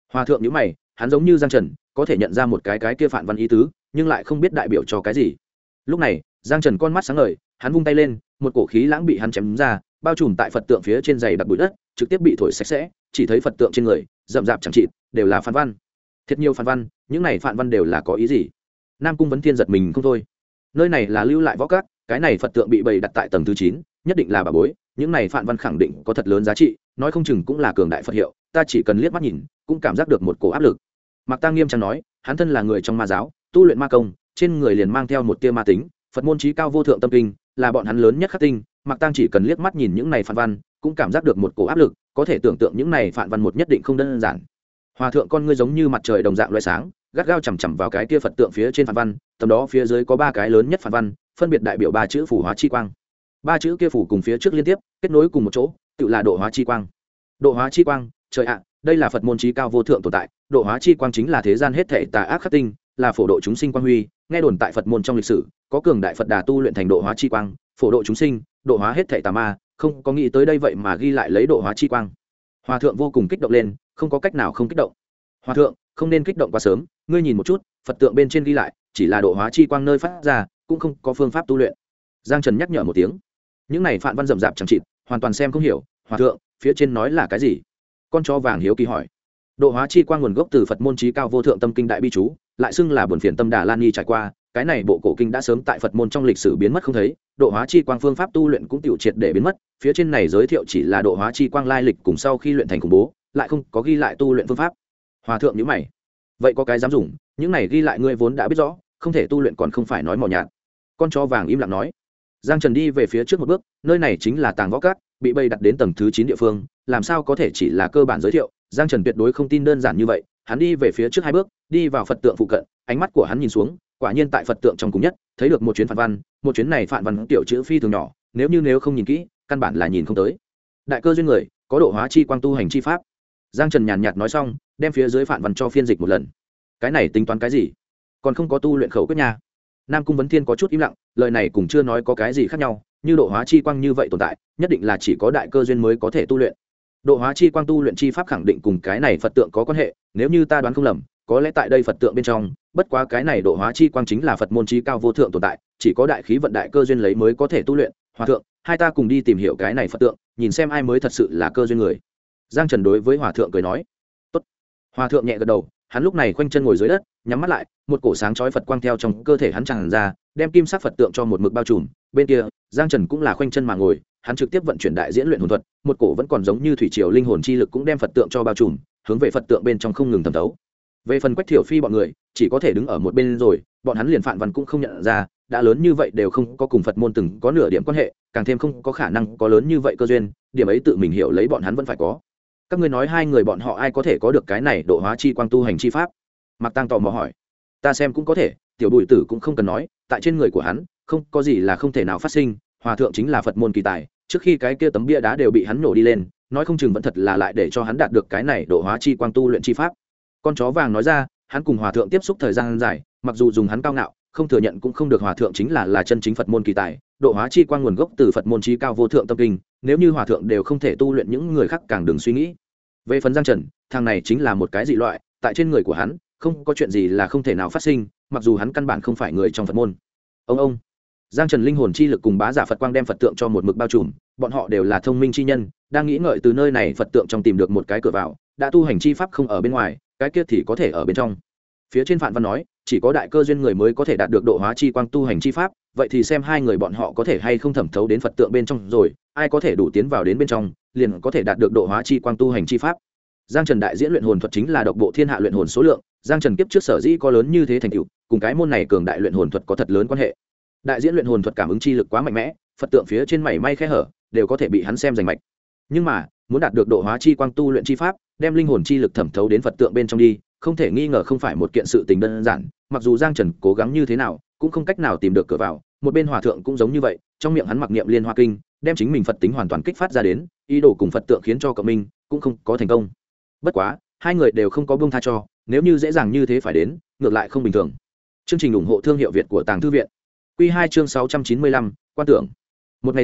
Hòa thượng nhíu mày, hắn giống như Giang Trần có thể nhận ra một cái kia phản văn ý tứ, nhưng lại không biết đại biểu cho cái gì. Lúc này Giang Trần con mắt sáng ngời, hắn vung tay lên, một cổ khí lãng bị hắn chém ra, bao trùm tại Phật tượng phía trên dày đặc bụi đất, trực tiếp bị thổi sạch sẽ, chỉ thấy Phật tượng trên người rậm rạp chẳng chịt đều là phản văn. Thật nhiều phản văn, những này phản văn đều là có ý gì? Nam Cung Vấn Thiên giật mình không thôi. Nơi này là lưu lại võ các, cái này Phật tượng bị bày đặt tại tầng thứ 9, nhất định là bà bối, những này phản văn khẳng định có thật lớn giá trị, nói không chừng cũng là cường đại Phật hiệu, ta chỉ cần liếc mắt nhìn, cũng cảm giác được một cổ áp lực. Mạc Tăng nghiêm trang nói, hắn thân là người trong ma giáo, tu luyện ma công, trên người liền mang theo một tia ma tính, Phật môn chí cao vô thượng tâm kinh, là bọn hắn lớn nhất khắc tinh, Mạc Tăng chỉ cần liếc mắt nhìn những này phản văn, cũng cảm giác được một cổ áp lực, có thể tưởng tượng những này phản văn một nhất định không đơn giản. Hòa thượng con ngươi giống như mặt trời đồng dạng loé sáng, gắt gao chằm chằm vào cái kia Phật tượng phía trên phản văn, tầm đó phía dưới có 3 cái lớn nhất phản văn, phân biệt đại biểu 3 chữ phù hóa chi quang. 3 chữ kia phủ cùng phía trước liên tiếp, kết nối cùng một chỗ, tự là độ hóa chi quang. Độ hóa chi quang, trời ạ, đây là Phật môn chí cao vô thượng tồn tại, độ hóa chi quang chính là thế gian hết thảy tà ác khắc tinh, là phổ độ chúng sinh quang huy, nghe đồn tại Phật môn trong lịch sử, có cường đại Phật đà tu luyện thành độ hóa chi quang, phổ độ chúng sinh, độ hóa hết thảy tà ma, không có nghĩ tới đây vậy mà ghi lại lấy độ hóa chi quang. Hòa thượng vô cùng kích động lên, không có cách nào không kích động. Hòa thượng, không nên kích động quá sớm, ngươi nhìn một chút, Phật tượng bên trên ghi lại, chỉ là độ hóa chi quang nơi phát ra, cũng không có phương pháp tu luyện. Giang Trần nhắc nhở một tiếng. Những này phạn văn rậm rạp chẳng chịt, hoàn toàn xem không hiểu. Hòa thượng, phía trên nói là cái gì? Con chó vàng hiếu kỳ hỏi. Độ hóa chi quang nguồn gốc từ Phật môn chí cao vô thượng tâm kinh đại bi chú, lại xưng là buồn phiền tâm đà lan nhi trải qua, cái này bộ cổ kinh đã sớm tại Phật môn trong lịch sử biến mất không thấy, độ hóa chi quang phương pháp tu luyện cũng tiểu triệt để biến mất, phía trên này giới thiệu chỉ là độ hóa chi quang lai lịch cùng sau khi luyện thành khủng bố, lại không có ghi lại tu luyện phương pháp. Hòa thượng nhíu mày. Vậy có cái dám dùng, những này ghi lại ngươi vốn đã biết rõ, không thể tu luyện còn không phải nói mò nhạt. Con chó vàng im lặng nói. Giang Trần đi về phía trước một bước, nơi này chính là tàng võ các, bị bày đặt đến tầng thứ 9 địa phương, làm sao có thể chỉ là cơ bản giới thiệu, Giang Trần tuyệt đối không tin đơn giản như vậy, hắn đi về phía trước 2 bước, đi vào Phật tượng phụ cận, ánh mắt của hắn nhìn xuống, quả nhiên tại Phật tượng trong cùng nhất, thấy được một chuyến phản văn, một chuyến này phản văn tiểu chữ phi thường nhỏ, nếu không nhìn kỹ, căn bản là nhìn không tới. Đại cơ duyên người, có độ hóa chi quang tu hành chi pháp. Giang Trần nhàn nhạt nói xong, đem phía dưới phản văn cho phiên dịch một lần. Cái này tính toán cái gì? Còn không có tu luyện khẩu quyết nha. Nam Cung Vấn Thiên có chút im lặng, lời này cũng chưa nói có cái gì khác nhau, như độ hóa chi quang như vậy tồn tại, nhất định là chỉ có đại cơ duyên mới có thể tu luyện. Độ hóa chi quang tu luyện chi pháp khẳng định cùng cái này Phật tượng có quan hệ, nếu như ta đoán không lầm, có lẽ tại đây Phật tượng bên trong, bất quá cái này độ hóa chi quang chính là Phật môn chí cao vô thượng tồn tại, chỉ có đại khí vận đại cơ duyên lấy mới có thể tu luyện. Hòa thượng, hai ta cùng đi tìm hiểu cái này Phật tượng, nhìn xem ai mới thật sự là cơ duyên người. Giang Trần đối với Hòa thượng cười nói. Tốt. Hòa thượng nhẹ gật đầu, hắn lúc này khoanh chân ngồi dưới đất, nhắm mắt lại, một cổ sáng chói Phật quang theo trong cơ thể hắn tràn ra, đem kim sắc Phật tượng cho một mực bao trùm. Bên kia, Giang Trần cũng là khoanh chân mà ngồi, hắn trực tiếp vận chuyển đại diễn luyện hồn thuật, một cổ vẫn còn giống như thủy triều linh hồn chi lực cũng đem Phật tượng cho bao trùm, hướng về Phật tượng bên trong không ngừng thẩm thấu. Về phần Quách Thiểu Phi bọn người, chỉ có thể đứng ở một bên rồi, bọn hắn liền phản văn cũng không nhận ra, đã lớn như vậy đều không có cùng Phật môn từng có nửa điểm quan hệ, càng thêm không có khả năng có lớn như vậy cơ duyên, điểm ấy tự mình hiểu lấy bọn hắn vẫn phải có. Các ngươi nói hai người bọn họ ai có thể có được cái này độ hóa chi quang tu hành chi pháp? Mạc Tăng tò mò hỏi. Ta xem cũng có thể, tiểu Bùi Tử cũng không cần nói, tại trên người của hắn không có gì là không thể nào phát sinh, Hòa thượng chính là Phật môn kỳ tài, trước khi cái kia tấm bia đá đều bị hắn nổ đi lên, nói không chừng vẫn thật là lại để cho hắn đạt được cái này độ hóa chi quang tu luyện chi pháp. Con chó vàng nói ra, hắn cùng Hòa thượng tiếp xúc thời gian dài, mặc dù dùng hắn cao ngạo, không thừa nhận cũng không được, Hòa thượng chính là chân chính Phật môn kỳ tài, độ hóa chi quang nguồn gốc từ Phật môn chí cao vô thượng tâm kinh, nếu như Hòa thượng đều không thể tu luyện, những người khác càng đừng suy nghĩ. Về phần Giang Trần, thằng này chính là một cái dị loại, tại trên người của hắn không có chuyện gì là không thể nào phát sinh, mặc dù hắn căn bản không phải người trong Phật môn. Ông Giang Trần linh hồn chi lực cùng bá giả Phật quang đem Phật tượng cho một mực bao trùm, bọn họ đều là thông minh chi nhân, đang nghĩ ngợi từ nơi này Phật tượng trong tìm được một cái cửa vào, đã tu hành chi pháp không ở bên ngoài, cái kia thì có thể ở bên trong. Phía trên Phạn Văn nói, chỉ có đại cơ duyên người mới có thể đạt được độ hóa chi quang tu hành chi pháp, vậy thì xem hai người bọn họ có thể hay không thẩm thấu đến Phật tượng bên trong rồi, ai có thể đủ tiến vào đến bên trong, liền có thể đạt được độ hóa chi quang tu hành chi pháp. Giang Trần đại diễn luyện hồn thuật chính là độc bộ thiên hạ luyện hồn số lượng, Giang Trần kiếp trước sở dĩ có lớn như thế thành tựu, cùng cái môn này cường đại luyện hồn thuật có thật lớn quan hệ. Đại diễn luyện hồn thuật cảm ứng chi lực quá mạnh mẽ, Phật tượng phía trên mảy may khe hở đều có thể bị hắn xem rành mạch. Nhưng mà, muốn đạt được độ hóa chi quang tu luyện chi pháp, đem linh hồn chi lực thẩm thấu đến Phật tượng bên trong đi, không thể nghi ngờ không phải một kiện sự tình đơn giản, mặc dù Giang Trần cố gắng như thế nào, cũng không cách nào tìm được cửa vào. Một bên Hòa thượng cũng giống như vậy, trong miệng hắn mặc niệm Liên Hoa Kinh, đem chính mình Phật tính hoàn toàn kích phát ra đến, ý đồ cùng Phật tượng khiến cho cộng minh, cũng không có thành công. Bất quá, hai người đều không có buông tha cho, nếu như dễ dàng như thế phải đến, ngược lại không bình thường. Chương trình ủng hộ thương hiệu Việt của Tàng Thư viện. Quy 2 chương 695, quan tưởng. Một ngày sau,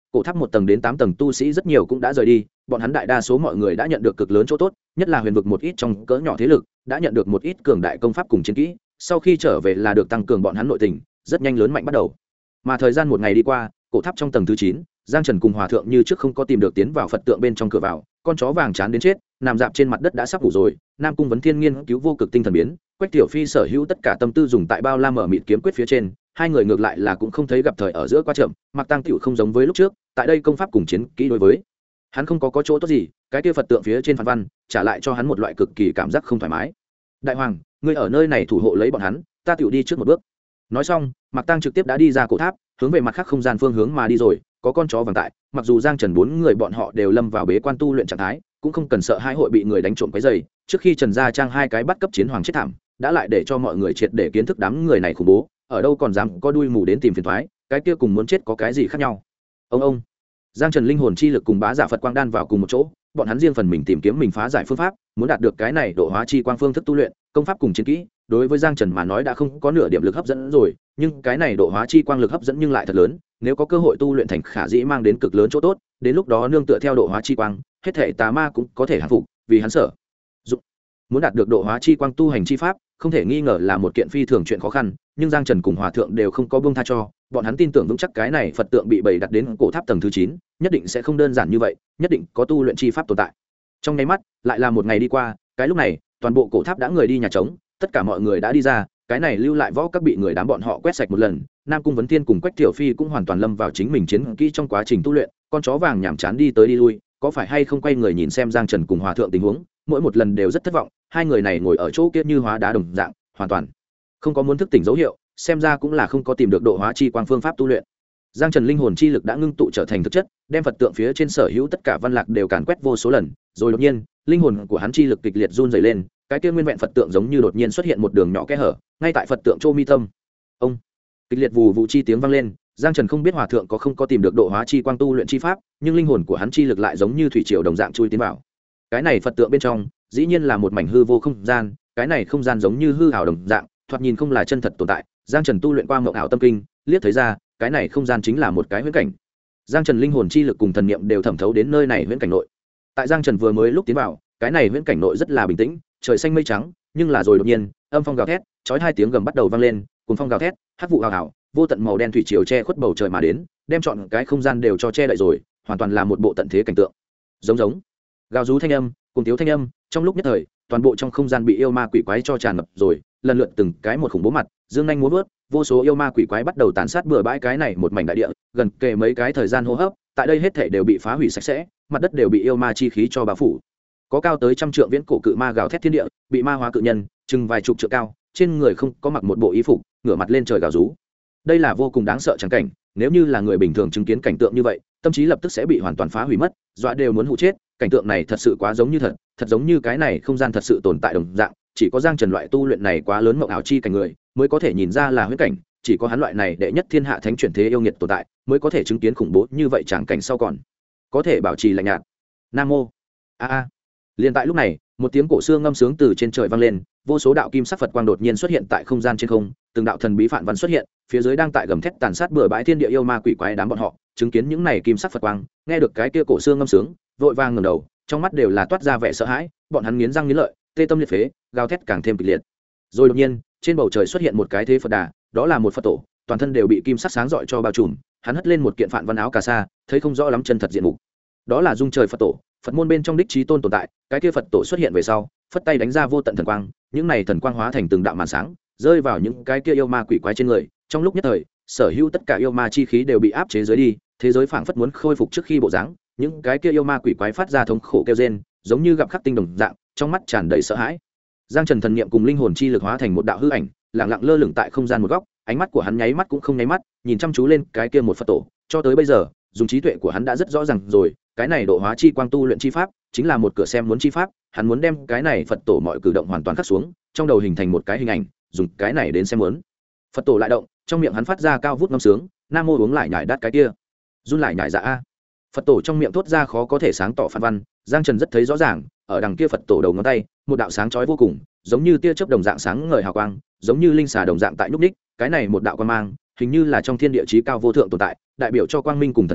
cổ tháp 1 tầng đến 8 tầng tu sĩ rất nhiều cũng đã rời đi, bọn hắn đại đa số mọi người đã nhận được cực lớn chỗ tốt, nhất là huyền vực một ít trong cỡ nhỏ thế lực đã nhận được một ít cường đại công pháp cùng chiến kỹ, sau khi trở về là được tăng cường bọn hắn nội tình, rất nhanh lớn mạnh bắt đầu. Mà thời gian một ngày đi qua, cổ tháp trong tầng thứ 9, Giang Trần cùng Hòa thượng như trước không có tìm được tiến vào Phật tượng bên trong cửa vào, con chó vàng chán đến chết, nằm dạp trên mặt đất đã sắp ngủ rồi. Nam Cung Vấn Thiên nghiên cứu vô cực tinh thần biến, Quách Tiểu Phi sở hữu tất cả tâm tư dùng tại bao la mở mịt kiếm quyết phía trên, hai người ngược lại là cũng không thấy gặp thời ở giữa quá chậm. Mạc Tăng Tiểu không giống với lúc trước, tại đây công pháp cùng chiến kỹ đối với hắn không có chỗ tốt gì, cái kia Phật tượng phía trên phản văn trả lại cho hắn một loại cực kỳ cảm giác không thoải mái. Đại hoàng, ngươi ở nơi này thủ hộ lấy bọn hắn, ta tiểu đi trước một bước. Nói xong, Mạc Tăng trực tiếp đã đi ra cổ tháp, hướng về mặt khác không gian phương hướng mà đi rồi. Có con chó vàng tại, mặc dù Giang Trần 4 người bọn họ đều lâm vào bế quan tu luyện trạng thái, cũng không cần sợ hai hội bị người đánh trộm cái giày. Trước khi Trần Gia Trang hai cái bắt cấp chiến hoàng chết thảm, đã lại để cho mọi người triệt để kiến thức đám người này khủng bố, ở đâu còn dám có đuôi mù đến tìm phiền toái, cái kia cùng muốn chết có cái gì khác nhau. Ông Giang Trần linh hồn chi lực cùng bá giả Phật quang đan vào cùng một chỗ, bọn hắn riêng phần mình tìm kiếm mình phá giải phương pháp, muốn đạt được cái này độ hóa chi quang phương thức tu luyện, công pháp cùng chiến kỹ, đối với Giang Trần mà nói đã không có nửa điểm lực hấp dẫn rồi, nhưng cái này độ hóa chi quang lực hấp dẫn nhưng lại thật lớn, nếu có cơ hội tu luyện thành khả dĩ mang đến cực lớn chỗ tốt, đến lúc đó nương tựa theo độ hóa chi quang, hết thảy tà ma cũng có thể hạ phục, vì hắn sở dụng. Muốn đạt được độ hóa chi quang tu hành chi pháp, không thể nghi ngờ là một kiện phi thường chuyện khó khăn, nhưng Giang Trần cùng Hòa thượng đều không có buông tha cho, bọn hắn tin tưởng vững chắc cái này Phật tượng bị bày đặt đến cổ tháp tầng thứ 9, nhất định sẽ không đơn giản như vậy, nhất định có tu luyện chi pháp tồn tại. Trong nháy mắt, lại là một ngày đi qua, cái lúc này, toàn bộ cổ tháp đã người đi nhà trống, tất cả mọi người đã đi ra, cái này lưu lại võ các bị người đám bọn họ quét sạch một lần. Nam Cung Vấn Thiên cùng Quách Tiểu Phi cũng hoàn toàn lâm vào chính mình chiến kỹ trong quá trình tu luyện, con chó vàng nhảm chán đi tới đi lui, có phải hay không quay người nhìn xem Giang Trần cùng Hòa thượng tình huống, mỗi một lần đều rất thất vọng, hai người này ngồi ở chỗ kia như hóa đá đồng dạng, hoàn toàn không có muốn thức tỉnh dấu hiệu, xem ra cũng là không có tìm được độ hóa chi quang phương pháp tu luyện. Giang Trần linh hồn chi lực đã ngưng tụ trở thành thực chất, đem Phật tượng phía trên sở hữu tất cả văn lạc đều càn quét vô số lần, rồi đột nhiên, linh hồn của hắn chi lực kịch liệt run rẩy lên, cái kia nguyên vẹn Phật tượng giống như đột nhiên xuất hiện một đường nhỏ kẽ hở, ngay tại Phật tượng Chô Mi Tâm. Ông, kịch liệt vù vụ chi tiếng vang lên, Giang Trần không biết Hòa thượng có không có tìm được độ hóa chi quang tu luyện chi pháp, nhưng linh hồn của hắn chi lực lại giống như thủy triều đồng dạng chui tiến vào. Cái này Phật tượng bên trong, dĩ nhiên là một mảnh hư vô không gian, cái này không gian giống như hư ảo đồng dạng, thoạt nhìn không là chân thật tồn tại. Giang Trần tu luyện qua mộng ảo tâm kinh, liếc thấy ra, cái này không gian chính là một cái huyễn cảnh. Giang Trần linh hồn chi lực cùng thần niệm đều thẩm thấu đến nơi này huyễn cảnh nội. Tại Giang Trần vừa mới lúc tiến vào, cái này huyễn cảnh nội rất là bình tĩnh, trời xanh mây trắng, nhưng là rồi đột nhiên, âm phong gào thét, chói hai tiếng gầm bắt đầu vang lên, cuồng phong gào thét, hắc vụ ảo ảo, vô tận màu đen thủy triều che khuất bầu trời mà đến, đem trọn cái không gian đều cho che đậy rồi, hoàn toàn là một bộ tận thế cảnh tượng. Giống gào rú thanh âm, cùng tiếu thanh âm, trong lúc nhất thời, toàn bộ trong không gian bị yêu ma quỷ quái cho tràn ngập rồi, lần lượt từng cái một khủng bố mặt, dương nhanh múa vớt, vô số yêu ma quỷ quái bắt đầu tàn sát bừa bãi cái này một mảnh đại địa, gần kề mấy cái thời gian hô hấp, tại đây hết thảy đều bị phá hủy sạch sẽ, mặt đất đều bị yêu ma chi khí cho bao phủ. Có cao tới 100 trượng viễn cổ cự ma gào thét thiên địa, bị ma hóa cự nhân, chừng vài chục trượng cao, trên người không có mặc một bộ y phục, ngửa mặt lên trời gào rú. Đây là vô cùng đáng sợ trắng cảnh, nếu như là người bình thường chứng kiến cảnh tượng như vậy, tâm trí lập tức sẽ bị hoàn toàn phá hủy mất, dọa đều muốn hụ chết. Cảnh tượng này thật sự quá giống như thật, thật giống như cái này không gian thật sự tồn tại đồng dạng, chỉ có Giang Trần loại tu luyện này quá lớn mộng ảo chi cảnh người mới có thể nhìn ra là huyễn cảnh, chỉ có hắn loại này đệ nhất thiên hạ thánh chuyển thế yêu nghiệt tồn tại mới có thể chứng kiến khủng bố như vậy tràng cảnh sau còn có thể bảo trì lạnh nhạt. Nam mô a. Liền tại lúc này, một tiếng cổ xưa ngâm sướng từ trên trời vang lên, vô số đạo kim sắc Phật quang đột nhiên xuất hiện tại không gian trên không, từng đạo thần bí phản văn xuất hiện, phía dưới đang tại gầm thét tàn sát bừa bãi thiên địa yêu ma quỷ quái đám bọn họ, chứng kiến những này kim sắc Phật quang, nghe được cái kia cổ xưa ngâm sướng, vội vàng ngẩng đầu, trong mắt đều là toát ra vẻ sợ hãi, bọn hắn nghiến răng nghiến lợi, tê tâm liệt phế, gào thét càng thêm kịch liệt. Rồi đột nhiên, trên bầu trời xuất hiện một cái thế Phật đà, đó là một Phật tổ, toàn thân đều bị kim sắc sáng rọi cho bao trùm, hắn hất lên một kiện phản văn áo cà sa, thấy không rõ lắm chân thật diện mục. Đó là dung trời Phật tổ, Phật môn bên trong đích chí tôn tồn tại, cái kia Phật tổ xuất hiện về sau, phất tay đánh ra vô tận thần quang, những này thần quang hóa thành từng đạo màn sáng, rơi vào những cái kia yêu ma quỷ quái trên người, trong lúc nhất thời, sở hữu tất cả yêu ma chi khí đều bị áp chế dưới đi, thế giới phảng phất muốn khôi phục trước khi bộ dáng, những cái kia yêu ma quỷ quái phát ra thống khổ kêu rên, giống như gặp khắc tinh đồng dạng, trong mắt tràn đầy sợ hãi. Giang Trần thần niệm cùng linh hồn chi lực hóa thành một đạo hư ảnh, lặng lặng lơ lửng tại không gian một góc, ánh mắt của hắn nháy mắt cũng không nháy mắt, nhìn chăm chú lên cái kia một Phật tổ, cho tới bây giờ, dùng trí tuệ của hắn đã rất rõ ràng rồi, cái này độ hóa chi quang tu luyện chi pháp, chính là một cửa xem muốn chi pháp, hắn muốn đem cái này Phật tổ mọi cử động hoàn toàn khắc xuống, trong đầu hình thành một cái hình ảnh, dùng cái này đến xem muốn. Phật tổ lại động, trong miệng hắn phát ra cao vút ngâm sướng, nam mô uống lại nhải đắt cái kia, run lại nhải dạ a. Phật tổ trong miệng thốt ra khó có thể sáng tỏ phản văn, Giang Trần rất thấy rõ ràng, ở đằng kia Phật tổ đầu ngón tay, một đạo sáng chói vô cùng, giống như tia chớp đồng dạng sáng ngời hào quang, giống như linh xà đồng dạng tại nhúc nhích, cái này một đạo quang mang, hình như là trong thiên địa chí cao vô thượng tồn tại, đại biểu cho quang minh cùng thần thánh,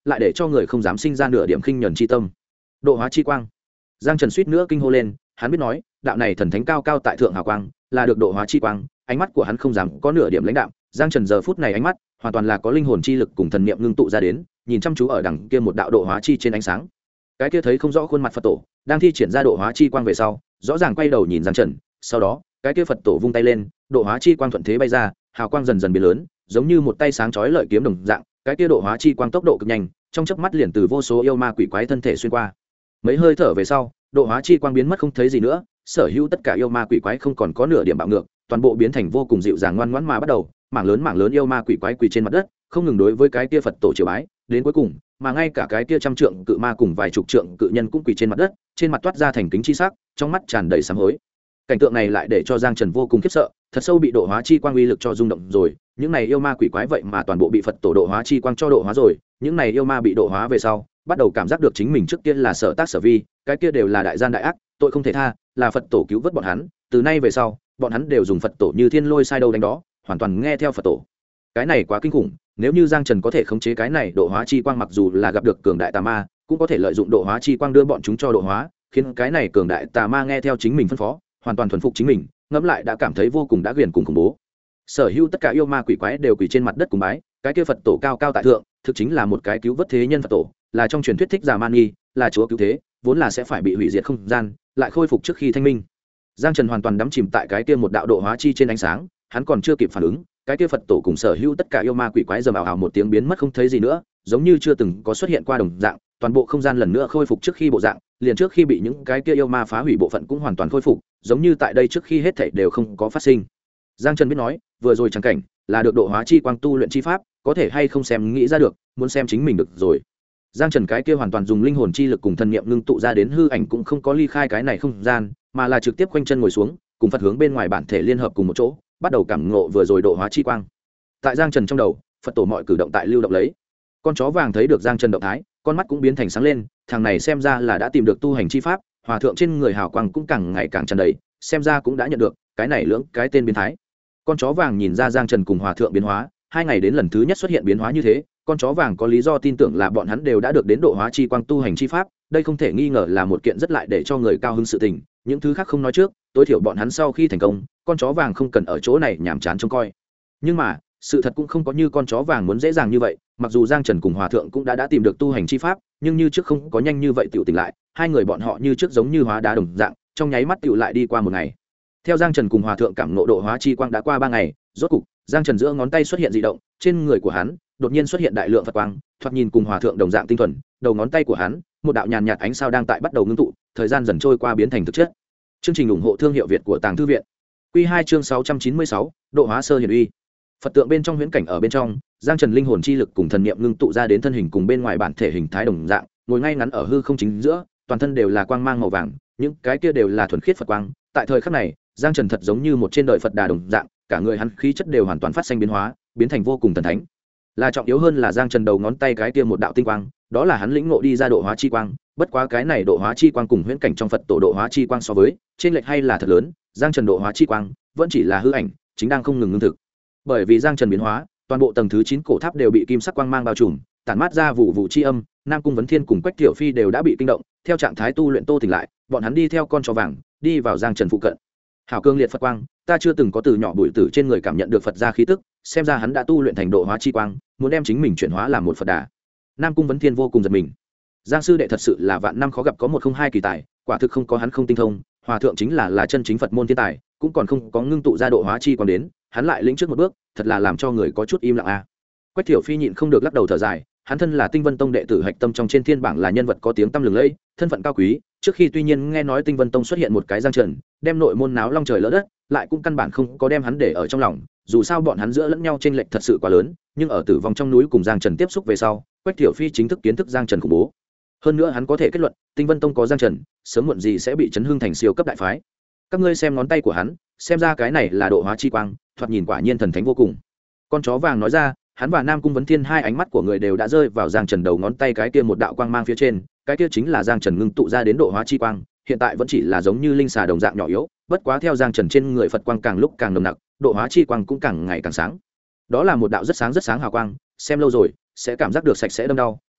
lại để cho người không dám sinh ra nửa điểm khinh nhẫn chi tâm. Độ hóa chi quang. Giang Trần suýt nữa kinh hô lên, hắn biết nói đạo này thần thánh cao cao tại thượng hào quang là được độ hóa chi quang, ánh mắt của hắn không dám có nửa điểm lãnh đạm. Giang Trần giờ phút này ánh mắt hoàn toàn là có linh hồn chi lực cùng thần niệm ngưng tụ ra đến, nhìn chăm chú ở đằng kia một đạo độ hóa chi trên ánh sáng. Cái kia thấy không rõ khuôn mặt Phật tổ đang thi triển ra độ hóa chi quang về sau, rõ ràng quay đầu nhìn Giang Trần, sau đó cái kia Phật tổ vung tay lên, độ hóa chi quang thuận thế bay ra, hào quang dần dần biến lớn, giống như một tay sáng chói lợi kiếm đồng dạng. Cái kia độ hóa chi quang tốc độ cực nhanh, trong chớp mắt liền từ vô số yêu ma quỷ quái thân thể xuyên qua. Mấy hơi thở về sau, độ hóa chi quang biến mất không thấy gì nữa, sở hữu tất cả yêu ma quỷ quái không còn có nửa điểm bạo ngược, toàn bộ biến thành vô cùng dịu dàng ngoan ngoãn mà bắt đầu, mảng lớn yêu ma quỷ quái quỳ trên mặt đất, không ngừng đối với cái kia Phật tổ triều bái, đến cuối cùng, mà ngay cả cái kia trăm trượng cự ma cùng vài chục trượng cự nhân cũng quỳ trên mặt đất, trên mặt toát ra thành kính chi sắc, trong mắt tràn đầy sám hối. Cảnh tượng này lại để cho Giang Trần vô cùng khiếp sợ, thật sâu bị độ hóa chi quang uy lực cho rung động rồi, những này yêu ma quỷ quái vậy mà toàn bộ bị Phật tổ độ hóa chi quang cho độ hóa rồi, những này yêu ma bị độ hóa về sau, bắt đầu cảm giác được chính mình trước kia là sở tác sở vi, cái kia đều là đại gian đại ác, tội không thể tha, là Phật tổ cứu vớt bọn hắn, từ nay về sau, bọn hắn đều dùng Phật tổ như thiên lôi sai đâu đánh đó, hoàn toàn nghe theo Phật tổ. Cái này quá kinh khủng, nếu như Giang Trần có thể khống chế cái này độ hóa chi quang, mặc dù là gặp được cường đại tà ma, cũng có thể lợi dụng độ hóa chi quang đưa bọn chúng cho độ hóa, khiến cái này cường đại tà ma nghe theo chính mình phân phó, hoàn toàn thuần phục chính mình, ngẫm lại đã cảm thấy vô cùng đã ghiền cùng khủng bố. Sở hữu tất cả yêu ma quỷ quái đều quỳ trên mặt đất cùng bái, cái kia Phật tổ cao cao tại thượng, thực chính là một cái cứu vớt thế nhân Phật tổ, là trong truyền thuyết Thích Giả Man Nghi, là chúa cứu thế, vốn là sẽ phải bị hủy diệt không gian, lại khôi phục trước khi thanh minh. Giang Trần hoàn toàn đắm chìm tại cái kia một đạo độ hóa chi trên ánh sáng, hắn còn chưa kịp phản ứng, cái kia Phật tổ cùng sở hữu tất cả yêu ma quỷ quái rầm ào ào một tiếng biến mất không thấy gì nữa, giống như chưa từng có xuất hiện qua đồng dạng, toàn bộ không gian lần nữa khôi phục trước khi bộ dạng, liền trước khi bị những cái kia yêu ma phá hủy bộ phận cũng hoàn toàn khôi phục, giống như tại đây trước khi hết thảy đều không có phát sinh. Giang Trần biết nói, vừa rồi chẳng cảnh là được độ hóa chi quang tu luyện chi pháp, có thể hay không xem nghĩ ra được, muốn xem chính mình được rồi. Giang Trần cái kia hoàn toàn dùng linh hồn chi lực cùng thần niệm ngưng tụ ra đến hư ảnh cũng không có ly khai cái này không gian, mà là trực tiếp quanh chân ngồi xuống, cùng Phật hướng bên ngoài bản thể liên hợp cùng một chỗ, bắt đầu cảm ngộ vừa rồi độ hóa chi quang. Tại Giang Trần trong đầu, Phật tổ mọi cử động tại lưu động lấy. Con chó vàng thấy được Giang Trần động thái, con mắt cũng biến thành sáng lên, thằng này xem ra là đã tìm được tu hành chi pháp, hòa thượng trên người hào quang cũng càng ngày càng tràn đầy, xem ra cũng đã nhận được cái này lưỡng cái tên biến thái. Con chó vàng nhìn ra Giang Trần cùng hòa thượng biến hóa, 2 ngày đến lần thứ nhất xuất hiện biến hóa như thế, con chó vàng có lý do tin tưởng là bọn hắn đều đã được đến độ hóa chi quang tu hành chi pháp, đây không thể nghi ngờ là một kiện rất lại để cho người cao hứng sự tình, những thứ khác không nói trước, tối thiểu bọn hắn sau khi thành công, con chó vàng không cần ở chỗ này nhàm chán trông coi. Nhưng mà, sự thật cũng không có như con chó vàng muốn dễ dàng như vậy, mặc dù Giang Trần cùng hòa thượng cũng đã tìm được tu hành chi pháp, nhưng như trước không có nhanh như vậy tiểu tỉnh lại, hai người bọn họ như trước giống như hóa đá đồng dạng, trong nháy mắt tiểu lại đi qua một ngày. Theo Giang Trần cùng hòa thượng cảm ngộ độ hóa chi quang đã qua 3 ngày, rốt cục Giang Trần giữa ngón tay xuất hiện dị động, trên người của hắn đột nhiên xuất hiện đại lượng Phật quang, thoạt nhìn cùng hòa thượng đồng dạng tinh thuần, đầu ngón tay của hắn, một đạo nhàn nhạt ánh sao đang tại bắt đầu ngưng tụ, thời gian dần trôi qua biến thành thực chất. Chương trình ủng hộ thương hiệu Việt của Tàng Thư viện. Quy 2 chương 696, độ hóa sơ hiển uy. Phật tượng bên trong huyễn cảnh ở bên trong, Giang Trần linh hồn chi lực cùng thần niệm ngưng tụ ra đến thân hình cùng bên ngoài bản thể hình thái đồng dạng, ngồi ngay ngắn ở hư không chính giữa, toàn thân đều là quang mang màu vàng, những cái kia đều là thuần khiết Phật quang. Tại thời khắc này, Giang Trần thật giống như một trên đời Phật Đà đồng dạng, cả người hắn khí chất đều hoàn toàn phát sinh biến hóa, biến thành vô cùng thần thánh. Là trọng yếu hơn là Giang Trần đầu ngón tay cái kia một đạo tinh quang, đó là hắn lĩnh ngộ đi ra độ hóa chi quang, bất quá cái này độ hóa chi quang cùng huyễn cảnh trong Phật tổ độ hóa chi quang so với, trên lệch hay là thật lớn, Giang Trần độ hóa chi quang vẫn chỉ là hư ảnh, chính đang không ngừng ngưng thực. Bởi vì Giang Trần biến hóa, toàn bộ tầng thứ 9 cổ tháp đều bị kim sắc quang mang bao trùm, tản mát ra vụ vụ chi âm, Nam Cung Vấn Thiên cùng Quách Tiểu Phi đều đã bị kinh động, theo trạng thái tu luyện tô tỉnh lại, bọn hắn đi theo con chó vàng, đi vào Giang Trần phụ cận. Hảo cương liệt Phật quang, ta chưa từng có từ nhỏ bụi tử trên người cảm nhận được Phật gia khí tức, xem ra hắn đã tu luyện thành độ hóa chi quang, muốn đem chính mình chuyển hóa làm một Phật Đà. Nam Cung Vấn Thiên vô cùng giật mình. Giang sư đệ thật sự là vạn năm khó gặp có một không hai kỳ tài, quả thực không có hắn không tinh thông, hòa thượng chính là chân chính Phật môn thiên tài, cũng còn không có ngưng tụ ra độ hóa chi quang đến, hắn lại lĩnh trước một bước, thật là làm cho người có chút im lặng a. Quách Thiểu Phi nhịn không được lắc đầu thở dài, hắn thân là Tinh Vân Tông đệ tử hạch tâm trong trên thiên bảng là nhân vật có tiếng tăm lừng lẫy, thân phận cao quý, trước khi tuy nhiên nghe nói Tinh Vân Tông xuất hiện một cái Giang Trần, đem nội môn náo long trời lỡ đất, lại cũng căn bản không có đem hắn để ở trong lòng, dù sao bọn hắn giữa lẫn nhau chênh lệch thật sự quá lớn, nhưng ở tử vong trong núi cùng Giang Trần tiếp xúc về sau, Quách Thiểu Phi chính thức kiến thức Giang Trần khủng bố. Hơn nữa hắn có thể kết luận, Tinh Vân Tông có Giang Trần, sớm muộn gì sẽ bị chấn hưng thành siêu cấp đại phái. Các ngươi xem ngón tay của hắn, xem ra cái này là độ hóa chi quang, thoạt nhìn quả nhiên thần thánh vô cùng. Con chó vàng nói ra, hắn và Nam Cung Vấn Thiên hai ánh mắt của người đều đã rơi vào Giang Trần đầu ngón tay cái kia một đạo quang mang phía trên, cái kia chính là Giang Trần ngưng tụ ra đến độ hóa chi quang, hiện tại vẫn chỉ là giống như linh xà đồng dạng nhỏ yếu, bất quá theo Giang Trần trên người Phật quang càng lúc càng nồng nặc, độ hóa chi quang cũng càng ngày càng sáng. Đó là một đạo rất sáng hào quang, xem lâu rồi sẽ cảm giác được sạch sẽ đâm đau,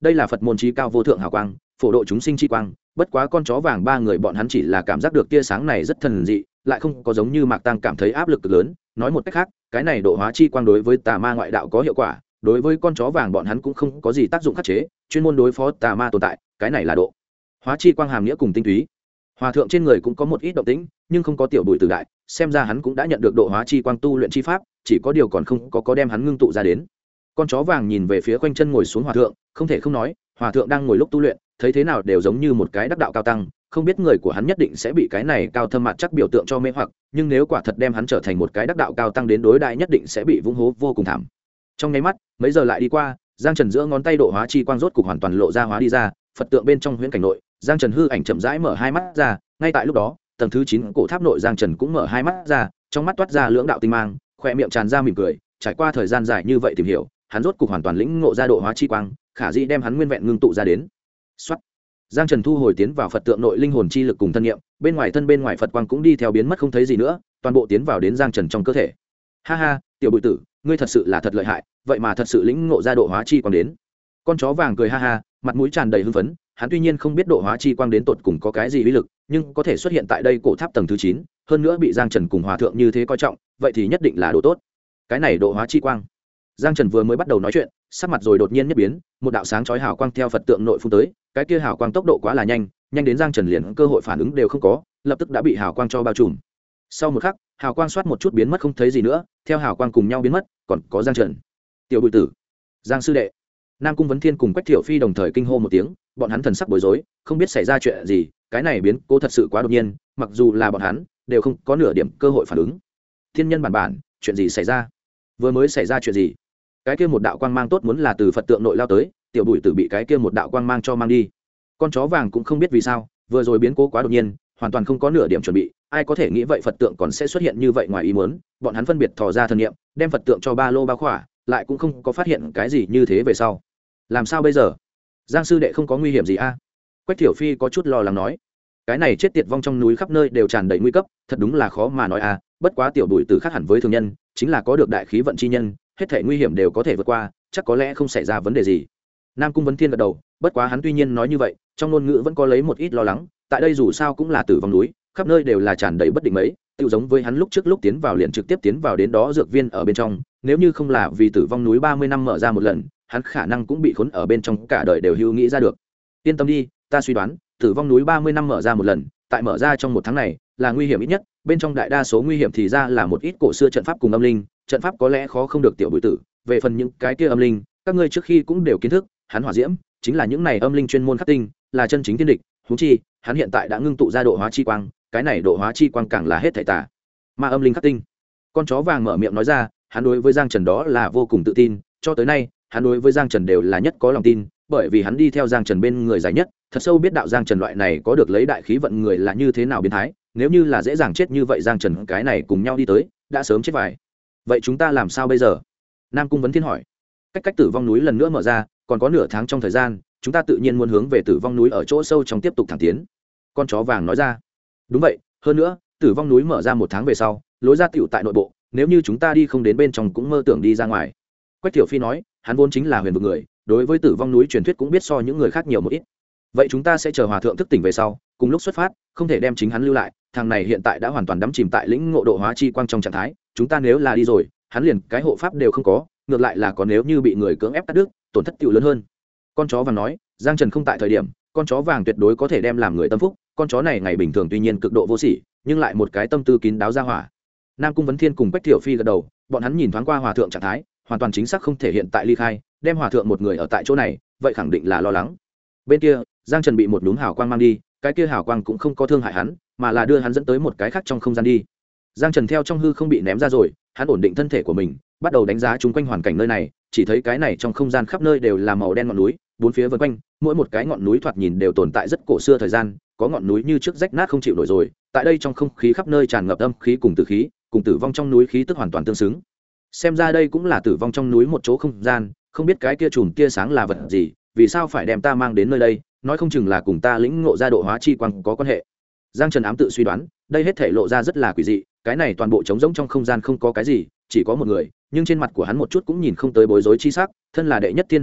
đây là Phật môn chí cao vô thượng hào quang, phổ độ chúng sinh chi quang. Bất quá con chó vàng ba người bọn hắn chỉ là cảm giác được tia sáng này rất thần dị, lại không có giống như Mạc Tăng cảm thấy áp lực cực lớn. Nói một cách khác, cái này độ hóa chi quang đối với tà ma ngoại đạo có hiệu quả, đối với con chó vàng bọn hắn cũng không có gì tác dụng khắc chế, chuyên môn đối phó tà ma tồn tại. Cái này là độ hóa chi quang hàm nghĩa cùng tinh túy. Hòa thượng trên người cũng có một ít động tĩnh, nhưng không có Tiểu Bùi Tử đại, xem ra hắn cũng đã nhận được độ hóa chi quang tu luyện chi pháp, chỉ có điều còn không có đem hắn ngưng tụ ra đến. Con chó vàng nhìn về phía quanh chân ngồi xuống hòa thượng, không thể không nói, hòa thượng đang ngồi lúc tu luyện, thấy thế nào đều giống như một cái đắc đạo cao tăng, không biết người của hắn nhất định sẽ bị cái này cao thâm mặt chắc biểu tượng cho mê hoặc, nhưng nếu quả thật đem hắn trở thành một cái đắc đạo cao tăng đến đối đại nhất định sẽ bị vung hố vô cùng thảm. Trong nháy mắt, mấy giờ lại đi qua, Giang Trần giữa ngón tay độ hóa chi quang rốt cục hoàn toàn lộ ra hóa đi ra, Phật tượng bên trong huyễn cảnh nội, Giang Trần hư ảnh chậm rãi mở hai mắt ra, ngay tại lúc đó, tầng thứ 9 cổ tháp nội Giang Trần cũng mở hai mắt ra, trong mắt toát ra lưỡng đạo tinh mang, khóe miệng tràn ra mỉm cười, trải qua thời gian dài như vậy tìm hiểu, hắn rốt cục hoàn toàn lĩnh ngộ ra độ hóa chi quang, khả dĩ đem hắn nguyên vẹn ngưng tụ ra đến. Soát. Giang Trần thu hồi tiến vào Phật tượng nội linh hồn chi lực cùng thân nghiệm, bên ngoài Phật quang cũng đi theo biến mất không thấy gì nữa, toàn bộ tiến vào đến Giang Trần trong cơ thể. Ha ha, Tiểu Bùi Tử, ngươi thật sự là thật lợi hại, vậy mà thật sự lĩnh ngộ ra độ hóa chi quang đến. Con chó vàng cười ha ha, mặt mũi tràn đầy hưng phấn, hắn tuy nhiên không biết độ hóa chi quang đến tột cùng có cái gì uy lực, nhưng có thể xuất hiện tại đây cổ tháp tầng thứ 9, hơn nữa bị Giang Trần cùng hòa thượng như thế coi trọng, vậy thì nhất định là độ tốt. Cái này độ hóa chi quang. Giang Trần vừa mới bắt đầu nói chuyện, sắc mặt rồi đột nhiên nhất biến, một đạo sáng chói hào quang theo Phật tượng nội phun tới, cái kia hào quang tốc độ quá là nhanh, nhanh đến Giang Trần liền cơ hội phản ứng đều không có, lập tức đã bị hào quang cho bao trùm. Sau một khắc, hào quang xoát một chút biến mất không thấy gì nữa, theo hào quang cùng nhau biến mất, còn có Giang Trần, Tiểu Bùi Tử, Giang sư đệ, Nam Cung Vấn Thiên cùng Quách Thiệu Phi đồng thời kinh hô một tiếng, bọn hắn thần sắc bối rối, không biết xảy ra chuyện gì, cái này biến cố thật sự quá đột nhiên, mặc dù là bọn hắn đều không có nửa điểm cơ hội phản ứng. Thiên nhân bản, chuyện gì xảy ra? Vừa mới xảy ra chuyện gì? Cái kia một đạo quang mang tốt muốn là từ Phật tượng nội lao tới, Tiểu Bùi Tử bị cái kia một đạo quang mang cho mang đi. Con chó vàng cũng không biết vì sao, vừa rồi biến cố quá đột nhiên, hoàn toàn không có nửa điểm chuẩn bị, ai có thể nghĩ vậy Phật tượng còn sẽ xuất hiện như vậy ngoài ý muốn, bọn hắn phân biệt thò ra thần niệm, đem Phật tượng cho ba lô bao khỏa, lại cũng không có phát hiện cái gì như thế về sau. Làm sao bây giờ? Giang sư đệ không có nguy hiểm gì a? Quách Thiểu Phi có chút lo lắng nói. Cái này chết tiệt vong trong núi khắp nơi đều tràn đầy nguy cấp, thật đúng là khó mà nói a, bất quá Tiểu Bùi Tử khác hẳn với thường nhân, chính là có được đại khí vận chi nhân, hết thảy nguy hiểm đều có thể vượt qua, chắc có lẽ không xảy ra vấn đề gì. Nam Cung Vấn Thiên gật đầu, bất quá hắn tuy nhiên nói như vậy, trong ngôn ngữ vẫn có lấy một ít lo lắng, tại đây dù sao cũng là tử vong núi, khắp nơi đều là tràn đầy bất định mấy, tự giống với hắn lúc trước lúc tiến vào liền trực tiếp tiến vào đến đó dược viên ở bên trong, nếu như không là vì tử vong núi 30 năm mở ra một lần, hắn khả năng cũng bị khốn ở bên trong cả đời đều hưu nghĩ ra được. Yên tâm đi, ta suy đoán, tử vong núi 30 năm mở ra một lần, tại mở ra trong một tháng này, là nguy hiểm ít nhất, bên trong đại đa số nguy hiểm thì ra là một ít cổ xưa trận pháp cùng âm linh, trận pháp có lẽ khó không được Tiểu Bùi Tử, về phần những cái kia âm linh, các ngươi trước khi cũng đều kiến thức, hắn hỏa diễm chính là những này âm linh chuyên môn khắc tinh, là chân chính thiên địch, huống chi, hắn hiện tại đã ngưng tụ ra độ hóa chi quang, cái này độ hóa chi quang càng là hết thảy tà ma âm linh khắc tinh. Con chó vàng mở miệng nói ra, hắn đối với Giang Trần đó là vô cùng tự tin, cho tới nay, hắn đối với Giang Trần đều là nhất có lòng tin, bởi vì hắn đi theo Giang Trần bên người dài nhất, thật sâu biết đạo Giang Trần loại này có được lấy đại khí vận người là như thế nào biến thái, nếu như là dễ dàng chết như vậy Giang Trần cái này cùng nhau đi tới, đã sớm chết vài. Vậy chúng ta làm sao bây giờ? Nam Cung Vấn Thiên hỏi. Cách tử vong núi lần nữa mở ra, còn có nửa tháng trong thời gian, chúng ta tự nhiên muốn hướng về tử vong núi ở chỗ sâu trong tiếp tục thẳng tiến. Con chó vàng nói ra. Đúng vậy, hơn nữa, tử vong núi mở ra một tháng về sau, lối ra tiểu tại nội bộ, nếu như chúng ta đi không đến bên trong cũng mơ tưởng đi ra ngoài. Quách Thiểu Phi nói, hắn vốn chính là huyền vực người, đối với tử vong núi truyền thuyết cũng biết so những người khác nhiều một ít. Vậy chúng ta sẽ chờ hòa thượng thức tỉnh về sau, cùng lúc xuất phát, không thể đem chính hắn lưu lại, thằng này hiện tại đã hoàn toàn đắm chìm tại lĩnh ngộ độ hóa chi quang trong trạng thái, chúng ta nếu là đi rồi, hắn liền cái hộ pháp đều không có, ngược lại là có nếu như bị người cưỡng ép cắt đứt, tổn thất tiểu lớn hơn. Con chó vàng nói, Giang Trần không tại thời điểm, con chó vàng tuyệt đối có thể đem làm người tâm phúc, con chó này ngày bình thường tuy nhiên cực độ vô sỉ, nhưng lại một cái tâm tư kín đáo ra hỏa. Nam Cung Vấn Thiên cùng Quách Thiểu Phi gật đầu, bọn hắn nhìn thoáng qua hòa thượng trạng thái, hoàn toàn chính xác không thể hiện tại ly khai, đem hòa thượng một người ở tại chỗ này, vậy khẳng định là lo lắng. Bên kia, Giang Trần bị một đốm hào quang mang đi, cái kia hào quang cũng không có thương hại hắn, mà là đưa hắn dẫn tới một cái khác trong không gian đi. Giang Trần theo trong hư không bị ném ra rồi, hắn ổn định thân thể của mình, bắt đầu đánh giá chung quanh hoàn cảnh nơi này, chỉ thấy cái này trong không gian khắp nơi đều là màu đen ngọn núi, bốn phía vần quanh, mỗi một cái ngọn núi thoạt nhìn đều tồn tại rất cổ xưa thời gian, có ngọn núi như trước rách nát không chịu nổi rồi, tại đây trong không khí khắp nơi tràn ngập âm khí cùng tử khí, cùng tử vong trong núi khí tức hoàn toàn tương xứng. Xem ra đây cũng là tử vong trong núi một chỗ không gian, không biết cái kia chùm tia sáng là vật gì, vì sao phải đem ta mang đến nơi đây, nói không chừng là cùng ta lĩnh ngộ ra độ hóa chi quang có quan hệ. Giang Trần ám tự suy đoán, đây hết thể lộ ra rất là quỷ dị, cái này toàn bộ trống rỗng trong không gian không có cái gì, chỉ có một người, nhưng trên mặt của hắn một chút cũng nhìn không tới bối rối chi sắc, thân là đệ nhất thiên hạ thánh,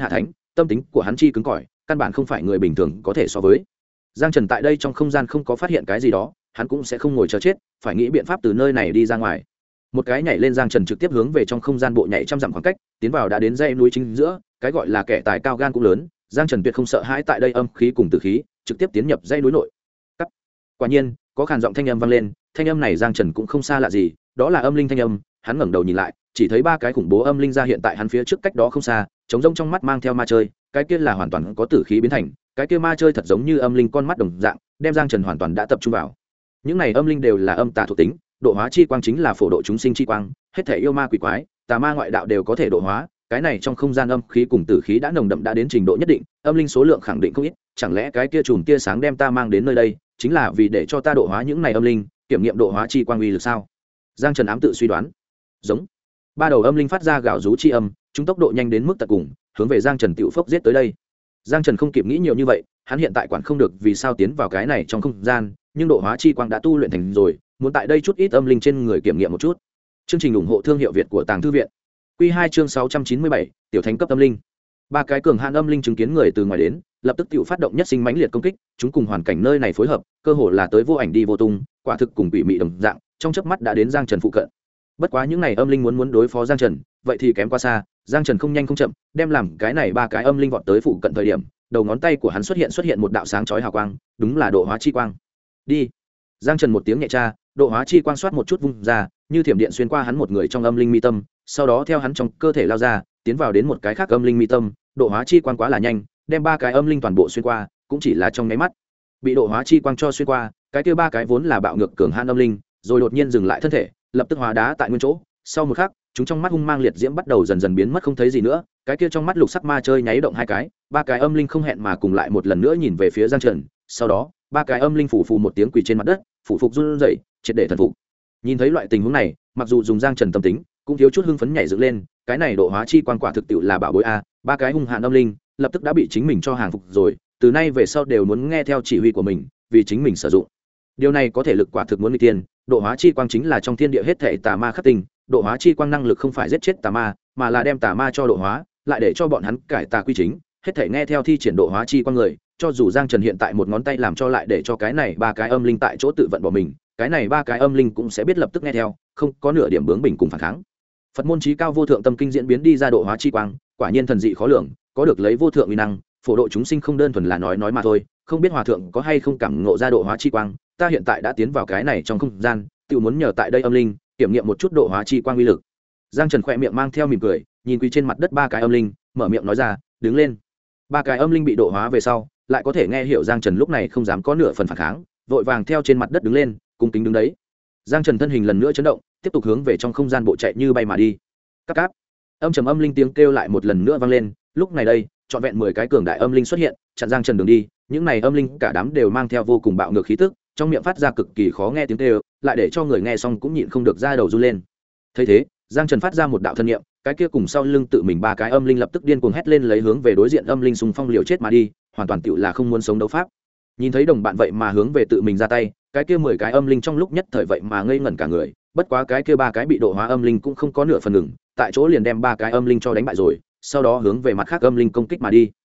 tâm tính của hắn chi cứng cỏi, căn bản không phải người bình thường có thể so với. Giang Trần tại đây trong không gian không có phát hiện cái gì đó, hắn cũng sẽ không ngồi chờ chết, phải nghĩ biện pháp từ nơi này đi ra ngoài. Một cái nhảy lên, Giang Trần trực tiếp hướng về trong không gian bộ nhảy trăm dặm khoảng cách, tiến vào đã đến dãy núi chính giữa, cái gọi là kẻ tài cao gan cũng lớn, Giang Trần tuyệt không sợ hãi tại đây âm khí cùng tử khí, trực tiếp tiến nhập dãy núi nội. Cắt. Quả nhiên, có khàn giọng thanh âm vang lên, thanh âm này Giang Trần cũng không xa lạ gì, đó là âm linh thanh âm, hắn ngẩng đầu nhìn lại, chỉ thấy ba cái khủng bố âm linh ra hiện tại hắn phía trước cách đó không xa, trống rỗng trong mắt mang theo ma chơi, cái kia là hoàn toàn có tử khí biến thành, cái kia ma chơi thật giống như âm linh con mắt đồng dạng, đem Giang Trần hoàn toàn đã tập trung vào. Những này âm linh đều là âm tà thuộc tính, độ hóa chi quang chính là phổ độ chúng sinh chi quang, hết thể yêu ma quỷ quái, tà ma ngoại đạo đều có thể độ hóa, cái này trong không gian âm khí cùng tử khí đã nồng đậm đã đến trình độ nhất định, âm linh số lượng khẳng định không ít, chẳng lẽ cái kia chùm tia sáng đem ta mang đến nơi đây, chính là vì để cho ta độ hóa những này âm linh, kiểm nghiệm độ hóa chi quang uy lực sao? Giang Trần ám tự suy đoán. Giống. Ba đầu âm linh phát ra gào rú chi âm, chúng tốc độ nhanh đến mức tận cùng, hướng về Giang Trần tiểu phốc giết tới đây. Giang Trần không kịp nghĩ nhiều như vậy, hắn hiện tại quản không được vì sao tiến vào cái này trong không gian, nhưng độ hóa chi quang đã tu luyện thành rồi, muốn tại đây chút ít âm linh trên người kiểm nghiệm một chút. Chương trình ủng hộ thương hiệu Việt của Tàng Thư viện. Quy 2 chương 697, tiểu thánh cấp âm linh. Ba cái cường hãn âm linh chứng kiến người từ ngoài đến, lập tức tiểu phát động nhất sinh mãnh liệt công kích, chúng cùng hoàn cảnh nơi này phối hợp, cơ hồ là tới vô ảnh đi vô tung, quả thực cùng quỷ mị đồng dạng, trong chớp mắt đã đến Giang Trần phụ cận. Bất quá những này âm linh muốn đối phó Giang Trần, vậy thì kém quá xa, Giang Trần không nhanh không chậm, đem làm cái này ba cái âm linh vọt tới phụ cận thời điểm, đầu ngón tay của hắn xuất hiện một đạo sáng chói hào quang, đúng là độ hóa chi quang. Đi. Giang Trần một tiếng nhẹ tra, độ hóa chi quang xoát một chút vung ra, như thiểm điện xuyên qua hắn một người trong âm linh mi tâm, sau đó theo hắn trong cơ thể lao ra, tiến vào đến một cái khác âm linh mi tâm, độ hóa chi quang quá là nhanh, đem ba cái âm linh toàn bộ xuyên qua, cũng chỉ là trong nháy mắt. Bị độ hóa chi quang cho xuyên qua, cái kia ba cái vốn là bạo ngược cường hãn âm linh, rồi đột nhiên dừng lại thân thể, lập tức hóa đá tại nguyên chỗ. Sau một khắc, chúng trong mắt hung mang liệt diễm bắt đầu dần dần biến mất không thấy gì nữa, cái kia trong mắt lục sắc ma chơi nháy động hai cái, ba cái âm linh không hẹn mà cùng lại một lần nữa nhìn về phía Giang Trần, sau đó, ba cái âm linh phủ phù một tiếng quỳ trên mặt đất, phủ phục run rẩy, triệt để thần phục. Nhìn thấy loại tình huống này, mặc dù dùng Giang Trần tâm tính, cũng thiếu chút hưng phấn nhảy dựng lên, cái này độ hóa chi quan quả thực tiệu là bảo bối a, ba cái hung hãn âm linh, lập tức đã bị chính mình cho hàng phục rồi, từ nay về sau đều muốn nghe theo chỉ huy của mình, vì chính mình sử dụng. Điều này có thể lực quả thực muốn nguy tiên, độ hóa chi quang chính là trong thiên địa hết thảy tà ma khắc tinh, độ hóa chi quang năng lực không phải giết chết tà ma, mà là đem tà ma cho độ hóa, lại để cho bọn hắn cải tà quy chính, hết thảy nghe theo thi triển độ hóa chi quang người, cho dù Giang Trần hiện tại một ngón tay làm cho lại để cho cái này ba cái âm linh tại chỗ tự vận bỏ mình, cái này ba cái âm linh cũng sẽ biết lập tức nghe theo, không có nửa điểm bướng bỉnh cùng phản kháng. Phật môn chí cao vô thượng tâm kinh diễn biến đi ra độ hóa chi quang, quả nhiên thần dị khó lường, có được lấy vô thượng uy năng, phổ độ chúng sinh không đơn thuần là nói mà thôi, không biết hòa thượng có hay không cảm ngộ ra độ hóa chi quang, ta hiện tại đã tiến vào cái này trong không gian, tự muốn nhờ tại đây âm linh kiểm nghiệm một chút độ hóa chi quang uy lực. Giang Trần khẽ miệng mang theo mỉm cười, nhìn quỳ trên mặt đất ba cái âm linh, mở miệng nói ra, đứng lên. Ba cái âm linh bị độ hóa về sau, lại có thể nghe hiểu Giang Trần lúc này không dám có nửa phần phản kháng, vội vàng theo trên mặt đất đứng lên, cung kính đứng đấy. Giang Trần thân hình lần nữa chấn động, tiếp tục hướng về trong không gian bộ chạy như bay mà đi. Cáp cáp. Âm trầm âm linh tiếng kêu lại một lần nữa vang lên, lúc này đây, trọn vẹn 10 cái cường đại âm linh xuất hiện, chặn Giang Trần đường đi, những này âm linh cả đám đều mang theo vô cùng bạo ngược khí tức, trong miệng phát ra cực kỳ khó nghe tiếng kêu, lại để cho người nghe xong cũng nhịn không được ra đầu run lên. Thấy thế, Giang Trần phát ra một đạo thân niệm, cái kia cùng sau lưng tự mình ba cái âm linh lập tức điên cuồng hét lên lấy hướng về đối diện âm linh xung phong liều chết mà đi, hoàn toàn tựu là không muốn sống đấu pháp. Nhìn thấy đồng bạn vậy mà hướng về tự mình ra tay, cái kia 10 cái âm linh trong lúc nhất thời vậy mà ngây ngẩn cả người, bất quá cái kia ba cái bị độ hóa âm linh cũng không có nửa phần ngừng, tại chỗ liền đem ba cái âm linh cho đánh bại rồi, sau đó hướng về mặt khác âm linh công kích mà đi.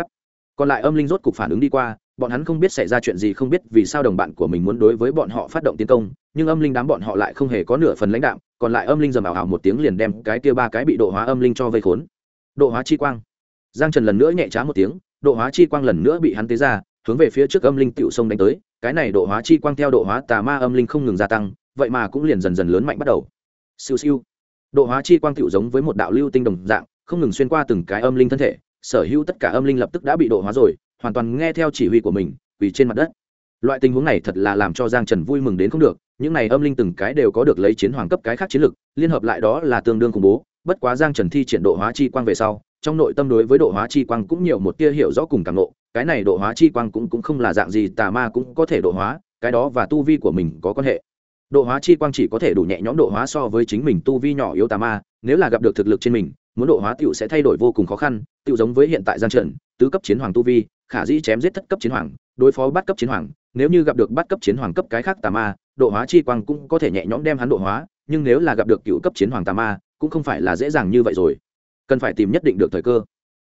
Còn lại âm linh rốt cục phản ứng đi qua, bọn hắn không biết xảy ra chuyện gì, không biết vì sao đồng bạn của mình muốn đối với bọn họ phát động tiến công, nhưng âm linh đám bọn họ lại không hề có nửa phần lãnh đạm, còn lại âm linh rầm ảo ảo một tiếng liền đem cái kia ba cái bị độ hóa âm linh cho vây khốn. Độ hóa chi quang. Giang Trần lần nữa nhẹ trá một tiếng, độ hóa chi quang lần nữa bị hắn tế ra, hướng về phía trước âm linh tiểu sông đánh tới, cái này độ hóa chi quang theo độ hóa tà ma âm linh không ngừng gia tăng, vậy mà cũng liền dần dần lớn mạnh bắt đầu. Siêu siêu. Độ hóa chi quang tiểu giống với một đạo lưu tinh đồng dạng, không ngừng xuyên qua từng cái âm linh thân thể, sở hữu tất cả âm linh lập tức đã bị độ hóa rồi, hoàn toàn nghe theo chỉ huy của mình, quỳ trên mặt đất. Loại tình huống này thật là làm cho Giang Trần vui mừng đến không được, những này âm linh từng cái đều có được lấy chiến hoàng cấp cái khác chiến lực, liên hợp lại đó là tương đương khủng bố, bất quá Giang Trần thi triển độ hóa chi quang về sau, trong nội tâm đối với độ hóa chi quang cũng nhiều một tia hiểu rõ cùng cảm ngộ, cái này độ hóa chi quang cũng không là dạng gì tà ma cũng có thể độ hóa, cái đó và tu vi của mình có quan hệ. Độ hóa chi quang chỉ có thể đủ nhẹ nhõm độ hóa so với chính mình tu vi nhỏ yếu tà ma, nếu là gặp được thực lực trên mình, muốn độ hóa tiểu sẽ thay đổi vô cùng khó khăn, tiểu giống với hiện tại Giang Trần, tứ cấp chiến hoàng tu vi, khả dĩ chém giết thất cấp chiến hoàng, đối phó bát cấp chiến hoàng, nếu như gặp được bát cấp chiến hoàng cấp cái khác tà ma, độ hóa chi quang cũng có thể nhẹ nhõm đem hắn độ hóa, nhưng nếu là gặp được cửu cấp chiến hoàng tà ma, cũng không phải là dễ dàng như vậy rồi. Cần phải tìm nhất định được thời cơ.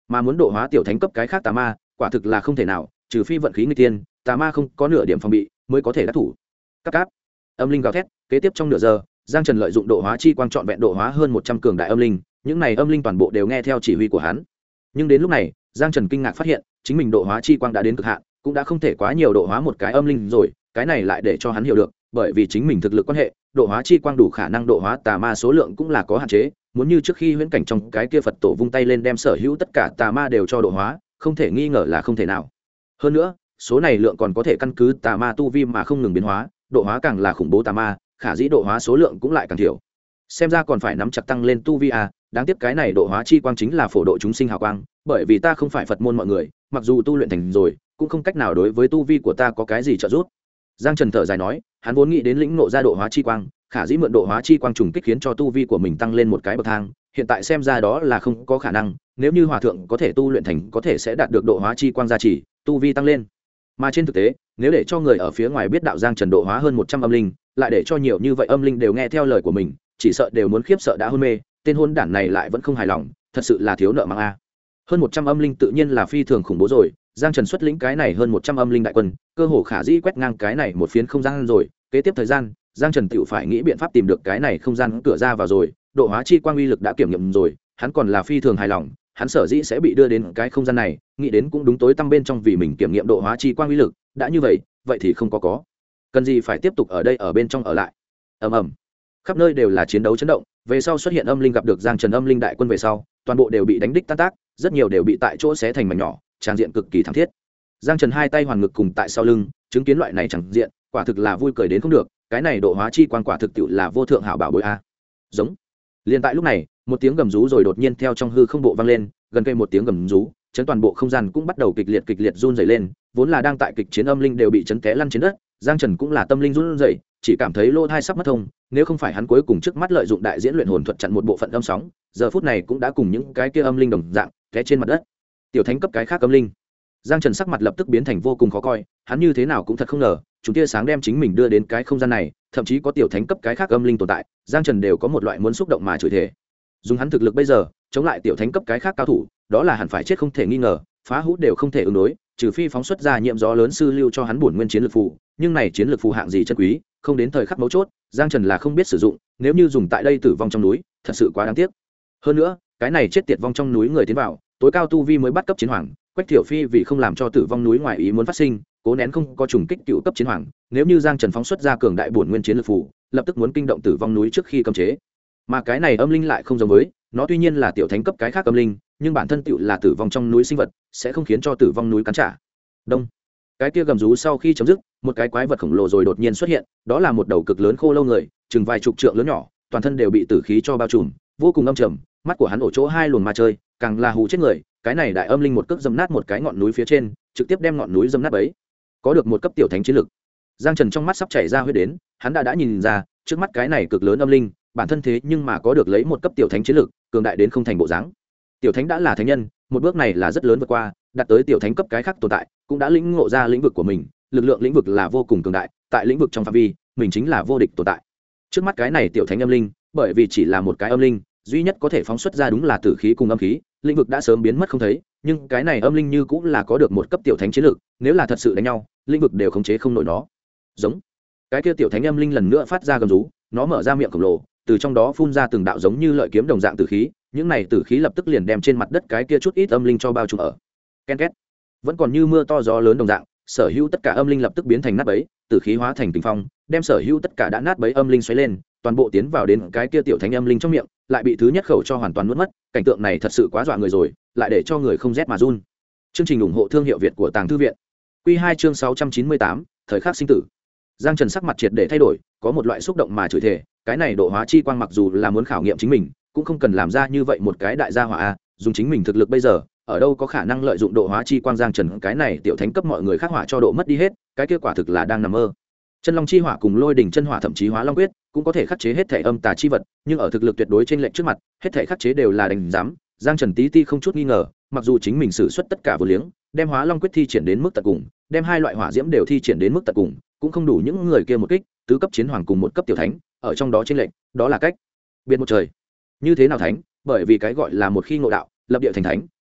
mà muốn độ hóa tiểu thánh cấp cái khác tà ma quả thực là không thể nào, trừ phi vận khí người tiên, tà ma không có nửa điểm phòng bị mới có thể đắc thủ. Cáp cáp, âm linh gào thét. Kế tiếp trong nửa giờ, Giang Trần lợi dụng độ hóa chi quang trọn vẹn độ hóa hơn 100 cường đại âm linh, những này âm linh toàn bộ đều nghe theo chỉ huy của hắn. Nhưng đến lúc này, Giang Trần kinh ngạc phát hiện, chính mình độ hóa chi quang đã đến cực hạn, cũng đã không thể quá nhiều độ hóa một cái âm linh rồi, cái này lại để cho hắn hiểu được, bởi vì chính mình thực lực quan hệ, độ hóa chi quang đủ khả năng độ hóa tà ma số lượng cũng là có hạn chế, muốn như trước khi huyễn cảnh trong cái kia Phật tổ vung tay lên đem sở hữu tất cả tà ma đều cho độ hóa, không thể nghi ngờ là không thể nào. Hơn nữa, số này lượng còn có thể căn cứ tà ma tu vi mà không ngừng biến hóa, độ hóa càng là khủng bố tà ma, khả dĩ độ hóa số lượng cũng lại càng thiểu. Xem ra còn phải nắm chặt tăng lên tu vi à, đáng tiếc cái này độ hóa chi quang chính là phổ độ chúng sinh hào quang, bởi vì ta không phải Phật môn mọi người, mặc dù tu luyện thành rồi, cũng không cách nào đối với tu vi của ta có cái gì trợ giúp. Giang Trần thở dài nói, hắn vốn nghĩ đến lĩnh ngộ ra độ hóa chi quang, khả dĩ mượn độ hóa chi quang trùng kích khiến cho tu vi của mình tăng lên một cái bậc thang, hiện tại xem ra đó là không có khả năng, nếu như hòa thượng có thể tu luyện thành có thể sẽ đạt được độ hóa chi quang gia trì, tu vi tăng lên. Mà trên thực tế, nếu để cho người ở phía ngoài biết đạo Giang Trần độ hóa hơn 100 âm linh, lại để cho nhiều như vậy âm linh đều nghe theo lời của mình, chỉ sợ đều muốn khiếp sợ đã hôn mê, tên hôn đản này lại vẫn không hài lòng, thật sự là thiếu nợ mang a. Hơn 100 âm linh tự nhiên là phi thường khủng bố rồi, Giang Trần xuất lĩnh cái này hơn 100 âm linh đại quân, cơ hồ khả dĩ quét ngang cái này một phiến không gian rồi, kế tiếp thời gian, Giang Trần tiểu phải nghĩ biện pháp tìm được cái này không gian cửa ra vào rồi, độ hóa chi quang uy lực đã kiểm nghiệm rồi, hắn còn là phi thường hài lòng, hắn sở dĩ sẽ bị đưa đến cái không gian này, nghĩ đến cũng đúng tối tăm bên trong vì mình kiểm nghiệm độ hóa chi quang uy lực, đã như vậy, vậy thì không có cần gì phải tiếp tục ở đây ở bên trong ở lại. Ầm ầm, khắp nơi đều là chiến đấu chấn động, về sau xuất hiện âm linh gặp được Giang Trần âm linh đại quân về sau, toàn bộ đều bị đánh đích tan tác, rất nhiều đều bị tại chỗ xé thành mảnh nhỏ, tràng diện cực kỳ thảm thiết. Giang Trần hai tay hoàn ngực cùng tại sau lưng, chứng kiến loại này tràng diện, quả thực là vui cười đến không được, cái này độ hóa chi quang quả thực tiệu là vô thượng hảo bảo bối a. Giống. Liên tại lúc này, một tiếng gầm rú rồi đột nhiên theo trong hư không bộ vang lên, gần cây một tiếng gầm rú, chấn toàn bộ không gian cũng bắt đầu kịch liệt run rẩy lên, vốn là đang tại kịch chiến âm linh đều bị chấn té lăn trên đất, Giang Trần cũng là tâm linh run rẩy, chỉ cảm thấy lỗ tai sắp mất thông, nếu không phải hắn cuối cùng trước mắt lợi dụng đại diễn luyện hồn thuật chặn một bộ phận âm sóng, giờ phút này cũng đã cùng những cái kia âm linh đồng dạng, té trên mặt đất. Tiểu thánh cấp cái khác âm linh. Giang Trần sắc mặt lập tức biến thành vô cùng khó coi, hắn như thế nào cũng thật không ngờ, chúng tia sáng đem chính mình đưa đến cái không gian này, thậm chí có tiểu thánh cấp cái khác âm linh tồn tại, Giang Trần đều có một loại muốn xúc động mà chửi thề. Dùng hắn thực lực bây giờ, chống lại tiểu thánh cấp cái khác cao thủ, đó là hẳn phải chết không thể nghi ngờ, phá hũ đều không thể ứng đối, trừ phi phóng xuất ra nhiệm gió lớn sư lưu cho hắn bổn nguyên chiến lược phù, nhưng này chiến lược phù hạng gì chân quý, không đến thời khắc mấu chốt, Giang Trần là không biết sử dụng, nếu như dùng tại đây tử vong trong núi, thật sự quá đáng tiếc. Hơn nữa, cái này chết tiệt vong trong núi người tiến vào, tối cao tu vi mới bắt cấp chiến hoàng, Quách Thiểu Phi vì không làm cho tử vong núi ngoài ý muốn phát sinh, cố nén không có trùng kích cựu cấp chiến hoàng, nếu như Giang Trần phóng xuất ra cường đại bổn nguyên chiến lược phù, lập tức muốn kinh động tử vong núi trước khi cấm chế. Mà cái này âm linh lại không giống với, nó tuy nhiên là tiểu thánh cấp cái khác âm linh, nhưng bản thân tựu là tử vong trong núi sinh vật, sẽ không khiến cho tử vong núi cắn trả. Đông. Cái kia gầm rú sau khi chấm dứt, một cái quái vật khổng lồ rồi đột nhiên xuất hiện, đó là một đầu cực lớn khô lâu người, chừng vài chục trượng lớn nhỏ, toàn thân đều bị tử khí cho bao trùm, vô cùng âm trầm, mắt của hắn ổ chỗ hai luồng ma chơi, càng là hù chết người. Cái này đại âm linh một cước dẫm nát một cái ngọn núi phía trên, trực tiếp đem ngọn núi dẫm nát bấy. Có được một cấp tiểu thánh chiến lực. Giang Trần trong mắt sắp chảy ra huyết đến, hắn đã nhìn ra, trước mắt cái này cực lớn âm linh, bản thân thế nhưng mà có được lấy một cấp tiểu thánh chiến lực, cường đại đến không thành bộ dáng. Tiểu thánh đã là thánh nhân, một bước này là rất lớn vượt qua, đạt tới tiểu thánh cấp cái khác tồn tại, cũng đã lĩnh ngộ ra lĩnh vực của mình, lực lượng lĩnh vực là vô cùng cường đại, tại lĩnh vực trong phạm vi, mình chính là vô địch tồn tại. Trước mắt cái này tiểu thánh âm linh, bởi vì chỉ là một cái âm linh, duy nhất có thể phóng xuất ra đúng là tử khí cùng âm khí, lĩnh vực đã sớm biến mất không thấy, nhưng cái này âm linh như cũng là có được một cấp tiểu thánh chiến lực, nếu là thật sự đánh nhau, lĩnh vực đều khống chế không nổi nó. Giống. Cái kia tiểu thánh âm linh lần nữa phát ra gầm rú, nó mở ra miệng khổng lồ, từ trong đó phun ra từng đạo giống như lợi kiếm đồng dạng tử khí, những này tử khí lập tức liền đem trên mặt đất cái kia chút ít âm linh cho bao trùm ở. Ken két. Vẫn còn như mưa to gió lớn đồng dạng, sở hữu tất cả âm linh lập tức biến thành nát bấy, tử khí hóa thành kình phong, đem sở hữu tất cả đã nát bấy âm linh xoáy lên, toàn bộ tiến vào đến cái kia tiểu thánh âm linh trong miệng, lại bị thứ nhất khẩu cho hoàn toàn nuốt mất, cảnh tượng này thật sự quá dọa người rồi, lại để cho người không rét mà run. Chương trình ủng hộ thương hiệu Việt của Tàng Thư viện. Quy 2 chương 698, thời khắc sinh tử. Giang Trần sắc mặt triệt để thay đổi, có một loại xúc động mà chửi thề, cái này độ hóa chi quang mặc dù là muốn khảo nghiệm chính mình, cũng không cần làm ra như vậy một cái đại gia hỏa a, dùng chính mình thực lực bây giờ, ở đâu có khả năng lợi dụng độ hóa chi quang. Giang Trần cái này tiểu thánh cấp mọi người khác hỏa cho độ mất đi hết, cái kết quả thực là đang nằm mơ. Chân long chi hỏa cùng lôi đỉnh chân hỏa thậm chí hóa long quyết cũng có thể khắc chế hết thể âm tà chi vật, nhưng ở thực lực tuyệt đối trên lệnh trước mặt, hết thể khắc chế đều là đành dám. Giang Trần tí ti không chút nghi ngờ, mặc dù chính mình sử xuất tất cả vô liếng, đem hóa long quyết thi triển đến mức tận cùng, đem hai loại hỏa diễm đều thi triển đến mức tận cùng, cũng không đủ những người kia một kích, tứ cấp chiến hoàng cùng một cấp tiểu thánh, ở trong đó trên lệnh, đó là cách biệt một trời. Như thế nào thánh? Bởi vì cái gọi là một khi ngộ đạo, lập địa thành thánh,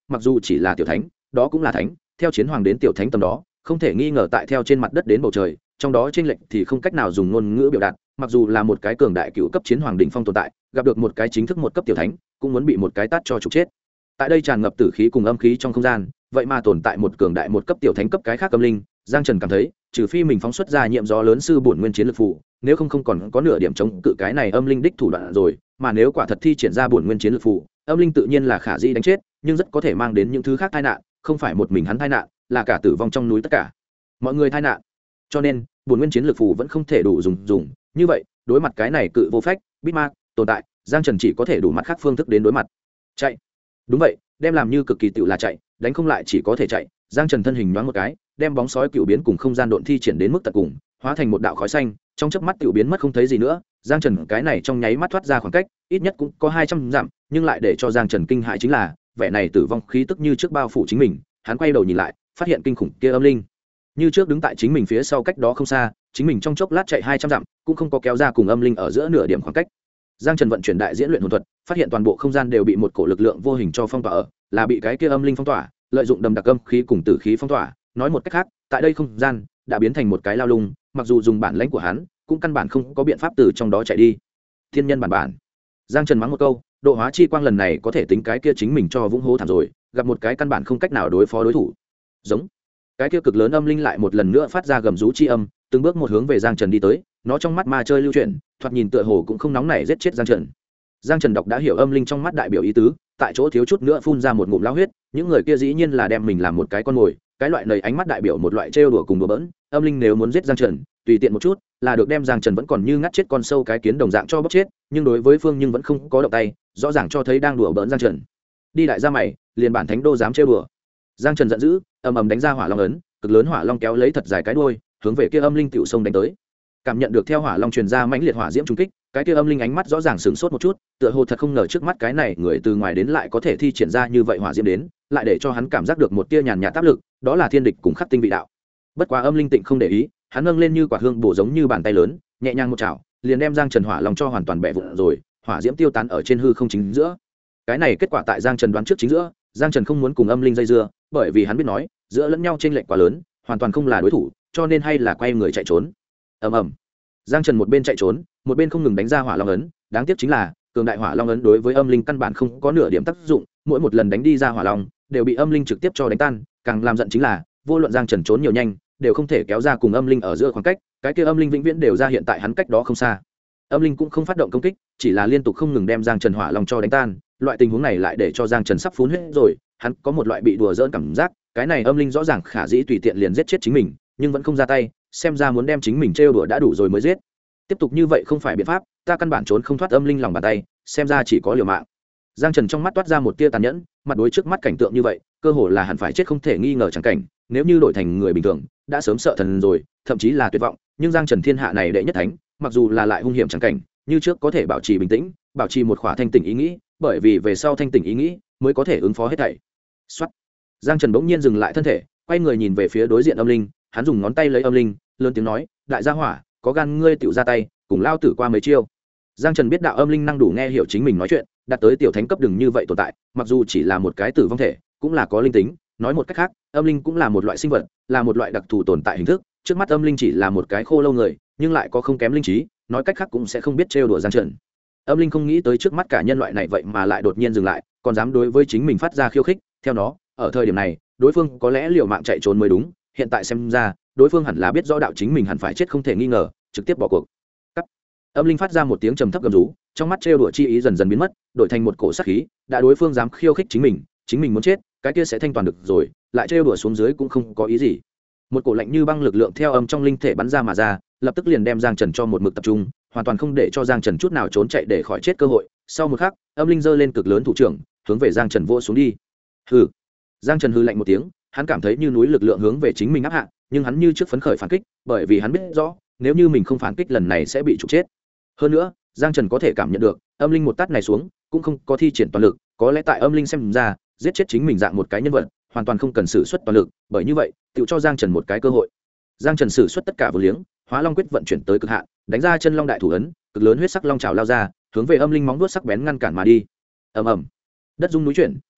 mặc dù chỉ là tiểu thánh đó cũng là thánh, theo chiến hoàng đến tiểu thánh tầm đó không thể nghi ngờ tại theo trên mặt đất đến bầu trời, trong đó chênh lệch thì không cách nào dùng ngôn ngữ biểu đạt. Mặc dù là một cái cường đại cựu cấp chiến hoàng đỉnh phong tồn tại, gặp được một cái chính thức một cấp tiểu thánh cũng muốn bị một cái tát cho trục chết. Tại đây tràn ngập tử khí cùng âm khí trong không gian, vậy mà tồn tại một cường đại một cấp tiểu thánh cấp cái khác âm linh. Giang Trần cảm thấy trừ phi mình phóng xuất ra nhiệm gió lớn sư bổn nguyên chiến lực phù, nếu không còn có nửa điểm chống cự cái này âm linh đích thủ đoạn rồi. Mà nếu quả thật thi triển ra bổn nguyên chiến lực phù, âm linh tự nhiên là khả dĩ đánh chết, nhưng rất có thể mang đến những thứ khác tai nạn, không phải một mình hắn tai nạn, là cả tử vong trong núi tất cả mọi người tai nạn. Cho nên bổn nguyên chiến lược phù vẫn không thể đủ dùng như vậy. Đối mặt cái này cự vô phách Bitmark tồn tại, Giang Trần chỉ có thể đủ mặt khác phương thức đến đối mặt. Chạy, đúng vậy, đem làm như cực kỳ tựu là chạy, đánh không lại chỉ có thể chạy. Giang Trần thân hình nhoáng một cái, đem bóng sói cựu biến cùng không gian độn thi triển đến mức tận cùng, hóa thành một đạo khói xanh, trong chớp mắt cựu biến mất không thấy gì nữa. Giang Trần cái này trong nháy mắt thoát ra khoảng cách ít nhất cũng có 200 dặm, nhưng lại để cho Giang Trần kinh hãi chính là vẻ này tử vong khí tức như trước bao phủ chính mình. Hắn quay đầu nhìn lại, phát hiện kinh khủng kia âm linh như trước đứng tại chính mình phía sau cách đó không xa, chính mình trong chốc lát chạy 200 dặm cũng không có kéo ra cùng âm linh ở giữa nửa điểm khoảng cách. Giang Trần vận chuyển đại diễn luyện hồn thuật, phát hiện toàn bộ không gian đều bị một cổ lực lượng vô hình cho phong tỏa ở, là bị cái kia âm linh phong tỏa, lợi dụng đầm đặc âm khí cùng tử khí phong tỏa. Nói một cách khác, tại đây không gian đã biến thành một cái lao lung, mặc dù dùng bản lãnh của hắn, cũng căn bản không có biện pháp từ trong đó chạy đi. Thiên nhân bản. Giang Trần mắng một câu, độ hóa chi quang lần này có thể tính cái kia chính mình cho vũng hố thảm rồi, gặp một cái căn bản không cách nào đối phó đối thủ. Giống cái kia cực lớn âm linh lại một lần nữa phát ra gầm rú chi âm, từng bước một hướng về Giang Trần đi tới. Nó trong mắt ma chơi lưu chuyển, thoạt nhìn tựa hồ cũng không nóng nảy giết chết Giang Trần. Giang Trần đọc đã hiểu âm linh trong mắt đại biểu ý tứ, tại chỗ thiếu chút nữa phun ra một ngụm lao huyết. Những người kia dĩ nhiên là đem mình làm một cái con mồi, cái loại này ánh mắt đại biểu một loại trêu đùa cùng đùa bỡn. Âm linh nếu muốn giết Giang Trần, tùy tiện một chút là được đem Giang Trần vẫn còn như ngắt chết con sâu cái kiến đồng dạng cho bóc chết, nhưng đối với phương nhưng vẫn không có động tay, rõ ràng cho thấy đang đùa bỡn Giang Trần. Đi đại gia mày, liền bản thánh đô dám trêu đùa. Giang Trần giận dữ, ầm ầm đánh ra hỏa long ấn, cực lớn hỏa long kéo lấy thật dài cái đuôi, hướng về kia âm linh tiểu sông đánh tới. Cảm nhận được theo hỏa long truyền ra mãnh liệt hỏa diễm trùng kích, cái kia âm linh ánh mắt rõ ràng sửng sốt một chút, tựa hồ thật không ngờ trước mắt cái này người từ ngoài đến lại có thể thi triển ra như vậy hỏa diễm đến, lại để cho hắn cảm giác được một tia nhàn nhạt áp lực, đó là thiên địch cùng khắc tinh vị đạo. Bất quá âm linh tịnh không để ý, hắn nâng lên như quả hương bổ giống như bàn tay lớn, nhẹ nhàng một chảo, liền đem Giang Trần hỏa long cho hoàn toàn bẻ vụn rồi, hỏa diễm tiêu tán ở trên hư không chính giữa. Cái này kết quả tại Giang Trần đoán trước chính giữa, Giang Trần không muốn cùng âm linh dây dưa, bởi vì hắn biết nói, giữa lẫn nhau chênh lệch quá lớn, hoàn toàn không là đối thủ, cho nên hay là quay người chạy trốn. Ầm ầm. Giang Trần một bên chạy trốn, một bên không ngừng đánh ra hỏa long ấn, đáng tiếc chính là, cường đại hỏa long ấn đối với âm linh căn bản không có nửa điểm tác dụng, mỗi một lần đánh đi ra hỏa long, đều bị âm linh trực tiếp cho đánh tan, càng làm giận chính là, vô luận Giang Trần trốn nhiều nhanh, đều không thể kéo ra cùng âm linh ở giữa khoảng cách, cái kia âm linh vĩnh viễn đều ra hiện tại hắn cách đó không xa. Âm linh cũng không phát động công kích, chỉ là liên tục không ngừng đem Giang Trần hỏa long cho đánh tan, loại tình huống này lại để cho Giang Trần sắp phun huyết rồi, hắn có một loại bị đùa giỡn cảm giác, cái này âm linh rõ ràng khả dĩ tùy tiện liền giết chết chính mình, nhưng vẫn không ra tay, xem ra muốn đem chính mình trêu đùa đã đủ rồi mới giết. Tiếp tục như vậy không phải biện pháp, ta căn bản trốn không thoát âm linh lòng bàn tay, xem ra chỉ có liều mạng. Giang Trần trong mắt toát ra một tia tàn nhẫn, mặt đối trước mắt cảnh tượng như vậy, cơ hồ là hẳn phải chết không thể nghi ngờ chẳng cảnh, nếu như đổi thành người bình thường, đã sớm sợ thần rồi, thậm chí là tuyệt vọng, nhưng Giang Trần thiên hạ này đệ nhất thánh, mặc dù là lại hung hiểm chẳng cảnh, như trước có thể bảo trì bình tĩnh, bảo trì một khỏa thanh tỉnh ý nghĩ, bởi vì về sau thanh tỉnh ý nghĩ mới có thể ứng phó hết thảy. Soát. Giang Trần bỗng nhiên dừng lại thân thể, quay người nhìn về phía đối diện âm linh, hắn dùng ngón tay lấy âm linh, lớn tiếng nói, đại gia hỏa, có gan ngươi tiểu ra tay, cùng lao tử qua mấy chiêu. Giang Trần biết đạo âm linh năng đủ nghe hiểu chính mình nói chuyện, đạt tới tiểu thánh cấp đừng như vậy tồn tại, mặc dù chỉ là một cái tử vong thể, cũng là có linh tính, nói một cách khác, âm linh cũng là một loại sinh vật, là một loại đặc thù tồn tại hình thức, trước mắt âm linh chỉ là một cái khô lâu người, nhưng lại có không kém linh trí, nói cách khác cũng sẽ không biết trêu đùa Giang Trần. Âm linh không nghĩ tới trước mắt cả nhân loại này vậy mà lại đột nhiên dừng lại, còn dám đối với chính mình phát ra khiêu khích, theo nó, ở thời điểm này, đối phương có lẽ liều mạng chạy trốn mới đúng, hiện tại xem ra, đối phương hẳn là biết rõ đạo chính mình hẳn phải chết không thể nghi ngờ, trực tiếp bỏ cuộc. Cắt. Âm linh phát ra một tiếng trầm thấp gầm rú, trong mắt trêu đùa chi ý dần dần biến mất, đổi thành một cổ sát khí, đã đối phương dám khiêu khích chính mình muốn chết, cái kia sẽ thanh toàn được rồi, lại trêu đùa xuống dưới cũng không có ý gì. Một cổ lạnh như băng lực lượng theo âm trong linh thể bắn ra mà ra, lập tức liền đem Giang Trần cho một mực tập trung, hoàn toàn không để cho Giang Trần chút nào trốn chạy để khỏi chết cơ hội. Sau một khắc, âm linh giơ lên cực lớn thủ trưởng, hướng về Giang Trần vỗ xuống đi. Hừ. Giang Trần hừ lạnh một tiếng, hắn cảm thấy như núi lực lượng hướng về chính mình áp hạ, nhưng hắn như trước phấn khởi phản kích, bởi vì hắn biết rõ, nếu như mình không phản kích lần này sẽ bị trục chết. Hơn nữa, Giang Trần có thể cảm nhận được, âm linh một tát này xuống, cũng không có thi triển toàn lực, có lẽ tại âm linh xem ra, giết chết chính mình dạng một cái nhân vật, hoàn toàn không cần sử xuất toàn lực, bởi như vậy, tự cho Giang Trần một cái cơ hội. Giang Trần sử xuất tất cả vô liếng, Hóa Long quyết vận chuyển tới cực hạn, đánh ra chân long đại thủ ấn, cực lớn huyết sắc long trảo lao ra, hướng về âm linh móng vuốt sắc bén ngăn cản mà đi. Ầm ầm, đất rung núi chuyển,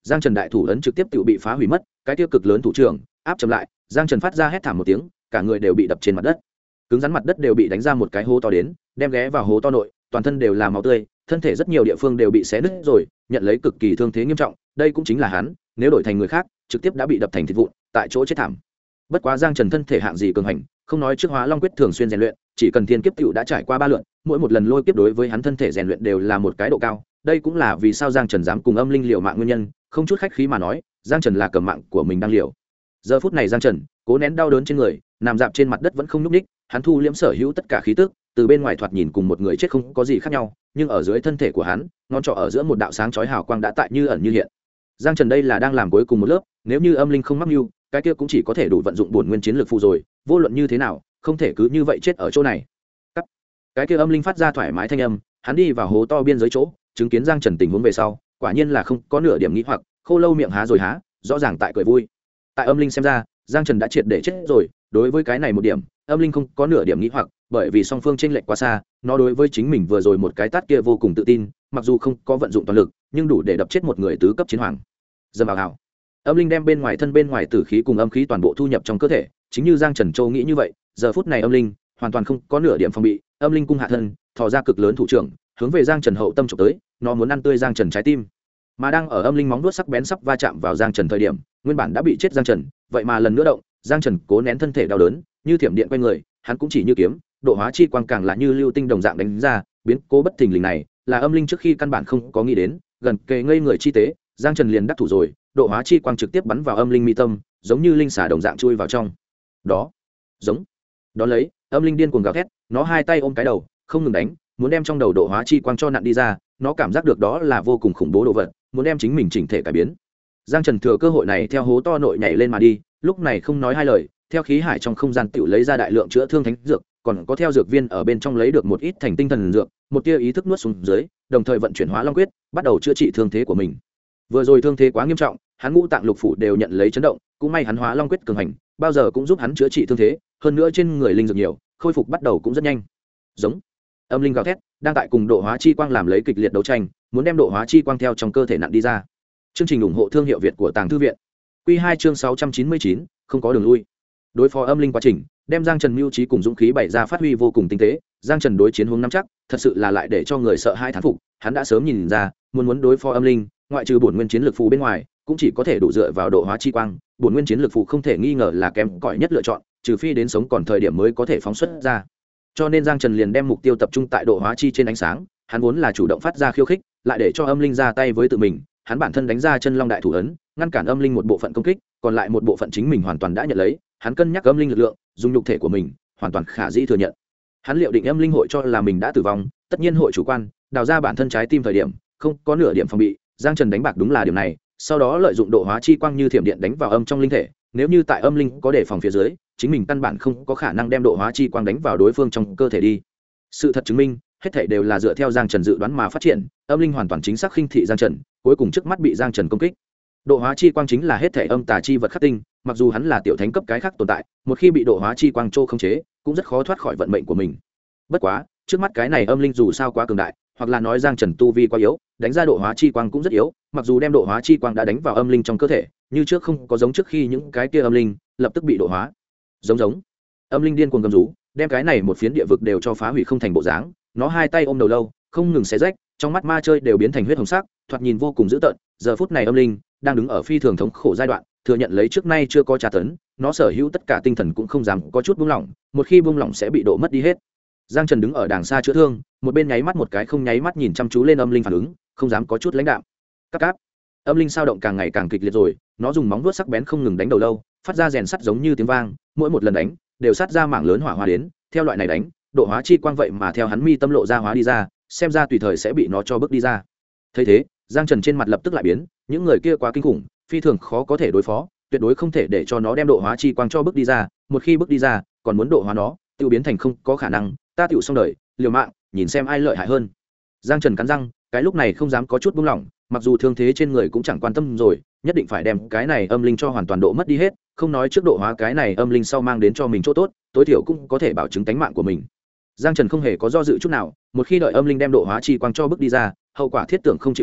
giang trần đại thủ ấn trực tiếp tự bị phá hủy mất, cái tiêu cực lớn thủ trưởng áp chậm lại, giang trần phát ra hét thảm một tiếng, cả người đều bị đập trên mặt đất, cứng rắn mặt đất đều bị đánh ra một cái hố to đến, đem ghé vào hố to nội, toàn thân đều là máu tươi, thân thể rất nhiều địa phương đều bị xé nứt rồi, nhận lấy cực kỳ thương thế nghiêm trọng. Đây cũng chính là hắn, nếu đổi thành người khác trực tiếp đã bị đập thành thịt vụn, tại chỗ chết thảm. Bất quá giang trần thân thể hạng gì cường hành, không nói trước hóa long quyết thường xuyên rèn luyện, chỉ cần thiên kiếp tựu đã trải qua 3 lượt, mỗi một lần lôi kiếp đối với hắn thân thể rèn luyện đều là một cái độ cao. Đây cũng là vì sao giang trần dám cùng âm linh liều mạng nguyên nhân, không chút khách khí mà nói, giang trần là cầm mạng của mình đang liều. Giờ phút này giang trần cố nén đau đớn trên người, nằm dạp trên mặt đất vẫn không nhúc ních, hắn thu liễm sở hữu tất cả khí tức, từ bên ngoài thoạt nhìn cùng một người chết không có gì khác nhau, nhưng ở dưới thân thể của hắn, ngón trỏ ở giữa một đạo sáng chói hào quang đã tại như ẩn như hiện. Giang Trần đây là đang làm cuối cùng một lớp, nếu như âm linh không mắc mưu, cái kia cũng chỉ có thể đủ vận dụng bổn nguyên chiến lược phụ rồi, vô luận như thế nào, không thể cứ như vậy chết ở chỗ này. Cái kia âm linh phát ra thoải mái thanh âm, hắn đi vào hố to biên giới chỗ, chứng kiến Giang Trần tình huống về sau, quả nhiên là không có nửa điểm nghĩ hoặc, khô lâu miệng há rồi há, rõ ràng tại cười vui. Tại âm linh xem ra, Giang Trần đã triệt để chết rồi, đối với cái này một điểm, âm linh không có nửa điểm nghĩ hoặc, bởi vì song phương chênh lệch quá xa, nó đối với chính mình vừa rồi một cái tát kia vô cùng tự tin, mặc dù không có vận dụng toàn lực, nhưng đủ để đập chết một người tứ cấp chiến hoàng. Dầm vào hảo, âm linh đem bên ngoài thân bên ngoài tử khí cùng âm khí toàn bộ thu nhập trong cơ thể, chính như Giang Trần Châu nghĩ như vậy, giờ phút này âm linh hoàn toàn không có nửa điểm phòng bị, âm linh cung hạ thân, thò ra cực lớn thủ trưởng, hướng về Giang Trần hậu tâm chụp tới, nó muốn ăn tươi Giang Trần trái tim. Mà đang ở âm linh móng vuốt sắc bén sắp va chạm vào Giang Trần thời điểm, nguyên bản đã bị chết Giang Trần, vậy mà lần nữa động, Giang Trần cố nén thân thể đau đớn, như thiểm điện quay người, hắn cũng chỉ như kiếm, độ hóa chi quang càng là như lưu tinh đồng dạng đánh ra, biến cố bất thình lình này, là âm linh trước khi căn bản không có nghĩ đến, gần kề ngây người chi tế, Giang Trần liền đắc thủ rồi, độ hóa chi quang trực tiếp bắn vào âm linh mi tâm, giống như linh xà đồng dạng chui vào trong. Đó, giống. Đó lấy, âm linh điên cuồng gào thét, nó hai tay ôm cái đầu, không ngừng đánh, muốn đem trong đầu độ hóa chi quang cho nặn đi ra, nó cảm giác được đó là vô cùng khủng bố đồ vật, muốn đem chính mình chỉnh thể cải biến. Giang Trần thừa cơ hội này theo hố to nội nhảy lên mà đi, lúc này không nói hai lời, theo khí hải trong không gian tiểu lấy ra đại lượng chữa thương thánh dược, còn có theo dược viên ở bên trong lấy được một ít thành tinh thần dược, một tia ý thức nuốt xuống dưới, đồng thời vận chuyển hóa long quyết, bắt đầu chữa trị thương thế của mình. Vừa rồi thương thế quá nghiêm trọng, hắn ngũ tạng lục phủ đều nhận lấy chấn động, cũng may hắn hóa long quyết cường hành, bao giờ cũng giúp hắn chữa trị thương thế, hơn nữa trên người linh dược nhiều, khôi phục bắt đầu cũng rất nhanh. Giống. Âm linh gào thét, đang tại cùng độ hóa chi quang làm lấy kịch liệt đấu tranh, muốn đem độ hóa chi quang theo trong cơ thể nặn đi ra. Chương trình ủng hộ thương hiệu Việt của Tàng Thư viện. Quy 2 chương 699, không có đường lui. Đối phó âm linh quá trình, đem Giang Trần mưu trí cùng dũng khí bày ra phát huy vô cùng tinh tế, Giang Trần đối chiến hướng nắm chắc, thật sự là lại để cho người sợ hai thán phục, hắn đã sớm nhìn ra, muốn đối phó âm linh, ngoại trừ bổn nguyên chiến lược phù bên ngoài, cũng chỉ có thể đủ dựa vào độ hóa chi quang, bổn nguyên chiến lược phù không thể nghi ngờ là kém cỏi nhất lựa chọn, trừ phi đến sống còn thời điểm mới có thể phóng xuất ra. Cho nên Giang Trần liền đem mục tiêu tập trung tại độ hóa chi trên ánh sáng, hắn vốn là chủ động phát ra khiêu khích, lại để cho âm linh ra tay với tự mình, hắn bản thân đánh ra chân long đại thủ ấn, ngăn cản âm linh một bộ phận công kích, còn lại một bộ phận chính mình hoàn toàn đã nhận lấy, hắn cân nhắc âm linh lực lượng, dùng nhục thể của mình, hoàn toàn khả dĩ thừa nhận. Hắn liệu định âm linh hội cho là mình đã tử vong, tất nhiên hội chủ quan, đào ra bản thân trái tim thời điểm, không có nửa điểm phòng bị, Giang Trần đánh bạc đúng là điểm này, sau đó lợi dụng độ hóa chi quang như thiểm điện đánh vào âm trong linh thể, nếu như tại âm linh có đề phòng phía dưới, chính mình căn bản không có khả năng đem độ hóa chi quang đánh vào đối phương trong cơ thể đi. Sự thật chứng minh, hết thảy đều là dựa theo Giang Trần dự đoán mà phát triển, âm linh hoàn toàn chính xác khinh thị Giang Trần, cuối cùng trước mắt bị Giang Trần công kích. Độ hóa chi quang chính là hết thảy âm tà chi vật khắc tinh, mặc dù hắn là tiểu thánh cấp cái khác tồn tại, một khi bị độ hóa chi quang trô khống chế, cũng rất khó thoát khỏi vận mệnh của mình. Bất quá, trước mắt cái này âm linh dù sao quá cường đại, hoặc là nói Giang Trần tu vi quá yếu, đánh ra độ hóa chi quang cũng rất yếu, mặc dù đem độ hóa chi quang đã đánh vào âm linh trong cơ thể, như trước không có giống trước khi những cái kia âm linh lập tức bị độ hóa. Giống. Âm linh điên cuồng gầm rú, đem cái này một phiến địa vực đều cho phá hủy không thành bộ dáng, nó hai tay ôm đầu lâu, không ngừng xé rách, trong mắt ma chơi đều biến thành huyết hồng sắc, thoạt nhìn vô cùng dữ tợn. Giờ phút này âm linh đang đứng ở phi thường thống khổ giai đoạn, thừa nhận lấy trước nay chưa có tra tấn, nó sở hữu tất cả tinh thần cũng không dám có chút buông lỏng, một khi buông lỏng sẽ bị độ mất đi hết. Giang Trần đứng ở đàng xa chữa thương, một bên nháy mắt một cái không nháy mắt nhìn chăm chú lên âm linh phản ứng, không dám có chút lãnh đạm. Cáp. Âm linh sao động càng ngày càng kịch liệt rồi, nó dùng móng vuốt sắc bén không ngừng đánh đầu lâu, phát ra rèn sắt giống như tiếng vang, mỗi một lần đánh đều sát ra mảng lớn hỏa hoa đến, theo loại này đánh, độ hóa chi quang vậy mà theo hắn mi tâm lộ ra hóa đi ra, xem ra tùy thời sẽ bị nó cho bước đi ra. Thấy thế, Giang Trần trên mặt lập tức lại biến, những người kia quá kinh khủng, phi thường khó có thể đối phó, tuyệt đối không thể để cho nó đem độ hóa chi quang cho bước đi ra, một khi bước đi ra, còn muốn độ hóa nó, tiêu biến thành không có khả năng, ta tiểu xong đời, liều mạng, nhìn xem ai lợi hại hơn. Giang Trần cắn răng, cái lúc này không dám có chút buông lỏng, mặc dù thương thế trên người cũng chẳng quan tâm rồi, nhất định phải đem cái này âm linh cho hoàn toàn độ mất đi hết, không nói trước độ hóa cái này âm linh sau mang đến cho mình chỗ tốt, tối thiểu cũng có thể bảo chứng tính mạng của mình. Giang Trần không hề có do dự chút nào, một khi đợi âm linh đem độ hóa chi quang cho bước đi ra, hậu quả thiết tưởng không chịu nổi,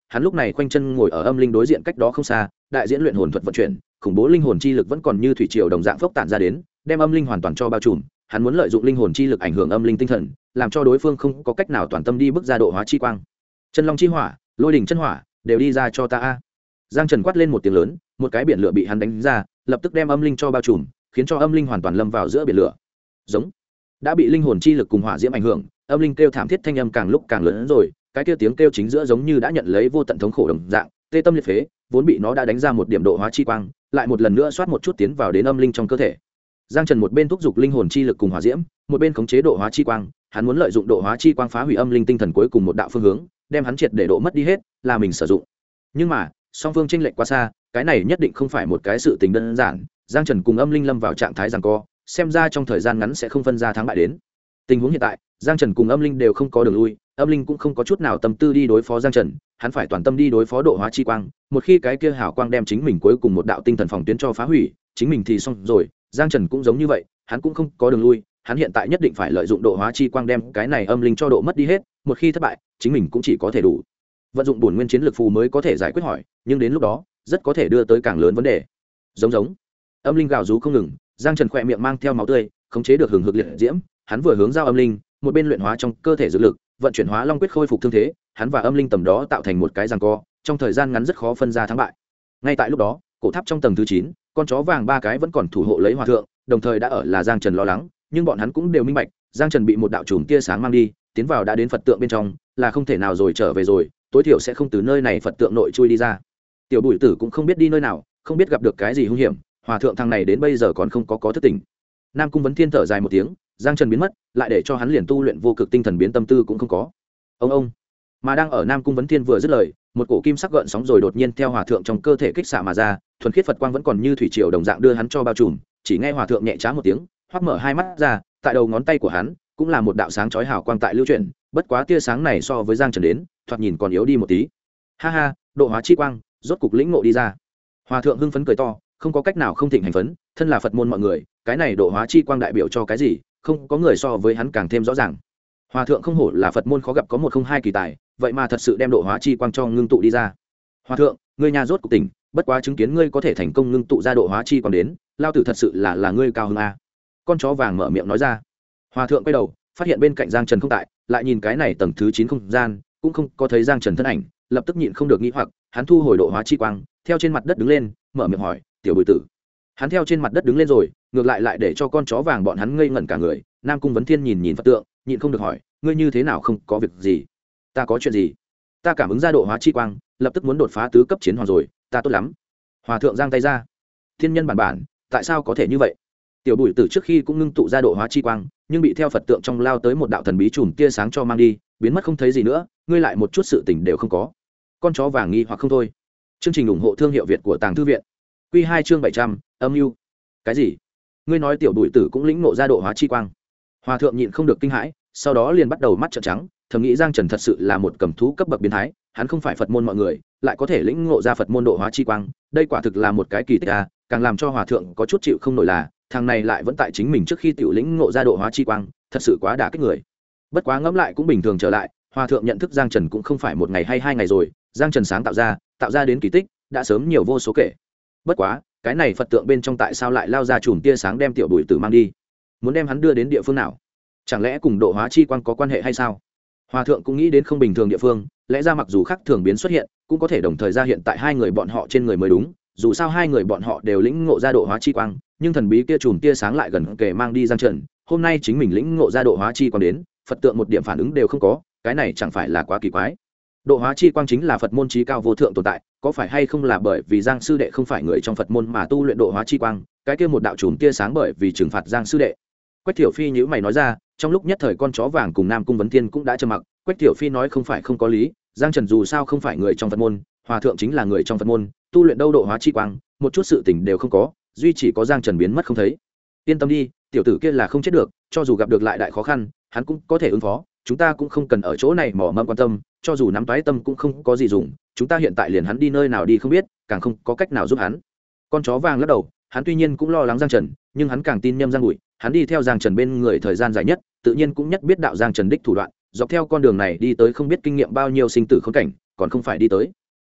hắn lúc này khoanh chân ngồi ở âm linh đối diện cách đó không xa, đại diễn luyện hồn thuật vận chuyển, khủng bố linh hồn chi lực vẫn còn như thủy triều đồng dạng phốc tản ra đến, đem âm linh hoàn toàn cho bao trùm. Hắn muốn lợi dụng linh hồn chi lực ảnh hưởng âm linh tinh thần, làm cho đối phương không có cách nào toàn tâm đi bước ra độ hóa chi quang. Chân long chi hỏa, lôi đỉnh chân hỏa, đều đi ra cho ta a. Giang Trần quát lên một tiếng lớn, một cái biển lửa bị hắn đánh ra, lập tức đem âm linh cho bao trùm, khiến cho âm linh hoàn toàn lâm vào giữa biển lửa. Giống. Đã bị linh hồn chi lực cùng hỏa diễm ảnh hưởng, âm linh kêu thảm thiết thanh âm càng lúc càng lớn hơn rồi, cái kia tiếng kêu chính giữa giống như đã nhận lấy vô tận thống khổ đồng dạng, tê tâm liệt phế, vốn bị nó đã đánh ra một điểm độ hóa chi quang, lại một lần nữa xoát một chút tiến vào đến âm linh trong cơ thể. Giang Trần một bên thúc giục linh hồn chi lực cùng hỏa diễm, một bên khống chế độ hóa chi quang, hắn muốn lợi dụng độ hóa chi quang phá hủy âm linh tinh thần cuối cùng một đạo phương hướng, đem hắn triệt để độ mất đi hết, là mình sử dụng. Nhưng mà, song phương chênh lệch quá xa, cái này nhất định không phải một cái sự tình đơn giản, Giang Trần cùng âm linh lâm vào trạng thái giằng co, xem ra trong thời gian ngắn sẽ không phân ra thắng bại đến. Tình huống hiện tại, Giang Trần cùng âm linh đều không có đường lui, âm linh cũng không có chút nào tâm tư đi đối phó Giang Trần, hắn phải toàn tâm đi đối phó độ hóa chi quang, một khi cái kia hào quang đem chính mình cuối cùng một đạo tinh thần phòng tuyến cho phá hủy, chính mình thì xong rồi. Giang Trần cũng giống như vậy, hắn cũng không có đường lui, hắn hiện tại nhất định phải lợi dụng độ hóa chi quang đem cái này âm linh cho độ mất đi hết, một khi thất bại, chính mình cũng chỉ có thể đủ vận dụng bổn nguyên chiến lực phù mới có thể giải quyết hỏi, nhưng đến lúc đó, rất có thể đưa tới càng lớn vấn đề. Giống âm linh gào rú không ngừng, Giang Trần khỏe miệng mang theo máu tươi, khống chế được hừng hực liệt diễm, hắn vừa hướng giao âm linh, một bên luyện hóa trong cơ thể dược lực, vận chuyển hóa long quyết khôi phục thương thế, hắn và âm linh tầm đó tạo thành một cái giằng co, trong thời gian ngắn rất khó phân ra thắng bại. Ngay tại lúc đó, cổ tháp trong tầng thứ 9, con chó vàng ba cái vẫn còn thủ hộ lấy hòa thượng, đồng thời đã ở là Giang Trần lo lắng, nhưng bọn hắn cũng đều minh bạch, Giang Trần bị một đạo chùm tia sáng mang đi, tiến vào đã đến Phật tượng bên trong, là không thể nào rồi trở về rồi, tối thiểu sẽ không từ nơi này Phật tượng nội chui đi ra. Tiểu Bùi Tử cũng không biết đi nơi nào, không biết gặp được cái gì hung hiểm, hòa thượng thằng này đến bây giờ còn không có thức tỉnh. Nam Cung Vấn Thiên thở dài một tiếng, Giang Trần biến mất, lại để cho hắn liền tu luyện vô cực tinh thần biến tâm tư cũng không có. Ông mà đang ở Nam Cung Vấn Thiên vừa dứt lời, một cổ kim sắc gợn sóng rồi đột nhiên theo hòa thượng trong cơ thể kích xạ mà ra, thuần khiết Phật quang vẫn còn như thủy triều đồng dạng đưa hắn cho bao trùm, chỉ nghe hòa thượng nhẹ trá một tiếng, hoắc mở hai mắt ra, tại đầu ngón tay của hắn cũng là một đạo sáng chói hào quang tại lưu chuyển, bất quá tia sáng này so với Giang Trần đến, thoạt nhìn còn yếu đi một tí. Ha ha, độ hóa chi quang, rốt cục lĩnh ngộ đi ra. Hòa thượng hưng phấn cười to, không có cách nào không thịnh hành phấn, thân là Phật môn mọi người, cái này độ hóa chi quang đại biểu cho cái gì, không có người so với hắn càng thêm rõ ràng. Hòa thượng không hổ là Phật môn khó gặp có một không hai kỳ tài, vậy mà thật sự đem độ hóa chi quang cho ngưng tụ đi ra. Hòa thượng, ngươi nhà rốt cục tỉnh, bất quá chứng kiến ngươi có thể thành công ngưng tụ ra độ hóa chi quang đến, lao tử thật sự là ngươi cao hơn a. Con chó vàng mở miệng nói ra. Hòa thượng quay đầu, phát hiện bên cạnh Giang Trần không tại, lại nhìn cái này tầng thứ 9 không gian, cũng không có thấy Giang Trần thân ảnh, lập tức nhịn không được nghĩ hoặc, hắn thu hồi độ hóa chi quang, theo trên mặt đất đứng lên, mở miệng hỏi, "Tiểu Bùi Tử." Hắn theo trên mặt đất đứng lên rồi, ngược lại để cho con chó vàng bọn hắn ngây ngẩn cả người. Nam Cung Vấn Thiên nhìn Phật tượng, nhịn không được hỏi, "Ngươi như thế nào không có việc gì?" "Ta có chuyện gì?" "Ta cảm ứng ra độ hóa chi quang, lập tức muốn đột phá tứ cấp chiến hoàng rồi, ta tốt lắm." Hòa thượng giang tay ra. "Thiên nhân bản, tại sao có thể như vậy?" Tiểu Bùi Tử trước khi cũng ngưng tụ ra độ hóa chi quang, nhưng bị theo Phật tượng trong lao tới một đạo thần bí chùm tia sáng cho mang đi, biến mất không thấy gì nữa, ngươi lại một chút sự tình đều không có. Con chó vàng nghi hoặc không thôi. Chương trình ủng hộ thương hiệu Việt của Tàng Thư viện. Quy 2 chương 700, âm mưu. Cái gì? Ngươi nói Tiểu Bùi Tử cũng lĩnh ngộ ra độ hóa chi quang? Hòa thượng nhịn không được kinh hãi, sau đó liền bắt đầu mắt trợn trắng, thầm nghĩ Giang Trần thật sự là một cầm thú cấp bậc biến thái, hắn không phải Phật môn mọi người, lại có thể lĩnh ngộ ra Phật môn độ hóa chi quang, đây quả thực là một cái kỳ tích a. Càng làm cho hòa thượng có chút chịu không nổi là, thằng này lại vẫn tại chính mình trước khi tiểu lĩnh ngộ ra độ hóa chi quang, thật sự quá đả kích người. Bất quá ngẫm lại cũng bình thường trở lại, hòa thượng nhận thức Giang Trần cũng không phải một ngày hay hai ngày rồi, Giang Trần sáng tạo ra đến kỳ tích, đã sớm nhiều vô số kể. Bất quá, cái này Phật tượng bên trong tại sao lại lao ra chùm tia sáng đem Tiểu Bùi Tử mang đi? Muốn đem hắn đưa đến địa phương nào? Chẳng lẽ cùng độ hóa chi quang có quan hệ hay sao? Hòa thượng cũng nghĩ đến không bình thường địa phương, lẽ ra mặc dù khác thường biến xuất hiện, cũng có thể đồng thời ra hiện tại hai người bọn họ trên người mới đúng, dù sao hai người bọn họ đều lĩnh ngộ ra độ hóa chi quang, nhưng thần bí kia chùm tia sáng lại gần kề mang đi Giang Trần, hôm nay chính mình lĩnh ngộ ra độ hóa chi quang đến, Phật tượng một điểm phản ứng đều không có, cái này chẳng phải là quá kỳ quái. Độ hóa chi quang chính là Phật môn chí cao vô thượng tồn tại, có phải hay không là bởi vì Giang sư đệ không phải người trong Phật môn mà tu luyện độ hóa chi quang, cái kia một đạo chùm tia sáng bởi vì trừng phạt Giang sư đệ. Quách Thiểu Phi nhíu mày nói ra, trong lúc nhất thời con chó vàng cùng Nam Cung Vấn Thiên cũng đã trầm mặc, Quách Thiểu Phi nói không phải không có lý, Giang Trần dù sao không phải người trong Phật môn, hòa thượng chính là người trong Phật môn, tu luyện đâu độ hóa chi quang, một chút sự tình đều không có, duy chỉ có Giang Trần biến mất không thấy. Yên tâm đi, tiểu tử kia là không chết được, cho dù gặp được lại đại khó khăn, hắn cũng có thể ứng phó, chúng ta cũng không cần ở chỗ này mỏ mẫm quan tâm, cho dù nắm toái tâm cũng không có gì dùng, chúng ta hiện tại liền hắn đi nơi nào đi không biết, càng không có cách nào giúp hắn. Con chó vàng lắc đầu, hắn tuy nhiên cũng lo lắng Giang Trần, nhưng hắn càng tin Nhâm Giang Bụi, hắn đi theo Giang Trần bên người thời gian dài nhất, tự nhiên cũng nhất biết đạo Giang Trần đích thủ đoạn, dọc theo con đường này đi tới không biết kinh nghiệm bao nhiêu sinh tử khốn cảnh, còn không phải đi tới.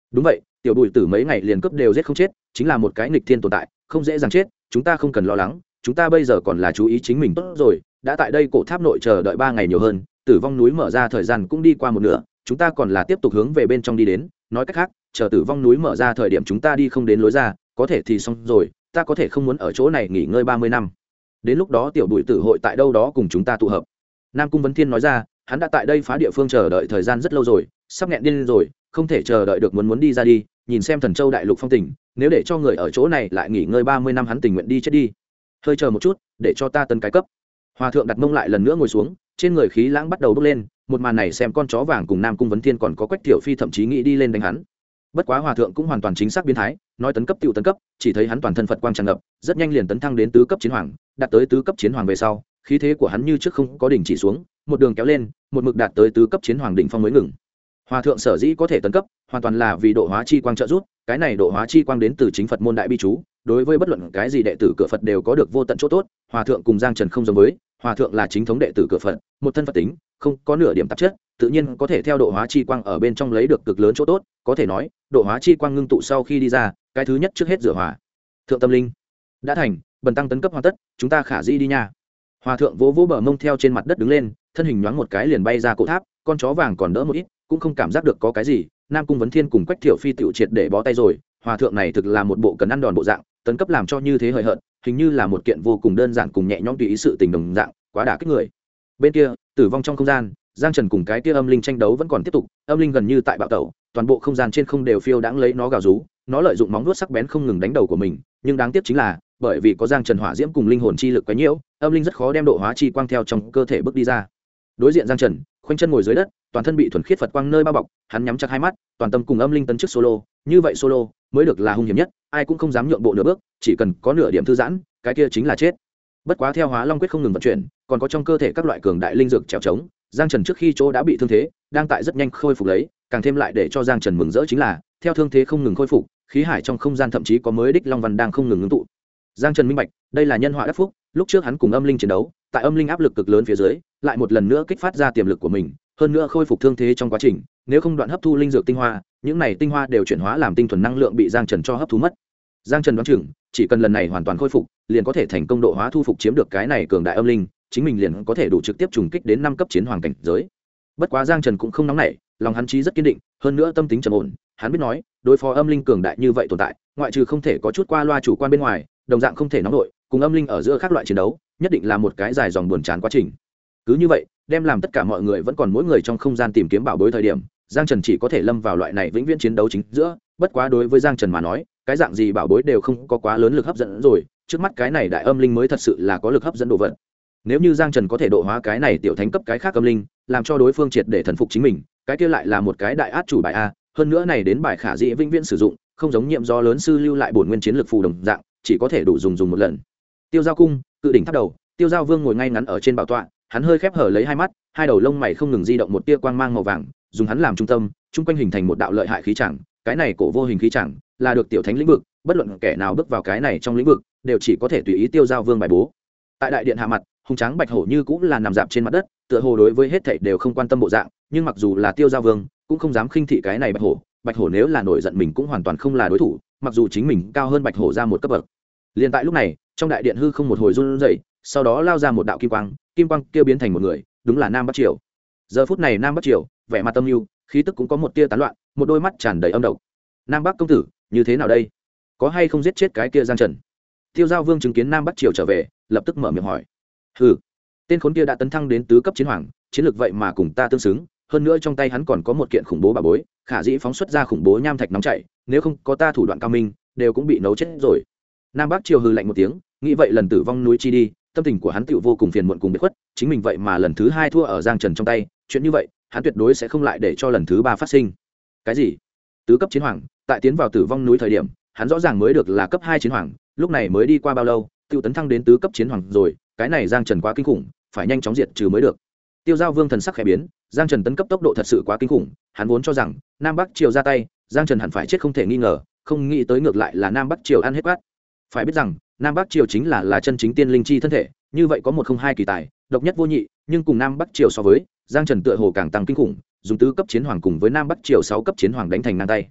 đúng vậy, tiểu bùi tử mấy ngày liền cướp đều giết không chết, chính là một cái nghịch thiên tồn tại, không dễ dàng chết, chúng ta không cần lo lắng, chúng ta bây giờ còn là chú ý chính mình tốt rồi. Đã tại đây cổ tháp nội chờ đợi 3 ngày nhiều hơn, tử vong núi mở ra thời gian cũng đi qua một nửa, chúng ta còn là tiếp tục hướng về bên trong đi đến. Nói cách khác, chờ tử vong núi mở ra thời điểm chúng ta đi không đến lối ra, có thể thì xong rồi, ta có thể không muốn ở chỗ này nghỉ ngơi 30 năm. Đến lúc đó tiểu bùi tử hội tại đâu đó cùng chúng ta tụ hợp. Nam Cung Vấn Thiên nói ra, hắn đã tại đây phá địa phương chờ đợi thời gian rất lâu rồi, sắp nghẹn điên rồi, không thể chờ đợi được, muốn đi ra đi, nhìn xem Thần Châu đại lục phong tình, nếu để cho người ở chỗ này lại nghỉ ngơi 30 năm, hắn tình nguyện đi chết đi. Hơi chờ một chút, để cho ta tấn cái cấp. Hòa thượng đặt mông lại lần nữa ngồi xuống, trên người khí lãng bắt đầu bốc lên, một màn này xem con chó vàng cùng Nam Cung Vấn Thiên còn có Quách Tiểu Phi thậm chí nghĩ đi lên đánh hắn. Bất quá hòa thượng cũng hoàn toàn chính xác biến thái, nói tấn cấp tiểu tấn cấp, chỉ thấy hắn toàn thân Phật quang tràn ngập, rất nhanh liền tấn thăng đến tứ cấp chiến hoàng, đạt tới tứ cấp chiến hoàng về sau, khí thế của hắn như trước không có đỉnh chỉ xuống, một đường kéo lên, một mực đạt tới tứ cấp chiến hoàng đỉnh phong mới ngừng. Hòa thượng sở dĩ có thể tấn cấp, hoàn toàn là vì độ hóa chi quang trợ giúp, cái này độ hóa chi quang đến từ chính Phật môn đại bi chú, đối với bất luận cái gì đệ tử cửa Phật đều có được vô tận chỗ tốt. Hòa thượng cùng Giang Trần không giống với, hòa thượng là chính thống đệ tử cửa Phật, một thân Phật tính, không có nửa điểm tạp chất, tự nhiên có thể theo độ hóa chi quang ở bên trong lấy được cực lớn chỗ tốt, có thể nói, độ hóa chi quang ngưng tụ sau khi đi ra, cái thứ nhất trước hết rửa hòa thượng tâm linh. Đã thành, bần tăng tấn cấp hoàn tất, chúng ta khả dĩ đi nha. Hòa thượng vỗ vỗ bờ mông theo trên mặt đất đứng lên, thân hình nhoáng một cái liền bay ra cổ tháp, con chó vàng còn đỡ một ít, cũng không cảm giác được có cái gì. Nam Cung Vấn Thiên cùng Quách Thiệu Phi tiểu triệt để bó tay rồi, hòa thượng này thực là một bộ cần ăn đòn bộ dạng, tấn cấp làm cho như thế hời hợt, hình như là một kiện vô cùng đơn giản cùng nhẹ nhõm tùy ý sự tình đồng dạng, quá đả kích người. Bên kia, tử vong trong không gian, Giang Trần cùng cái kia âm linh tranh đấu vẫn còn tiếp tục, âm linh gần như tại bạo tẩu, toàn bộ không gian trên không đều phiêu đãng lấy nó gào rú, nó lợi dụng móng vuốt sắc bén không ngừng đánh đầu của mình, nhưng đáng tiếc chính là, bởi vì có Giang Trần hỏa diễm cùng linh hồn chi lực quá nhiễu, âm linh rất khó đem độ hóa chi quang theo trong cơ thể bước đi ra. Đối diện Giang Trần, khoanh chân ngồi dưới đất, toàn thân bị thuần khiết Phật quang nơi bao bọc, hắn nhắm chặt hai mắt, toàn tâm cùng âm linh tấn chức solo, như vậy solo mới được là hung hiểm nhất, ai cũng không dám nhượng bộ nửa bước, chỉ cần có nửa điểm thư giãn, cái kia chính là chết. Bất quá theo Hóa Long quyết không ngừng vận chuyển, còn có trong cơ thể các loại cường đại linh dược trèo trống, Giang Trần trước khi chỗ đã bị thương thế, đang tại rất nhanh khôi phục lấy, càng thêm lại để cho Giang Trần mừng rỡ chính là, theo thương thế không ngừng khôi phục, khí hải trong không gian thậm chí có mới đích long văn đang không ngừng ngưng tụ. Giang Trần minh bạch, đây là nhân họa đắc phúc, lúc trước hắn cùng âm linh chiến đấu, tại âm linh áp lực cực lớn phía dưới, lại một lần nữa kích phát ra tiềm lực của mình, hơn nữa khôi phục thương thế trong quá trình, nếu không đoạn hấp thu linh dược tinh hoa, những này tinh hoa đều chuyển hóa làm tinh thuần năng lượng bị Giang Trần cho hấp thu mất. Giang Trần đoán chừng, chỉ cần lần này hoàn toàn khôi phục, liền có thể thành công độ hóa thu phục chiếm được cái này cường đại âm linh, chính mình liền có thể đủ trực tiếp trùng kích đến 5 cấp chiến hoàng cảnh giới. Bất quá Giang Trần cũng không nóng nảy, lòng hắn chí rất kiên định, hơn nữa tâm tính trầm ổn, hắn biết nói, đối phó âm linh cường đại như vậy tồn tại, ngoại trừ không thể có chút qua loa chủ quan bên ngoài, đồng dạng không thể nóng nổi, cùng âm linh ở giữa các loại chiến đấu, nhất định là một cái dài dòng buồn chán quá trình. Cứ như vậy, đem làm tất cả mọi người vẫn còn mỗi người trong không gian tìm kiếm bảo bối thời điểm, Giang Trần chỉ có thể lâm vào loại này vĩnh viễn chiến đấu chính giữa. Bất quá đối với Giang Trần mà nói, cái dạng gì bảo bối đều không có quá lớn lực hấp dẫn rồi, trước mắt cái này đại âm linh mới thật sự là có lực hấp dẫn đồ vật. Nếu như Giang Trần có thể độ hóa cái này tiểu thánh cấp cái khác âm linh, làm cho đối phương triệt để thần phục chính mình, cái kia lại là một cái đại át chủ bài a, hơn nữa này đến bài khả dĩ vĩnh viễn sử dụng, không giống nhiệm do lớn sư lưu lại bổn nguyên chiến lực phù đồng dạng, chỉ có thể đủ dùng một lần. Tiêu Giao cung, cự đỉnh tháp đầu, Tiêu Giao Vương ngồi ngay ngắn ở trên bảo tọa, hắn hơi khép hở lấy hai mắt, hai đầu lông mày không ngừng di động một tia quang mang màu vàng, dùng hắn làm trung tâm, chung quanh hình thành một đạo lợi hại khí chẳng, cái này cổ vô hình khí chẳng, là được tiểu thánh lĩnh vực, bất luận kẻ nào bước vào cái này trong lĩnh vực, đều chỉ có thể tùy ý Tiêu Giao Vương bài bố. Tại đại điện hạ mặt, hùng tráng bạch hổ như cũng là nằm dạp trên mặt đất, tựa hồ đối với hết thảy đều không quan tâm bộ dạng, nhưng mặc dù là Tiêu Giao Vương, cũng không dám khinh thị cái này bạch hổ nếu là nổi giận mình cũng hoàn toàn không là đối thủ, mặc dù chính mình cao hơn bạch hổ ra một cấp bậc. Liên tại lúc này, trong đại điện hư không một hồi run rẩy, sau đó lao ra một đạo kim quang kia biến thành một người, đúng là Nam Bắc Triều. Giờ phút này Nam Bắc Triều, vẻ mặt tâm lưu, khí tức cũng có một tia tán loạn, một đôi mắt tràn đầy âm độc. Nam Bắc công tử, như thế nào đây? Có hay không giết chết cái kia Giang Trần? Tiêu Giao Vương chứng kiến Nam Bắc Triều trở về, lập tức mở miệng hỏi. Hừ, tên khốn kia đã tấn thăng đến tứ cấp chiến hoàng, chiến lược vậy mà cùng ta tương xứng, hơn nữa trong tay hắn còn có một kiện khủng bố bảo bối, khả dĩ phóng xuất ra khủng bố nham thạch nóng chảy, nếu không có ta thủ đoạn cao minh, đều cũng bị nấu chết rồi. Nam Bắc Triều hừ lạnh một tiếng, nghĩ vậy lần tử vong núi chi đi, tâm tình của hắn tựu vô cùng phiền muộn cùng biệt khuất, chính mình vậy mà lần thứ 2 thua ở Giang Trần trong tay, chuyện như vậy, hắn tuyệt đối sẽ không lại để cho lần thứ 3 phát sinh. Cái gì? Tứ cấp chiến hoàng, tại tiến vào tử vong núi thời điểm, hắn rõ ràng mới được là cấp 2 chiến hoàng, lúc này mới đi qua bao lâu, tựu tấn thăng đến tứ cấp chiến hoàng rồi, cái này Giang Trần quá kinh khủng, phải nhanh chóng diệt trừ mới được. Tiêu Giao Vương thần sắc khẽ biến, Giang Trần tấn cấp tốc độ thật sự quá kinh khủng, hắn vốn cho rằng Nam Bắc Triều ra tay, Giang Trần hẳn phải chết không thể nghi ngờ, không nghĩ tới ngược lại là Nam Bắc Triều ăn hết quát. Phải biết rằng, Nam Bắc Triều chính là chân chính tiên linh chi thân thể, như vậy có một không hai kỳ tài, độc nhất vô nhị, nhưng cùng Nam Bắc Triều so với, Giang Trần tựa hồ càng tăng kinh khủng, dùng tứ cấp chiến hoàng cùng với Nam Bắc Triều 6 cấp chiến hoàng đánh thành ngang tay.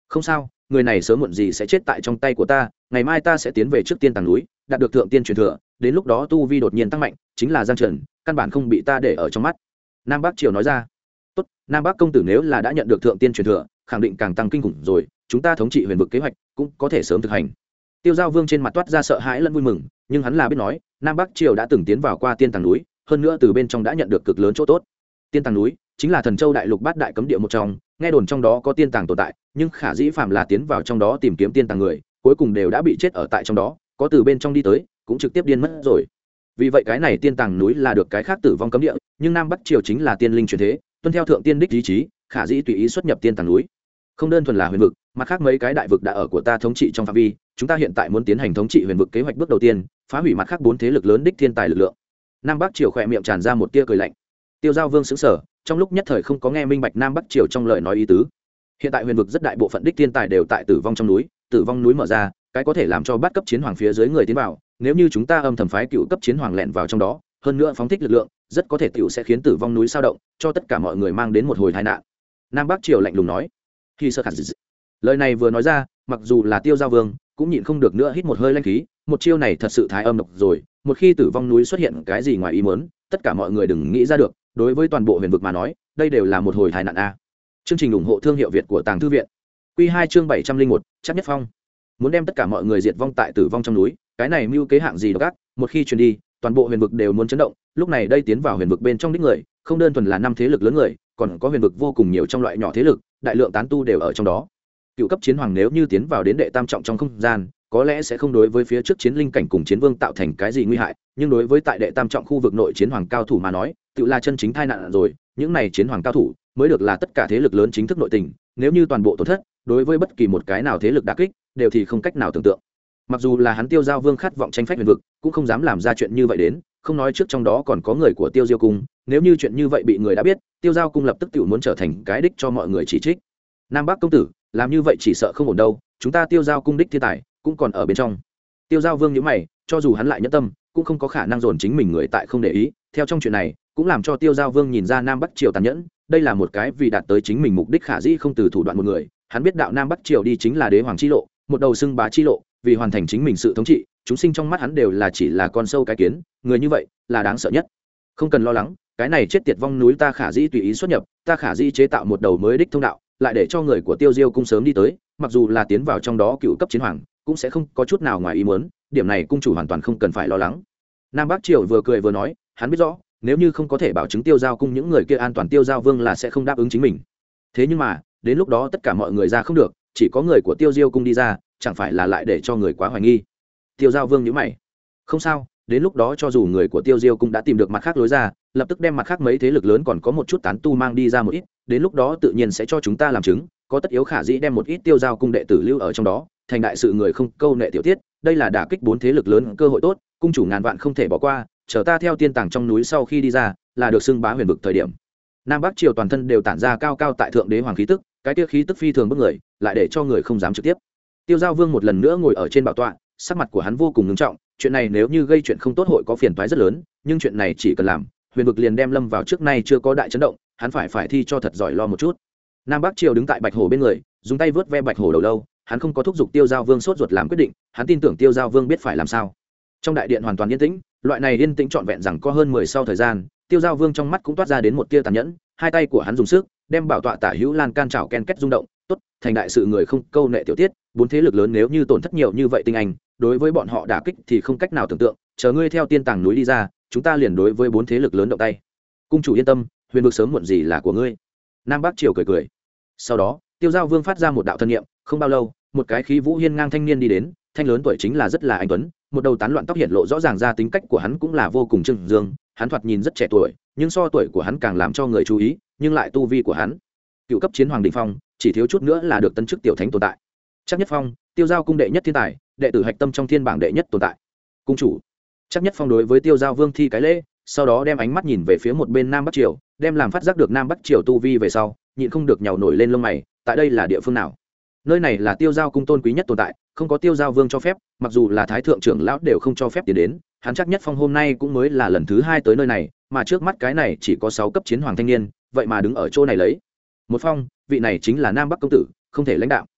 không sao, người này sớm muộn gì sẽ chết tại trong tay của ta, ngày mai ta sẽ tiến về trước tiên tàng núi, đạt được thượng tiên truyền thừa, đến lúc đó tu vi đột nhiên tăng mạnh, chính là Giang Trần, căn bản không bị ta để ở trong mắt. Nam Bắc Triều nói ra. Tốt, Nam Bắc công tử nếu là đã nhận được thượng tiên truyền thừa, khẳng định càng tăng kinh khủng rồi, chúng ta thống trị huyền vực kế hoạch cũng có thể sớm thực hành. Tiêu Giao Vương trên mặt toát ra sợ hãi lẫn vui mừng, nhưng hắn là biết nói, Nam Bắc Triều đã từng tiến vào qua tiên tàng núi, hơn nữa từ bên trong đã nhận được cực lớn chỗ tốt. Tiên tàng núi chính là Thần Châu đại lục bát đại cấm địa một trong, nghe đồn trong đó có tiên tàng tồn tại, nhưng khả dĩ phạm là tiến vào trong đó tìm kiếm tiên tàng người, cuối cùng đều đã bị chết ở tại trong đó, có từ bên trong đi tới, cũng trực tiếp điên mất rồi. Vì vậy cái này tiên tàng núi là được cái khác tử vong cấm địa, nhưng Nam Bắc Triều chính là tiên linh truyền thế, tuân theo thượng tiên đích ý chí, khả dĩ tùy ý xuất nhập tiên tàng núi. Không đơn thuần là huyền vực, mặt khác mấy cái đại vực đã ở của ta thống trị trong phạm vi, chúng ta hiện tại muốn tiến hành thống trị huyền vực kế hoạch bước đầu tiên, phá hủy mặt khác 4 thế lực lớn đích thiên tài lực lượng. Nam Bắc Triều khẽ miệng tràn ra một tia cười lạnh. Tiêu Giao Vương sững sờ, trong lúc nhất thời không có nghe minh bạch Nam Bắc Triều trong lời nói ý tứ. Hiện tại huyền vực rất đại bộ phận đích thiên tài đều tại tử vong trong núi, tử vong núi mở ra, cái có thể làm cho bát cấp chiến hoàng phía dưới người tiến vào, nếu như chúng ta âm thầm phái cựu cấp chiến hoàng lẻn vào trong đó, hơn nữa phóng thích lực lượng, rất có thể tiểu sẽ khiến tử vong núi sao động, cho tất cả mọi người mang đến một hồi tai nạn. Nam Bắc Triều lạnh lùng nói. Khi sơ khả dị. Lời này vừa nói ra, mặc dù là Tiêu Giao Vương cũng nhịn không được nữa hít một hơi lãnh khí, một chiêu này thật sự thái âm độc rồi, một khi tử vong núi xuất hiện cái gì ngoài ý muốn, tất cả mọi người đừng nghĩ ra được, đối với toàn bộ huyền vực mà nói, đây đều là một hồi tai nạn a. Chương trình ủng hộ thương hiệu Việt của Tàng Thư viện. Quy 2 chương 701, chắc nhất phong. Muốn đem tất cả mọi người diệt vong tại tử vong trong núi, cái này mưu kế hạng gì độc ác, một khi truyền đi, toàn bộ huyền vực đều muốn chấn động, lúc này đây tiến vào huyền vực bên trong đích người, không đơn thuần là 5 thế lực lớn người, còn có huyền vực vô cùng nhiều trong loại nhỏ thế lực, đại lượng tán tu đều ở trong đó. Cựu cấp chiến hoàng nếu như tiến vào đến đệ tam trọng trong không gian, có lẽ sẽ không đối với phía trước chiến linh cảnh cùng chiến vương tạo thành cái gì nguy hại, nhưng đối với tại đệ tam trọng khu vực nội chiến hoàng cao thủ mà nói, tự là chân chính tai nạn rồi, những này chiến hoàng cao thủ mới được là tất cả thế lực lớn chính thức nội tình, nếu như toàn bộ tổn thất, đối với bất kỳ một cái nào thế lực đả kích, đều thì không cách nào tưởng tượng. Mặc dù là hắn Tiêu Giao Vương khát vọng tranh phách huyền vực, cũng không dám làm ra chuyện như vậy đến, không nói trước trong đó còn có người của Tiêu Diêu cung, nếu như chuyện như vậy bị người đã biết, Tiêu Giao cung lập tức tự muốn trở thành cái đích cho mọi người chỉ trích. Nam Bắc công tử, làm như vậy chỉ sợ không ổn đâu, chúng ta Tiêu Giao cung đích thiên tài cũng còn ở bên trong. Tiêu Giao Vương nhíu mày, cho dù hắn lại nhẫn tâm, cũng không có khả năng dồn chính mình người tại không để ý, theo trong chuyện này, cũng làm cho Tiêu Giao Vương nhìn ra Nam Bắc Triều tàn nhẫn, đây là một cái vì đạt tới chính mình mục đích khả dĩ không từ thủ đoạn một người, hắn biết đạo Nam Bắc Triều đi chính là đế hoàng chi lộ, một đầu xưng bá chi lộ, vì hoàn thành chính mình sự thống trị, chúng sinh trong mắt hắn đều là chỉ là con sâu cái kiến, người như vậy là đáng sợ nhất. Không cần lo lắng, cái này chết tiệt vong núi ta khả dĩ tùy ý xuất nhập, ta khả dĩ chế tạo một đầu mới đích thông đạo, lại để cho người của Tiêu Diêu cung sớm đi tới, mặc dù là tiến vào trong đó cựu cấp chiến hoàng, cũng sẽ không có chút nào ngoài ý muốn, điểm này cung chủ hoàn toàn không cần phải lo lắng. Nam Bắc Triều vừa cười vừa nói, hắn biết rõ, nếu như không có thể bảo chứng Tiêu Giao cung những người kia an toàn, Tiêu Giao Vương là sẽ không đáp ứng chính mình. Thế nhưng mà, đến lúc đó tất cả mọi người ra không được, chỉ có người của Tiêu Diêu cung đi ra, chẳng phải là lại để cho người quá hoài nghi. Tiêu Giao Vương nhíu mày. Không sao, đến lúc đó cho dù người của Tiêu Diêu cung đã tìm được mặt khác lối ra, lập tức đem mặt khác mấy thế lực lớn còn có một chút tán tu mang đi ra một ít, đến lúc đó tự nhiên sẽ cho chúng ta làm chứng, có tất yếu khả dĩ đem một ít Tiêu Giao cung đệ tử lưu ở trong đó, thành đại sự người không câu nệ tiểu tiết, đây là đả kích 4 thế lực lớn cơ hội tốt, cung chủ ngàn vạn không thể bỏ qua, chờ ta theo tiên tàng trong núi sau khi đi ra, là được xưng bá huyền vực thời điểm. Nam Bắc Triều toàn thân đều tản ra cao cao tại thượng đế hoàng khí tức, cái kia khí tức phi thường bức người, lại để cho người không dám trực tiếp. Tiêu Giao Vương một lần nữa ngồi ở trên bảo tọa, sắc mặt của hắn vô cùng nghiêm trọng, chuyện này nếu như gây chuyện không tốt hội có phiền toái rất lớn, nhưng chuyện này chỉ cần làm, huyền vực liền đem lâm vào trước nay chưa có đại chấn động, hắn phải thi cho thật giỏi lo một chút. Nam Bắc Triều đứng tại Bạch Hổ bên người, dùng tay vớt ve Bạch Hổ đầu lâu, hắn không có thúc giục Tiêu Giao Vương sốt ruột làm quyết định, hắn tin tưởng Tiêu Giao Vương biết phải làm sao. Trong đại điện hoàn toàn yên tĩnh, loại này yên tĩnh trọn vẹn rằng có hơn 10 sau thời gian, Tiêu Giao Vương trong mắt cũng toát ra đến một tia tàn nhẫn, hai tay của hắn dùng sức đem bảo tọa tả hữu lan can trào ken két rung động, tốt, thành đại sự người không câu nệ tiểu tiết, 4 thế lực lớn nếu như tổn thất nhiều như vậy tinh anh, đối với bọn họ đả kích thì không cách nào tưởng tượng, chờ ngươi theo tiên tàng núi đi ra, chúng ta liền đối với 4 thế lực lớn động tay. Cung chủ yên tâm, huyền vực sớm muộn gì là của ngươi. Nam Bắc Triều cười cười. Sau đó, Tiêu Giao Vương phát ra một đạo thân niệm, không bao lâu, một cái khí vũ hiên ngang thanh niên đi đến, thanh lớn tuổi chính là rất là anh tuấn, một đầu tán loạn tóc hiện lộ rõ ràng ra tính cách của hắn cũng là vô cùng trưng dương, hắn thoạt nhìn rất trẻ tuổi, nhưng so tuổi của hắn càng làm cho người chú ý, nhưng lại tu vi của hắn, cựu cấp chiến hoàng đỉnh phong, chỉ thiếu chút nữa là được tân chức tiểu thánh tồn tại. Chắc Nhất Phong, Tiêu Giao cung đệ nhất thiên tài, đệ tử hạch tâm trong thiên bảng đệ nhất tồn tại. Cung chủ. Chắc Nhất Phong đối với Tiêu Giao Vương thi cái lễ, sau đó đem ánh mắt nhìn về phía một bên Nam Bắc Triều, đem làm phát giác được Nam Bắc Triều tu vi về sau, nhịn không được nhàu nổi lên lông mày, tại đây là địa phương nào? Nơi này là Tiêu Giao cung tôn quý nhất tồn tại, không có Tiêu Giao Vương cho phép, mặc dù là thái thượng trưởng lão đều không cho phép tiến đến, hắn Chắc Nhất Phong hôm nay cũng mới là lần thứ 2 tới nơi này, mà trước mắt cái này chỉ có 6 cấp chiến hoàng thanh niên, vậy mà đứng ở chỗ này lấy một phong, vị này chính là Nam Bắc công tử, không thể lãnh đạo.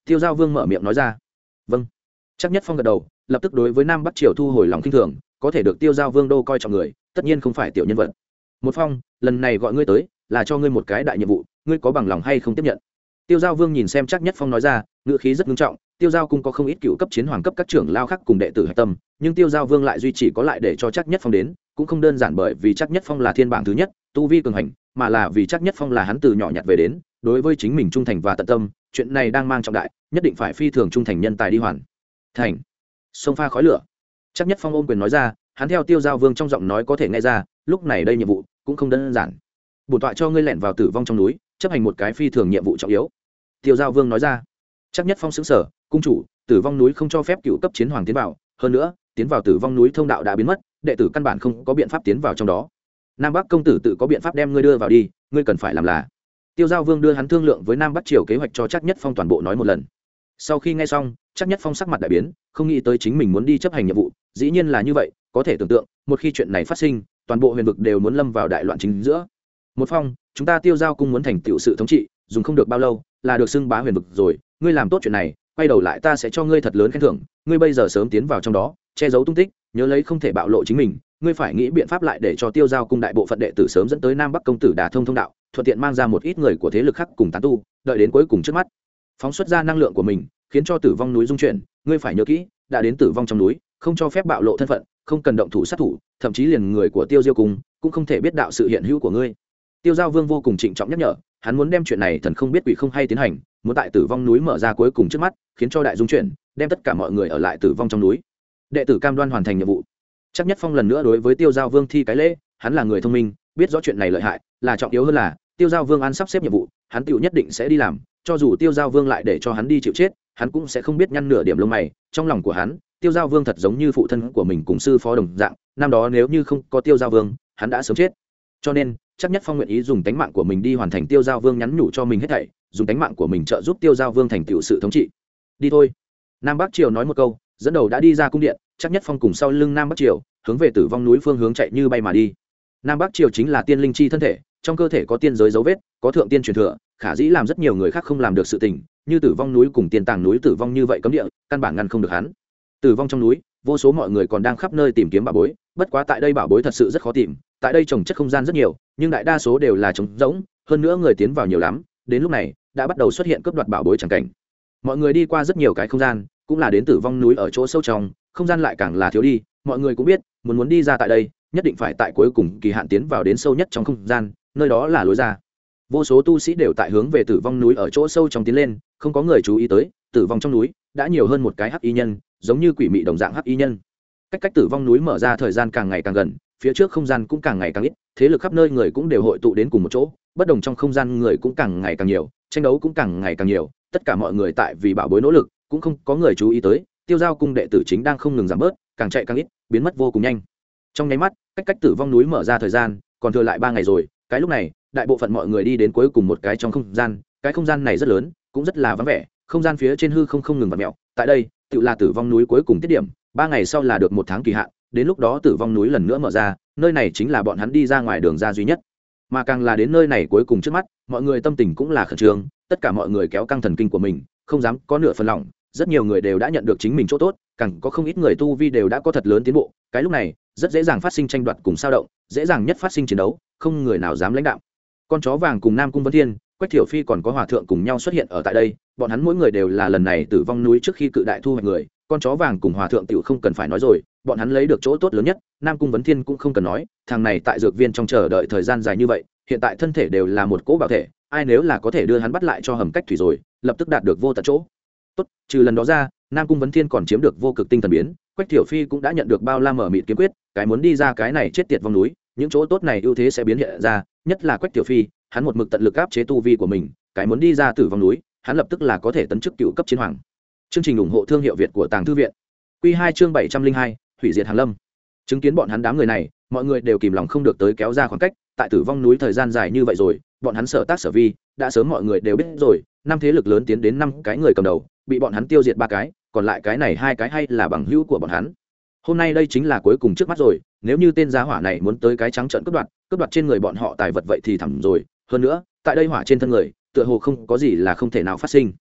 Tiêu Giao Vương mở miệng nói ra. Vâng. Chắc Nhất Phong gật đầu, lập tức đối với Nam Bắc Triều thu hồi lòng khinh thường, có thể được Tiêu Giao Vương đô coi trọng người, tất nhiên không phải tiểu nhân vật. Một Phong, lần này gọi ngươi tới, là cho ngươi một cái đại nhiệm vụ, ngươi có bằng lòng hay không tiếp nhận? Tiêu Giao Vương nhìn xem Chắc Nhất Phong nói ra, ngữ khí rất nghiêm trọng. Tiêu Giao cung có không ít cựu cấp chiến hoàng cấp các trưởng lao khác cùng đệ tử hạch tâm, nhưng Tiêu Giao Vương lại duy trì có lại để cho Chắc Nhất Phong đến, cũng không đơn giản bởi vì Chắc Nhất Phong là thiên bảng thứ nhất, tu vi cường hành, mà là vì Chắc Nhất Phong là hắn từ nhỏ nhặt về đến, đối với chính mình trung thành và tận tâm, chuyện này đang mang trọng đại, nhất định phải phi thường trung thành nhân tài đi hoàn thành. Sông pha khói lửa. Chắc Nhất Phong ôm quyền nói ra, hắn theo Tiêu Giao Vương trong giọng nói có thể nghe ra, lúc này đây nhiệm vụ cũng không đơn giản. Bổn tọa cho ngươi lẻn vào tử vong trong núi, chấp hành một cái phi thường nhiệm vụ trọng yếu. Tiêu Giao Vương nói ra. Chắc Nhất Phong sững sờ, cung chủ, tử vong núi không cho phép cựu cấp chiến hoàng tiến vào, hơn nữa, tiến vào tử vong núi thông đạo đã biến mất, đệ tử căn bản không có biện pháp tiến vào trong đó. Nam Bắc công tử tự có biện pháp đem ngươi đưa vào đi, ngươi cần phải làm là. Tiêu Giao Vương đưa hắn thương lượng với Nam Bắc triều kế hoạch cho Chắc Nhất Phong toàn bộ nói một lần. Sau khi nghe xong, Chắc Nhất Phong sắc mặt đại biến, không nghĩ tới chính mình muốn đi chấp hành nhiệm vụ, dĩ nhiên là như vậy, có thể tưởng tượng, một khi chuyện này phát sinh, toàn bộ huyền vực đều muốn lâm vào đại loạn chính giữa. Một Phong, chúng ta Tiêu Giao cung muốn thành tựu sự thống trị, dùng không được bao lâu, là được xưng bá huyền vực rồi, ngươi làm tốt chuyện này, quay đầu lại ta sẽ cho ngươi thật lớn khen thưởng, ngươi bây giờ sớm tiến vào trong đó, che giấu tung tích, nhớ lấy không thể bạo lộ chính mình, ngươi phải nghĩ biện pháp lại để cho Tiêu Giao cung đại bộ phận đệ tử sớm dẫn tới Nam Bắc công tử đả thông thông đạo, thuận tiện mang ra một ít người của thế lực khác cùng tán tu, đợi đến cuối cùng trước mắt, phóng xuất ra năng lượng của mình, khiến cho tử vong núi rung chuyển, ngươi phải nhớ kỹ, đã đến tử vong trong núi, không cho phép bạo lộ thân phận, không cần động thủ sát thủ, thậm chí liền người của Tiêu Diêu cung cũng không thể biết đạo sự hiện hữu của ngươi. Tiêu Giao Vương vô cùng trịnh trọng nhắc nhở, hắn muốn đem chuyện này thần không biết quỷ không hay tiến hành, muốn tại tử vong núi mở ra cuối cùng trước mắt, khiến cho đại dung chuyển, đem tất cả mọi người ở lại tử vong trong núi. Đệ tử cam đoan hoàn thành nhiệm vụ. Chắc Nhất Phong lần nữa đối với Tiêu Giao Vương thi cái lễ, hắn là người thông minh, biết rõ chuyện này lợi hại, là trọng yếu hơn là Tiêu Giao Vương an sắp xếp nhiệm vụ, hắn tựu nhất định sẽ đi làm, cho dù Tiêu Giao Vương lại để cho hắn đi chịu chết, hắn cũng sẽ không biết nhăn nửa điểm lông mày. Trong lòng của hắn, Tiêu Giao Vương thật giống như phụ thân của mình cùng sư phó đồng dạng, năm đó nếu như không có Tiêu Giao Vương, hắn đã sớm chết. Cho nên, Chắc Nhất Phong nguyện ý dùng tánh mạng của mình đi hoàn thành Tiêu Giao Vương nhắn nhủ cho mình hết thảy, dùng tánh mạng của mình trợ giúp Tiêu Giao Vương thành tựu sự thống trị. Đi thôi. Nam Bắc Triều nói một câu, dẫn đầu đã đi ra cung điện, Chắc Nhất Phong cùng sau lưng Nam Bắc Triều, hướng về tử vong núi phương hướng chạy như bay mà đi. Nam Bắc Triều chính là tiên linh chi thân thể, trong cơ thể có tiên giới dấu vết, có thượng tiên truyền thừa, khả dĩ làm rất nhiều người khác không làm được sự tình, như tử vong núi cùng tiên tàng núi tử vong như vậy cấm địa, căn bản ngăn không được hắn. Tử vong trong núi, vô số mọi người còn đang khắp nơi tìm kiếm bảo bối, bất quá tại đây bảo bối thật sự rất khó tìm, tại đây trồng chất không gian rất nhiều, nhưng đại đa số đều là trống rỗng, hơn nữa người tiến vào nhiều lắm, đến lúc này đã bắt đầu xuất hiện cướp đoạt bảo bối chẳng cảnh. Mọi người đi qua rất nhiều cái không gian, cũng là đến tử vong núi ở chỗ sâu trong, không gian lại càng là thiếu đi, mọi người cũng biết, muốn đi ra tại đây, nhất định phải tại cuối cùng kỳ hạn tiến vào đến sâu nhất trong không gian, nơi đó là lối ra. Vô số tu sĩ đều tại hướng về tử vong núi ở chỗ sâu trong tiến lên, không có người chú ý tới, tử vong trong núi đã nhiều hơn một cái hắc y nhân, giống như quỷ mị đồng dạng hắc y nhân. Cách tử vong núi mở ra thời gian càng ngày càng gần, phía trước không gian cũng càng ngày càng ít, thế lực khắp nơi người cũng đều hội tụ đến cùng một chỗ, bất đồng trong không gian người cũng càng ngày càng nhiều, tranh đấu cũng càng ngày càng nhiều, tất cả mọi người tại vì bảo bối nỗ lực, cũng không có người chú ý tới, Tiêu Giao cung đệ tử chính đang không ngừng giảm bớt, càng chạy càng ít, biến mất vô cùng nhanh. Trong nháy mắt, cách tử vong núi mở ra thời gian còn thừa lại 3 ngày rồi, cái lúc này, đại bộ phận mọi người đi đến cuối cùng một cái trong không gian, cái không gian này rất lớn, cũng rất là vắng vẻ, không gian phía trên hư không ngừng vặn mèo, tại đây, tự là tử vong núi cuối cùng tiết điểm, 3 ngày sau là được 1 tháng kỳ hạn, đến lúc đó tử vong núi lần nữa mở ra, nơi này chính là bọn hắn đi ra ngoài đường ra duy nhất. Mà càng là đến nơi này cuối cùng trước mắt, mọi người tâm tình cũng là khẩn trương, tất cả mọi người kéo căng thần kinh của mình, không dám có nửa phần lòng, rất nhiều người đều đã nhận được chính mình chỗ tốt, càng có không ít người tu vi đều đã có thật lớn tiến bộ, cái lúc này, rất dễ dàng phát sinh tranh đoạt cùng sao động, dễ dàng nhất phát sinh chiến đấu, không người nào dám lãnh đạo. Con chó vàng cùng Nam Cung Vân Thiên, Quách Thiểu Phi còn có Hòa thượng cùng nhau xuất hiện ở tại đây, bọn hắn mỗi người đều là lần này tử vong núi trước khi cự đại thu hoạch người, con chó vàng cùng Hòa thượng tiểu không cần phải nói rồi, bọn hắn lấy được chỗ tốt lớn nhất, Nam Cung Vấn Thiên cũng không cần nói, thằng này tại dược viên trong chờ đợi thời gian dài như vậy, hiện tại thân thể đều là một cỗ bảo thể, ai nếu là có thể đưa hắn bắt lại cho hầm cách thủy rồi, lập tức đạt được vô tận chỗ tốt. Trừ lần đó ra, Nam Cung Vấn Thiên còn chiếm được vô cực tinh thần biến, Quách Thiểu Phi cũng đã nhận được bao la mở mịt kiếm quyết, cái muốn đi ra cái này chết tiệt vong núi, những chỗ tốt này ưu thế sẽ biến hiện ra, nhất là Quách Thiểu Phi, hắn một mực tận lực áp chế tu vi của mình, cái muốn đi ra tử vong núi, hắn lập tức là có thể tấn chức cựu cấp chiến hoàng. Chương trình ủng hộ thương hiệu Việt của Tàng Thư viện. Quy 2 chương 702, hủy diệt Hàn Lâm. Chứng kiến bọn hắn đám người này, mọi người đều kìm lòng không được tới kéo ra khoảng cách, tại tử vong núi thời gian dài như vậy rồi, bọn hắn sở tác sở vi, đã sớm mọi người đều biết rồi, 5 thế lực lớn tiến đến 5 cái người cầm đầu, bị bọn hắn tiêu diệt 3 cái, còn lại cái này 2 cái hay là bằng hữu của bọn hắn. Hôm nay đây chính là cuối cùng trước mắt rồi, nếu như tên giá hỏa này muốn tới cái trắng trợn cướp đoạt trên người bọn họ tài vật vậy thì thẳm rồi, hơn nữa, tại đây hỏa trên thân người, tựa hồ không có gì là không thể nào phát sinh.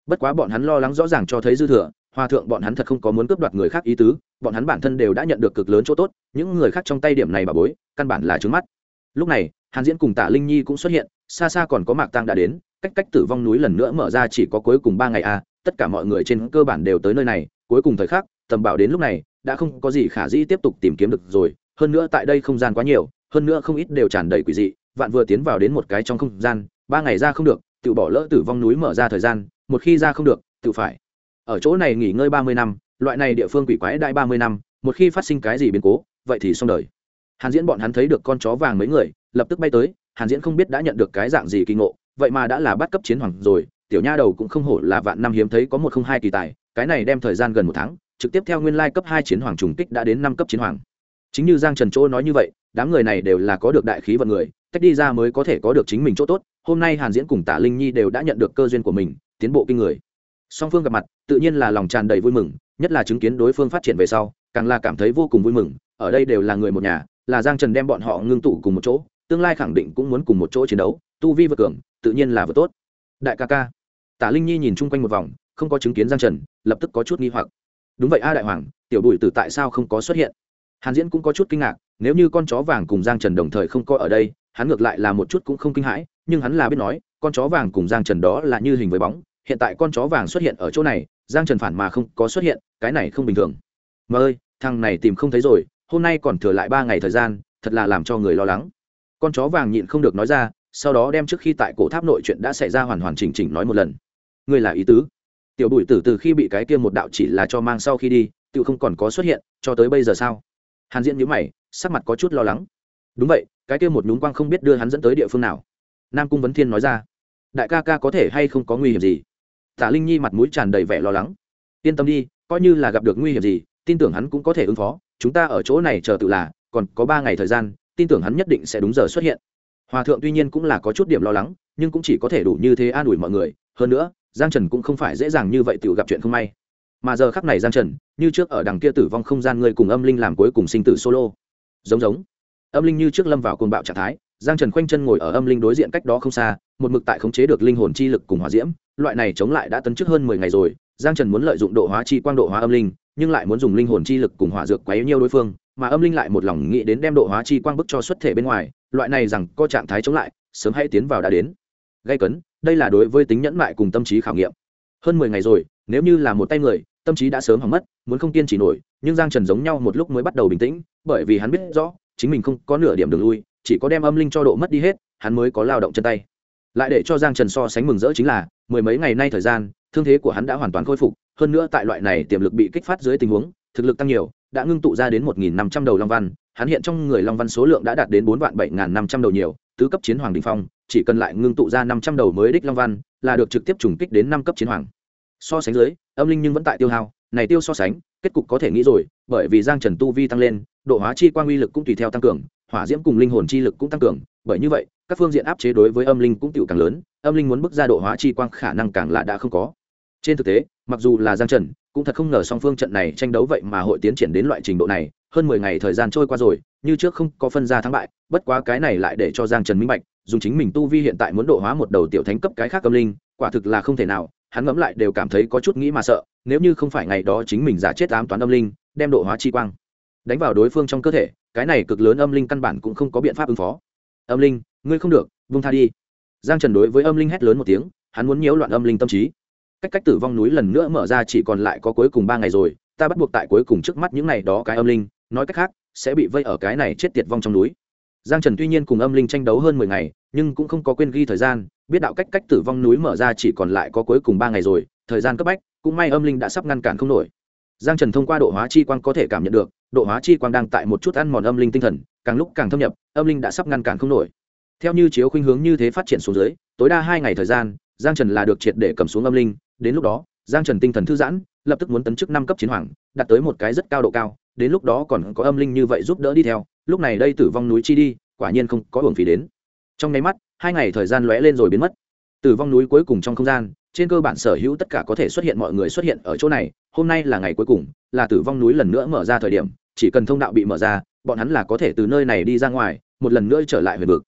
bất quá bọn hắn lo lắng rõ ràng cho thấy dư thừa. Hòa thượng bọn hắn thật không có muốn cướp đoạt người khác ý tứ, bọn hắn bản thân đều đã nhận được cực lớn chỗ tốt, những người khác trong tay điểm này bà bối căn bản là trướng mắt. Lúc này Hàn Diễn cùng Tạ Linh Nhi cũng xuất hiện, xa xa còn có Mạc Tăng đã đến, cách tử vong núi lần nữa mở ra chỉ có cuối cùng 3 ngày tất cả mọi người trên cơ bản đều tới nơi này, cuối cùng thời khắc tầm bảo đến lúc này đã không có gì khả dĩ tiếp tục tìm kiếm được rồi, hơn nữa tại đây không gian quá nhiều, hơn nữa không ít đều tràn đầy quỷ dị, vạn vừa tiến vào đến một cái trong không gian, 3 ngày ra không được, tự bỏ lỡ tử vong núi mở ra thời gian, một khi ra không được, tự phải ở chỗ này nghỉ ngơi 30 năm, loại này địa phương quỷ quái đại 30 năm, một khi phát sinh cái gì biến cố, vậy thì xong đời. Hàn Diễn bọn hắn thấy được con chó vàng mấy người, lập tức bay tới, Hàn Diễn không biết đã nhận được cái dạng gì kỳ ngộ, vậy mà đã là bắt cấp chiến hoàng rồi, tiểu nha đầu cũng không hổ là vạn năm hiếm thấy có 102 kỳ tài, cái này đem thời gian gần 1 tháng, trực tiếp theo nguyên lai cấp 2 chiến hoàng trùng kích đã đến 5 cấp chiến hoàng. Chính như Giang Trần Chỗ nói như vậy, đám người này đều là có được đại khí vận người, tách đi ra mới có thể có được chính mình chỗ tốt, hôm nay Hàn Diễn cùng Tạ Linh Nhi đều đã nhận được cơ duyên của mình, tiến bộ kinh người. Song phương gặp mặt, tự nhiên là lòng tràn đầy vui mừng, nhất là chứng kiến đối phương phát triển về sau, càng là cảm thấy vô cùng vui mừng, ở đây đều là người một nhà, là Giang Trần đem bọn họ ngưng tụ cùng một chỗ, tương lai khẳng định cũng muốn cùng một chỗ chiến đấu, tu vi vượt cường, tự nhiên là vừa tốt. Đại ca ca. Tạ Linh Nhi nhìn chung quanh một vòng, không có chứng kiến Giang Trần, lập tức có chút nghi hoặc. Đúng vậy đại hoàng, tiểu Bùi Tử tại sao không có xuất hiện? Hàn Diễn cũng có chút kinh ngạc, nếu như con chó vàng cùng Giang Trần đồng thời không có ở đây, hắn ngược lại là một chút cũng không kinh hãi, nhưng hắn là biết nói, con chó vàng cùng Giang Trần đó là như hình với bóng, hiện tại con chó vàng xuất hiện ở chỗ này, Giang Trần phản mà không có xuất hiện, cái này không bình thường. Mà ơi, thằng này tìm không thấy rồi, hôm nay còn thừa lại 3 ngày thời gian, thật là làm cho người lo lắng. Con chó vàng nhịn không được nói ra, sau đó đem trước khi tại cổ tháp nội chuyện đã xảy ra hoàn hoàn chỉnh chỉnh nói một lần. Ngươi là ý tứ? Tiểu Bùi Tử từ khi bị cái kia một đạo chỉ là cho mang sau khi đi, tự không còn có xuất hiện, cho tới bây giờ sao? Hàn Diễn nhíu mày, sắc mặt có chút lo lắng. Đúng vậy, cái kia một nhúng quang không biết đưa hắn dẫn tới địa phương nào. Nam Cung Vấn Thiên nói ra. Đại ca ca có thể hay không có nguy hiểm gì? Tạ Linh Nhi mặt mũi tràn đầy vẻ lo lắng. Yên tâm đi, coi như là gặp được nguy hiểm gì, tin tưởng hắn cũng có thể ứng phó, chúng ta ở chỗ này chờ tự là, còn có 3 ngày thời gian, tin tưởng hắn nhất định sẽ đúng giờ xuất hiện. Hòa thượng tuy nhiên cũng là có chút điểm lo lắng, nhưng cũng chỉ có thể đủ như thế an ủi mọi người, hơn nữa, Giang Trần cũng không phải dễ dàng như vậy tự gặp chuyện không may. Mà giờ khắc này Giang Trần, như trước ở đằng kia tử vong không gian người cùng âm linh làm cuối cùng sinh tử solo. Giống âm linh như trước lâm vào cuồng bạo trạng thái, Giang Trần khoanh chân ngồi ở âm linh đối diện cách đó không xa, một mực tại khống chế được linh hồn chi lực cùng hỏa diễm, loại này chống lại đã tấn trước hơn 10 ngày rồi, Giang Trần muốn lợi dụng độ hóa chi quang độ hóa âm linh, nhưng lại muốn dùng linh hồn chi lực cùng hỏa dược quấy nhiêu đối phương, mà âm linh lại một lòng nghĩ đến đem độ hóa chi quang bức cho xuất thể bên ngoài, loại này rằng có trạng thái chống lại, sớm hay tiến vào đã đến. Gây cấn, đây là đối với tính nhẫn mại cùng tâm trí khảo nghiệm. Hơn 10 ngày rồi, nếu như là một tay người, tâm trí đã sớm hỏng mất, muốn không kiên trì nổi, nhưng Giang Trần giống nhau một lúc mới bắt đầu bình tĩnh, bởi vì hắn biết rõ, chính mình không có nửa điểm đường lui, chỉ có đem âm linh cho độ mất đi hết, hắn mới có lao động chân tay. Lại để cho Giang Trần so sánh mừng rỡ chính là, 10 mấy ngày nay thời gian, thương thế của hắn đã hoàn toàn khôi phục, hơn nữa tại loại này tiềm lực bị kích phát dưới tình huống, thực lực tăng nhiều, đã ngưng tụ ra đến 1.500 đầu long văn, hắn hiện trong người long văn số lượng đã đạt đến 4.7500 đầu nhiều, tứ cấp chiến hoàng đỉnh phong, chỉ cần lại ngưng tụ ra 500 đầu mới đích long văn, là được trực tiếp trùng kích đến 5 cấp chiến hoàng. So sánh dưới, âm linh nhưng vẫn tại tiêu hao, này tiêu so sánh, kết cục có thể nghĩ rồi, bởi vì Giang Trần tu vi tăng lên, độ hóa chi quang uy lực cũng tùy theo tăng cường, hỏa diễm cùng linh hồn chi lực cũng tăng cường, bởi như vậy, các phương diện áp chế đối với âm linh cũng tiểu càng lớn, âm linh muốn bước ra độ hóa chi quang khả năng càng là đã không có. Trên thực tế, mặc dù là Giang Trần, cũng thật không ngờ song phương trận này tranh đấu vậy mà hội tiến triển đến loại trình độ này, hơn 10 ngày thời gian trôi qua rồi, như trước không có phân ra thắng bại, bất quá cái này lại để cho Giang Trần minh bạch, dùng chính mình tu vi hiện tại muốn độ hóa một đầu tiểu thánh cấp cái khác âm linh, quả thực là không thể nào, hắn ngẫm lại đều cảm thấy có chút nghĩ mà sợ, nếu như không phải ngày đó chính mình giả chết ám toán âm linh, đem độ hóa chi quang đánh vào đối phương trong cơ thể, cái này cực lớn âm linh căn bản cũng không có biện pháp ứng phó. Âm linh, ngươi không được, buông tha đi. Giang Trần đối với âm linh hét lớn một tiếng, hắn muốn nhiễu loạn âm linh tâm trí. Cách tử vong núi lần nữa mở ra chỉ còn lại có cuối cùng 3 ngày rồi, ta bắt buộc tại cuối cùng trước mắt những ngày đó cái âm linh, nói cách khác, sẽ bị vây ở cái này chết tiệt vong trong núi. Giang Trần tuy nhiên cùng âm linh tranh đấu hơn 10 ngày, nhưng cũng không có quên ghi thời gian, biết đạo cách tử vong núi mở ra chỉ còn lại có cuối cùng 3 ngày rồi, thời gian cấp bách, cũng may âm linh đã sắp ngăn cản không nổi. Giang Trần thông qua độ hóa chi quang có thể cảm nhận được, độ hóa chi quang đang tại một chút ăn mòn âm linh tinh thần, càng lúc càng thâm nhập, âm linh đã sắp ngăn cản không nổi. Theo như chiếu khuynh hướng như thế phát triển xuống dưới, tối đa 2 ngày thời gian, Giang Trần là được triệt để cầm xuống âm linh, đến lúc đó, Giang Trần tinh thần thư giãn, lập tức muốn tấn chức 5 cấp chiến hoàng, đạt tới một cái rất cao độ cao, đến lúc đó còn có âm linh như vậy giúp đỡ đi theo, lúc này đây tử vong núi chi đi, quả nhiên không có uổng phí đến. Trong nháy mắt, 2 ngày thời gian lóe lên rồi biến mất. Tử vong núi cuối cùng trong không gian, trên cơ bản sở hữu tất cả có thể xuất hiện mọi người xuất hiện ở chỗ này, hôm nay là ngày cuối cùng, là tử vong núi lần nữa mở ra thời điểm, chỉ cần thông đạo bị mở ra, bọn hắn là có thể từ nơi này đi ra ngoài, một lần nữa trở lại huyền vực.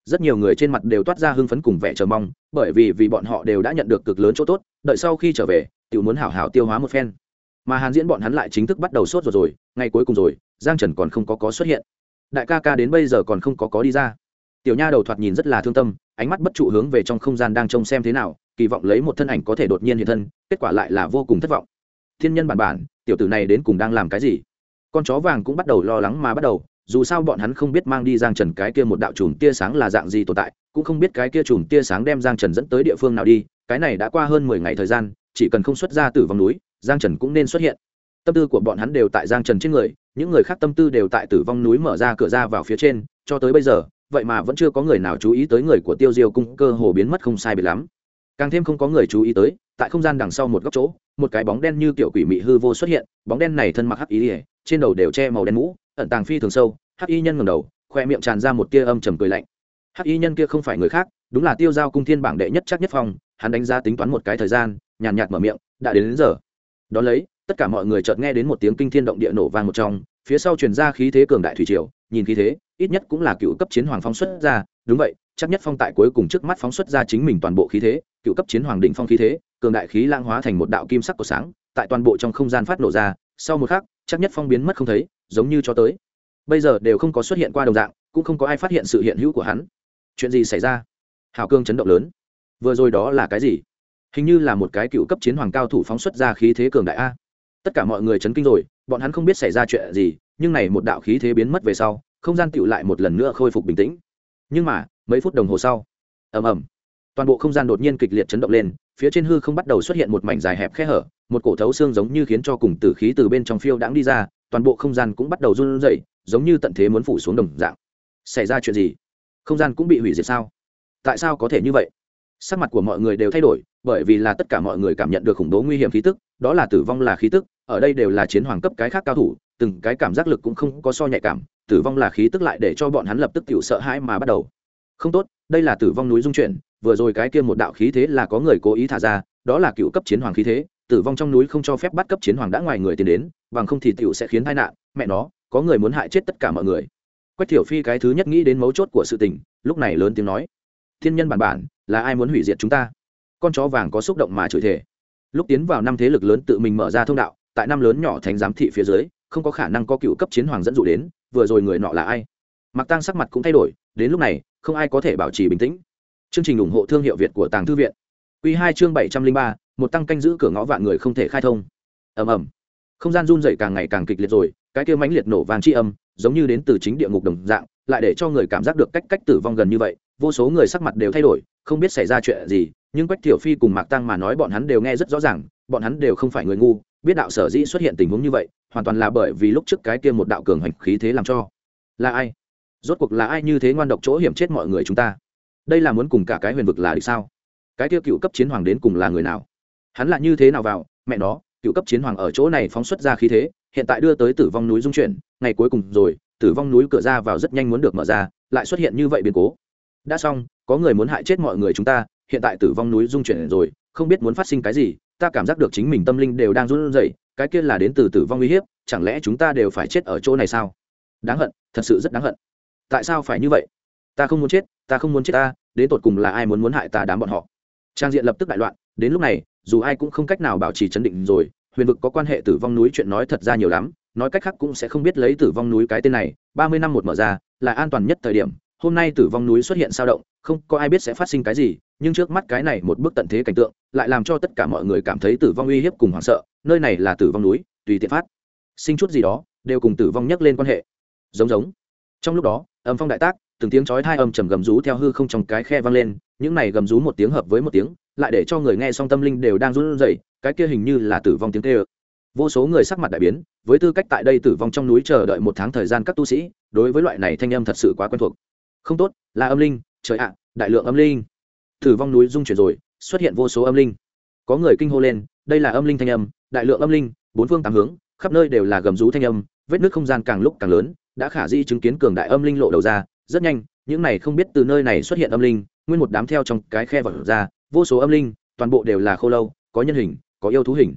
rất nhiều người trên mặt đều toát ra hưng phấn cùng vẻ chờ mong, bởi vì bọn họ đều đã nhận được cực lớn chỗ tốt, đợi sau khi trở về tự muốn hảo hảo tiêu hóa một phen. Mà Hàn Diễn bọn hắn lại chính thức bắt đầu sốt rồi, ngày cuối cùng rồi, Giang Trần còn không có xuất hiện. Đại ca ca đến bây giờ còn không có đi ra. Tiểu nha đầu thoạt nhìn rất là thương tâm, ánh mắt bất trụ hướng về trong không gian đang trông xem thế nào, kỳ vọng lấy một thân ảnh có thể đột nhiên hiện thân, kết quả lại là vô cùng thất vọng. Thiên nhân bản, tiểu tử này đến cùng đang làm cái gì? Con chó vàng cũng bắt đầu lo lắng mà bắt đầu, dù sao bọn hắn không biết mang đi Giang Trần cái kia một đạo chùm tia sáng là dạng gì tồn tại, cũng không biết cái kia chùm tia sáng đem Giang Trần dẫn tới địa phương nào đi, cái này đã qua hơn 10 ngày thời gian, chỉ cần không xuất ra Tử Vong núi, Giang Trần cũng nên xuất hiện. Tâm tư của bọn hắn đều tại Giang Trần trên người, những người khác tâm tư đều tại Tử Vong núi mở ra cửa ra vào phía trên, cho tới bây giờ, vậy mà vẫn chưa có người nào chú ý tới người của Tiêu Diêu cung cơ hồ biến mất không sai biệt lắm. Càng thêm không có người chú ý tới, tại không gian đằng sau một góc chỗ, một cái bóng đen như kiểu quỷ mị hư vô xuất hiện, bóng đen này thân mặc hắc y, trên đầu đều che màu đen mũ, ẩn tàng phi thường sâu, hắc y nhân ngẩng đầu, khoe miệng tràn ra một tia âm trầm cười lạnh. Hắc y nhân kia không phải người khác, đúng là Tiêu Giao cung thiên bảng đệ nhất Trác Nhất Phong, hắn đánh giá tính toán một cái thời gian, nhàn nhạt mở miệng, đã đến giờ. Đón lấy, tất cả mọi người chợt nghe đến một tiếng kinh thiên động địa nổ vang một trong, phía sau truyền ra khí thế cường đại thủy triều, nhìn khí thế, ít nhất cũng là cựu cấp chiến hoàng phóng xuất ra, đúng vậy, Trác Nhất Phong tại cuối cùng trước mắt phóng xuất ra chính mình toàn bộ khí thế, cựu cấp chiến hoàng đỉnh phong khí thế, cường đại khí lang hóa thành một đạo kim sắc của sáng, tại toàn bộ trong không gian phát nổ ra, sau một khắc, Trác Nhất Phong biến mất không thấy, giống như cho tới bây giờ đều không có xuất hiện qua đồng dạng, cũng không có ai phát hiện sự hiện hữu của hắn. Chuyện gì xảy ra? Hào cương chấn động lớn. Vừa rồi đó là cái gì? Hình như là một cái cựu cấp chiến hoàng cao thủ phóng xuất ra khí thế cường đại a. Tất cả mọi người chấn kinh rồi, bọn hắn không biết xảy ra chuyện gì, nhưng này một đạo khí thế biến mất về sau, không gian tựu lại một lần nữa khôi phục bình tĩnh. Nhưng mà, mấy phút đồng hồ sau, ầm ầm, toàn bộ không gian đột nhiên kịch liệt chấn động lên, phía trên hư không bắt đầu xuất hiện một mảnh dài hẹp khe hở, một cổ thấu xương giống như khiến cho cùng tử khí từ bên trong phiêu đãng đi ra, toàn bộ không gian cũng bắt đầu run rẩy, giống như tận thế muốn phủ xuống đồng dạng. Xảy ra chuyện gì? Không gian cũng bị hủy diệt sao? Tại sao có thể như vậy? Sắc mặt của mọi người đều thay đổi, bởi vì là tất cả mọi người cảm nhận được khủng bố nguy hiểm khí tức, đó là tử vong là khí tức, ở đây đều là chiến hoàng cấp cái khác cao thủ, từng cái cảm giác lực cũng không có so nhạy cảm, tử vong là khí tức lại để cho bọn hắn lập tức tiểu sợ hãi mà bắt đầu. Không tốt, đây là tử vong núi dung chuyển, vừa rồi cái kia một đạo khí thế là có người cố ý thả ra, đó là cựu cấp chiến hoàng khí thế, tử vong trong núi không cho phép bắt cấp chiến hoàng đã ngoài người tiến đến, bằng không thì tiểu sẽ khiến tai nạn, mẹ nó, có người muốn hại chết tất cả mọi người. Quách Thiểu Phi cái thứ nhất nghĩ đến mấu chốt của sự tình, lúc này lớn tiếng nói: "Thiên nhân bản, là ai muốn hủy diệt chúng ta?" Con chó vàng có xúc động mà chửi thề. Lúc tiến vào năm thế lực lớn tự mình mở ra thông đạo, tại năm lớn nhỏ thánh giám thị phía dưới, không có khả năng có cựu cấp chiến hoàng dẫn dụ đến, vừa rồi người nọ là ai? Mạc Tăng sắc mặt cũng thay đổi, đến lúc này, không ai có thể bảo trì bình tĩnh. Chương trình ủng hộ thương hiệu Việt của Tàng Thư viện. Quy 2 chương 703, một tăng canh giữ cửa ngõ vạn người không thể khai thông. Ầm ầm. Không gian run rẩy càng ngày càng kịch liệt rồi, cái kia mãnh liệt nổ vang chi âm, giống như đến từ chính địa ngục đồng dạng, lại để cho người cảm giác được cách tử vong gần như vậy, vô số người sắc mặt đều thay đổi, không biết xảy ra chuyện gì, nhưng Quách Thiểu Phi cùng Mạc Tăng mà nói bọn hắn đều nghe rất rõ ràng, bọn hắn đều không phải người ngu, biết đạo sở dĩ xuất hiện tình huống như vậy, hoàn toàn là bởi vì lúc trước cái kia một đạo cường hành khí thế làm cho. Là ai? Rốt cuộc là ai như thế ngoan độc chỗ hiểm chết mọi người chúng ta? Đây là muốn cùng cả cái huyền vực là địch sao? Cái kia cựu cấp chiến hoàng đến cùng là người nào? Hắn là như thế nào vào? Mẹ nó, cựu cấp chiến hoàng ở chỗ này phóng xuất ra khí thế, hiện tại đưa tới tử vong núi dung chuyển, ngày cuối cùng rồi, tử vong núi cửa ra vào rất nhanh muốn được mở ra, lại xuất hiện như vậy biến cố. Đã xong, có người muốn hại chết mọi người chúng ta, hiện tại tử vong núi dung chuyển rồi, không biết muốn phát sinh cái gì, ta cảm giác được chính mình tâm linh đều đang run rẩy, cái kia là đến từ tử vong uy hiếp, chẳng lẽ chúng ta đều phải chết ở chỗ này sao? Đáng hận, thật sự rất đáng hận. Tại sao phải như vậy? Ta không muốn chết, ta không muốn chết ta, đến tột cùng là ai muốn hại ta đám bọn họ? Trang diện lập tức đại loạn, đến lúc này, dù ai cũng không cách nào bảo trì trấn định rồi, huyền vực có quan hệ tử vong núi chuyện nói thật ra nhiều lắm, nói cách khác cũng sẽ không biết lấy tử vong núi cái tên này, 30 năm một mở ra, là an toàn nhất thời điểm. Hôm nay tử vong núi xuất hiện sao động, không có ai biết sẽ phát sinh cái gì, nhưng trước mắt cái này một bước tận thế cảnh tượng, lại làm cho tất cả mọi người cảm thấy tử vong uy hiếp cùng hoảng sợ, nơi này là tử vong núi, tùy tiện phát sinh chút gì đó, đều cùng tử vong nhắc lên quan hệ. Giống. Trong lúc đó, âm phong đại tác, từng tiếng chói tai âm trầm gầm rú theo hư không trong cái khe vang lên, những này gầm rú một tiếng hợp với một tiếng, lại để cho người nghe xong tâm linh đều đang run rẩy, cái kia hình như là tử vong tiếng kêu. Vô số người sắc mặt đại biến, với tư cách tại đây tử vong trong núi chờ đợi một tháng thời gian các tu sĩ, đối với loại này thanh âm thật sự quá quen thuộc. Không tốt, là âm linh, trời ạ, đại lượng âm linh. Tử vong núi rung chuyển rồi, xuất hiện vô số âm linh. Có người kinh hô lên, đây là âm linh thanh âm, đại lượng âm linh, bốn phương tám hướng, khắp nơi đều là gầm rú thanh âm, vết nứt không gian càng lúc càng lớn, đã khả dĩ chứng kiến cường đại âm linh lộ đầu ra, rất nhanh, những này không biết từ nơi này xuất hiện âm linh, nguyên một đám theo trong cái khe vọt ra, vô số âm linh, toàn bộ đều là khô lâu, có nhân hình, có yêu thú hình.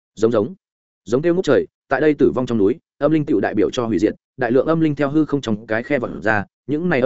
Giống kêu ngút trời, tại đây tử vong trong núi, âm linh tựu đại biểu cho hủy diệt, đại lượng âm linh theo hư không trong cái khe vọt ra, những này âm linh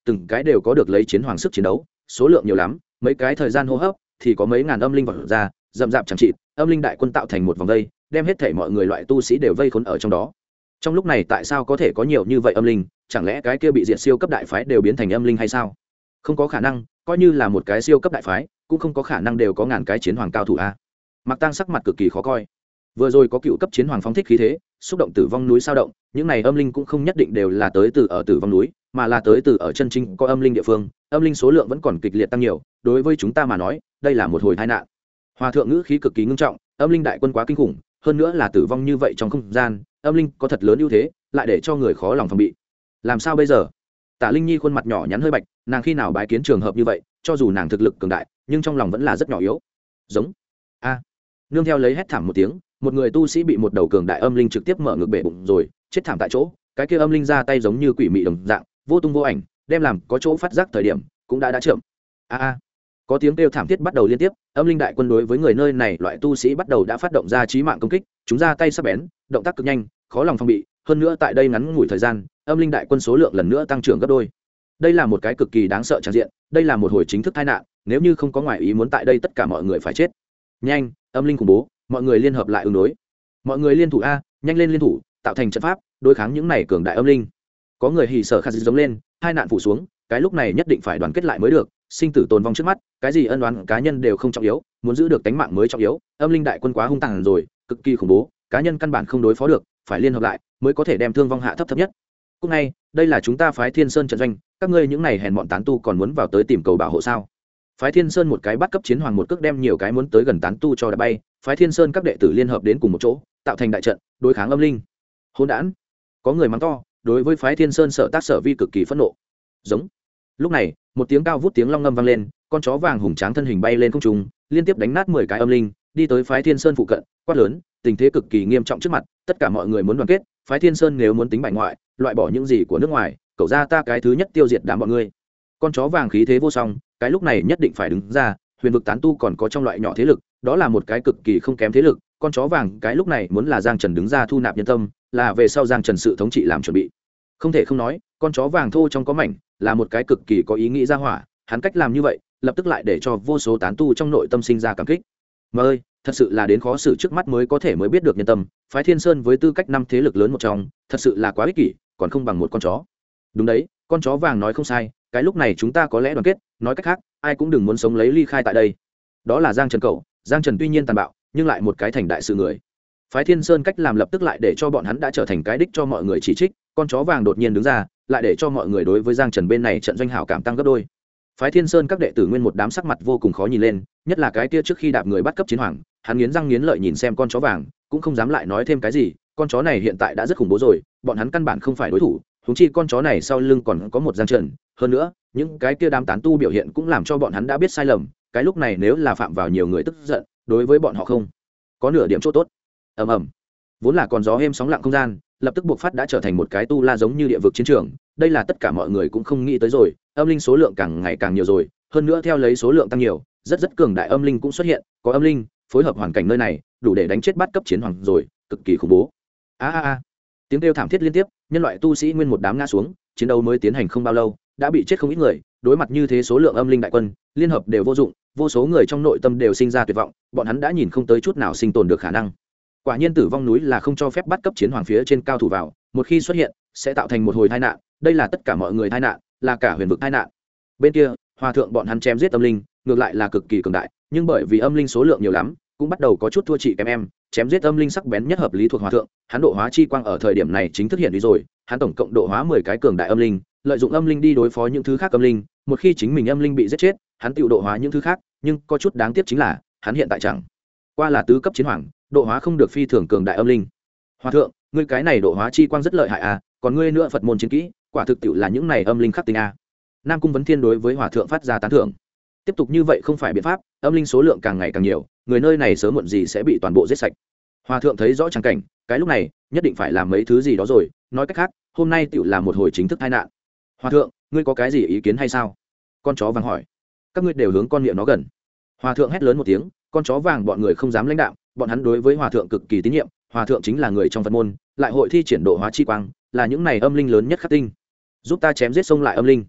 từng cái đều có được lấy chiến hoàng sức chiến đấu, số lượng nhiều lắm, mấy cái thời gian hô hấp thì có mấy ngàn âm linh vọt ra, rậm rạp chẳng trị, âm linh đại quân tạo thành một vòng vây, đem hết thảy mọi người loại tu sĩ đều vây khốn ở trong đó. Trong lúc này tại sao có thể có nhiều như vậy âm linh, chẳng lẽ cái kia bị diệt siêu cấp đại phái đều biến thành âm linh hay sao? Không có khả năng, coi như là một cái siêu cấp đại phái cũng không có khả năng đều có ngàn cái chiến hoàng cao thủ a. Mạc Tăng sắc mặt cực kỳ khó coi. Vừa rồi có cựu cấp chiến hoàng phóng thích khí thế, xúc động tử vong núi sao động, những này âm linh cũng không nhất định đều là tới từ ở tử vong núi, mà là tới từ ở chân chính có âm linh địa phương, âm linh số lượng vẫn còn kịch liệt tăng nhiều, đối với chúng ta mà nói, đây là một hồi tai nạn. Hòa thượng ngữ khí cực kỳ ngưng trọng, âm linh đại quân quá kinh khủng, hơn nữa là tử vong như vậy trong không gian, âm linh có thật lớn ưu thế, lại để cho người khó lòng phòng bị. Làm sao bây giờ? Tả Linh Nhi khuôn mặt nhỏ nhắn hơi bạch, nàng khi nào bái kiến trường hợp như vậy, cho dù nàng thực lực cường đại, nhưng trong lòng vẫn là rất nhỏ yếu. Giống a. Nương theo lấy hét thảm một tiếng, một người tu sĩ bị một đầu cường đại âm linh trực tiếp mở ngực bể bụng rồi, chết thảm tại chỗ. Cái kia âm linh ra tay giống như quỷ mị đồng dạng, vô tung vô ảnh, đem làm có chỗ phát giác thời điểm, cũng đã chậm. A. Có tiếng kêu thảm thiết bắt đầu liên tiếp, âm linh đại quân đối với người nơi này loại tu sĩ bắt đầu đã phát động ra chí mạng công kích, chúng ra tay sắc bén, động tác cực nhanh, khó lòng phòng bị, hơn nữa tại đây ngắn ngủi thời gian, âm linh đại quân số lượng lần nữa tăng trưởng gấp đôi. Đây là một cái cực kỳ đáng sợ tràn diện, đây là một hồi chính thức tai nạn, nếu như không có ngoại ý muốn tại đây tất cả mọi người phải chết. Nhanh, âm linh khủng bố, mọi người liên hợp lại ứng đối. Mọi người liên thủ a, nhanh lên liên thủ, tạo thành trận pháp, đối kháng những này cường đại âm linh. Có người hỉ sở khát giống lên, hai nạn phủ xuống, cái lúc này nhất định phải đoàn kết lại mới được, sinh tử tồn vong trước mắt, cái gì ân oán cá nhân đều không trọng yếu, muốn giữ được tính mạng mới trọng yếu. Âm linh đại quân quá hung tàn rồi, cực kỳ khủng bố, cá nhân căn bản không đối phó được, phải liên hợp lại mới có thể đem thương vong hạ thấp nhất. Cũng ngay, đây là chúng ta phái Thiên Sơn trận doanh, các ngươi những này hèn bọn tán tu còn muốn vào tới tìm cầu bảo hộ sao? Phái Thiên Sơn một cái bắt cấp chiến hoàng một cước đem nhiều cái muốn tới gần tán tu cho đã bay, phái Thiên Sơn các đệ tử liên hợp đến cùng một chỗ, tạo thành đại trận, đối kháng âm linh. Hỗn đản. Có người mắng to, đối với phái Thiên Sơn sở tác sở vi cực kỳ phẫn nộ. Giống. Lúc này, một tiếng cao vút tiếng long ngâm vang lên, con chó vàng hùng tráng thân hình bay lên không trung, liên tiếp đánh nát 10 cái âm linh, đi tới phái Thiên Sơn phụ cận, quát lớn, tình thế cực kỳ nghiêm trọng trước mặt, tất cả mọi người muốn đoàn kết, phái Thiên Sơn nếu muốn tính bại ngoại, loại bỏ những gì của nước ngoài, cậu ra ta cái thứ nhất tiêu diệt đám bọn ngươi. Con chó vàng khí thế vô song, cái lúc này nhất định phải đứng ra, huyền vực tán tu còn có trong loại nhỏ thế lực, đó là một cái cực kỳ không kém thế lực, con chó vàng cái lúc này muốn là Giang Trần đứng ra thu nạp nhân tâm, là về sau Giang Trần sự thống trị làm chuẩn bị. Không thể không nói, con chó vàng thô trong có mảnh, là một cái cực kỳ có ý nghĩ ra hỏa, hắn cách làm như vậy, lập tức lại để cho vô số tán tu trong nội tâm sinh ra cảm kích. Mà ơi, thật sự là đến khó xử trước mắt mới biết được nhân tâm, phái Thiên Sơn với tư cách năm thế lực lớn một trong, thật sự là quá ích kỷ, còn không bằng một con chó. Đúng đấy, con chó vàng nói không sai, cái lúc này chúng ta có lẽ đoàn kết, nói cách khác, ai cũng đừng muốn sống lấy ly khai tại đây. Đó là Giang Trần cậu, Giang Trần tuy nhiên tàn bạo, nhưng lại một cái thành đại sự người. Phái Thiên Sơn cách làm lập tức lại để cho bọn hắn đã trở thành cái đích cho mọi người chỉ trích, con chó vàng đột nhiên đứng ra, lại để cho mọi người đối với Giang Trần bên này trận doanh hảo cảm tăng gấp đôi. Phái Thiên Sơn các đệ tử nguyên một đám sắc mặt vô cùng khó nhìn lên, nhất là cái kia trước khi đạp người bắt cấp chiến hoàng, hắn nghiến răng nghiến lợi nhìn xem con chó vàng, cũng không dám lại nói thêm cái gì, con chó này hiện tại đã rất khủng bố rồi, bọn hắn căn bản không phải đối thủ, huống chi con chó này sau lưng còn có một Giang Trần, hơn nữa, những cái kia đám tán tu biểu hiện cũng làm cho bọn hắn đã biết sai lầm, cái lúc này nếu là phạm vào nhiều người tức giận, đối với bọn họ không có nửa điểm chỗ tốt. Ầm ầm. Vốn là còn gió êm sóng lặng không gian, lập tức buộc phát đã trở thành một cái tu la giống như địa vực chiến trường, đây là tất cả mọi người cũng không nghĩ tới rồi, âm linh số lượng càng ngày càng nhiều rồi, hơn nữa theo lấy số lượng tăng nhiều, rất cường đại âm linh cũng xuất hiện, có âm linh phối hợp hoàn cảnh nơi này, đủ để đánh chết bắt cấp chiến hoàng rồi, cực kỳ khủng bố. A. Tiếng kêu thảm thiết liên tiếp, nhân loại tu sĩ nguyên một đám ngã xuống, chiến đấu mới tiến hành không bao lâu, đã bị chết không ít người, đối mặt như thế số lượng âm linh đại quân, liên hợp đều vô dụng, vô số người trong nội tâm đều sinh ra tuyệt vọng, bọn hắn đã nhìn không tới chút nào sinh tồn được khả năng. Quả nhiên tử vong núi là không cho phép bắt cấp chiến hoàng phía trên cao thủ vào, một khi xuất hiện sẽ tạo thành một hồi tai nạn, đây là tất cả mọi người tai nạn, là cả huyền vực tai nạn. Bên kia, hòa thượng bọn hắn chém giết âm linh, ngược lại là cực kỳ cường đại, nhưng bởi vì âm linh số lượng nhiều lắm, cũng bắt đầu có chút thua chị kém em, chém giết âm linh sắc bén nhất hợp lý thuộc hòa thượng, hắn độ hóa chi quang ở thời điểm này chính thức hiện đi rồi, hắn tổng cộng độ hóa 10 cái cường đại âm linh, lợi dụng âm linh đi đối phó những thứ khác âm linh, một khi chính mình âm linh bị giết chết, hắn tự độ hóa những thứ khác, nhưng có chút đáng tiếc chính là, hắn hiện tại chẳng qua là tứ cấp chiến hoàng, độ hóa không được phi thường cường đại âm linh. Hòa thượng, ngươi cái này độ hóa chi quang rất lợi hại à, còn ngươi nữa Phật môn chiến kỹ, quả thực tiệu là những này âm linh khắc tinh a. Nam Cung Vấn Thiên đối với hòa thượng phát ra tán thưởng. Tiếp tục như vậy không phải biện pháp, âm linh số lượng càng ngày càng nhiều, người nơi này sớm muộn gì sẽ bị toàn bộ giết sạch. Hòa thượng thấy rõ trắng cảnh, cái lúc này nhất định phải làm mấy thứ gì đó rồi, nói cách khác, hôm nay tiệu là một hồi chính thức tai nạn. Hòa thượng, ngươi có cái gì ý kiến hay sao? Con chó vàng hỏi. Các ngươi đều hướng con miệng nó gần. Hòa thượng hét lớn một tiếng, con chó vàng bọn người không dám lãnh đạo, bọn hắn đối với hòa thượng cực kỳ tín nhiệm, hòa thượng chính là người trong Phật môn, lại hội thi triển độ hóa chi quang, là những này âm linh lớn nhất khắc tinh. Giúp ta chém giết xông lại âm linh.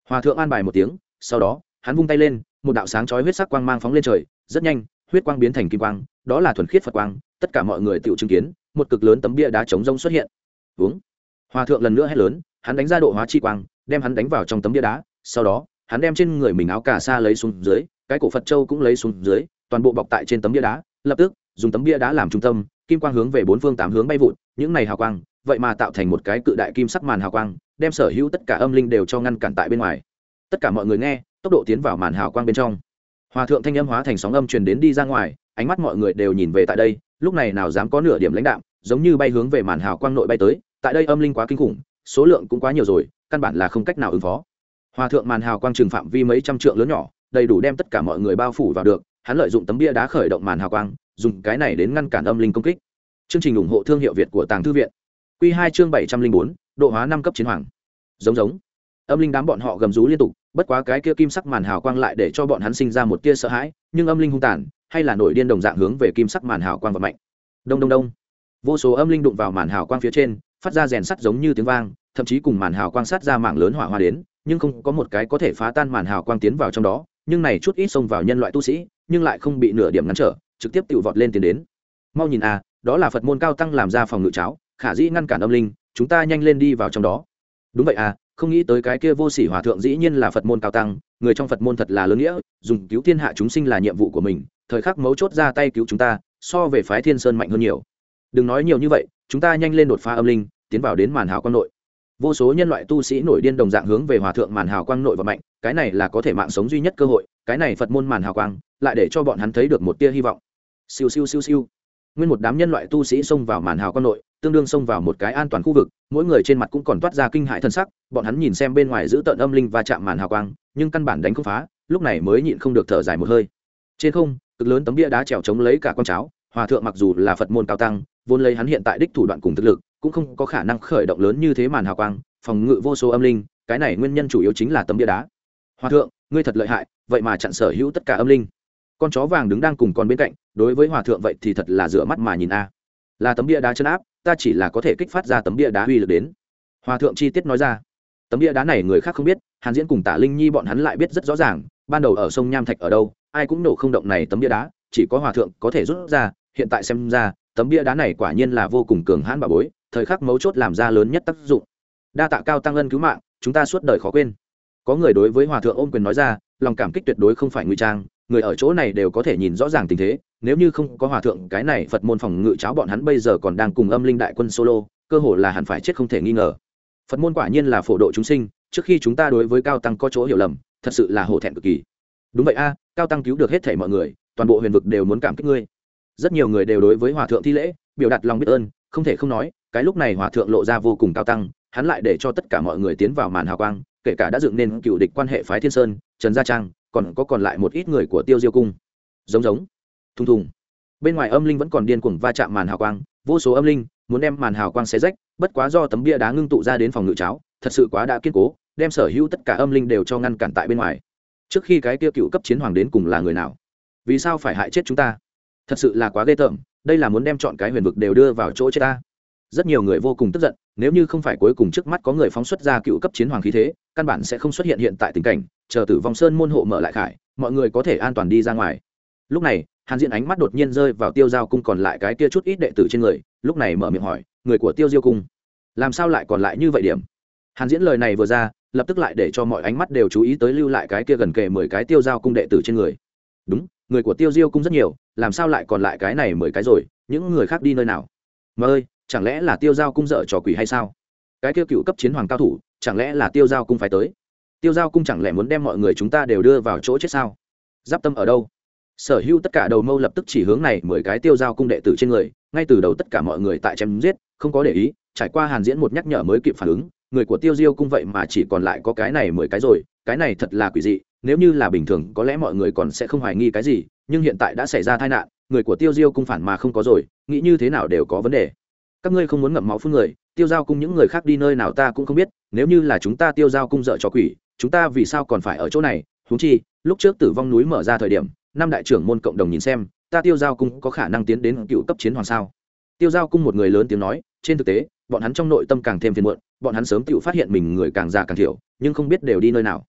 Hòa thượng an bài một tiếng, sau đó hắn vung tay lên, một đạo sáng chói huyết sắc quang mang phóng lên trời, rất nhanh huyết quang biến thành kim quang, đó là thuần khiết Phật quang. Tất cả mọi người tự chứng kiến một cực lớn tấm bia đá trống rông xuất hiện. Uống. Hòa thượng lần nữa hét lớn, hắn đánh ra độ hóa chi quang, đem hắn đánh vào trong tấm bia đá, sau đó hắn đem trên người mình áo cà sa lấy xuống dưới, cái cổ Phật châu cũng lấy xuống dưới, toàn bộ bọc tại trên tấm bia đá. Lập tức dùng tấm bia đá làm trung tâm, kim quang hướng về bốn phương tám hướng bay vụt, những này hào quang vậy mà tạo thành một cái cự đại kim sắc màn hào quang, đem sở hữu tất cả âm linh đều cho ngăn cản tại bên ngoài. Tất cả mọi người nghe, tốc độ tiến vào màn hào quang bên trong. Hòa thượng thanh âm hóa thành sóng âm truyền đến đi ra ngoài, ánh mắt mọi người đều nhìn về tại đây, lúc này nào dám có nửa điểm lãnh đạm, giống như bay hướng về màn hào quang nội bay tới. Tại đây âm linh quá kinh khủng, số lượng cũng quá nhiều rồi, căn bản là không cách nào ứng phó. Hòa thượng màn hào quang trường phạm vi mấy trăm trượng lớn nhỏ, đầy đủ đem tất cả mọi người bao phủ vào được. Hắn lợi dụng tấm bia đá khởi động màn hào quang, dùng cái này đến ngăn cản âm linh công kích. Chương trình ủng hộ thương hiệu Việt của Tàng Thư viện. Quy 2 chương 704, độ hóa 5 cấp chiến hoàng. Giống giống. Âm linh đám bọn họ gầm rú liên tục, bất quá cái kia kim sắc màn hào quang lại để cho bọn hắn sinh ra một tia sợ hãi, nhưng âm linh hung tàn, hay là nổi điên đồng dạng hướng về kim sắc màn hào quang và mạnh. Đông đông đông. Vô số âm linh đụng vào màn hào quang phía trên, phát ra rèn sắt giống như tiếng vang, thậm chí cùng màn hào quang sát ra mảng lớn hỏa hoa đến, nhưng không có một cái có thể phá tan màn hào quang tiến vào trong đó, nhưng này chút ít xông vào nhân loại tu sĩ, nhưng lại không bị nửa điểm ngăn trở, trực tiếp tự vọt lên tiến đến. Mau nhìn a, đó là Phật môn cao tăng làm ra phòng ngự cháo, khả dĩ ngăn cản âm linh, chúng ta nhanh lên đi vào trong đó. Đúng vậy à, không nghĩ tới cái kia vô sỉ hòa thượng dĩ nhiên là Phật môn cao tăng, người trong Phật môn thật là lớn nghĩa, dùng cứu thiên hạ chúng sinh là nhiệm vụ của mình, thời khắc mấu chốt ra tay cứu chúng ta, so về phái Thiên Sơn mạnh hơn nhiều. Đừng nói nhiều như vậy, chúng ta nhanh lên đột phá âm linh, tiến vào đến màn hào quang nội. Vô số nhân loại tu sĩ nổi điên đồng dạng hướng về hòa thượng màn hào quang nội và mạnh, cái này là có thể mạng sống duy nhất cơ hội, cái này Phật môn màn hào quang lại để cho bọn hắn thấy được một tia hy vọng. Siêu siêu siêu siêu. Nguyên một đám nhân loại tu sĩ xông vào màn hào quang nội, tương đương xông vào một cái an toàn khu vực, mỗi người trên mặt cũng còn toát ra kinh hãi thân sắc, bọn hắn nhìn xem bên ngoài giữ tợn âm linh và chạm màn hào quang, nhưng căn bản đánh không phá, lúc này mới nhịn không được thở dài một hơi. Trên không, cực lớn tấm bia đá trèo chống lấy cả con cháo, hòa thượng mặc dù là Phật môn cao tăng, vốn lấy hắn hiện tại đích thủ đoạn cùng thực lực, cũng không có khả năng khởi động lớn như thế màn hào quang, phòng ngự vô số âm linh, cái này nguyên nhân chủ yếu chính là tấm bia đá. Hòa thượng, ngươi thật lợi hại, vậy mà chặn sở hữu tất cả âm linh. Con chó vàng đứng đang cùng con bên cạnh, đối với hòa thượng vậy thì thật là rửa mắt mà nhìn a. Là tấm bia đá chân áp, ta chỉ là có thể kích phát ra tấm bia đá uy lực đến. Hòa thượng chi tiết nói ra, tấm bia đá này người khác không biết, Hàn Diễn cùng Tả Linh Nhi bọn hắn lại biết rất rõ ràng, ban đầu ở sông Nham Thạch ở đâu, ai cũng nổ không động này tấm bia đá, chỉ có hòa thượng có thể rút ra, hiện tại xem ra, tấm bia đá này quả nhiên là vô cùng cường hãn bảo bối, thời khắc mấu chốt làm ra lớn nhất tác dụng. Đa tạ cao tăng ân cứu mạng, chúng ta suốt đời khó quên. Có người đối với hòa thượng ôm quyền nói ra, lòng cảm kích tuyệt đối không phải ngụy trang, người ở chỗ này đều có thể nhìn rõ ràng tình thế, nếu như không có hòa thượng cái này Phật môn phòng ngự cháo, bọn hắn bây giờ còn đang cùng âm linh đại quân solo, cơ hồ là hẳn phải chết không thể nghi ngờ. Phật môn quả nhiên là phổ độ chúng sinh, trước khi chúng ta đối với cao tăng có chỗ hiểu lầm, thật sự là hổ thẹn cực kỳ. Đúng vậy a, cao tăng cứu được hết thảy mọi người, toàn bộ huyền vực đều muốn cảm kích ngươi. Rất nhiều người đều đối với hòa thượng thi lễ, biểu đạt lòng biết ơn, không thể không nói, cái lúc này hòa thượng lộ ra vô cùng cao tăng, hắn lại để cho tất cả mọi người tiến vào màn hào quang, kể cả đã dựng nên cựu địch quan hệ phái Thiên Sơn, Trần Gia Trang, còn lại một ít người của Tiêu Diêu cung. Giống giống, thùng thùng. Bên ngoài âm linh vẫn còn điên cuồng va chạm màn hào quang, vô số âm linh muốn đem màn hào quang xé rách, bất quá do tấm bia đá ngưng tụ ra đến phòng ngự cháo, thật sự quá đã kiên cố, đem sở hữu tất cả âm linh đều cho ngăn cản tại bên ngoài. Trước khi cái kia cựu cấp chiến hoàng đến cùng là người nào? Vì sao phải hại chết chúng ta? Thật sự là quá ghê tởm, đây là muốn đem chọn cái huyền vực đều đưa vào chỗ chết ta. Rất nhiều người vô cùng tức giận, nếu như không phải cuối cùng trước mắt có người phóng xuất ra cựu cấp chiến hoàng khí thế, căn bản sẽ không xuất hiện hiện tại tình cảnh, chờ Tử Vong Sơn môn hộ mở lại khải, mọi người có thể an toàn đi ra ngoài. Lúc này, Hàn Diễn ánh mắt đột nhiên rơi vào Tiêu Giao cung còn lại cái kia chút ít đệ tử trên người, lúc này mở miệng hỏi, người của Tiêu Diêu cung, làm sao lại còn lại như vậy điểm? Hàn Diễn lời này vừa ra, lập tức lại để cho mọi ánh mắt đều chú ý tới lưu lại cái kia gần kề 10 cái Tiêu Giao cung đệ tử trên người. Đúng, người của Tiêu Diêu cung rất nhiều, làm sao lại còn lại cái này 10 cái rồi, những người khác đi nơi nào? Mà ơi, chẳng lẽ là Tiêu Giao cung dở trò quỷ hay sao? Cái kia cựu cấp chiến hoàng cao thủ, chẳng lẽ là Tiêu Giao cung phải tới? Tiêu Giao cung chẳng lẽ muốn đem mọi người chúng ta đều đưa vào chỗ chết sao? Giáp tâm ở đâu? Sở hữu tất cả đầu mâu lập tức chỉ hướng này 10 cái Tiêu Giao cung đệ tử trên người, ngay từ đầu tất cả mọi người tại chém giết, không có để ý, trải qua Hàn Diễn một nhắc nhở mới kịp phản ứng, người của Tiêu Diêu cung vậy mà chỉ còn lại có cái này 10 cái rồi, cái này thật là quỷ dị, nếu như là bình thường có lẽ mọi người còn sẽ không hoài nghi cái gì, nhưng hiện tại đã xảy ra tai nạn, người của Tiêu Diêu cung phản mà không có rồi, nghĩ như thế nào đều có vấn đề. Các ngươi không muốn ngậm máu phun người, Tiêu Giao cung những người khác đi nơi nào ta cũng không biết, nếu như là chúng ta Tiêu Giao cung dợ trò quỷ, chúng ta vì sao còn phải ở chỗ này? Huống chi, lúc trước Tử Vong núi mở ra thời điểm, năm đại trưởng môn cộng đồng nhìn xem, ta Tiêu Giao cung có khả năng tiến đến cựu cấp chiến hoàng sao? Tiêu Giao cung một người lớn tiếng nói, trên thực tế, bọn hắn trong nội tâm càng thêm phiền muộn, bọn hắn sớm tự phát hiện mình người càng già càng thiểu, nhưng không biết đều đi nơi nào.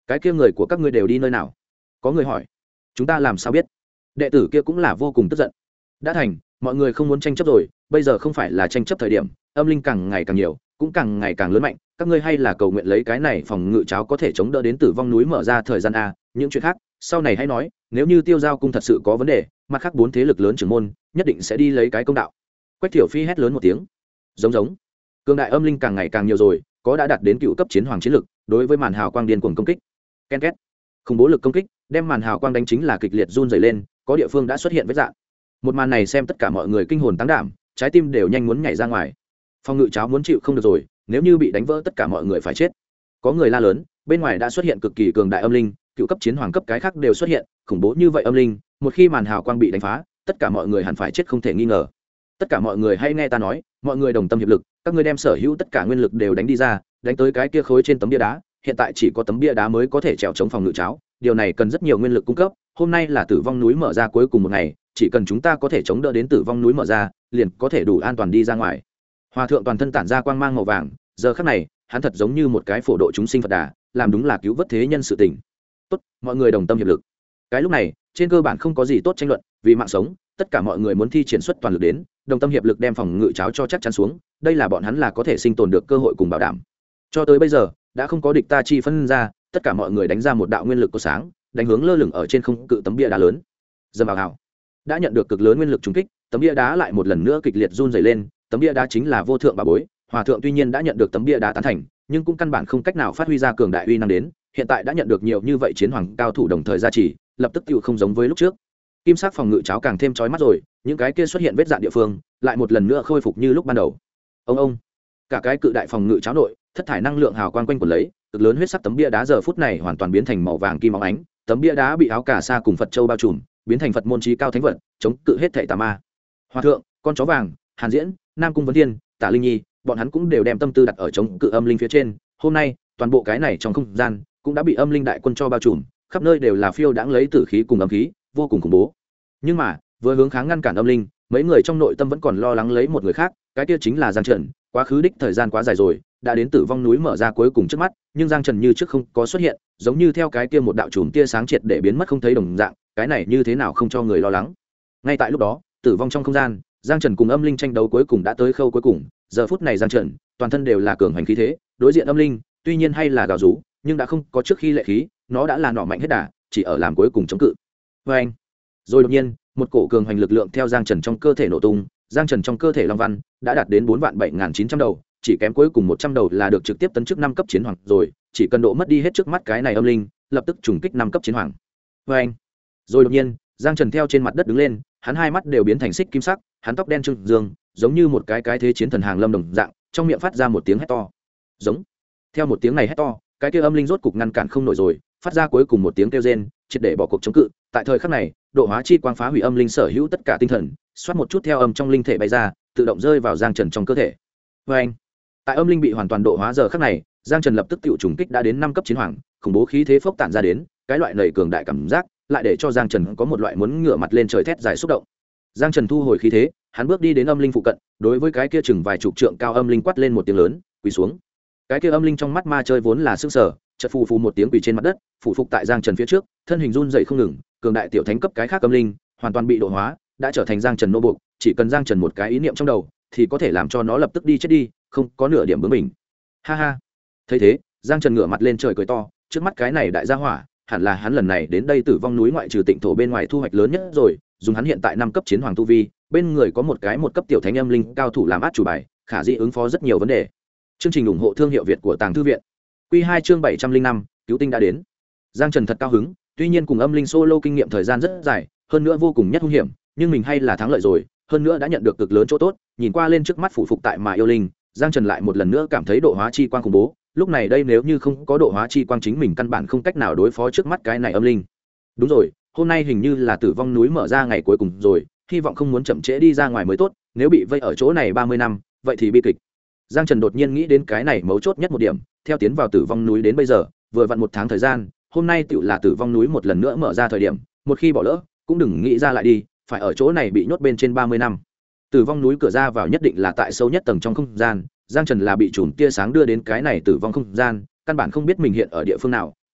cái kia người của các ngươi đều đi nơi nào? Có người hỏi. Chúng ta làm sao biết? Đệ tử kia cũng là vô cùng tức giận. Đã thành, mọi người không muốn tranh chấp rồi, bây giờ không phải là tranh chấp thời điểm, âm linh càng ngày càng nhiều, cũng càng ngày càng lớn mạnh, các ngươi hay là cầu nguyện lấy cái này phòng ngự cháo có thể chống đỡ đến tử vong núi mở ra thời gian a, những chuyện khác sau này hãy nói, nếu như Tiêu Giao cung thật sự có vấn đề, mặt khác 4 thế lực lớn trưởng môn nhất định sẽ đi lấy cái công đạo. Quách Thiểu Phi hét lớn một tiếng. Giống cường đại âm linh càng ngày càng nhiều rồi, có đã đạt đến cựu cấp chiến hoàng chiến lực, đối với màn hào quang điên cuồng công kích. Ken két. Khủng bố lực công kích, đem màn hào quang đánh chính là kịch liệt run rẩy lên, có địa phương đã xuất hiện vết rạn. Một màn này xem tất cả mọi người kinh hồn táng đảm, trái tim đều nhanh muốn nhảy ra ngoài. Phòng ngự cháo muốn chịu không được rồi, nếu như bị đánh vỡ tất cả mọi người phải chết. Có người la lớn, bên ngoài đã xuất hiện cực kỳ cường đại âm linh, cựu cấp chiến hoàng cấp cái khác đều xuất hiện, khủng bố như vậy âm linh, một khi màn hào quang bị đánh phá, tất cả mọi người hẳn phải chết không thể nghi ngờ. Tất cả mọi người hãy nghe ta nói, mọi người đồng tâm hiệp lực, các ngươi đem sở hữu tất cả nguyên lực đều đánh đi ra, đánh tới cái kia khối trên tấm bia đá, hiện tại chỉ có tấm bia đá mới có thể trèo chống phòng ngự cháo, điều này cần rất nhiều nguyên lực cung cấp, hôm nay là tử vong núi mở ra cuối cùng một ngày, chỉ cần chúng ta có thể chống đỡ đến tử vong núi mở ra, liền có thể đủ an toàn đi ra ngoài. Hòa thượng toàn thân tản ra quang mang màu vàng, giờ khắc này, hắn thật giống như một cái phổ độ chúng sinh Phật Đà, làm đúng là cứu vớt thế nhân sự tình. Tốt, mọi người đồng tâm hiệp lực. Cái lúc này, trên cơ bản không có gì tốt tranh luận, vì mạng sống, tất cả mọi người muốn thi triển xuất toàn lực đến, đồng tâm hiệp lực đem phòng ngự cháo cho chắc chắn xuống, đây là bọn hắn là có thể sinh tồn được cơ hội cùng bảo đảm. Cho tới bây giờ, đã không có địch ta chi phân ra, tất cả mọi người đánh ra một đạo nguyên lực của sáng, đánh hướng lơ lửng ở trên không cự tấm bia đá lớn. Dầm vào hào. Đã nhận được cực lớn nguyên lực trùng kích, tấm bia đá lại một lần nữa kịch liệt run rẩy lên, tấm bia đá chính là vô thượng bà bối, Hòa thượng tuy nhiên đã nhận được tấm bia đá tán thành, nhưng cũng căn bản không cách nào phát huy ra cường đại uy năng đến, hiện tại đã nhận được nhiều như vậy chiến hoàng cao thủ đồng thời gia trì, lập tức tựu không giống với lúc trước. Kim sắc phòng ngự cháo càng thêm chói mắt rồi, những cái kia xuất hiện vết dạn địa phương, lại một lần nữa khôi phục như lúc ban đầu. Ông, cả cái cự đại phòng ngự cháo nội, thất thải năng lượng hào quang quanh quẩn lấy, cực lớn huyết sắc tấm bia đá giờ phút này hoàn toàn biến thành màu vàng kim óng ánh, tấm bia đá bị áo cà sa cùng Phật châu bao trùm, biến thành Phật môn chí cao thánh vật, chống cự hết thảy tà ma. Hòa thượng, con chó vàng, Hàn Diễn, Nam Cung Vấn Thiên, Tả Linh Nhi, bọn hắn cũng đều đem tâm tư đặt ở chống cự âm linh phía trên. Hôm nay, toàn bộ cái này trong không gian cũng đã bị âm linh đại quân cho bao trùm, khắp nơi đều là phiêu đãng lấy tử khí cùng âm khí, vô cùng khủng bố. Nhưng mà, vừa hướng kháng ngăn cản âm linh, mấy người trong nội tâm vẫn còn lo lắng lấy một người khác, cái kia chính là Giang Trần. Quá khứ đích thời gian quá dài rồi, đã đến tử vong núi mở ra cuối cùng trước mắt, nhưng Giang Trần như trước không có xuất hiện, giống như theo cái kia một đạo chùm tia sáng triệt để biến mất không thấy đồng dạng, cái này như thế nào không cho người lo lắng. Ngay tại lúc đó, tử vong trong không gian, Giang Trần cùng âm linh tranh đấu cuối cùng đã tới khâu cuối cùng, giờ phút này Giang Trần, toàn thân đều là cường hành khí thế, đối diện âm linh, tuy nhiên hay là gào rú, nhưng đã không có trước khi lệ khí, nó đã là nỏ mạnh hết đà, chỉ ở làm cuối cùng chống cự. Oeng. Rồi đột nhiên, một cổ cường hành lực lượng theo Giang Trần trong cơ thể nổ tung, Giang Trần trong cơ thể long văn đã đạt đến 4.7.900 đầu, chỉ kém cuối cùng 100 đầu là được trực tiếp tấn chức 5 cấp chiến hoàng rồi, chỉ cần độ mất đi hết trước mắt cái này âm linh, lập tức trùng kích 5 cấp chiến hoàng. Oeng. Rồi đột nhiên, Giang Trần theo trên mặt đất đứng lên, hắn hai mắt đều biến thành xích kim sắc, hắn tóc đen trưng dương, giống như một cái thế chiến thần hàng lâm đồng dạng, trong miệng phát ra một tiếng hét to. Giống. Theo một tiếng này hét to, cái kia âm linh rốt cục ngăn cản không nổi rồi, phát ra cuối cùng một tiếng kêu rên, triệt để bỏ cuộc chống cự. Tại thời khắc này, độ hóa chi quang phá hủy âm linh sở hữu tất cả tinh thần, xoát một chút theo âm trong linh thể bay ra, tự động rơi vào Giang Trần trong cơ thể. Oeng. Tại âm linh bị hoàn toàn độ hóa giờ khắc này, Giang Trần lập tức tự trùng kích đã đến 5 cấp chiến hoàng, khủng bố khí thế phốc tản ra đến, cái loại nảy cường đại cảm giác, lại để cho Giang Trần có một loại muốn ngửa mặt lên trời thét dài xúc động. Giang Trần thu hồi khí thế, hắn bước đi đến âm linh phụ cận, đối với cái kia chừng vài chục trượng cao âm linh quát lên một tiếng lớn, quỳ xuống. Cái kia âm linh trong mắt ma chơi vốn là sững sờ, chợt phù phù một tiếng quỳ trên mặt đất, phụ phục tại Giang Trần phía trước, thân hình run dậy không ngừng, cường đại tiểu thánh cấp cái khác âm linh, hoàn toàn bị độ hóa, đã trở thành Giang Trần nô buộc, chỉ cần Giang Trần một cái ý niệm trong đầu, thì có thể làm cho nó lập tức đi chết đi, không có nửa điểm bướng mình. Ha ha. Thấy thế, Giang Trần ngửa mặt lên trời cười to, trước mắt cái này đại gia hỏa, hẳn là hắn lần này đến đây tử vong núi ngoại trừ tịnh thổ bên ngoài thu hoạch lớn nhất rồi, dùng hắn hiện tại 5 cấp chiến hoàng tu vi, bên người có một cấp tiểu thánh âm linh cao thủ làm át chủ bài, khả dĩ ứng phó rất nhiều vấn đề. Chương trình ủng hộ thương hiệu Việt của Tàng Thư viện. Quy 2 chương 705, cứu tinh đã đến. Giang Trần thật cao hứng, tuy nhiên cùng âm linh solo kinh nghiệm thời gian rất dài, hơn nữa vô cùng nhất hung hiểm, nhưng mình hay là thắng lợi rồi, hơn nữa đã nhận được cực lớn chỗ tốt, nhìn qua lên trước mắt phụ phục tại mà yêu linh, Giang Trần lại một lần nữa cảm thấy độ hóa chi quang khủng bố, lúc này đây nếu như không có độ hóa chi quang chính mình căn bản không cách nào đối phó trước mắt cái này âm linh. Đúng rồi, hôm nay hình như là tử vong núi mở ra ngày cuối cùng rồi, hy vọng không muốn chậm trễ đi ra ngoài mới tốt, nếu bị vây ở chỗ này 30 năm, vậy thì bi kịch. Giang Trần đột nhiên nghĩ đến cái này mấu chốt nhất một điểm, theo tiến vào tử vong núi đến bây giờ, vừa vặn 1 tháng thời gian, hôm nay tựu là tử vong núi một lần nữa mở ra thời điểm, một khi bỏ lỡ, cũng đừng nghĩ ra lại đi, phải ở chỗ này bị nhốt bên trên 30 năm. Tử vong núi cửa ra vào nhất định là tại sâu nhất tầng trong không gian, Giang Trần là bị chùm tia sáng đưa đến cái này tử vong không gian, căn bản không biết mình hiện ở địa phương nào,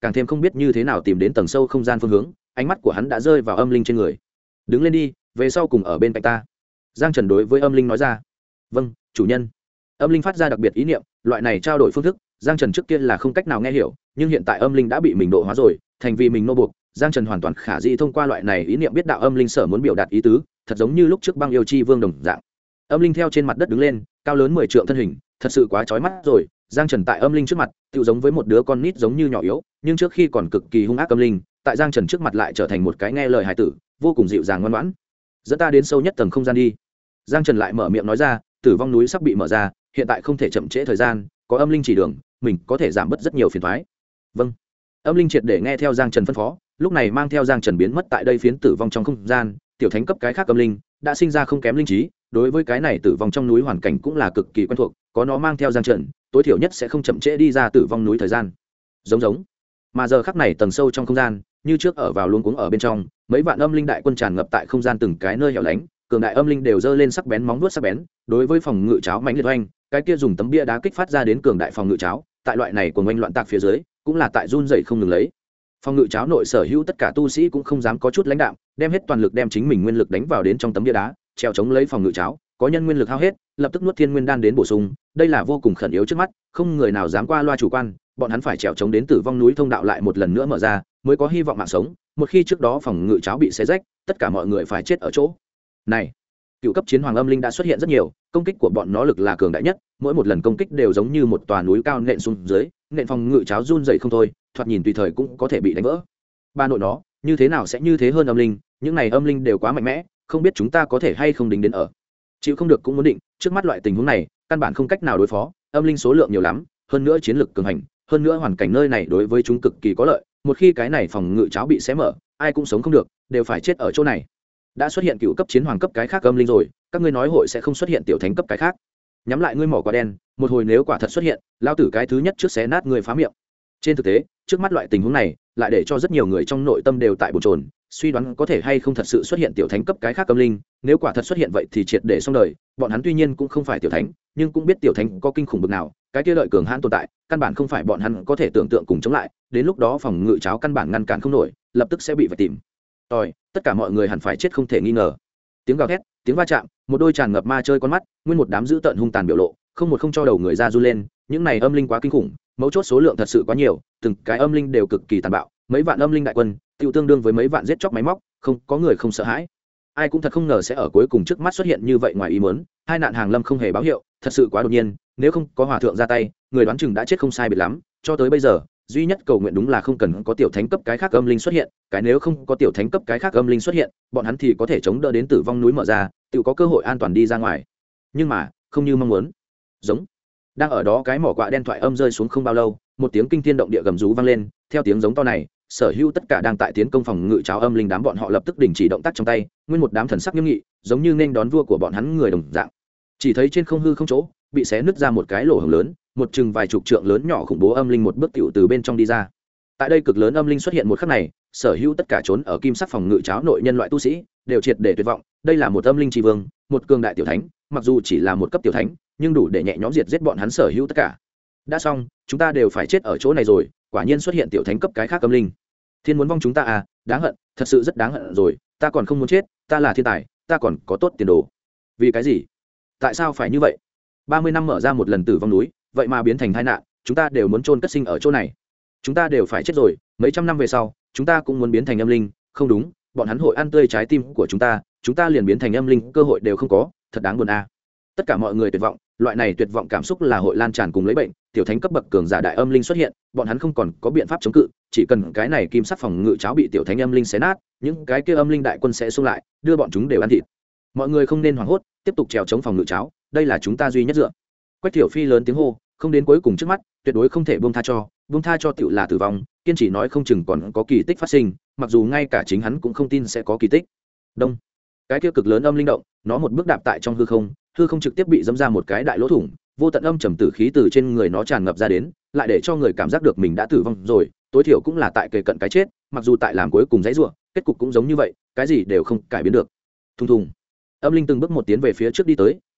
càng thêm không biết như thế nào tìm đến tầng sâu không gian phương hướng. Ánh mắt của hắn đã rơi vào âm linh trên người. Đứng lên đi, về sau cùng ở bên cạnh ta. Giang Trần đối với âm linh nói ra. Vâng, chủ nhân. Âm linh phát ra đặc biệt ý niệm, loại này trao đổi phương thức Giang Trần trước kia là không cách nào nghe hiểu, nhưng hiện tại âm linh đã bị mình độ hóa rồi, thành vì mình nô buộc. Giang Trần hoàn toàn khả dĩ thông qua loại này ý niệm biết đạo âm linh sở muốn biểu đạt ý tứ, thật giống như lúc trước Băng Yêu Chi Vương đồng dạng. Âm linh theo trên mặt đất đứng lên, cao lớn 10 trượng thân hình, thật sự quá chói mắt rồi. Giang Trần tại âm linh trước mặt, tựu giống với một đứa con nít giống như nhỏ yếu, nhưng trước khi còn cực kỳ hung ác âm linh, tại Giang Trần trước mặt lại trở thành một cái nghe lời hài tử, vô cùng dịu dàng ngoan ngoãn. Dẫn ta đến sâu nhất tầng không gian đi. Giang Trần lại mở miệng nói ra, tử vong núi sắp bị mở ra, hiện tại không thể chậm trễ thời gian, có âm linh chỉ đường, mình có thể giảm bớt rất nhiều phiền toái. Vâng. Âm linh triệt để nghe theo Giang Trần phân phó, lúc này mang theo Giang Trần biến mất tại đây phiến tử vong trong không gian. Tiểu thánh cấp cái khác âm linh đã sinh ra không kém linh trí, đối với cái này tử vong trong núi hoàn cảnh cũng là cực kỳ quen thuộc, có nó mang theo Giang Trần, tối thiểu nhất sẽ không chậm trễ đi ra tử vong núi thời gian. Giống. Mà giờ khắc này tầng sâu trong không gian, như trước ở vào luống cuống ở bên trong, mấy vạn âm linh đại quân tràn ngập tại không gian từng cái nơi hẻo lánh, cường đại âm linh đều giơ lên sắc bén móng vuốt sắc bén, đối với phòng ngự cháo mãnh liệt oanh, cái kia dùng tấm bia đá kích phát ra đến cường đại phòng ngự cháo, tại loại này của oanh loạn tạc phía dưới, cũng là tại run rẩy không ngừng lấy. Phòng ngự cháo nội sở hữu tất cả tu sĩ cũng không dám có chút lãnh đạm, đem hết toàn lực đem chính mình nguyên lực đánh vào đến trong tấm bia đá, treo chống lấy phòng ngự cháo, có nhân nguyên lực hao hết, lập tức nuốt thiên nguyên đan đến bổ sung, đây là vô cùng khẩn yếu trước mắt, không người nào dám qua loa chủ quan, bọn hắn phải trèo chống đến tử vong núi thông đạo lại một lần nữa mở ra, mới có hy vọng mạng sống, một khi trước đó phòng ngự cháo bị xé rách, tất cả mọi người phải chết ở chỗ. Này, cựu cấp chiến hoàng âm linh đã xuất hiện rất nhiều, công kích của bọn nó lực là cường đại nhất, mỗi một lần công kích đều giống như một tòa núi cao nện xuống dưới, nện phòng ngự cháo run dậy không thôi, thoạt nhìn tùy thời cũng có thể bị đánh vỡ. Ba nội nó, như thế nào sẽ như thế hơn âm linh, những này âm linh đều quá mạnh mẽ, không biết chúng ta có thể hay không đính đến ở. Chịu không được cũng muốn định, trước mắt loại tình huống này, căn bản không cách nào đối phó, âm linh số lượng nhiều lắm, hơn nữa chiến lực cường hành, hơn nữa hoàn cảnh nơi này đối với chúng cực kỳ có lợi, một khi cái này phòng ngự cháo bị xé mở, ai cũng sống không được, đều phải chết ở chỗ này. Đã xuất hiện cựu cấp chiến hoàng cấp cái khác âm linh rồi, các ngươi nói hội sẽ không xuất hiện tiểu thánh cấp cái khác. Nhắm lại ngươi mỏ quả đen, một hồi nếu quả thật xuất hiện, lao tử cái thứ nhất trước xé nát người phá miệng. Trên thực tế, trước mắt loại tình huống này, lại để cho rất nhiều người trong nội tâm đều tại bồn chồn, suy đoán có thể hay không thật sự xuất hiện tiểu thánh cấp cái khác âm linh, nếu quả thật xuất hiện vậy thì triệt để xong đời. Bọn hắn tuy nhiên cũng không phải tiểu thánh, nhưng cũng biết tiểu thánh có kinh khủng bực nào, cái kia lợi cường hãn tồn tại, căn bản không phải bọn hắn có thể tưởng tượng cùng chống lại, đến lúc đó phòng ngự cháo căn bản ngăn cản không nổi, lập tức sẽ bị phải tìm. Tất cả mọi người hẳn phải chết không thể nghi ngờ. Tiếng gào thét, tiếng va chạm, một đôi tràn ngập ma chơi con mắt, nguyên một đám dữ tợn hung tàn biểu lộ, không cho đầu người ra run lên, những này âm linh quá kinh khủng, mấu chốt số lượng thật sự quá nhiều, từng cái âm linh đều cực kỳ tàn bạo, mấy vạn âm linh đại quân, tiêu tương đương với mấy vạn giết chóc máy móc, không có người không sợ hãi. Ai cũng thật không ngờ sẽ ở cuối cùng trước mắt xuất hiện như vậy ngoài ý muốn, hai nạn hàng lâm không hề báo hiệu, thật sự quá đột nhiên, nếu không có hòa thượng ra tay, người đoán chừng đã chết không sai biệt lắm, cho tới bây giờ, duy nhất cầu nguyện đúng là không cần có tiểu thánh cấp cái khác âm linh xuất hiện, cái nếu không có tiểu thánh cấp cái khác âm linh xuất hiện, bọn hắn thì có thể chống đỡ đến tử vong núi mở ra, tự có cơ hội an toàn đi ra ngoài. Nhưng mà, không như mong muốn. Giống. Đang ở đó cái mỏ quạ đen thoại âm rơi xuống không bao lâu, một tiếng kinh thiên động địa gầm rú vang lên, theo tiếng giống to này, sở hữu tất cả đang tại tiến công phòng ngự cháo âm linh đám bọn họ lập tức đình chỉ động tác trong tay, nguyên một đám thần sắc nghiêm nghị, giống như nên đón vua của bọn hắn người đồng dạng. Chỉ thấy trên không hư không chỗ, bị xé nứt ra một cái lỗ hổng lớn, một chừng vài chục trượng lớn nhỏ khủng bố âm linh một bước tiểu từ bên trong đi ra. Tại đây cực lớn âm linh xuất hiện một khắc này, sở hữu tất cả trốn ở kim sắc phòng ngự cháo nội nhân loại tu sĩ đều triệt để tuyệt vọng, đây là một âm linh tri vương, một cường đại tiểu thánh, mặc dù chỉ là một cấp tiểu thánh, nhưng đủ để nhẹ nhõm diệt giết bọn hắn sở hữu tất cả. Đã xong, chúng ta đều phải chết ở chỗ này rồi, quả nhiên xuất hiện tiểu thánh cấp cái khác âm linh. Thiên muốn vong chúng ta à, đáng hận, thật sự rất đáng hận rồi, ta còn không muốn chết, ta là thiên tài, ta còn có tốt tiền đồ. Vì cái gì? Tại sao phải như vậy? 30 năm mở ra một lần tử vong núi, vậy mà biến thành tai nạn, chúng ta đều muốn chôn cất sinh ở chỗ này. Chúng ta đều phải chết rồi, mấy trăm năm về sau, chúng ta cũng muốn biến thành âm linh, không đúng, bọn hắn hội ăn tươi trái tim của chúng ta liền biến thành âm linh, cơ hội đều không có, thật đáng buồn a. Tất cả mọi người tuyệt vọng, loại này tuyệt vọng cảm xúc là hội lan tràn cùng lấy bệnh, tiểu thánh cấp bậc cường giả đại âm linh xuất hiện, bọn hắn không còn có biện pháp chống cự, chỉ cần cái này kim sắc phòng ngự cháo bị tiểu thánh âm linh xé nát, những cái kia âm linh đại quân sẽ xung lại, đưa bọn chúng đều ăn thịt. Mọi người không nên hoảng hốt, tiếp tục trèo chống phòng ngự cháo, đây là chúng ta duy nhất dựa. Quách Thiểu Phi lớn tiếng hô, không đến cuối cùng trước mắt, tuyệt đối không thể buông tha cho tiểu là tử vong, kiên trì nói không chừng còn có kỳ tích phát sinh, mặc dù ngay cả chính hắn cũng không tin sẽ có kỳ tích. Đông, cái kia cực lớn âm linh động, nó một bước đạp tại trong hư không trực tiếp bị dẫm ra một cái đại lỗ thủng, vô tận âm trầm tử khí từ trên người nó tràn ngập ra đến, lại để cho người cảm giác được mình đã tử vong rồi, tối thiểu cũng là tại kề cận cái chết, mặc dù tại làm cuối cùng dãy rủa, kết cục cũng giống như vậy, cái gì đều không cải biến được. Thùng thùng. Âm linh từng bước một tiến về phía trước đi tới,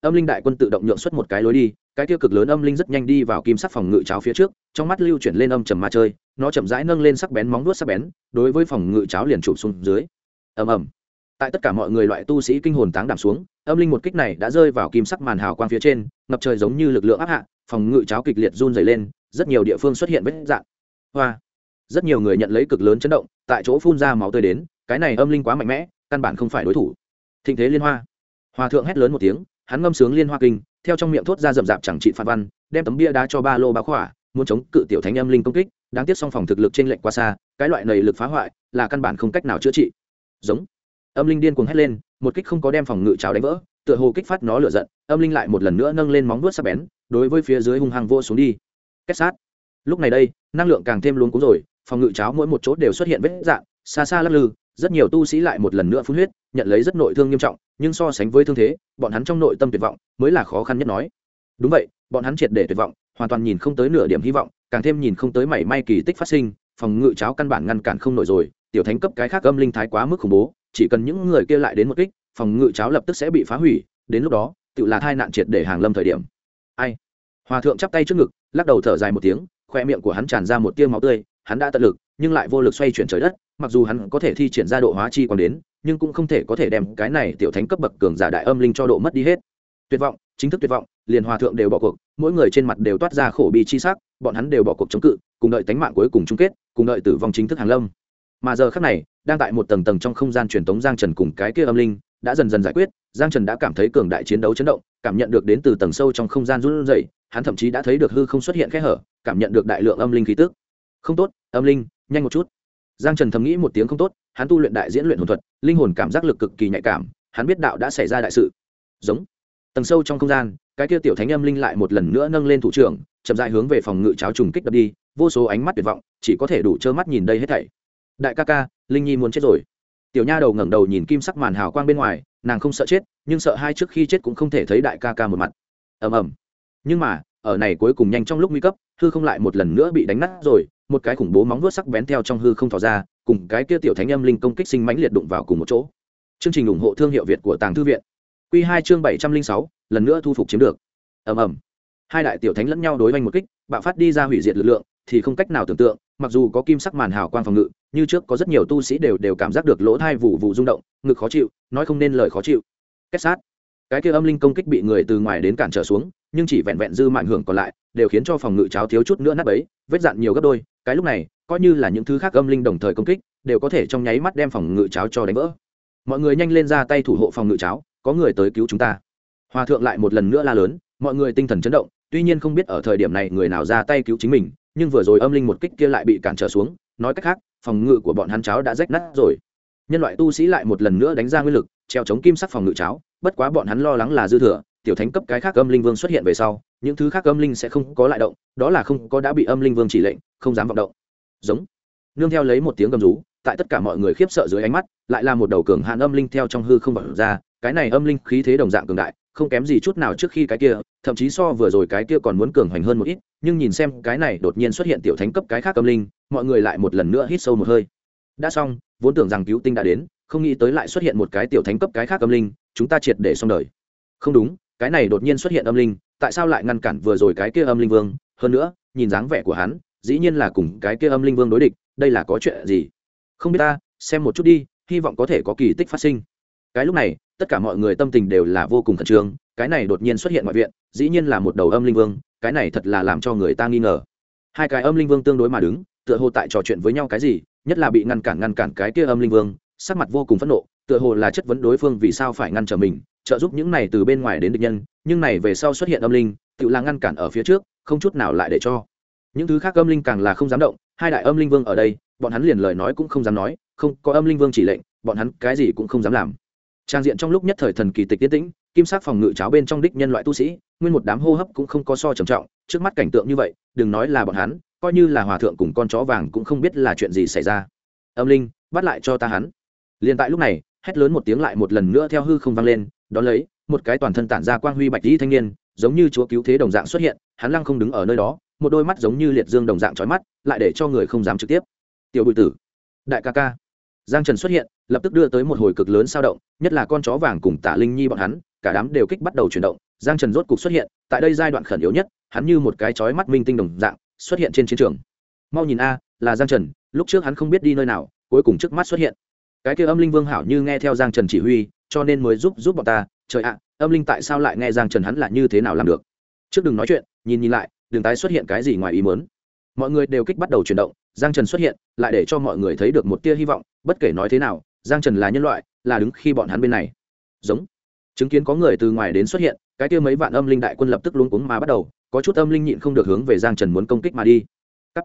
âm linh đại quân tự động nhượng xuất một cái lối đi, cái kia cực lớn âm linh rất nhanh đi vào kim sắc phòng ngự cháo phía trước, trong mắt lưu chuyển lên âm trầm ma chơi, nó chậm rãi nâng lên sắc bén móng vuốt sắc bén, đối với phòng ngự cháo liền chụp xuống dưới. Ầm ầm. Tại tất cả mọi người loại tu sĩ kinh hồn táng đảm xuống, âm linh một kích này đã rơi vào kim sắc màn hào quang phía trên, ngập trời giống như lực lượng áp hạ, phòng ngự cháo kịch liệt run rẩy lên, rất nhiều địa phương xuất hiện vết rạn. Hoa. Rất nhiều người nhận lấy cực lớn chấn động, tại chỗ phun ra máu tươi đến, cái này âm linh quá mạnh mẽ, căn bản không phải đối thủ. Thịnh thế liên hoa. Hòa thượng hét lớn một tiếng, hắn ngâm sướng liên hoa kinh, theo trong miệng thốt ra rậm rạp chẳng trị phản văn, đem tấm bia đá cho ba lô bá khỏa, muốn chống cự tiểu thánh âm linh công kích, đáng tiếc song phòng thực lực trên lệnh quá xa, cái loại này lực phá hoại là căn bản không cách nào chữa trị. Giống. Âm linh điên cuồng hét lên, một kích không có đem phòng ngự cháo đánh vỡ, tựa hồ kích phát nó lửa giận, âm linh lại một lần nữa nâng lên móng vuốt sắc bén, đối với phía dưới hung hăng vô xuống đi. Kết sát. Lúc này đây, năng lượng càng thêm luống cuống rồi, phòng ngự cháo mỗi một chỗ đều xuất hiện vết rạn, xa xa lắc lư, rất nhiều tu sĩ lại một lần nữa phun huyết, nhận lấy rất nội thương nghiêm trọng, nhưng so sánh với thương thế, bọn hắn trong nội tâm tuyệt vọng mới là khó khăn nhất nói. Đúng vậy, bọn hắn triệt để tuyệt vọng, hoàn toàn nhìn không tới nửa điểm hy vọng, càng thêm nhìn không tới mảy may kỳ tích phát sinh, phòng ngự cháo căn bản ngăn cản không nổi rồi, tiểu thánh cấp cái khác âm linh thái quá mức khủng bố, chỉ cần những người kia lại đến một kích, phòng ngự cháo lập tức sẽ bị phá hủy, đến lúc đó, tự là tai nạn triệt để hàng lâm thời điểm. Ai? Hòa thượng chắp tay trước ngực, lắc đầu thở dài một tiếng, khoe miệng của hắn tràn ra một tia máu tươi, hắn đã tận lực, nhưng lại vô lực xoay chuyển trời đất, mặc dù hắn có thể thi triển ra độ hóa chi còn đến, nhưng cũng không thể có thể đem cái này tiểu thánh cấp bậc cường giả đại âm linh cho độ mất đi hết. Tuyệt vọng, chính thức tuyệt vọng, liền hòa thượng đều bỏ cuộc, mỗi người trên mặt đều toát ra khổ bi chi sắc, bọn hắn đều bỏ cuộc chống cự, cùng đợi tánh mạng cuối cùng chung kết, cùng đợi tử vong chính thức hàng lâm. Mà giờ khắc này, đang tại một tầng tầng trong không gian truyền tống Giang Trần cùng cái kia âm linh đã dần dần giải quyết, Giang Trần đã cảm thấy cường đại chiến đấu chấn động, cảm nhận được đến từ tầng sâu trong không gian run rẩy, hắn thậm chí đã thấy được hư không xuất hiện kẽ hở, cảm nhận được đại lượng âm linh khí tức. Không tốt, âm linh, nhanh một chút. Giang Trần thầm nghĩ một tiếng không tốt, hắn tu luyện đại diễn luyện hồn thuật, linh hồn cảm giác lực cực kỳ nhạy cảm, hắn biết đạo đã xảy ra đại sự. Giống. Tầng sâu trong không gian, cái kia tiểu thánh âm linh lại một lần nữa nâng lên thủ trưởng, chậm rãi hướng về phòng ngự cháo trùng kích đập đi, vô số ánh mắt tuyệt vọng, chỉ có thể đủ trơ mắt nhìn đây hết thảy. Đại ca ca, linh nhi muốn chết rồi. Tiểu nha đầu ngẩng đầu nhìn kim sắc màn hào quang bên ngoài, nàng không sợ chết, nhưng sợ hai trước khi chết cũng không thể thấy đại ca ca một mặt. Ầm ầm. Nhưng mà, ở này cuối cùng nhanh trong lúc nguy cấp, hư không lại một lần nữa bị đánh nát rồi, một cái khủng bố móng vuốt sắc bén theo trong hư không thò ra, cùng cái kia tiểu thánh âm linh công kích sinh mãnh liệt đụng vào cùng một chỗ. Chương trình ủng hộ thương hiệu Việt của Tàng Thư viện. Quy 2 chương 706, lần nữa thu phục chiếm được. Ầm ầm. Hai đại tiểu thánh lẫn nhau đối vành một kích, bạo phát đi ra hủy diệt lực lượng, thì không cách nào tưởng tượng, mặc dù có kim sắc màn hào quang phòng ngự, như trước có rất nhiều tu sĩ đều cảm giác được lỗ tai vụ vụ rung động, ngực khó chịu, nói không nên lời khó chịu. Kết sát. Cái kia âm linh công kích bị người từ ngoài đến cản trở xuống, nhưng chỉ vẹn vẹn dư mạnh hưởng còn lại, đều khiến cho phòng ngự cháo thiếu chút nữa nát bấy, vết dạn nhiều gấp đôi, cái lúc này, coi như là những thứ khác âm linh đồng thời công kích, đều có thể trong nháy mắt đem phòng ngự cháo cho đánh vỡ. Mọi người nhanh lên ra tay thủ hộ phòng ngự cháo, có người tới cứu chúng ta. Hòa thượng lại một lần nữa la lớn, mọi người tinh thần chấn động, tuy nhiên không biết ở thời điểm này người nào ra tay cứu chính mình, nhưng vừa rồi âm linh một kích kia lại bị cản trở xuống, nói cách khác, phòng ngự của bọn hắn cháo đã rách nát rồi. Nhân loại tu sĩ lại một lần nữa đánh ra nguyên lực, treo chống kim sắc phòng ngự cháo, bất quá bọn hắn lo lắng là dư thừa, tiểu thánh cấp cái khác âm linh vương xuất hiện về sau, những thứ khác âm linh sẽ không có lại động, đó là không có đã bị âm linh vương chỉ lệnh, không dám vọng động. Giống. Nương theo lấy một tiếng gầm rú, tại tất cả mọi người khiếp sợ dưới ánh mắt, lại là một đầu cường hàn âm linh theo trong hư không vọt ra, cái này âm linh khí thế đồng dạng cường đại, không kém gì chút nào trước khi cái kia, thậm chí so vừa rồi cái kia còn muốn cường hoành hơn một ít, nhưng nhìn xem cái này đột nhiên xuất hiện tiểu thánh cấp cái khác âm linh, mọi người lại một lần nữa hít sâu một hơi. Đã xong, vốn tưởng rằng cứu tinh đã đến, không nghĩ tới lại xuất hiện một cái tiểu thánh cấp cái khác âm linh, chúng ta triệt để xong đời. Không đúng, cái này đột nhiên xuất hiện âm linh, tại sao lại ngăn cản vừa rồi cái kia âm linh vương, hơn nữa, nhìn dáng vẻ của hắn, dĩ nhiên là cùng cái kia âm linh vương đối địch, đây là có chuyện gì? Không biết ta, xem một chút đi, hy vọng có thể có kỳ tích phát sinh. Cái lúc này, tất cả mọi người tâm tình đều là vô cùng khẩn trương, cái này đột nhiên xuất hiện ngoại viện, dĩ nhiên là một đầu âm linh vương, cái này thật là làm cho người ta nghi ngờ. Hai cái âm linh vương tương đối mà đứng, tựa hồ tại trò chuyện với nhau cái gì, nhất là bị ngăn cản cái kia âm linh vương, sắc mặt vô cùng phẫn nộ, tựa hồ là chất vấn đối phương vì sao phải ngăn trở mình, trợ giúp những này từ bên ngoài đến địch nhân, nhưng này về sau xuất hiện âm linh, tự là ngăn cản ở phía trước, không chút nào lại để cho những thứ khác âm linh càng là không dám động. Hai đại âm linh vương ở đây, bọn hắn liền lời nói cũng không dám nói, không có âm linh vương chỉ lệnh, bọn hắn cái gì cũng không dám làm. Trang diện trong lúc nhất thời thần kỳ tịch tiến tĩnh, kim sắc phòng ngự cháo bên trong đích nhân loại tu sĩ, nguyên một đám hô hấp cũng không có so trầm trọng, trước mắt cảnh tượng như vậy, đừng nói là bọn hắn, coi như là hòa thượng cùng con chó vàng cũng không biết là chuyện gì xảy ra. Âm linh, bắt lại cho ta hắn. Liên tại lúc này, hét lớn một tiếng lại một lần nữa theo hư không vang lên, đón lấy, một cái toàn thân tản ra quang huy bạch y thanh niên, giống như chúa cứu thế đồng dạng xuất hiện, hắn lăng không đứng ở nơi đó, một đôi mắt giống như liệt dương đồng dạng chói mắt, lại để cho người không dám trực tiếp. Tiểu Bùi Tử, đại ca ca. Giang Trần xuất hiện, lập tức đưa tới một hồi cực lớn sao động, nhất là con chó vàng cùng Tả Linh Nhi bọn hắn, cả đám đều kích bắt đầu chuyển động, Giang Trần rốt cục xuất hiện tại đây giai đoạn khẩn yếu nhất, hắn như một cái chói mắt minh tinh đồng dạng xuất hiện trên chiến trường. Mau nhìn a, là Giang Trần, lúc trước hắn không biết đi nơi nào, cuối cùng trước mắt xuất hiện. Cái kia âm linh vương hảo như nghe theo Giang Trần chỉ huy, cho nên mới giúp bọn ta. Trời ạ, âm linh tại sao lại nghe Giang Trần, hắn là như thế nào làm được? Trước đừng nói chuyện, nhìn lại, đừng tái xuất hiện cái gì ngoài ý muốn. Mọi người đều kích bắt đầu chuyển động, Giang Trần xuất hiện, lại để cho mọi người thấy được một tia hy vọng, bất kể nói thế nào, Giang Trần là nhân loại, là đứng khi bọn hắn bên này. Giống. Chứng kiến có người từ ngoài đến xuất hiện, cái kia mấy vạn âm linh đại quân lập tức luống cuống mà bắt đầu, có chút âm linh nhịn không được hướng về Giang Trần muốn công kích mà đi.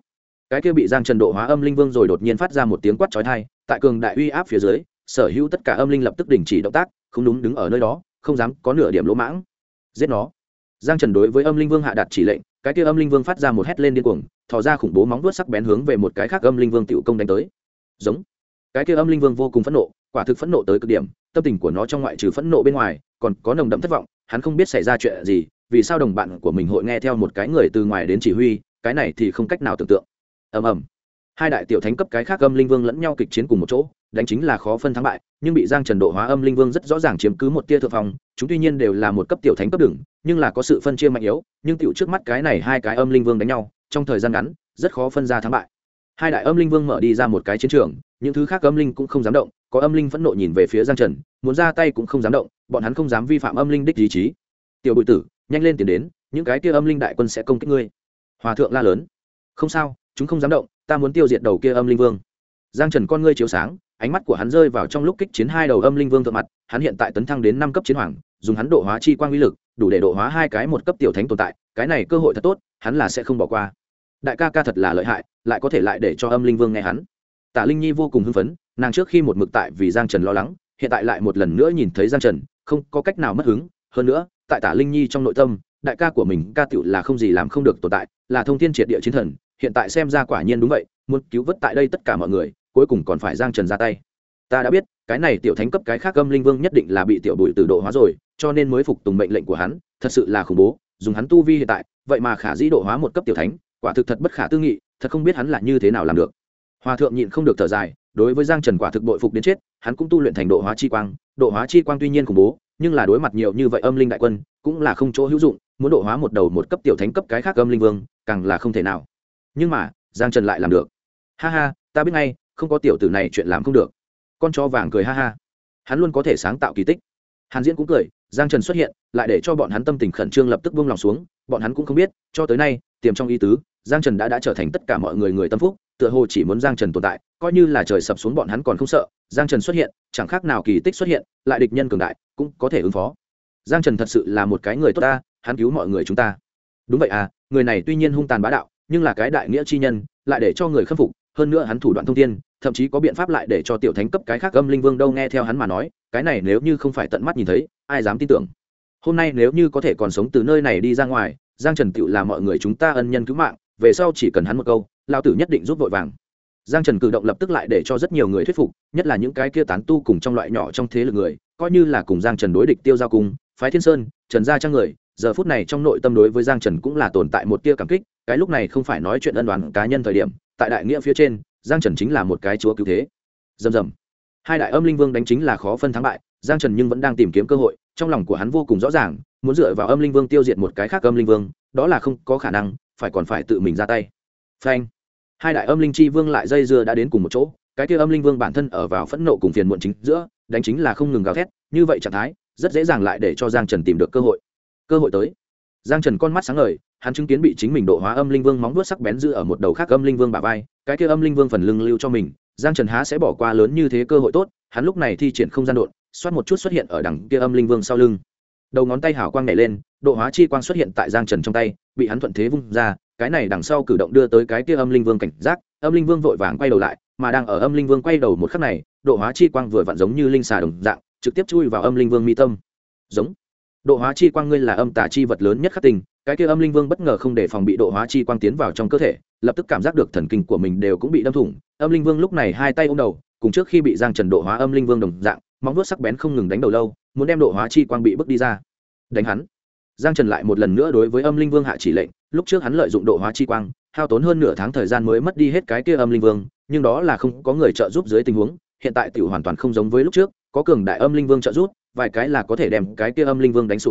Cái kia bị Giang Trần độ hóa âm linh vương rồi đột nhiên phát ra một tiếng quát chói tai, tại cường đại uy áp phía dưới, sở hữu tất cả âm linh lập tức đình chỉ động tác, không đúng đứng ở nơi đó, không dám có nửa điểm lỗ mãng. Giết nó. Giang Trần đối với âm linh vương hạ đạt chỉ lệnh, cái kia âm linh vương phát ra một hét lên điên cuồng, thò ra khủng bố móng vuốt sắc bén hướng về một cái khác âm linh vương tiểu công đánh tới. Giống. Cái kia âm linh vương vô cùng phẫn nộ, quả thực phẫn nộ tới cực điểm, tâm tình của nó trong ngoại trừ phẫn nộ bên ngoài, còn có nồng đậm thất vọng, hắn không biết xảy ra chuyện gì, vì sao đồng bạn của mình hội nghe theo một cái người từ ngoài đến chỉ huy, cái này thì không cách nào tưởng tượng. Ầm ầm. Hai đại tiểu thánh cấp cái khác âm linh vương lẫn nhau kịch chiến cùng một chỗ, đánh chính là khó phân thắng bại, nhưng bị Giang Trần độ hóa âm linh vương rất rõ ràng chiếm cứ một tia thượng phong, chúng tuy nhiên đều là một cấp tiểu thánh cấp đường, nhưng là có sự phân chia mạnh yếu, nhưng tiểu trước mắt cái này hai cái âm linh vương đánh nhau, trong thời gian ngắn, rất khó phân ra thắng bại. Hai đại âm linh vương mở đi ra một cái chiến trường, những thứ khác âm linh cũng không dám động, có âm linh phẫn nộ nhìn về phía Giang Trần, muốn ra tay cũng không dám động, bọn hắn không dám vi phạm âm linh đích ý chí. Tiểu bụi tử, nhanh lên tiến đến, những cái kia âm linh đại quân sẽ công kích ngươi. Hòa thượng la lớn. Không sao, chúng không dám động, ta muốn tiêu diệt đầu kia âm linh vương. Giang Trần con ngươi chiếu sáng, ánh mắt của hắn rơi vào trong lúc kích chiến hai đầu âm linh vương thượng mặt, hắn hiện tại tấn thăng đến 5 cấp chiến hoàng, dùng hắn độ hóa chi quang uy lực, đủ để độ hóa hai cái một cấp tiểu thánh tồn tại, cái này cơ hội thật tốt, hắn là sẽ không bỏ qua. Đại ca ca thật là lợi hại, lại có thể lại để cho âm linh vương nghe hắn. Tả Linh Nhi vô cùng hưng phấn, nàng trước khi một mực tại vì Giang Trần lo lắng, hiện tại lại một lần nữa nhìn thấy Giang Trần, không có cách nào mất hứng, hơn nữa, tại Tả Linh Nhi trong nội tâm, đại ca của mình ca tiểu là không gì làm không được tồn tại, là thông thiên triệt địa chiến thần, hiện tại xem ra quả nhiên đúng vậy, muốn cứu vớt tại đây tất cả mọi người, cuối cùng còn phải Giang Trần ra tay. Ta đã biết, cái này tiểu thánh cấp cái khác âm linh vương nhất định là bị tiểu bụi tử độ hóa rồi, cho nên mới phục tùng mệnh lệnh của hắn, thật sự là khủng bố, dùng hắn tu vi hiện tại, vậy mà khả dĩ độ hóa một cấp tiểu thánh, quả thực thật bất khả tư nghị, thật không biết hắn là như thế nào làm được. Hòa thượng nhịn không được thở dài, đối với Giang Trần quả thực bội phục đến chết, hắn cũng tu luyện thành độ hóa chi quang, độ hóa chi quang tuy nhiên khủng bố, nhưng là đối mặt nhiều như vậy âm linh đại quân, cũng là không chỗ hữu dụng, muốn độ hóa một đầu một cấp tiểu thánh cấp cái khác âm linh vương, càng là không thể nào. Nhưng mà, Giang Trần lại làm được. Ha ha, ta biết ngay, không có tiểu tử này chuyện làm không được. Con chó vàng cười ha ha. Hắn luôn có thể sáng tạo kỳ tích. Hàn Diễn cũng cười, Giang Trần xuất hiện, lại để cho bọn hắn tâm tình khẩn trương lập tức buông lòng xuống, bọn hắn cũng không biết, cho tới nay, tiềm trong ý tứ, Giang Trần đã trở thành tất cả mọi người người tâm phúc, tựa hồ chỉ muốn Giang Trần tồn tại, coi như là trời sập xuống bọn hắn còn không sợ, Giang Trần xuất hiện, chẳng khác nào kỳ tích xuất hiện, lại địch nhân cường đại, cũng có thể ứng phó. Giang Trần thật sự là một cái người tốt ta, hắn cứu mọi người chúng ta. Đúng vậy à, người này tuy nhiên hung tàn bá đạo, nhưng là cái đại nghĩa chi nhân, lại để cho người khâm phục, hơn nữa hắn thủ đoạn thông thiên, thậm chí có biện pháp lại để cho tiểu thánh cấp cái khác âm linh vương đâu nghe theo hắn mà nói, cái này nếu như không phải tận mắt nhìn thấy, ai dám tin tưởng. Hôm nay nếu như có thể còn sống từ nơi này đi ra ngoài, Giang Trần tựu là mọi người chúng ta ân nhân cứu mạng, về sau chỉ cần hắn một câu, lão tử nhất định giúp vội vàng. Giang Trần cử động lập tức lại để cho rất nhiều người thuyết phục, nhất là những cái kia tán tu cùng trong loại nhỏ trong thế lực người, coi như là cùng Giang Trần đối địch Tiêu Giao Cung, phái Thiên Sơn, Trần gia trang người, giờ phút này trong nội tâm đối với Giang Trần cũng là tồn tại một tia cảm kích, cái lúc này không phải nói chuyện ân oán cá nhân thời điểm, tại đại nghĩa phía trên, Giang Trần chính là một cái chúa cứu thế. Rầm rầm. Hai đại âm linh vương đánh chính là khó phân thắng bại, Giang Trần nhưng vẫn đang tìm kiếm cơ hội, trong lòng của hắn vô cùng rõ ràng, muốn dựa vào âm linh vương tiêu diệt một cái khác âm linh vương, đó là không có khả năng, phải tự mình ra tay. Phanh. Hai đại âm linh chi vương lại dây dưa đã đến cùng một chỗ, cái kia âm linh vương bản thân ở vào phẫn nộ cùng phiền muộn chính giữa, đánh chính là không ngừng gào thét, như vậy trạng thái, rất dễ dàng lại để cho Giang Trần tìm được cơ hội. Cơ hội tới. Giang Trần con mắt sáng ngời, hắn chứng kiến bị chính mình độ hóa âm linh vương móng vuốt sắc bén giữ ở một đầu khác âm linh vương bả vai, cái kia âm linh vương phần lưng lưu cho mình, Giang Trần há sẽ bỏ qua lớn như thế cơ hội tốt, hắn lúc này thi triển không gian độn, xoát một chút xuất hiện ở đằng kia âm linh vương sau lưng. Đầu ngón tay hào quang nhảy lên, độ hóa chi quang xuất hiện tại Giang Trần trong tay, bị hắn thuận thế vung ra, cái này đằng sau cử động đưa tới cái kia âm linh vương cảnh giác, âm linh vương vội vàng quay đầu lại, mà đang ở âm linh vương quay đầu một khắc này, độ hóa chi quang vừa vặn giống như linh xà đồng dạng, trực tiếp chui vào âm linh vương mi tâm. Giống. Độ hóa chi quang ngươi là âm tà chi vật lớn nhất khắc tình, cái kia âm linh vương bất ngờ không để phòng bị độ hóa chi quang tiến vào trong cơ thể, lập tức cảm giác được thần kinh của mình đều cũng bị đâm thủng. Âm linh vương lúc này hai tay ôm đầu, cùng trước khi bị Giang Trần độ hóa âm linh vương đồng dạng, móng vuốt sắc bén không ngừng đánh đầu lâu, muốn đem độ hóa chi quang bị bước đi ra. Đánh hắn. Giang Trần lại một lần nữa đối với âm linh vương hạ chỉ lệnh, lúc trước hắn lợi dụng độ hóa chi quang, hao tốn hơn nửa tháng thời gian mới mất đi hết cái kia âm linh vương, nhưng đó là không có người trợ giúp dưới tình huống, hiện tại tiểu hoàn toàn không giống với lúc trước, có cường đại âm linh vương trợ giúp, vài cái là có thể đem cái kia âm linh vương đánh sụp đổ mất,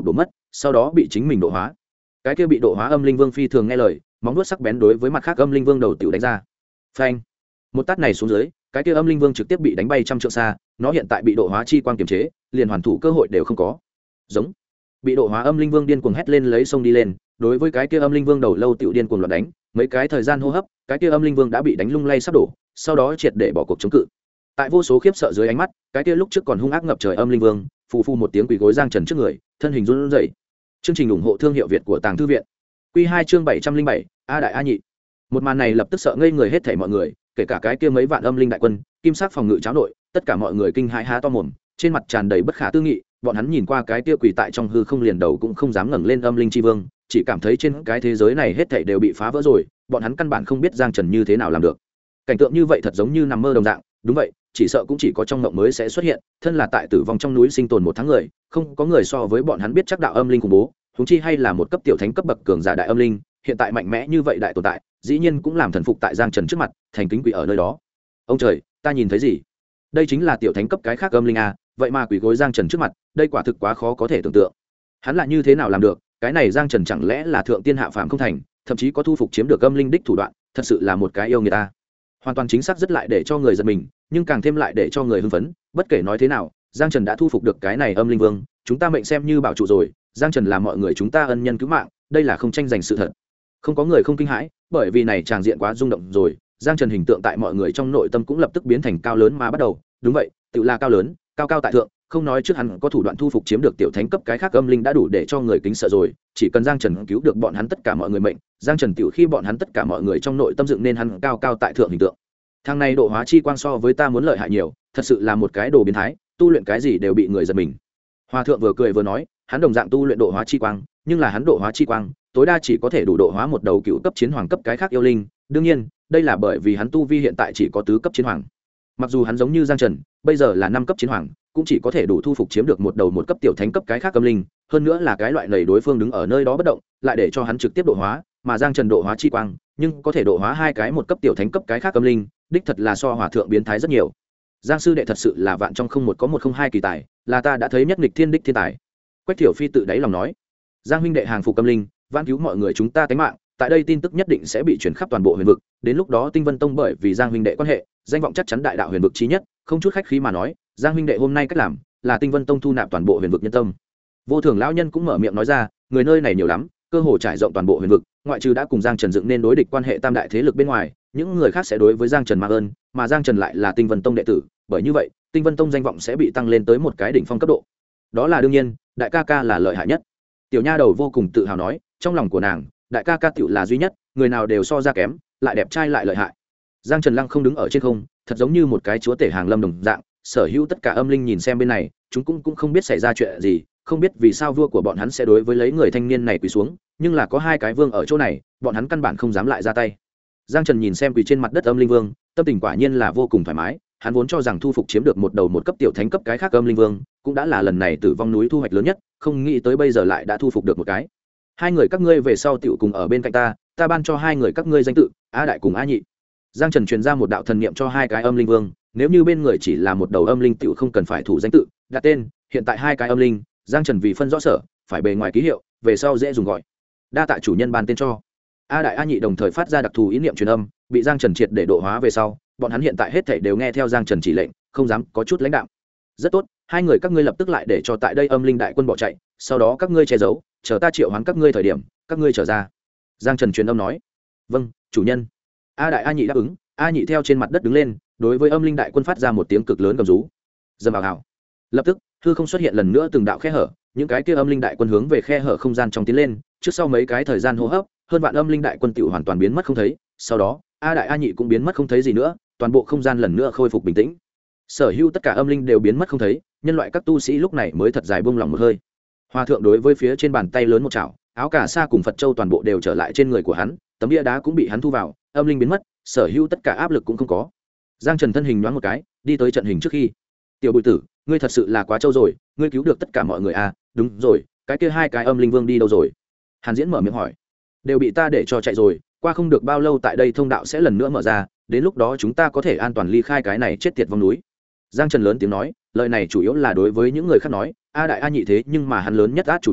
sau đó bị chính mình độ hóa. Cái kia bị độ hóa âm linh vương phi thường nghe lời, móng vuốt sắc bén đối với mặt khác âm linh vương đầu tiểu đánh ra. Phanh! Một tát này xuống dưới, cái kia âm linh vương trực tiếp bị đánh bay trăm trượng xa, nó hiện tại bị độ hóa chi quang kiềm chế, liền hoàn thủ cơ hội đều không có. Giống! Bị độ hóa âm linh vương điên cuồng hét lên lấy sông đi lên, đối với cái kia âm linh vương đầu lâu tiểu điên cuồng loạn đánh, mấy cái thời gian hô hấp, cái kia âm linh vương đã bị đánh lung lay sắp đổ, sau đó triệt để bỏ cuộc chống cự. Tại vô số khiếp sợ dưới ánh mắt, cái kia lúc trước còn hung ác ngập trời âm linh vương phù phù một tiếng quỳ gối giang trần trước người, thân hình run rẩy. Chương trình ủng hộ thương hiệu Việt của Tàng Thư viện. Quy 2 chương 707, A đại A nhị. Một màn này lập tức sợ ngây người hết thảy mọi người, kể cả cái kia mấy vạn âm linh đại quân, kim sắc phòng ngự cháo nội, tất cả mọi người kinh hãi há to mồm, trên mặt tràn đầy bất khả tư nghị. Bọn hắn nhìn qua cái kia quỳ tại trong hư không liền đầu cũng không dám ngẩng lên âm linh chi vương, chỉ cảm thấy trên cái thế giới này hết thảy đều bị phá vỡ rồi, bọn hắn căn bản không biết giang trần như thế nào làm được. Cảnh tượng như vậy thật giống như nằm mơ đồng dạng. Đúng vậy, chỉ sợ cũng chỉ có trong mộng mới sẽ xuất hiện. Thân là tại tử vong trong núi sinh tồn một tháng người, không có người so với bọn hắn biết chắc đạo âm linh khủng bố, huống chi hay là một cấp tiểu thánh cấp bậc cường giả đại âm linh, hiện tại mạnh mẽ như vậy đại tồn tại, dĩ nhiên cũng làm thần phục tại giang trần trước mặt, thành kính quỳ ở nơi đó. Ông trời, ta nhìn thấy gì? Đây chính là tiểu thánh cấp cái khác âm linh a, vậy mà quỳ gối giang trần trước mặt, đây quả thực quá khó có thể tưởng tượng. Hắn là như thế nào làm được? Cái này giang trần chẳng lẽ là thượng tiên hạ phàm không thành, thậm chí có thu phục chiếm được âm linh đích thủ đoạn, thật sự là một cái yêu người ta. Hoàn toàn chính xác rất lại để cho người giật mình, nhưng càng thêm lại để cho người hưng phấn. Bất kể nói thế nào, giang trần đã thu phục được cái này âm linh vương, chúng ta mệnh xem như bảo trụ rồi. Giang trần là mọi người chúng ta ân nhân cứu mạng, đây là không tranh giành sự thật. Không có người không kinh hãi, bởi vì này tràng diện quá rung động rồi. Giang trần hình tượng tại mọi người trong nội tâm cũng lập tức biến thành cao lớn mà bắt đầu. Đúng vậy, tự là cao lớn, cao cao tại thượng, không nói trước hắn có thủ đoạn thu phục chiếm được tiểu thánh cấp cái khác âm linh đã đủ để cho người kính sợ rồi, chỉ cần giang trần cứu được bọn hắn tất cả mọi người mệnh, giang trần tiểu khi bọn hắn tất cả mọi người trong nội tâm dựng nên hắn cao cao tại thượng hình tượng. Thằng này độ hóa chi quang so với ta muốn lợi hại nhiều, thật sự là một cái đồ biến thái, tu luyện cái gì đều bị người giật mình. Hòa thượng vừa cười vừa nói, hắn đồng dạng tu luyện độ hóa chi quang, nhưng là hắn độ hóa chi quang tối đa chỉ có thể đủ độ hóa một đầu cựu cấp chiến hoàng cấp cái khác yêu linh, đương nhiên đây là bởi vì hắn tu vi hiện tại chỉ có tứ cấp chiến hoàng. Mặc dù hắn giống như giang trần bây giờ là 5 cấp chiến hoàng, cũng chỉ có thể đủ thu phục chiếm được một đầu một cấp tiểu thánh cấp cái khác âm linh, hơn nữa là cái loại này đối phương đứng ở nơi đó bất động, lại để cho hắn trực tiếp độ hóa, mà giang trần độ hóa chi quang nhưng có thể độ hóa 2 cái một cấp tiểu thánh cấp cái khác âm linh, đích thật là so hòa thượng biến thái rất nhiều. Giang sư đệ thật sự là vạn trong không một có một không hai kỳ tài, là ta đã thấy nhất nghịch thiên đích thiên tài. Quách Thiểu Phi tự đáy lòng nói. Giang huynh đệ hàng phục âm linh, van cứu mọi người chúng ta tính mạng, tại đây tin tức nhất định sẽ bị truyền khắp toàn bộ huyền vực, đến lúc đó Tinh Vân Tông bởi vì Giang huynh đệ quan hệ, danh vọng chắc chắn đại đạo huyền vực chí nhất, không chút khách khí mà nói, Giang huynh đệ hôm nay cách làm, là Tinh Vân Tông thu nạp toàn bộ huyền vực nhân tâm. Vô Thường lão nhân cũng mở miệng nói ra, người nơi này nhiều lắm, cơ hồ trải rộng toàn bộ huyền vực, ngoại trừ đã cùng Giang Trần dựng nên đối địch quan hệ tam đại thế lực bên ngoài, những người khác sẽ đối với Giang Trần mang ơn, mà Giang Trần lại là Tinh Vân Tông đệ tử, bởi như vậy, Tinh Vân Tông danh vọng sẽ bị tăng lên tới một cái đỉnh phong cấp độ. Đó là đương nhiên, đại ca ca là lợi hại nhất. Tiểu nha đầu vô cùng tự hào nói, trong lòng của nàng, đại ca ca tiểu là duy nhất, người nào đều so ra kém, lại đẹp trai lại lợi hại. Giang Trần Lăng không đứng ở trên không, thật giống như một cái chúa tể hàng lâm đồng dạng, sở hữu tất cả âm linh nhìn xem bên này, chúng cũng không biết xảy ra chuyện gì, không biết vì sao vua của bọn hắn sẽ đối với lấy người thanh niên này quỳ xuống, nhưng là có 2 cái vương ở chỗ này, bọn hắn căn bản không dám lại ra tay. Giang Trần nhìn xem quỳ trên mặt đất âm linh vương, tâm tình quả nhiên là vô cùng thoải mái, hắn vốn cho rằng thu phục chiếm được một đầu một cấp tiểu thánh cấp cái khác âm linh vương, cũng đã là lần này tử vong núi thu hoạch lớn nhất, không nghĩ tới bây giờ lại đã thu phục được một cái. 2 người các ngươi về sau tiểu cùng ở bên cạnh ta ban cho 2 người các ngươi danh tự, A đại cùng A nhị. Giang Trần truyền ra một đạo thần niệm cho 2 cái âm linh vương, nếu như bên người chỉ là một đầu âm linh tiểu không cần phải thủ danh tự, đặt tên, hiện tại 2 cái âm linh, Giang Trần vì phân rõ sở, phải bề ngoài ký hiệu, về sau dễ dùng gọi. Đa tạ chủ nhân ban tên cho. A đại A nhị đồng thời phát ra đặc thù ý niệm truyền âm, bị Giang Trần triệt để độ hóa về sau, bọn hắn hiện tại hết thảy đều nghe theo Giang Trần chỉ lệnh, không dám có chút lãnh đạm. Rất tốt, 2 người các ngươi lập tức lại để cho tại đây âm linh đại quân bỏ chạy, sau đó các ngươi che giấu, chờ ta triệu hoán các ngươi thời điểm, các ngươi trở ra. Giang Trần truyền âm nói. Vâng, chủ nhân. A đại A nhị đáp ứng, A nhị theo trên mặt đất đứng lên, đối với âm linh đại quân phát ra một tiếng cực lớn gầm rú. Dầm vào hào. Lập tức, hư không xuất hiện lần nữa từng đạo khe hở, những cái kia âm linh đại quân hướng về khe hở không gian trong tiến lên, trước sau mấy cái thời gian hô hấp, hơn vạn âm linh đại quân tiểu hoàn toàn biến mất không thấy, sau đó, A đại A nhị cũng biến mất không thấy gì nữa, toàn bộ không gian lần nữa khôi phục bình tĩnh. Sở hữu tất cả âm linh đều biến mất không thấy, nhân loại các tu sĩ lúc này mới thật dài buông lòng một hơi. Hòa thượng đối với phía trên bàn tay lớn một chảo, áo cà sa cùng Phật châu toàn bộ đều trở lại trên người của hắn, tấm bia đá cũng bị hắn thu vào, âm linh biến mất, sở hữu tất cả áp lực cũng không có. Giang Trần thân hình nhoáng một cái, đi tới trận hình trước khi. Tiểu Bùi Tử, ngươi thật sự là quá trâu rồi, ngươi cứu được tất cả mọi người à? Đúng rồi, cái kia 2 cái âm linh vương đi đâu rồi? Hàn Diễn mở miệng hỏi. Đều bị ta để cho chạy rồi, qua không được bao lâu tại đây thông đạo sẽ lần nữa mở ra, đến lúc đó chúng ta có thể an toàn ly khai cái này chết tiệt vòng núi. Giang Trần lớn tiếng nói, lời này chủ yếu là đối với những người khác nói, A đại A nhị thế nhưng mà hắn lớn nhất át chủ bài,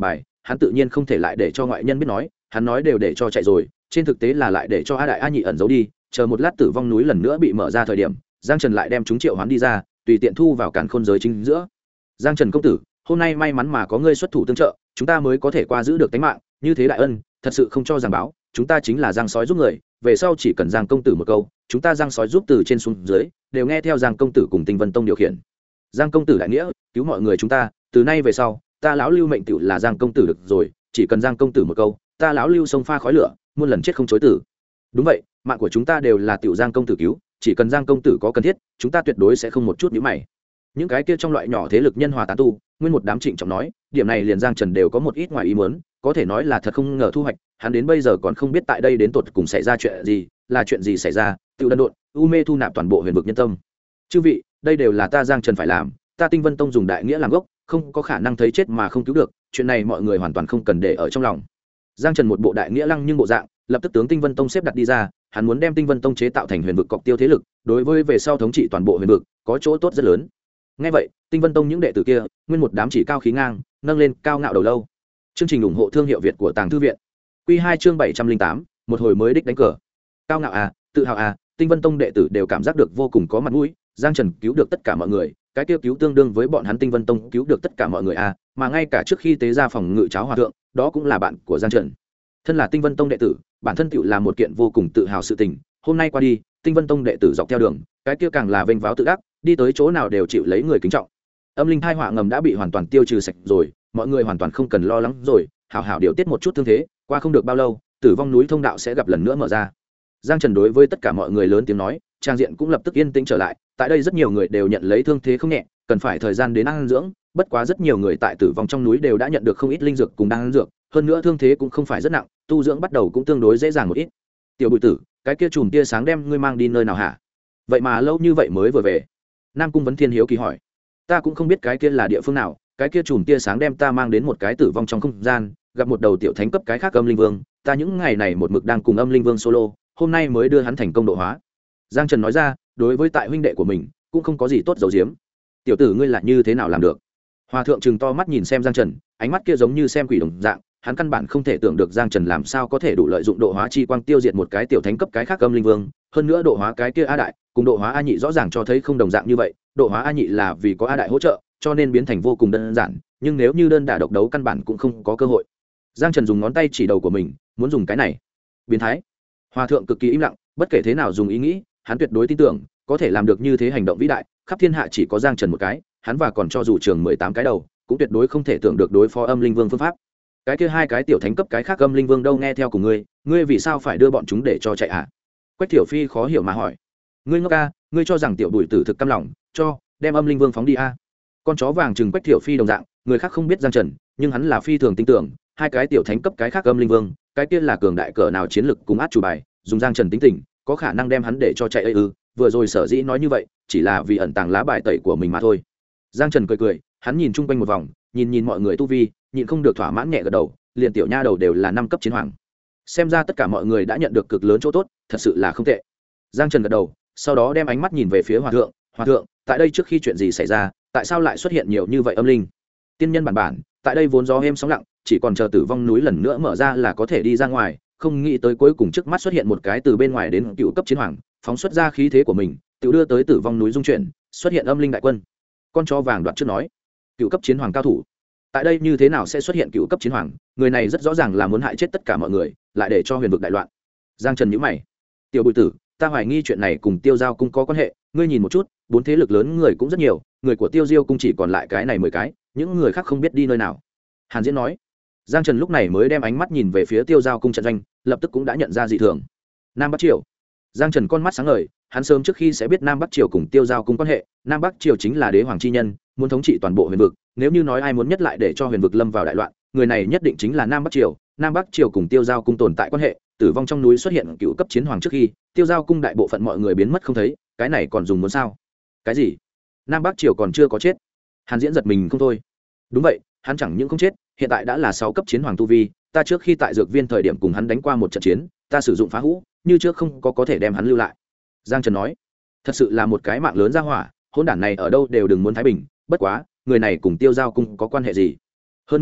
hắn tự nhiên không thể lại để cho ngoại nhân biết nói, hắn nói đều để cho chạy rồi, trên thực tế là lại để cho A Đại A Nhị ẩn giấu đi, chờ một lát Tử vong núi lần nữa bị mở ra thời điểm, Giang Trần lại đem chúng triệu hoán đi ra, tùy tiện thu vào càn khôn giới chính giữa. Giang Trần công tử, hôm nay may mắn mà có ngươi xuất thủ tương trợ, chúng ta mới có thể qua giữ được tính mạng, như thế đại ân, thật sự không cho giảng báo, chúng ta chính là Giang sói giúp người, về sau chỉ cần Giang công tử một câu, chúng ta Giang sói giúp từ trên xuống dưới, đều nghe theo Giang công tử cùng Tinh Vân Tông điều khiển. Giang công tử đại nghĩa, cứu mọi người chúng ta, từ nay về sau, ta lão Lưu mệnh tựu là Giang công tử được rồi, chỉ cần Giang công tử một câu, ta lão Lưu sông pha khói lửa, muôn lần chết không chối tử. Đúng vậy, mạng của chúng ta đều là tiểu Giang công tử cứu, chỉ cần Giang công tử có cần thiết, chúng ta tuyệt đối sẽ không một chút nhíu mày. Những cái kia trong loại nhỏ thế lực nhân hòa tán tu, nguyên một đám trịnh trọng nói, điểm này liền Giang Trần đều có một ít ngoài ý muốn, có thể nói là thật không ngờ thu hoạch, hắn đến bây giờ còn không biết tại đây đến tột cùng xảy ra chuyện gì, là chuyện gì xảy ra, tiểu đần độn, u mê thu nạp toàn bộ huyền vực nhân tâm. Chư vị, đây đều là ta Giang Trần phải làm, ta Tinh Vân Tông dùng đại nghĩa làm gốc, không có khả năng thấy chết mà không cứu được, chuyện này mọi người hoàn toàn không cần để ở trong lòng. Giang Trần một bộ đại nghĩa lăng nhưng bộ dạng, lập tức tướng Tinh Vân Tông xếp đặt đi ra, hắn muốn đem Tinh Vân Tông chế tạo thành huyền vực cọc tiêu thế lực, đối với về sau thống trị toàn bộ huyền vực, có chỗ tốt rất lớn. Nghe vậy, Tinh Vân Tông những đệ tử kia, nguyên một đám chỉ cao khí ngang, nâng lên cao ngạo đầu lâu. Chương trình ủng hộ thương hiệu Việt của Tàng Thư viện. Quy 2 chương 708, một hồi mới đích đánh cờ. Cao ngạo à, tự hào à, Tinh Vân Tông đệ tử đều cảm giác được vô cùng có mặt mũi, Giang Trần cứu được tất cả mọi người, cái kia cứu tương đương với bọn hắn Tinh Vân Tông cứu được tất cả mọi người à, mà ngay cả trước khi tế ra phòng ngự cháo hòa thượng, đó cũng là bạn của Giang Trần. Thân là Tinh Vân Tông đệ tử, bản thân tựu là một kiện vô cùng tự hào sự tình, hôm nay qua đi, Tinh Vân Tông đệ tử dọc theo đường, cái kia càng là vênh váo tự đắc, đi tới chỗ nào đều chịu lấy người kính trọng. Âm linh thai họa ngầm đã bị hoàn toàn tiêu trừ sạch rồi, mọi người hoàn toàn không cần lo lắng rồi, hảo hảo điều tiết một chút thương thế, qua không được bao lâu, Tử vong núi thông đạo sẽ gặp lần nữa mở ra. Giang Trần đối với tất cả mọi người lớn tiếng nói, trang diện cũng lập tức yên tĩnh trở lại, tại đây rất nhiều người đều nhận lấy thương thế không nhẹ, cần phải thời gian đến ăn dưỡng, bất quá rất nhiều người tại tử vong trong núi đều đã nhận được không ít linh dược cùng đan dược, hơn nữa thương thế cũng không phải rất nặng, tu dưỡng bắt đầu cũng tương đối dễ dàng một ít. Tiểu Bùi Tử, cái kia chùm tia sáng đem ngươi mang đi nơi nào hả? Vậy mà lâu như vậy mới vừa về. Nam Cung Vấn Thiên hiếu kỳ hỏi. Ta cũng không biết cái kia là địa phương nào, cái kia chùm tia sáng đem ta mang đến một cái tử vong trong không gian, gặp một đầu tiểu thánh cấp cái khác âm linh vương, ta những ngày này một mực đang cùng âm linh vương solo, hôm nay mới đưa hắn thành công độ hóa. Giang Trần nói ra, đối với tại huynh đệ của mình cũng không có gì tốt giấu giếm. Tiểu tử ngươi là như thế nào làm được? Hòa thượng trừng to mắt nhìn xem Giang Trần, ánh mắt kia giống như xem quỷ đồng dạng, hắn căn bản không thể tưởng được Giang Trần làm sao có thể đủ lợi dụng độ hóa chi quang tiêu diệt một cái tiểu thánh cấp cái khác âm linh vương, hơn nữa độ hóa cái kia A Đại, cùng độ hóa A Nhị rõ ràng cho thấy không đồng dạng như vậy, độ hóa A Nhị là vì có A Đại hỗ trợ, cho nên biến thành vô cùng đơn giản, nhưng nếu như đơn đả độc đấu căn bản cũng không có cơ hội. Giang Trần dùng ngón tay chỉ đầu của mình, muốn dùng cái này. Biến thái. Hòa thượng cực kỳ im lặng, bất kể thế nào dùng ý nghĩ, hắn tuyệt đối tin tưởng, có thể làm được như thế hành động vĩ đại, khắp thiên hạ chỉ có Giang Trần một cái, hắn và còn cho dù trường 18 cái đầu, cũng tuyệt đối không thể tưởng được đối phó âm linh vương phương pháp. Cái kia hai cái tiểu thánh cấp cái khác âm linh vương đâu nghe theo của ngươi vì sao phải đưa bọn chúng để cho chạy hả? Quách Tiểu Phi khó hiểu mà hỏi. Ngươi ngốc a, ngươi cho rằng tiểu Bùi Tử thực căm lòng, cho đem âm linh vương phóng đi a? Con chó vàng chừng Quách Tiểu Phi đồng dạng, người khác không biết Giang Trần, nhưng hắn là phi thường tin tưởng, hai cái tiểu thánh cấp cái khác âm linh vương, cái kia là cường đại cỡ nào chiến lực cùng át chủ bài, dùng Giang Trần tính tình, có khả năng đem hắn để cho chạy ấy ư? Vừa rồi sở dĩ nói như vậy, chỉ là vì ẩn tàng lá bài tẩy của mình mà thôi. Giang Trần cười cười, hắn nhìn chung quanh một vòng, nhìn mọi người tu vi, nhịn không được thỏa mãn nhẹ gật đầu, liền tiểu nha đầu đều là 5 cấp chiến hoàng. Xem ra tất cả mọi người đã nhận được cực lớn chỗ tốt, thật sự là không tệ. Giang Trần gật đầu, sau đó đem ánh mắt nhìn về phía Hòa thượng, "Hòa thượng, tại đây trước khi chuyện gì xảy ra, tại sao lại xuất hiện nhiều như vậy âm linh?" Tiên nhân bản, tại đây vốn gió êm sóng lặng, chỉ còn chờ tử vong núi lần nữa mở ra là có thể đi ra ngoài, không nghĩ tới cuối cùng trước mắt xuất hiện một cái từ bên ngoài đến cựu cấp chiến hoàng, phóng xuất ra khí thế của mình, tự đưa tới tử vong núi dung chuyển, xuất hiện âm linh đại quân. Con chó vàng đoạt trước nói, cựu cấp chiến hoàng cao thủ, tại đây như thế nào sẽ xuất hiện cựu cấp chiến hoàng? Người này rất rõ ràng là muốn hại chết tất cả mọi người, lại để cho huyền vực đại loạn. Giang Trần nhíu mày, tiểu Bùi Tử, ta hoài nghi chuyện này cùng Tiêu Giao cung có quan hệ, ngươi nhìn một chút, 4 thế lực lớn người cũng rất nhiều, người của Tiêu Diêu cung chỉ còn lại cái này 10 cái, những người khác không biết đi nơi nào. Hàn Diễn nói. Giang Trần lúc này mới đem ánh mắt nhìn về phía Tiêu Giao cung trận doanh, lập tức cũng đã nhận ra dị thường. Nam Bắc Triều. Giang Trần con mắt sáng ngời, hắn sớm trước khi sẽ biết Nam Bắc Triều cùng Tiêu Giao cung quan hệ, Nam Bắc Triều chính là đế hoàng chi nhân, muốn thống trị toàn bộ huyền vực, nếu như nói ai muốn nhất lại để cho huyền vực lâm vào đại loạn, người này nhất định chính là Nam Bắc Triều. Nam Bắc Triều cùng Tiêu Giao cung tồn tại quan hệ, tử vong trong núi xuất hiện cựu cấp chiến hoàng trước khi, Tiêu Giao cung đại bộ phận mọi người biến mất không thấy, cái này còn dùng muốn sao? Cái gì? Nam Bắc Triều còn chưa có chết? Hàn Diễn giật mình không thôi. Đúng vậy, hắn chẳng những không chết, hiện tại đã là 6 cấp chiến hoàng tu vi, ta trước khi tại dược viên thời điểm cùng hắn đánh qua một trận chiến, ta sử dụng phá hũ, như trước không có thể đem hắn lưu lại. Giang Trần nói, thật sự là một cái mạng lớn ra hỏa, hỗn đản này ở đâu đều đừng muốn thái bình, bất quá, người này cùng Tiêu Giao cung có quan hệ gì? Hơn nữa,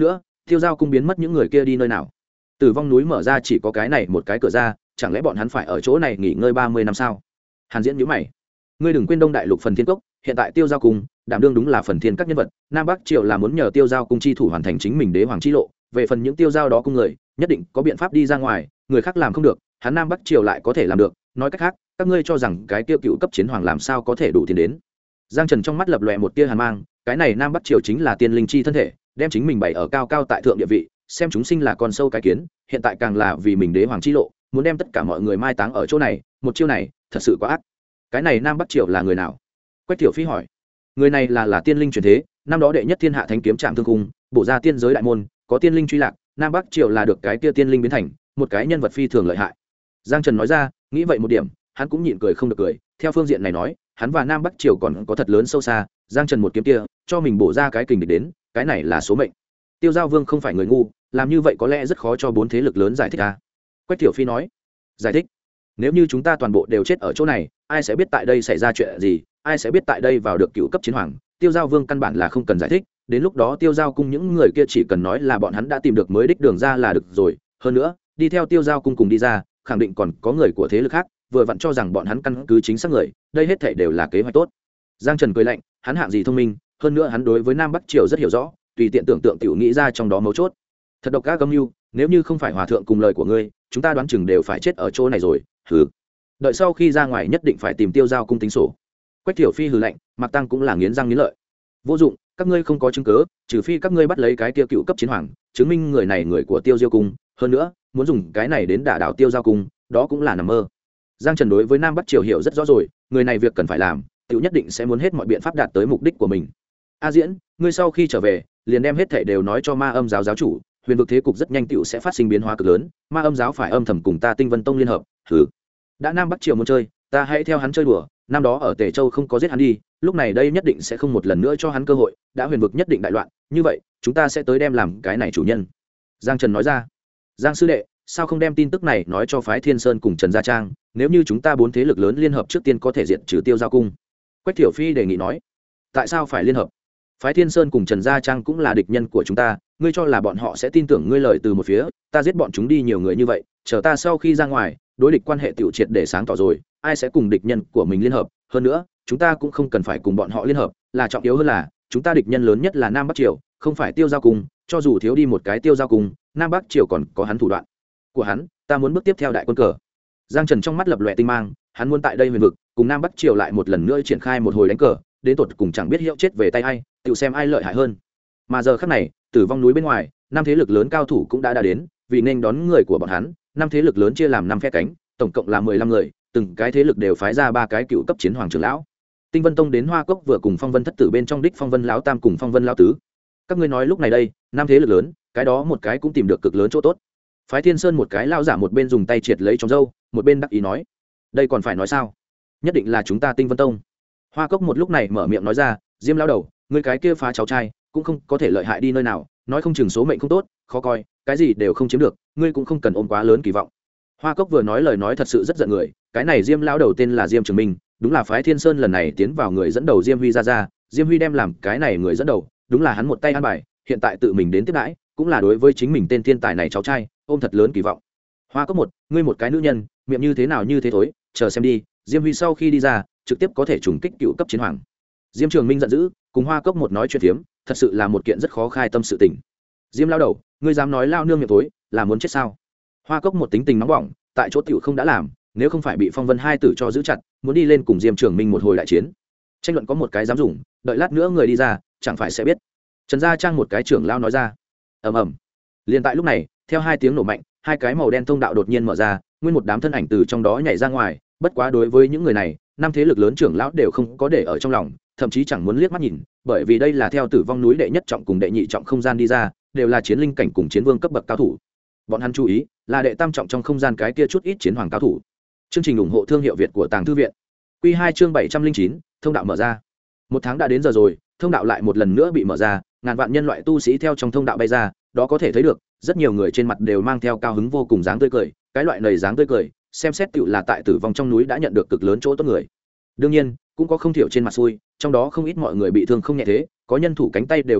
Tiêu giao cung biến mất, những người kia đi nơi nào? Tử vong núi mở ra chỉ có cái này một cái cửa ra, chẳng lẽ bọn hắn phải ở chỗ này nghỉ ngơi 30 năm sao? Hàn Diễn nhíu mày. Ngươi đừng quên Đông Đại Lục phần thiên cốc, hiện tại Tiêu giao cung đảm đương đúng là phần thiên các nhân vật, Nam Bắc Triều là muốn nhờ Tiêu giao cung chi thủ hoàn thành chính mình đế hoàng chi lộ, về phần những tiêu giao đó cung người, nhất định có biện pháp đi ra ngoài, người khác làm không được, hắn Nam Bắc Triều lại có thể làm được, nói cách khác, các ngươi cho rằng cái tiêu cựu cấp chiến hoàng làm sao có thể đủ tiền đến? Giang Trần trong mắt lập lòe một tia hàn mang, cái này Nam Bắc Triều chính là tiên linh chi thân thể, đem chính mình bày ở cao cao tại thượng địa vị, xem chúng sinh là con sâu cái kiến, hiện tại càng là vì mình đế hoàng chi lộ, muốn đem tất cả mọi người mai táng ở chỗ này, một chiêu này thật sự quá ác. Cái này Nam Bắc Triều là người nào? Quách Tiểu Phi hỏi. Người này là tiên linh truyền thế, năm đó đệ nhất thiên hạ thánh kiếm trạm thương cung, bổ ra tiên giới đại môn, có tiên linh truy lạc, Nam Bắc Triều là được cái kia tiên linh biến thành một cái nhân vật phi thường lợi hại. Giang Trần nói ra, nghĩ vậy một điểm, hắn cũng nhịn cười không được cười, theo phương diện này nói, hắn và Nam Bắc Triều còn có thật lớn sâu xa, Giang Trần một kiếm kia, cho mình bổ ra cái kình địch đến, cái này là số mệnh. Tiêu Giao Vương không phải người ngu, làm như vậy có lẽ rất khó cho bốn thế lực lớn giải thích a. Quách Tiểu Phi nói. Giải thích? Nếu như chúng ta toàn bộ đều chết ở chỗ này, ai sẽ biết tại đây xảy ra chuyện gì, ai sẽ biết tại đây vào được cựu cấp chiến hoàng? Tiêu Giao Vương căn bản là không cần giải thích, đến lúc đó Tiêu Giao cung những người kia chỉ cần nói là bọn hắn đã tìm được mới đích đường ra là được rồi, hơn nữa, đi theo Tiêu Giao cung cùng đi ra, khẳng định còn có người của thế lực khác, vừa vặn cho rằng bọn hắn căn cứ chính xác người, đây hết thảy đều là kế hoạch tốt. Giang Trần cười lạnh, hắn hạng gì thông minh, hơn nữa hắn đối với Nam Bắc Triều rất hiểu rõ, tùy tiện tưởng tượng tiểu nghĩ ra trong đó mấu chốt. Thật độc ác âm mưu, nếu như không phải hòa thượng cùng lời của ngươi, chúng ta đoán chừng đều phải chết ở chỗ này rồi. Hừ. Đợi sau khi ra ngoài nhất định phải tìm Tiêu Giao cung tính sổ. Quách Tiểu Phi hừ lạnh, Mạc Tăng cũng là nghiến răng nghiến lợi. Vô dụng, các ngươi không có chứng cứ, trừ phi các ngươi bắt lấy cái kia cựu cấp chiến hoàng, chứng minh người này người của Tiêu Diêu cung, hơn nữa, muốn dùng cái này đến đả đảo Tiêu Giao cung, đó cũng là nằm mơ. Giang Trần đối với Nam Bắc Triều hiểu rất rõ rồi, người này việc cần phải làm, tiểu nhất định sẽ muốn hết mọi biện pháp đạt tới mục đích của mình. A Diễn, ngươi sau khi trở về, liền đem hết thảy đều nói cho Ma Âm giáo giáo chủ, huyền vực thế cục rất nhanh tiểu sẽ phát sinh biến hóa cực lớn, Ma Âm giáo phải âm thầm cùng ta Tinh Vân Tông liên hợp. Hừ. Đã Nam Bắc Triều muốn chơi, ta hãy theo hắn chơi đùa, năm đó ở Tề Châu không có giết hắn đi, lúc này đây nhất định sẽ không một lần nữa cho hắn cơ hội, đã huyền vực nhất định đại loạn, như vậy, chúng ta sẽ tới đem làm cái này chủ nhân. Giang Trần nói ra. Giang sư đệ, sao không đem tin tức này nói cho phái Thiên Sơn cùng Trần Gia Trang, nếu như chúng ta bốn thế lực lớn liên hợp trước tiên có thể diệt trừ Tiêu Giao cung. Quách Tiểu Phi đề nghị nói. Tại sao phải liên hợp? Phái Thiên Sơn cùng Trần Gia Trang cũng là địch nhân của chúng ta, ngươi cho là bọn họ sẽ tin tưởng ngươi lời từ một phía, ta giết bọn chúng đi nhiều người như vậy, chờ ta sau khi ra ngoài, đối địch quan hệ tiểu triệt để sáng tỏ rồi, ai sẽ cùng địch nhân của mình liên hợp, hơn nữa, chúng ta cũng không cần phải cùng bọn họ liên hợp, là trọng yếu hơn là, chúng ta địch nhân lớn nhất là Nam Bắc Triều, không phải Tiêu Giao cung, cho dù thiếu đi một cái Tiêu Giao cung, Nam Bắc Triều còn có hắn thủ đoạn của hắn, ta muốn bước tiếp theo đại quân cờ. Giang Trần trong mắt lập lòe tinh mang, hắn muốn tại đây huyền vực, cùng Nam Bắc Triều lại một lần nữa triển khai một hồi đánh cờ, đến tột cùng chẳng biết hiệu chết về tay ai, tự xem ai lợi hại hơn. Mà giờ khắc này, Tử Vong núi bên ngoài, năm thế lực lớn cao thủ cũng đã đến, vì nên đón người của bọn hắn, năm thế lực lớn chia làm năm phe cánh, tổng cộng là 15 người, từng cái thế lực đều phái ra 3 cái cựu cấp chiến hoàng trưởng lão. Tinh Vân Tông đến Hoa Cốc vừa cùng Phong Vân thất tử bên trong đích Phong Vân lão tam cùng Phong Vân lão tứ. Các ngươi nói lúc này đây, năm thế lực lớn, cái đó một cái cũng tìm được cực lớn chỗ tốt. Phái Thiên Sơn một cái lão giả một bên dùng tay triệt lấy trong râu, một bên đắc ý nói: "Đây còn phải nói sao? Nhất định là chúng ta Tinh Vân Tông." Hoa Cốc một lúc này mở miệng nói ra: "Diêm lão đầu, ngươi cái kia phá cháu trai, cũng không có thể lợi hại đi nơi nào, nói không chừng số mệnh không tốt, khó coi, cái gì đều không chiếm được, ngươi cũng không cần ôm quá lớn kỳ vọng." Hoa Cốc vừa nói lời nói thật sự rất giận người, cái này Diêm lão đầu tên là Diêm Trường Minh, đúng là phái Thiên Sơn lần này tiến vào người dẫn đầu Diêm Huy ra, Diêm Huy đem làm cái này người dẫn đầu, đúng là hắn một tay an bài, hiện tại tự mình đến tiếp đãi, cũng là đối với chính mình tên thiên tài này cháu trai, ôm thật lớn kỳ vọng. Hoa Cốc một, ngươi một cái nữ nhân, miệng như thế nào như thế thối, chờ xem đi, Diêm Huy sau khi đi ra, trực tiếp có thể trùng kích cựu cấp chiến hoàng. Diêm Trường Minh giận dữ, cùng Hoa Cốc một nói chuyện phiếm, thật sự là một kiện rất khó khai tâm sự tình. Diêm lão đầu, ngươi dám nói lao nương miệng thối, là muốn chết sao? Hoa Cốc một tính tình nóng bỏng, tại chỗ tiểu không đã làm, nếu không phải bị Phong Vân hai tử cho giữ chặt, muốn đi lên cùng Diêm Trường Minh một hồi đại chiến. Tranh luận có một cái dám dùng, đợi lát nữa người đi ra, chẳng phải sẽ biết. Trần Gia Trang một cái trưởng lao nói ra. Ầm ầm. Liền tại lúc này, theo hai tiếng nổ mạnh, hai cái màu đen thông đạo đột nhiên mở ra, nguyên một đám thân ảnh từ trong đó nhảy ra ngoài, bất quá đối với những người này, năm thế lực lớn trưởng lão đều không có để ở trong lòng, thậm chí chẳng muốn liếc mắt nhìn, bởi vì đây là theo Tử Vong núi đệ nhất trọng cùng đệ nhị trọng không gian đi ra, đều là chiến linh cảnh cùng chiến vương cấp bậc cao thủ. Bọn hắn chú ý, là đệ tam trọng trong không gian cái kia chút ít chiến hoàng cao thủ. Chương trình ủng hộ thương hiệu Việt của Tàng Thư viện. Quy 2 chương 709, thông đạo mở ra. Một tháng đã đến giờ rồi, thông đạo lại một lần nữa bị mở ra, ngàn vạn nhân loại tu sĩ theo trong thông đạo bay ra, đó có thể thấy được, rất nhiều người trên mặt đều mang theo cao hứng vô cùng dáng tươi cười, cái loại nầy dáng tươi cười, xem xét tựu là tại Tử Vong trong núi đã nhận được cực lớn chỗ tốt người. Đương nhiên, cũng có không thiểu trên mặt xui, trong đó không ít mọi người bị thương không nhẹ thế, có nhân thủ cánh tay đều cắt đứt,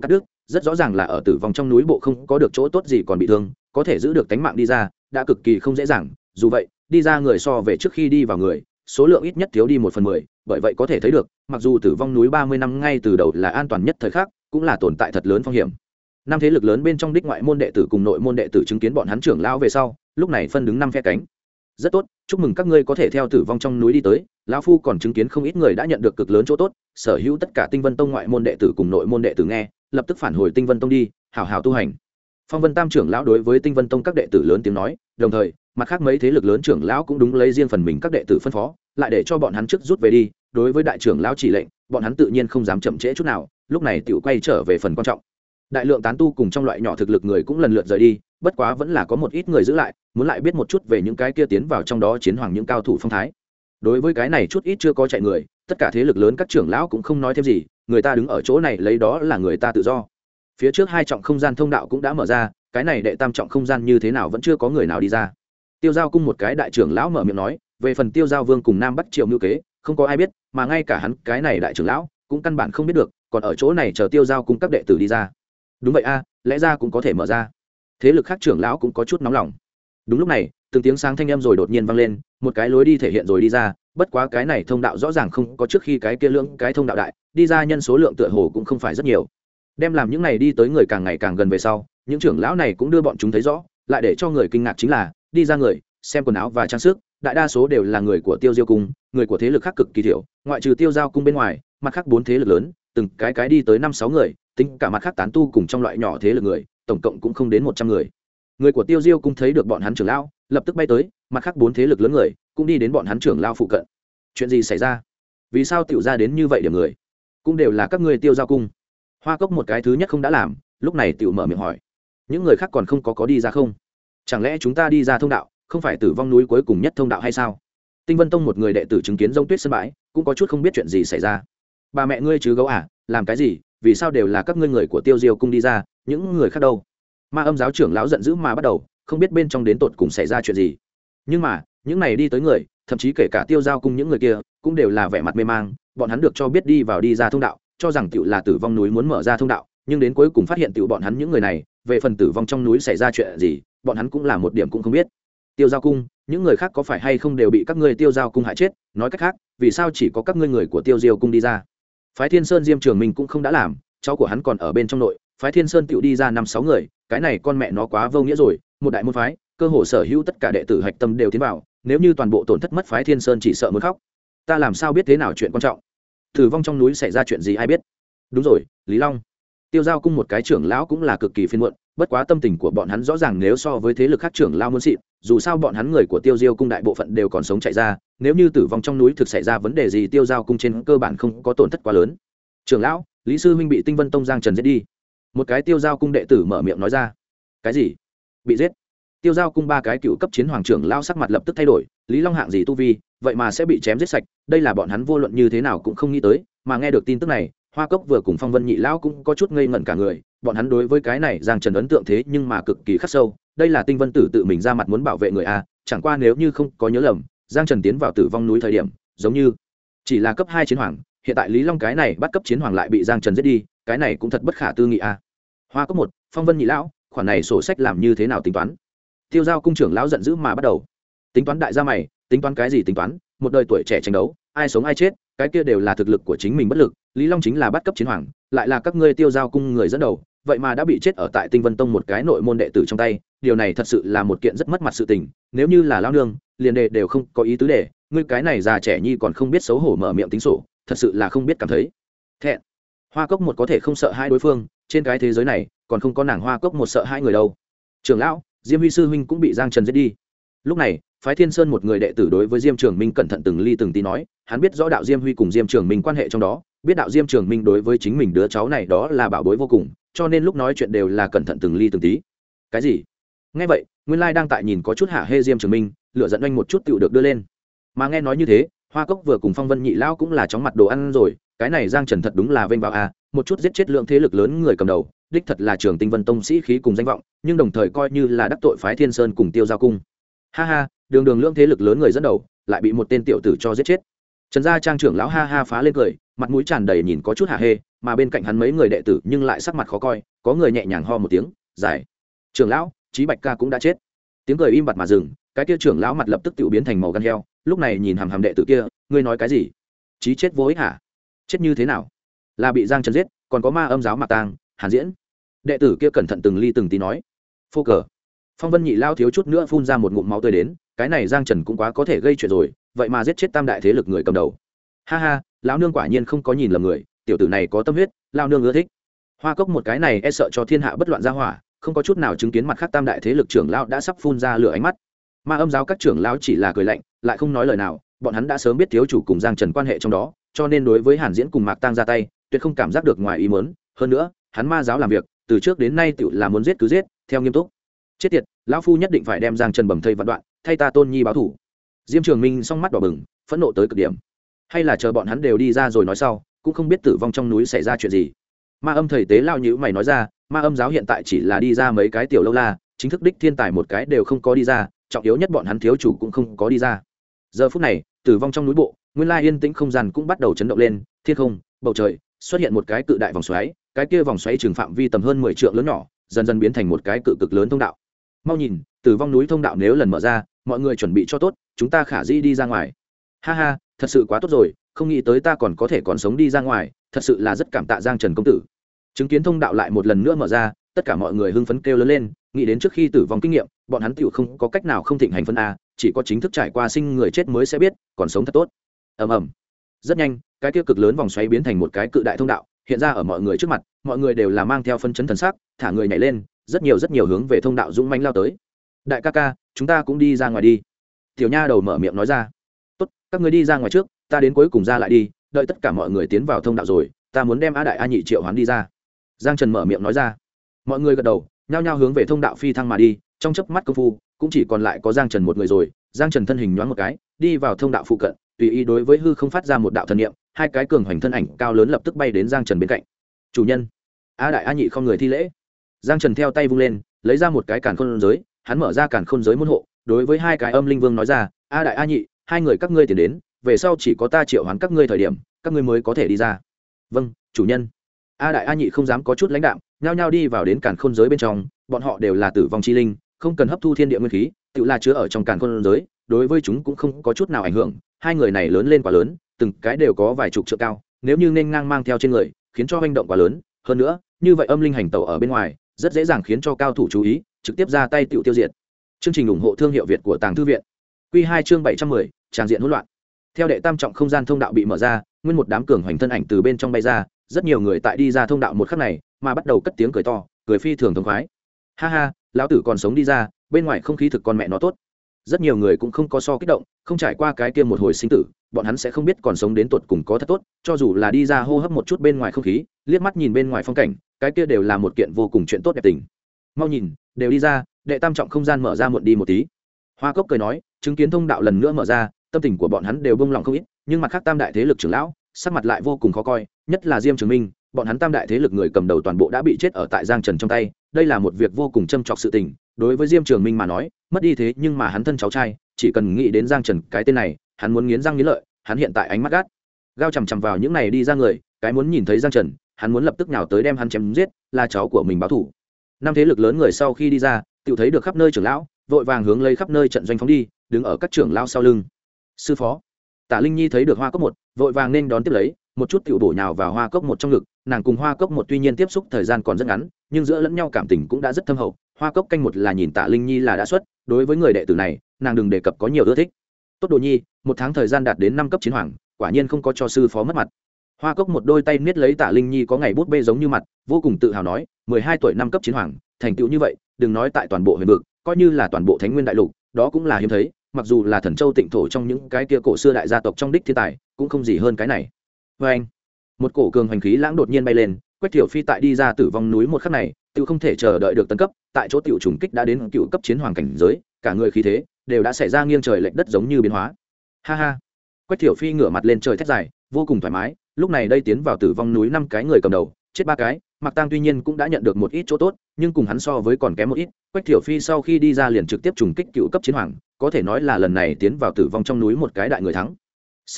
rất rõ ràng là ở tử vong trong núi bộ không có được chỗ tốt gì còn bị thương, có thể giữ được tánh mạng đi ra đã cực kỳ không dễ dàng. Dù vậy đi ra người so về trước khi đi vào người số lượng ít nhất thiếu đi 1/10, bởi vậy có thể thấy được mặc dù tử vong núi 30 năm ngay từ đầu là an toàn nhất thời khắc, cũng là tồn tại thật lớn phong hiểm. Năm thế lực lớn bên trong đích ngoại môn đệ tử cùng nội môn đệ tử chứng kiến bọn hắn trưởng lão về sau, lúc này phân đứng 5 phe cánh. Rất tốt, chúc mừng các ngươi có thể theo tử vong trong núi đi tới, lão phu còn chứng kiến không ít người đã nhận được cực lớn chỗ tốt, sở hữu tất cả Tinh Vân Tông ngoại môn đệ tử cùng nội môn đệ tử nghe, lập tức phản hồi Tinh Vân Tông đi, hảo hảo tu hành. Phong Vân Tam trưởng lão đối với Tinh Vân Tông các đệ tử lớn tiếng nói, đồng thời mặt khác mấy thế lực lớn trưởng lão cũng đúng lấy riêng phần mình các đệ tử phân phó, lại để cho bọn hắn trước rút về đi. Đối với đại trưởng lão chỉ lệnh, bọn hắn tự nhiên không dám chậm trễ chút nào, lúc này tiểu quay trở về phần quan trọng. Đại lượng tán tu cùng trong loại nhỏ thực lực người cũng lần lượt rời đi, bất quá vẫn là có một ít người giữ lại, muốn lại biết một chút về những cái kia tiến vào trong đó chiến hoàng những cao thủ phong thái. Đối với cái này chút ít chưa có chạy người, tất cả thế lực lớn các trưởng lão cũng không nói thêm gì, người ta đứng ở chỗ này lấy đó là người ta tự do. Phía trước 2 trọng không gian thông đạo cũng đã mở ra, cái này đệ tam trọng không gian như thế nào vẫn chưa có người nào đi ra. Tiêu Giao cung một cái đại trưởng lão mở miệng nói, về phần Tiêu Giao vương cùng Nam Bắc Triệu Ngưu kế, không có ai biết, mà ngay cả hắn cái này đại trưởng lão cũng căn bản không biết được, còn ở chỗ này chờ Tiêu Giao cung các đệ tử đi ra. Đúng vậy a, lẽ ra cũng có thể mở ra. Thế lực khác trưởng lão cũng có chút nóng lòng. Đúng lúc này, từng tiếng sáng thanh âm rồi đột nhiên vang lên, một cái lối đi thể hiện rồi đi ra, bất quá cái này thông đạo rõ ràng không có trước khi cái kia lưỡng cái thông đạo đại, đi ra nhân số lượng tựa hồ cũng không phải rất nhiều. Đem làm những này đi tới người càng ngày càng gần về sau, những trưởng lão này cũng đưa bọn chúng thấy rõ, lại để cho người kinh ngạc chính là, đi ra người, xem quần áo và trang sức, đại đa số đều là người của Tiêu Diêu cung, người của thế lực khác cực kỳ thiểu, ngoại trừ Tiêu Giao cung bên ngoài, mặt khác 4 thế lực lớn, từng cái đi tới 5-6 người, tính cả mặt khác tán tu cùng trong loại nhỏ thế lực người, tổng cộng cũng không đến 100 người. Người của Tiêu Diêu cung thấy được bọn hắn trưởng lão, lập tức bay tới, mặt khác 4 thế lực lớn người cũng đi đến bọn hắn trưởng lão phụ cận. Chuyện gì xảy ra? Vì sao tiểu ra đến như vậy điểm người? Cũng đều là các ngươi Tiêu Giao cung. Hoa Cốc một cái thứ nhất không đã làm, lúc này tiểu mở miệng hỏi. Những người khác còn không có đi ra không? Chẳng lẽ chúng ta đi ra thông đạo, không phải tử vong núi cuối cùng nhất thông đạo hay sao? Tinh Vân Tông một người đệ tử chứng kiến Rông Tuyết sân bãi, cũng có chút không biết chuyện gì xảy ra. Bà mẹ ngươi chứ gấu à, làm cái gì? Vì sao đều là các ngươi người của Tiêu Diêu cung đi ra, những người khác đâu? Ma Âm giáo trưởng lão giận dữ mà bắt đầu, không biết bên trong đến tột cùng xảy ra chuyện gì. Nhưng mà, những này đi tới người, thậm chí kể cả Tiêu Giao cung những người kia, cũng đều là vẻ mặt mê mang, bọn hắn được cho biết đi vào đi ra thông đạo, cho rằng tiểu là tử vong núi muốn mở ra thông đạo, nhưng đến cuối cùng phát hiện tiểu bọn hắn những người này, về phần tử vong trong núi xảy ra chuyện gì, bọn hắn cũng là một điểm cũng không biết. Tiêu Giao cung, những người khác có phải hay không đều bị các ngươi Tiêu Giao cung hại chết, nói cách khác, vì sao chỉ có các ngươi người của Tiêu Diêu cung đi ra? Phái Thiên Sơn Diêm Trường Minh cũng không đã làm, cháu của hắn còn ở bên trong nội, Phái Thiên Sơn tiểu đi ra 5-6 người, cái này con mẹ nó quá vô nghĩa rồi, một đại môn phái, cơ hồ sở hữu tất cả đệ tử hạch tâm đều tiến vào, nếu như toàn bộ tổn thất mất Phái Thiên Sơn chỉ sợ muốn khóc. Ta làm sao biết thế nào chuyện quan trọng? Tử vong trong núi xảy ra chuyện gì ai biết? Đúng rồi, Lý Long. Tiêu Giao cung một cái trưởng lão cũng là cực kỳ phiền muộn, bất quá tâm tình của bọn hắn rõ ràng nếu so với thế lực khác trưởng lão muốn xịn, dù sao bọn hắn người của Tiêu Diêu cung đại bộ phận đều còn sống chạy ra, nếu như tử vong trong núi thực xảy ra vấn đề gì, Tiêu Giao cung trên cơ bản không có tổn thất quá lớn. Trưởng lão, Lý sư huynh bị Tinh Vân Tông Giang Trần giết đi. Một cái Tiêu Giao cung đệ tử mở miệng nói ra. Cái gì? Bị giết? Tiêu Giao cung 3 cái cựu cấp chiến hoàng trưởng lão sắc mặt lập tức thay đổi, Lý Long hạng gì tu vi, vậy mà sẽ bị chém giết sạch, đây là bọn hắn vô luận như thế nào cũng không nghĩ tới, mà nghe được tin tức này, Hoa Cốc vừa cùng Phong Vân nhị lão cũng có chút ngây ngẩn cả người, bọn hắn đối với cái này Giang Trần ấn tượng thế nhưng mà cực kỳ khắc sâu, đây là Tinh Vân tử tự mình ra mặt muốn bảo vệ người a, chẳng qua nếu như không có nhớ lầm, Giang Trần tiến vào tử vong núi thời điểm, giống như chỉ là cấp 2 chiến hoàng, hiện tại Lý Long cái này bắt cấp chiến hoàng lại bị Giang Trần giết đi, cái này cũng thật bất khả tư nghị a. Hoa Cốc 1, Phong Vân nhị lão, khoản này sổ sách làm như thế nào tính toán? Tiêu Giao cung trưởng lão giận dữ mà bắt đầu. Tính toán đại gia mày, tính toán cái gì tính toán, một đời tuổi trẻ tranh đấu, ai sống ai chết, cái kia đều là thực lực của chính mình bất lực, Lý Long chính là bắt cấp chiến hoàng, lại là các ngươi Tiêu Giao cung người dẫn đầu, vậy mà đã bị chết ở tại Tinh Vân Tông một cái nội môn đệ tử trong tay, điều này thật sự là một kiện rất mất mặt sự tình, nếu như là lão nương, liền đề đều không có ý tứ để, ngươi cái này già trẻ nhi còn không biết xấu hổ mở miệng tính sổ, thật sự là không biết cảm thấy thẹn. Hoa Cốc một có thể không sợ hai đối phương, trên cái thế giới này còn không có nàng Hoa Cốc một sợ hai người đâu. Trưởng lão, Diêm Huy sư huynh cũng bị Giang Trần giết đi. Lúc này, Phái Thiên Sơn một người đệ tử đối với Diêm Trường Minh cẩn thận từng ly từng tí nói, hắn biết rõ đạo Diêm Huy cùng Diêm Trường Minh quan hệ trong đó, biết đạo Diêm Trường Minh đối với chính mình đứa cháu này đó là bảo bối vô cùng, cho nên lúc nói chuyện đều là cẩn thận từng ly từng tí. Cái gì? Nghe vậy, Nguyên Lai đang tại nhìn có chút hạ hê Diêm Trường Minh, lửa giận anh một chút tựu được đưa lên. Mà nghe nói như thế, Hoa Cốc vừa cùng Phong Vân nhị lão cũng là chóng mặt đồ ăn rồi, cái này Giang Trần thật đúng là vênh vào a, một chút giết chết lượng thế lực lớn người cầm đầu, đích thật là Trường Tinh Vân Tông sĩ khí cùng danh vọng, nhưng đồng thời coi như là đắc tội Phái Thiên Sơn cùng Tiêu Giao cung. Ha ha, đường đường lượng thế lực lớn người dẫn đầu, lại bị một tên tiểu tử cho giết chết. Trần gia trang trưởng lão ha ha phá lên cười, mặt mũi tràn đầy nhìn có chút hả hê, mà bên cạnh hắn mấy người đệ tử nhưng lại sắc mặt khó coi, có người nhẹ nhàng ho một tiếng, giải. Trưởng lão, Chí Bạch ca cũng đã chết. Tiếng cười im bặt mà dừng, cái kia trưởng lão mặt lập tức tự biến thành màu gan heo, lúc này nhìn hàm hàm đệ tử kia, ngươi nói cái gì? Chí chết vô ích hả? Chết như thế nào? Là bị Giang Trần giết, còn có ma âm giáo Mạc Tang, Hàn Diễn. Đệ tử kia cẩn thận từng ly từng tí nói. Phô cờ. Phong Vân Nhị lao thiếu chút nữa phun ra một ngụm máu tươi đến, cái này Giang Trần cũng quá có thể gây chuyện rồi, vậy mà giết chết tam đại thế lực người cầm đầu. Ha ha, lão nương quả nhiên không có nhìn lầm người, tiểu tử này có tâm huyết, lão nương ưa thích. Hoa Cốc một cái này e sợ cho thiên hạ bất loạn ra hỏa, không có chút nào chứng kiến mặt khác tam đại thế lực trưởng lão đã sắp phun ra lửa ánh mắt. Ma âm giáo các trưởng lão chỉ là cười lạnh, lại không nói lời nào, bọn hắn đã sớm biết thiếu chủ cùng Giang Trần quan hệ trong đó, cho nên đối với Hàn Diễn cùng Mạc Tang ra tay, tuyệt không cảm giác được ngoài ý muốn, hơn nữa, hắn ma giáo làm việc, từ trước đến nay tựu là muốn giết cứ giết, theo nghiêm túc. Chết tiệt, lão phu nhất định phải đem Giang Trần bầm thây vạn đoạn, thay ta Tôn Nhi báo thù. Diêm Trường Minh song mắt đỏ bừng, phẫn nộ tới cực điểm. Hay là chờ bọn hắn đều đi ra rồi nói sau, cũng không biết tử vong trong núi xảy ra chuyện gì. Ma âm thầy tế lao nhữ mày nói ra, ma âm giáo hiện tại chỉ là đi ra mấy cái tiểu lâu la, chính thức đích thiên tài một cái đều không có đi ra, trọng yếu nhất bọn hắn thiếu chủ cũng không có đi ra. Giờ phút này, tử vong trong núi bộ, nguyên lai yên tĩnh không gian cũng bắt đầu chấn động lên, thiên không, bầu trời xuất hiện một cái cự đại vòng xoáy, cái kia vòng xoáy trường phạm vi tầm hơn 10 trượng lớn nhỏ, dần dần biến thành một cái cự cực lớn thông đạo. Mau nhìn, tử vong núi thông đạo nếu lần mở ra, mọi người chuẩn bị cho tốt, chúng ta khả dĩ đi ra ngoài. Ha ha, thật sự quá tốt rồi, không nghĩ tới ta còn có thể còn sống đi ra ngoài, thật sự là rất cảm tạ Giang Trần công tử. Chứng kiến thông đạo lại một lần nữa mở ra, tất cả mọi người hưng phấn kêu lớn lên, nghĩ đến trước khi tử vong kinh nghiệm, bọn hắn tiểu không có cách nào không thịnh hành phân a, chỉ có chính thức trải qua sinh người chết mới sẽ biết, còn sống thật tốt. Ầm ầm. Rất nhanh, cái kia cực lớn vòng xoáy biến thành một cái cự đại thông đạo, hiện ra ở mọi người trước mặt, mọi người đều là mang theo phân chấn thần sắc, thả người nhảy lên, rất nhiều hướng về thông đạo dũng mãnh lao tới. Đại ca ca, chúng ta cũng đi ra ngoài đi. Tiểu nha đầu mở miệng nói ra. Tốt, các ngươi đi ra ngoài trước, ta đến cuối cùng ra lại đi, đợi tất cả mọi người tiến vào thông đạo rồi, ta muốn đem A Đại A Nhị triệu hoán đi ra. Giang Trần mở miệng nói ra. Mọi người gật đầu, nhao nhao hướng về thông đạo phi thăng mà đi, trong chớp mắt công phu, cũng chỉ còn lại có Giang Trần một người rồi. Giang Trần thân hình nhoáng một cái, đi vào thông đạo phụ cận, tùy ý đối với hư không phát ra một đạo thần niệm, hai cái cường hoành thân ảnh cao lớn lập tức bay đến Giang Trần bên cạnh. Chủ nhân. A Đại A Nhị không người thi lễ. Giang Trần theo tay vung lên, lấy ra một cái càn khôn giới, hắn mở ra càn khôn giới môn hộ, đối với hai cái âm linh vương nói ra, A Đại A Nhị, hai người các ngươi tiến đến, về sau chỉ có ta triệu hoán các ngươi thời điểm, các ngươi mới có thể đi ra. Vâng, chủ nhân. A Đại A Nhị không dám có chút lãnh đạm, nhao nhao đi vào đến càn khôn giới bên trong, bọn họ đều là tử vong chi linh, không cần hấp thu thiên địa nguyên khí, tự là chứa ở trong càn khôn giới, đối với chúng cũng không có chút nào ảnh hưởng. Hai người này lớn lên quá lớn, từng cái đều có vài chục trượng cao, nếu như nên ngang mang theo trên người, khiến cho hành động quá lớn, hơn nữa, như vậy âm linh hành tẩu ở bên ngoài, rất dễ dàng khiến cho cao thủ chú ý, trực tiếp ra tay tiêu diệt. Chương trình ủng hộ thương hiệu Việt của Tàng Thư viện. Quy 2 chương 710, tràng diện hỗn loạn. Theo đệ tam trọng không gian thông đạo bị mở ra, nguyên một đám cường hoành thân ảnh từ bên trong bay ra, rất nhiều người tại đi ra thông đạo một khắc này, mà bắt đầu cất tiếng cười to, cười phi thường thống khoái. Ha ha, lão tử còn sống đi ra, bên ngoài không khí thực con mẹ nó tốt. Rất nhiều người cũng không có so kích động, không trải qua cái kia một hồi sinh tử, bọn hắn sẽ không biết còn sống đến tột cùng có thật tốt, cho dù là đi ra hô hấp một chút bên ngoài không khí, liếc mắt nhìn bên ngoài phong cảnh, cái kia đều là một kiện vô cùng chuyện tốt đẹp tình. Mau nhìn, đều đi ra, đệ tam trọng không gian mở ra muộn đi một tí. Hoa Cốc cười nói, chứng kiến thông đạo lần nữa mở ra, tâm tình của bọn hắn đều bông lòng không ít, nhưng mặt khác tam đại thế lực trưởng lão, sắc mặt lại vô cùng khó coi, nhất là Diêm Trường Minh, bọn hắn tam đại thế lực người cầm đầu toàn bộ đã bị chết ở tại Giang Trần trong tay, đây là một việc vô cùng châm chọc sự tình, đối với Diêm Trường Minh mà nói, mất đi thế nhưng mà hắn thân cháu trai, chỉ cần nghĩ đến Giang Trần cái tên này, hắn muốn nghiến răng nghiến lợi, hắn hiện tại ánh mắt gắt gao chằm chằm vào những này đi ra người, cái muốn nhìn thấy Giang Trần, hắn muốn lập tức nhào tới đem hắn chém giết, là cháu của mình báo thù. Năm thế lực lớn người sau khi đi ra, tự thấy được khắp nơi trưởng lão, vội vàng hướng lấy khắp nơi trận doanh phóng đi, đứng ở các trưởng lão sau lưng. Sư phó Tả Linh Nhi thấy được Hoa Cốc một, vội vàng nên đón tiếp lấy, một chút tiểu bổ nhào vào Hoa Cốc một trong ngực, nàng cùng Hoa Cốc một tuy nhiên tiếp xúc thời gian còn rất ngắn, nhưng giữa lẫn nhau cảm tình cũng đã rất thâm hậu. Hoa Cốc canh một là nhìn Tả Linh Nhi là đã xuất, đối với người đệ tử này, nàng đừng đề cập có nhiều ưa thích. Tốt Đồ Nhi, một tháng thời gian đạt đến 5 cấp chiến hoàng, quả nhiên không có cho sư phó mất mặt. Hoa Cốc một đôi tay niết lấy Tả Linh Nhi có ngày bút bê giống như mặt, vô cùng tự hào nói, 12 tuổi 5 cấp chiến hoàng, thành tựu như vậy, đừng nói tại toàn bộ huyền vực, coi như là toàn bộ Thánh Nguyên đại lục, đó cũng là hiếm thấy, mặc dù là Thần Châu Tịnh thổ trong những cái kia cổ xưa đại gia tộc trong đích thiên tài, cũng không gì hơn cái này. Và anh, một cổ cường hành khí lãng đột nhiên bay lên, Quách Thiểu Phi tại đi ra tử vong núi một khắc này, tự không thể chờ đợi được tấn cấp, tại chỗ tiểu trùng kích đã đến cựu cấp chiến hoàng cảnh giới, cả người khí thế đều đã xảy ra nghiêng trời lệch đất giống như biến hóa. Ha ha. Quách Thiểu Phi ngửa mặt lên trời thét dài, vô cùng thoải mái, lúc này đây tiến vào tử vong núi 5 cái người cầm đầu, chết 3 cái, Mạc Tang tuy nhiên cũng đã nhận được một ít chỗ tốt, nhưng cùng hắn so với còn kém một ít. Quách Thiểu Phi sau khi đi ra liền trực tiếp trùng kích cựu cấp chiến hoàng, có thể nói là lần này tiến vào tử vong trong núi một cái đại người thắng. Xem a,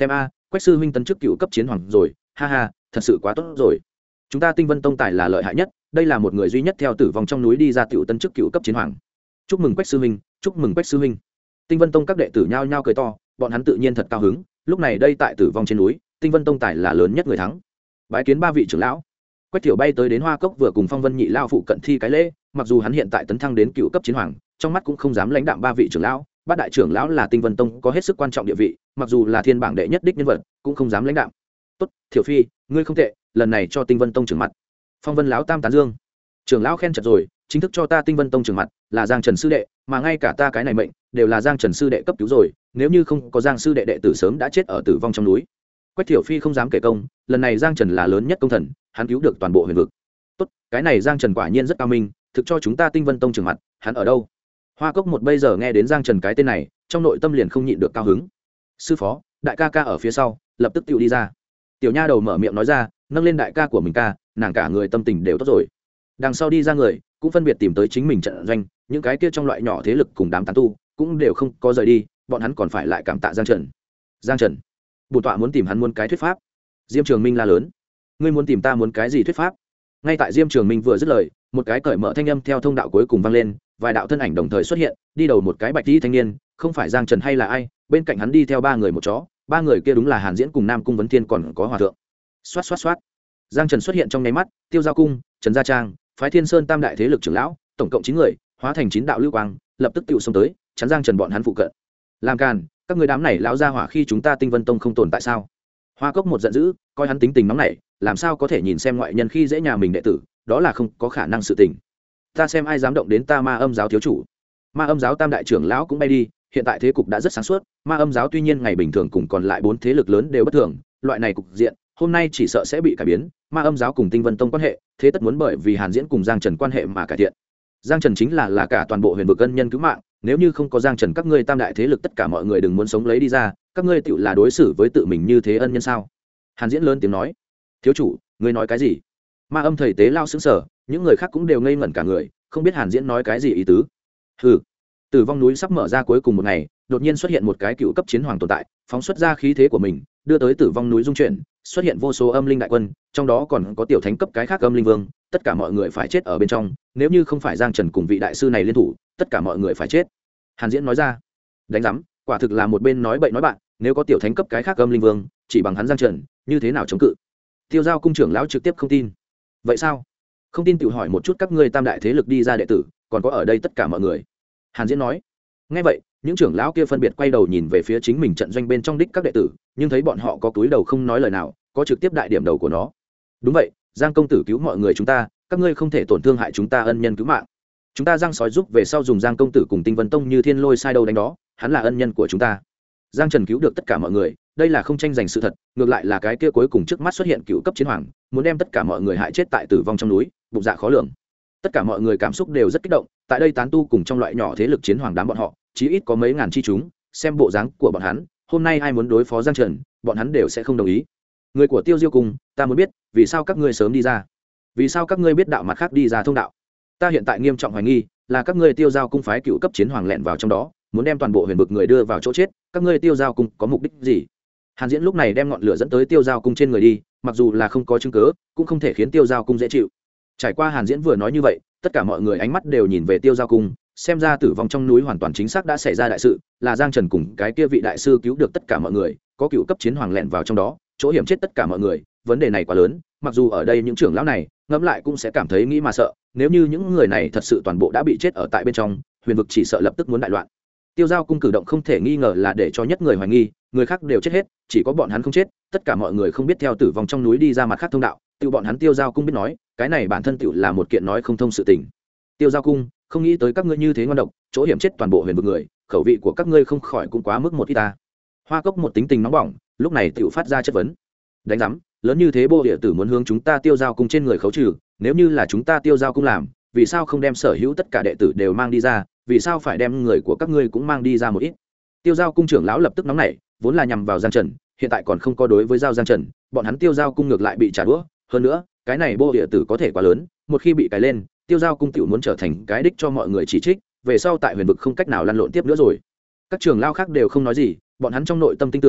Quách sư huynh tấn chức cựu cấp chiến hoàng rồi, ha ha, thật sự quá tốt rồi. Chúng ta Tinh Vân Tông tài là lợi hại nhất, đây là một người duy nhất theo tử vong trong núi đi ra tiểu tấn chức cựu cấp chiến hoàng. Chúc mừng Quách sư huynh, chúc mừng Quách sư huynh. Tinh Vân Tông các đệ tử nhao nhao cười to, bọn hắn tự nhiên thật cao hứng, lúc này đây tại tử vong trên núi, Tinh Vân Tông tài là lớn nhất người thắng. Bái kiến ba vị trưởng lão. Quách Thiểu bay tới đến Hoa Cốc vừa cùng Phong Vân Nhị lão phụ cận thi cái lễ, mặc dù hắn hiện tại tấn thăng đến cựu cấp chiến hoàng, trong mắt cũng không dám lãnh đạm ba vị trưởng lão, bát đại trưởng lão là Tinh Vân Tông có hết sức quan trọng địa vị, mặc dù là thiên bảng đệ nhất đích nhân vật, cũng không dám lãnh đạm. Tốt, Thiểu Phi, ngươi không tệ, lần này cho Tinh Vân Tông trưởng mặt. Phong Vân lão tam tán dương. Trưởng lão khen chật rồi, chính thức cho ta Tinh Vân Tông trưởng mặt, là Giang Trần sư đệ, mà ngay cả ta cái này mệnh, đều là Giang Trần sư đệ cấp cứu rồi, nếu như không có Giang sư đệ đệ tử sớm đã chết ở tử vong trong núi. Quách Thiểu Phi không dám kể công, lần này Giang Trần là lớn nhất công thần, hắn cứu được toàn bộ huyền vực. Tốt, cái này Giang Trần quả nhiên rất cao minh, thực cho chúng ta Tinh Vân Tông trưởng mặt, hắn ở đâu? Hoa Cốc một bây giờ nghe đến Giang Trần cái tên này, trong nội tâm liền không nhịn được cao hứng. Sư phó, đại ca ca ở phía sau, lập tức tiểu đi ra. Tiểu nha đầu mở miệng nói ra, nâng lên đại ca của mình ca, nàng cả người tâm tình đều tốt rồi. Đằng sau đi ra người, cũng phân biệt tìm tới chính mình trận doanh, những cái kia trong loại nhỏ thế lực cùng đám tán tu, cũng đều không có rời đi, bọn hắn còn phải lại cảm tạ Giang Trần. Giang Trần, bổn tọa muốn tìm hắn muốn cái thuyết pháp. Diêm Trường Minh la lớn, ngươi muốn tìm ta muốn cái gì thuyết pháp? Ngay tại Diêm Trường Minh vừa dứt lời, một cái cởi mở thanh âm theo thông đạo cuối cùng vang lên, vài đạo thân ảnh đồng thời xuất hiện, đi đầu một cái bạch y thanh niên, không phải Giang Trần hay là ai, bên cạnh hắn đi theo ba người một chó, ba người kia đúng là Hàn Diễn cùng Nam Cung Vấn Thiên còn có Hòa thượng. Xoát xoát xoát. Giang Trần xuất hiện trong nháy mắt, Tiêu Giao Cung, Trần Gia Trang, phái Thiên Sơn tam đại thế lực trưởng lão, tổng cộng 9 người, hóa thành 9 đạo lưu quang, lập tức tụ xông tới, chắn Giang Trần bọn hắn phụ cận. Làm càn, các ngươi đám này lão gia hỏa khi chúng ta Tinh Vân Tông không tồn tại sao? Hoa Cốc một giận dữ, coi hắn tính tình nóng nảy, làm sao có thể nhìn xem ngoại nhân khi dễ nhà mình đệ tử, đó là không có khả năng sự tình. Ta xem ai dám động đến ta Ma Âm giáo thiếu chủ. Ma Âm giáo tam đại trưởng lão cũng bay đi, hiện tại thế cục đã rất sáng suốt, Ma Âm giáo tuy nhiên ngày bình thường cùng còn lại 4 thế lực lớn đều bất thường, loại này cục diện, hôm nay chỉ sợ sẽ bị cải biến, Ma Âm giáo cùng Tinh Vân Tông quan hệ, thế tất muốn bởi vì Hàn Diễn cùng Giang Trần quan hệ mà cải thiện. Giang Trần chính là cả toàn bộ huyền vực ân nhân cứu mạng, nếu như không có Giang Trần các ngươi tam đại thế lực tất cả mọi người đừng muốn sống lấy đi ra, các ngươi tựu là đối xử với tự mình như thế ân nhân sao? Hàn Diễn lớn tiếng nói. Thiếu chủ, ngươi nói cái gì? Ma Âm thầy tế lao sững sờ, những người khác cũng đều ngây ngẩn cả người, không biết Hàn Diễn nói cái gì ý tứ. Hừ. Tử vong núi sắp mở ra cuối cùng một ngày, đột nhiên xuất hiện một cái cựu cấp chiến hoàng tồn tại, phóng xuất ra khí thế của mình, đưa tới tử vong núi dung chuyển, xuất hiện vô số âm linh đại quân, trong đó còn có tiểu thánh cấp cái khác âm linh vương, tất cả mọi người phải chết ở bên trong, nếu như không phải Giang Trần cùng vị đại sư này liên thủ, tất cả mọi người phải chết. Hàn Diễn nói ra. Đánh rắm, quả thực là một bên nói bậy nói bạn, nếu có tiểu thánh cấp cái khác âm linh vương, chỉ bằng hắn Giang Trần, như thế nào chống cự? Tiêu Giao cung trưởng lão trực tiếp không tin. Vậy sao? Không tin tự hỏi một chút các ngươi tam đại thế lực đi ra đệ tử, còn có ở đây tất cả mọi người. Hàn Diễn nói. Nghe vậy, những trưởng lão kia phân biệt quay đầu nhìn về phía chính mình trận doanh bên trong đích các đệ tử, nhưng thấy bọn họ có túi đầu không nói lời nào, có trực tiếp đại điểm đầu của nó. Đúng vậy, Giang công tử cứu mọi người chúng ta, các ngươi không thể tổn thương hại chúng ta ân nhân cứu mạng. Chúng ta Giang sói giúp về sau dùng Giang công tử cùng Tinh Vân Tông như thiên lôi sai đâu đánh đó, hắn là ân nhân của chúng ta. Giang Trần cứu được tất cả mọi người, đây là không tranh giành sự thật, ngược lại là cái kia cuối cùng trước mắt xuất hiện cựu cấp chiến hoàng, muốn đem tất cả mọi người hại chết tại tử vong trong núi, bụng dạ khó lường. Tất cả mọi người cảm xúc đều rất kích động, tại đây tán tu cùng trong loại nhỏ thế lực chiến hoàng đám bọn họ, chí ít có mấy ngàn chi chúng, xem bộ dáng của bọn hắn, hôm nay ai muốn đối phó Giang Trần, bọn hắn đều sẽ không đồng ý. Người của Tiêu Diêu cung, ta muốn biết, vì sao các ngươi sớm đi ra? Vì sao các ngươi biết đạo mặt khác đi ra thông đạo? Ta hiện tại nghiêm trọng hoài nghi, là các ngươi Tiêu Giao cung phái cựu cấp chiến hoàng lẻn vào trong đó, muốn đem toàn bộ huyền vực người đưa vào chỗ chết, các ngươi Tiêu Giao cung có mục đích gì? Hàn Diễn lúc này đem ngọn lửa dẫn tới Tiêu Giao cung trên người đi, mặc dù là không có chứng cứ, cũng không thể khiến Tiêu Giao cung dễ chịu. Trải qua Hàn Diễn vừa nói như vậy, tất cả mọi người ánh mắt đều nhìn về Tiêu Giao cung, xem ra tử vong trong núi hoàn toàn chính xác đã xảy ra đại sự, là Giang Trần cùng cái kia vị đại sư cứu được tất cả mọi người, có cựu cấp chiến hoàng lẻn vào trong đó, chỗ hiểm chết tất cả mọi người, vấn đề này quá lớn, mặc dù ở đây những trưởng lão này ngẫm lại cũng sẽ cảm thấy nghĩ mà sợ, nếu như những người này thật sự toàn bộ đã bị chết ở tại bên trong, huyền vực chỉ sợ lập tức muốn đại loạn. Tiêu Giao cung cử động không thể nghi ngờ là để cho nhất người hoài nghi, người khác đều chết hết, chỉ có bọn hắn không chết, tất cả mọi người không biết theo tử vong trong núi đi ra mặt khác thông đạo, tự bọn hắn Tiêu Giao cung biết nói, cái này bản thân tự là một kiện nói không thông sự tình. Tiêu Giao cung, không nghĩ tới các ngươi như thế ngon độc, chỗ hiểm chết toàn bộ huyền vực người, khẩu vị của các ngươi không khỏi cũng quá mức một ít ta. Hoa Cốc một tính tình nóng bỏng, lúc này tự phát ra chất vấn. Đánh rắm, lớn như thế Bô Địa Tử muốn hướng chúng ta Tiêu Giao cung trên người khấu trừ, nếu như là chúng ta Tiêu Giao cung làm, vì sao không đem sở hữu tất cả đệ tử đều mang đi ra, vì sao phải đem người của các ngươi cũng mang đi ra một ít? Tiêu Giao cung trưởng lão lập tức nóng nảy, vốn là nhằm vào Giang Trần, hiện tại còn không có đối với Giang Trần, bọn hắn Tiêu Giao cung ngược lại bị trả đũa, hơn nữa, cái này Bô Địa Tử có thể quá lớn, một khi bị cài lên, Tiêu Giao cung tiểu muốn trở thành cái đích cho mọi người chỉ trích, về sau tại huyền vực không cách nào lăn lộn tiếp nữa rồi. Các trưởng lão khác đều không nói gì, bọn hắn trong nội tâm tin tưởng,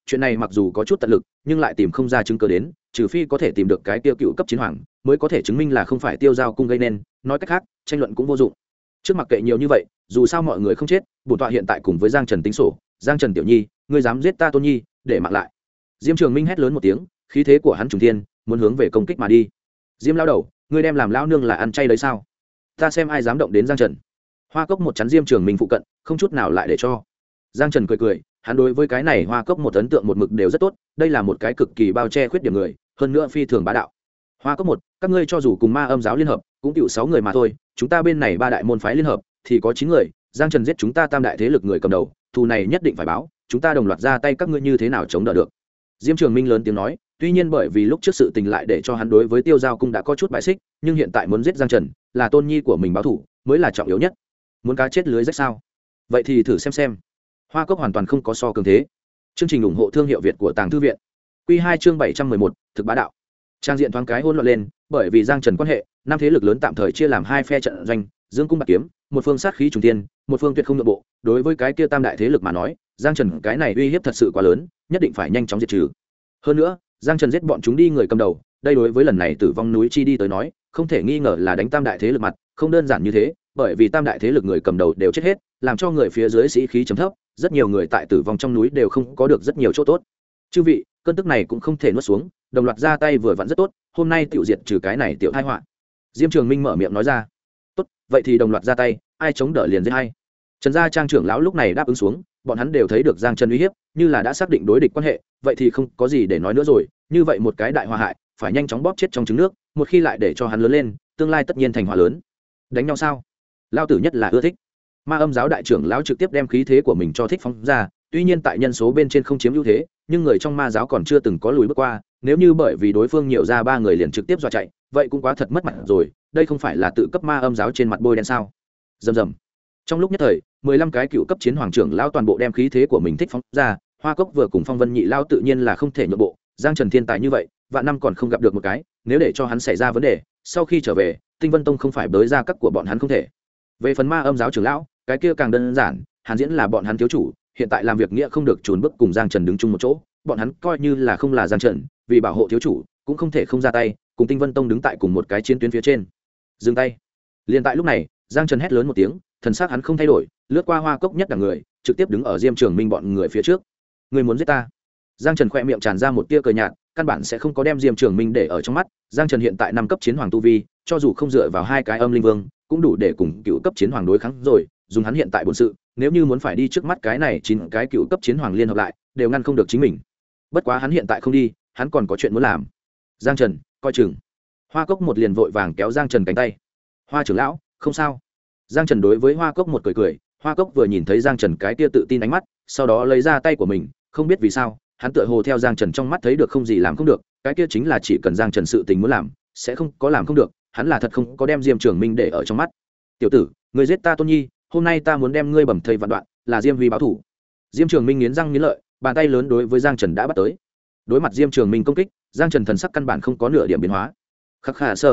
chuyện này mặc dù có chút tận lực nhưng lại tìm không ra chứng cứ đến, trừ phi có thể tìm được cái tiêu cựu cấp chiến hoàng mới có thể chứng minh là không phải Tiêu Giao cung gây nên. Nói cách khác tranh luận cũng vô dụng. Trước mặc kệ nhiều như vậy, dù sao mọi người không chết, bổn tọa hiện tại cùng với Giang Trần tính sổ. Giang Trần tiểu nhi, ngươi dám giết ta tôn nhi, để mạng lại. Diêm Trường Minh hét lớn một tiếng, khí thế của hắn trùng thiên, muốn hướng về công kích mà đi. Diêm lao đầu, ngươi đem làm lao nương là ăn chay đấy sao? Ta xem ai dám động đến Giang Trần. Hoa Cốc một chắn Diêm Trường Minh phụ cận, không chút nào lại để cho. Giang Trần cười cười, hắn đối với cái này Hoa Cốc một ấn tượng một mực đều rất tốt, đây là một cái cực kỳ bao che khuyết điểm người, hơn nữa phi thường bá đạo. Hoa Cốc một, các ngươi cho dù cùng Ma Âm giáo liên hợp, cũng tiểu 6 người mà thôi, chúng ta bên này 3 đại môn phái liên hợp thì có 9 người, Giang Trần giết chúng ta tam đại thế lực người cầm đầu, thù này nhất định phải báo, chúng ta đồng loạt ra tay, các ngươi như thế nào chống đỡ được? Diêm Trường Minh lớn tiếng nói, tuy nhiên bởi vì lúc trước sự tình lại để cho hắn đối với Tiêu Giao cung đã có chút bại xích, nhưng hiện tại muốn giết Giang Trần, là tôn nhi của mình báo thủ, mới là trọng yếu nhất. Muốn cá chết lưới rách sao? Vậy thì thử xem. Hoa Cốc hoàn toàn không có so cường thế. Chương trình ủng hộ thương hiệu Việt của Tàng Thư viện. Quy 2 chương 711, thực bá đạo. Trang diện thoáng cái hỗn loạn lên, bởi vì Giang Trần quan hệ, năm thế lực lớn tạm thời chia làm 2 phe trận doanh, Dương cung bạc kiếm, một phương sát khí trùng thiên, một phương tuyệt không nhượng bộ. Đối với cái kia tam đại thế lực mà nói, Giang Trần cái này uy hiếp thật sự quá lớn, nhất định phải nhanh chóng diệt trừ. Hơn nữa, Giang Trần giết bọn chúng đi người cầm đầu, đây đối với lần này tử vong núi chi đi tới nói, không thể nghi ngờ là đánh tam đại thế lực mặt, không đơn giản như thế, bởi vì tam đại thế lực người cầm đầu đều chết hết, làm cho người phía dưới sĩ khí chấm thấp, rất nhiều người tại tử vong trong núi đều không có được rất nhiều chỗ tốt. Chư vị, cơn tức này cũng không thể nuốt xuống, đồng loạt ra tay vừa vặn rất tốt, hôm nay tiểu diệt trừ cái này tiểu tai họa. Diêm Trường Minh mở miệng nói ra. Tốt, vậy thì đồng loạt ra tay, ai chống đỡ liền giết hay. Trần gia trang trưởng lão lúc này đáp ứng xuống, bọn hắn đều thấy được Giang Trần uy hiếp, như là đã xác định đối địch quan hệ, vậy thì không có gì để nói nữa rồi, như vậy một cái đại họa hại, phải nhanh chóng bóp chết trong trứng nước, một khi lại để cho hắn lớn lên, tương lai tất nhiên thành họa lớn. Đánh nhau sao? Lão tử nhất là ưa thích. Ma Âm giáo đại trưởng lão trực tiếp đem khí thế của mình cho thích phóng ra, tuy nhiên tại nhân số bên trên không chiếm ưu thế, nhưng người trong ma giáo còn chưa từng có lùi bước qua, nếu như bởi vì đối phương nhiều ra 3 người liền trực tiếp dọa chạy, vậy cũng quá thật mất mặt rồi, đây không phải là tự cấp Ma Âm giáo trên mặt bôi đen sao? Rầm rầm. Trong lúc nhất thời, 15 cái cựu cấp chiến hoàng trưởng lão toàn bộ đem khí thế của mình thích phóng ra, Hoa Cốc vừa cùng Phong Vân Nhị lão tự nhiên là không thể nhượng bộ, Giang Trần thiên tài như vậy, vạn năm còn không gặp được một cái, nếu để cho hắn xảy ra vấn đề, sau khi trở về, Tinh Vân Tông không phải bới ra các của bọn hắn không thể. Về phần Ma Âm giáo trưởng lão, cái kia càng đơn giản, Hàn Diễn là bọn hắn thiếu chủ, hiện tại làm việc nghĩa không được chùn bước cùng Giang Trần đứng chung một chỗ, bọn hắn coi như là không là Giang Trần, vì bảo hộ thiếu chủ, cũng không thể không ra tay, cùng Tinh Vân Tông đứng tại cùng một cái chiến tuyến phía trên. Dừng tay. Liên tại lúc này, Giang Trần hét lớn một tiếng, thần sắc hắn không thay đổi, lướt qua Hoa Cốc nhất đẳng người, trực tiếp đứng ở Diêm Trường Minh bọn người phía trước. Người muốn giết ta? Giang Trần khẽ miệng tràn ra một tia cười nhạt, căn bản sẽ không có đem Diêm Trường Minh để ở trong mắt. Giang Trần hiện tại 5 cấp chiến hoàng tu vi, cho dù không dựa vào 2 cái âm linh vương, cũng đủ để cùng cựu cấp chiến hoàng đối kháng rồi. Dùng hắn hiện tại bổn sự, nếu như muốn phải đi trước mắt cái này 9 cái cựu cấp chiến hoàng liên hợp lại, đều ngăn không được chính mình. Bất quá hắn hiện tại không đi, hắn còn có chuyện muốn làm. Giang Trần, coi chừng. Hoa Cốc một liền vội vàng kéo Giang Trần cánh tay. Hoa trưởng lão, không sao. Giang Trần đối với Hoa Cốc một cười cười, Hoa Cốc vừa nhìn thấy Giang Trần cái tia tự tin ánh mắt, sau đó lấy ra tay của mình, không biết vì sao, hắn tựa hồ theo Giang Trần trong mắt thấy được không gì làm không được, cái kia chính là chỉ cần Giang Trần sự tình muốn làm, sẽ không có làm không được, hắn là thật không có đem Diêm Trường Minh để ở trong mắt. Tiểu tử, ngươi giết ta tôn nhi, hôm nay ta muốn đem ngươi bầm thây vạn đoạn, là Diêm Huy báo thủ. Diêm Trường Minh nghiến răng nghiến lợi, bàn tay lớn đối với Giang Trần đã bắt tới. Đối mặt Diêm Trường Minh công kích, Giang Trần thần sắc căn bản không có nửa điểm biến hóa. Khắc khả sờ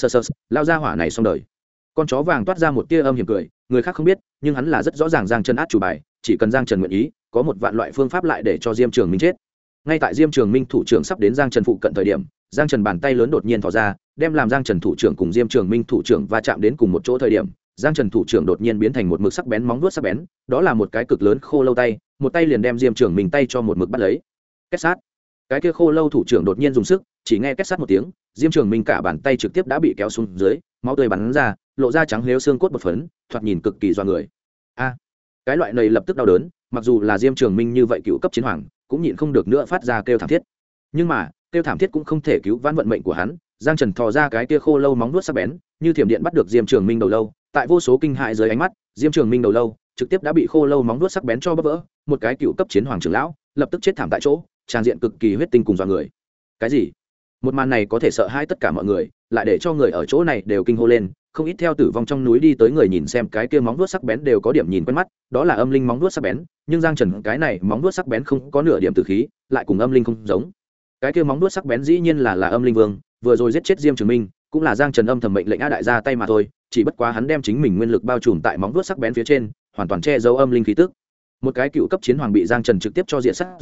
lao ra hỏa này xong đời. Con chó vàng toát ra một tia âm hiểm cười, người khác không biết, nhưng hắn là rất rõ ràng Giang Trần át chủ bài, chỉ cần Giang Trần nguyện ý, có một vạn loại phương pháp lại để cho Diêm Trường Minh chết. Ngay tại Diêm Trường Minh thủ trưởng sắp đến Giang Trần phụ cận thời điểm, Giang Trần bàn tay lớn đột nhiên thò ra, đem làm Giang Trần thủ trưởng cùng Diêm Trường Minh thủ trưởng va chạm đến cùng một chỗ thời điểm, Giang Trần thủ trưởng đột nhiên biến thành một mực sắc bén móng vuốt sắc bén, đó là một cái cực lớn khô lâu tay, một tay liền đem Diêm Trường Minh tay cho một mực bắt lấy. Kết sát. Cái kia khô lâu thủ trưởng đột nhiên dùng sức, chỉ nghe kết sát một tiếng, Diêm Trường Minh cả bàn tay trực tiếp đã bị kéo xuống dưới, máu tươi bắn ra, lộ ra trắng lếu xương cốt bột phấn, thoạt nhìn cực kỳ doa người. Cái loại này lập tức đau đớn, mặc dù là Diêm Trường Minh như vậy cựu cấp chiến hoàng, cũng nhịn không được nữa phát ra kêu thảm thiết. Nhưng mà, kêu thảm thiết cũng không thể cứu vãn vận mệnh của hắn. Giang Trần thò ra cái kia khô lâu móng vuốt sắc bén, như thiểm điện bắt được Diêm Trường Minh đầu lâu, tại vô số kinh hại dưới ánh mắt, Diêm Trường Minh đầu lâu trực tiếp đã bị khô lâu móng vuốt sắc bén cho bóp vỡ, một cái cựu cấp chiến hoàng trưởng lão, lập tức chết thảm tại chỗ, tràn diện cực kỳ huyết tinh cùng dọa người. Cái gì? Một màn này có thể sợ hãi tất cả mọi người, lại để cho người ở chỗ này đều kinh hô lên, không ít theo tử vong trong núi đi tới người nhìn xem cái kia móng vuốt sắc bén đều có điểm nhìn quen mắt, đó là âm linh móng vuốt sắc bén, nhưng Giang Trần cái này móng vuốt sắc bén không có nửa điểm tử khí, lại cùng âm linh không giống. Cái kia móng vuốt sắc bén dĩ nhiên là âm linh vương, vừa rồi giết chết Diêm Trường Minh, cũng là Giang Trần âm thầm mệnh lệnh a đại ra tay mà thôi, chỉ bất quá hắn đem chính mình nguyên lực bao trùm tại móng vuốt sắc bén phía trên, hoàn toàn che giấu âm linh khí tức. Một cái cựu cấp chiến hoàng bị Giang Trần trực tiếp cho diệt sát rồi,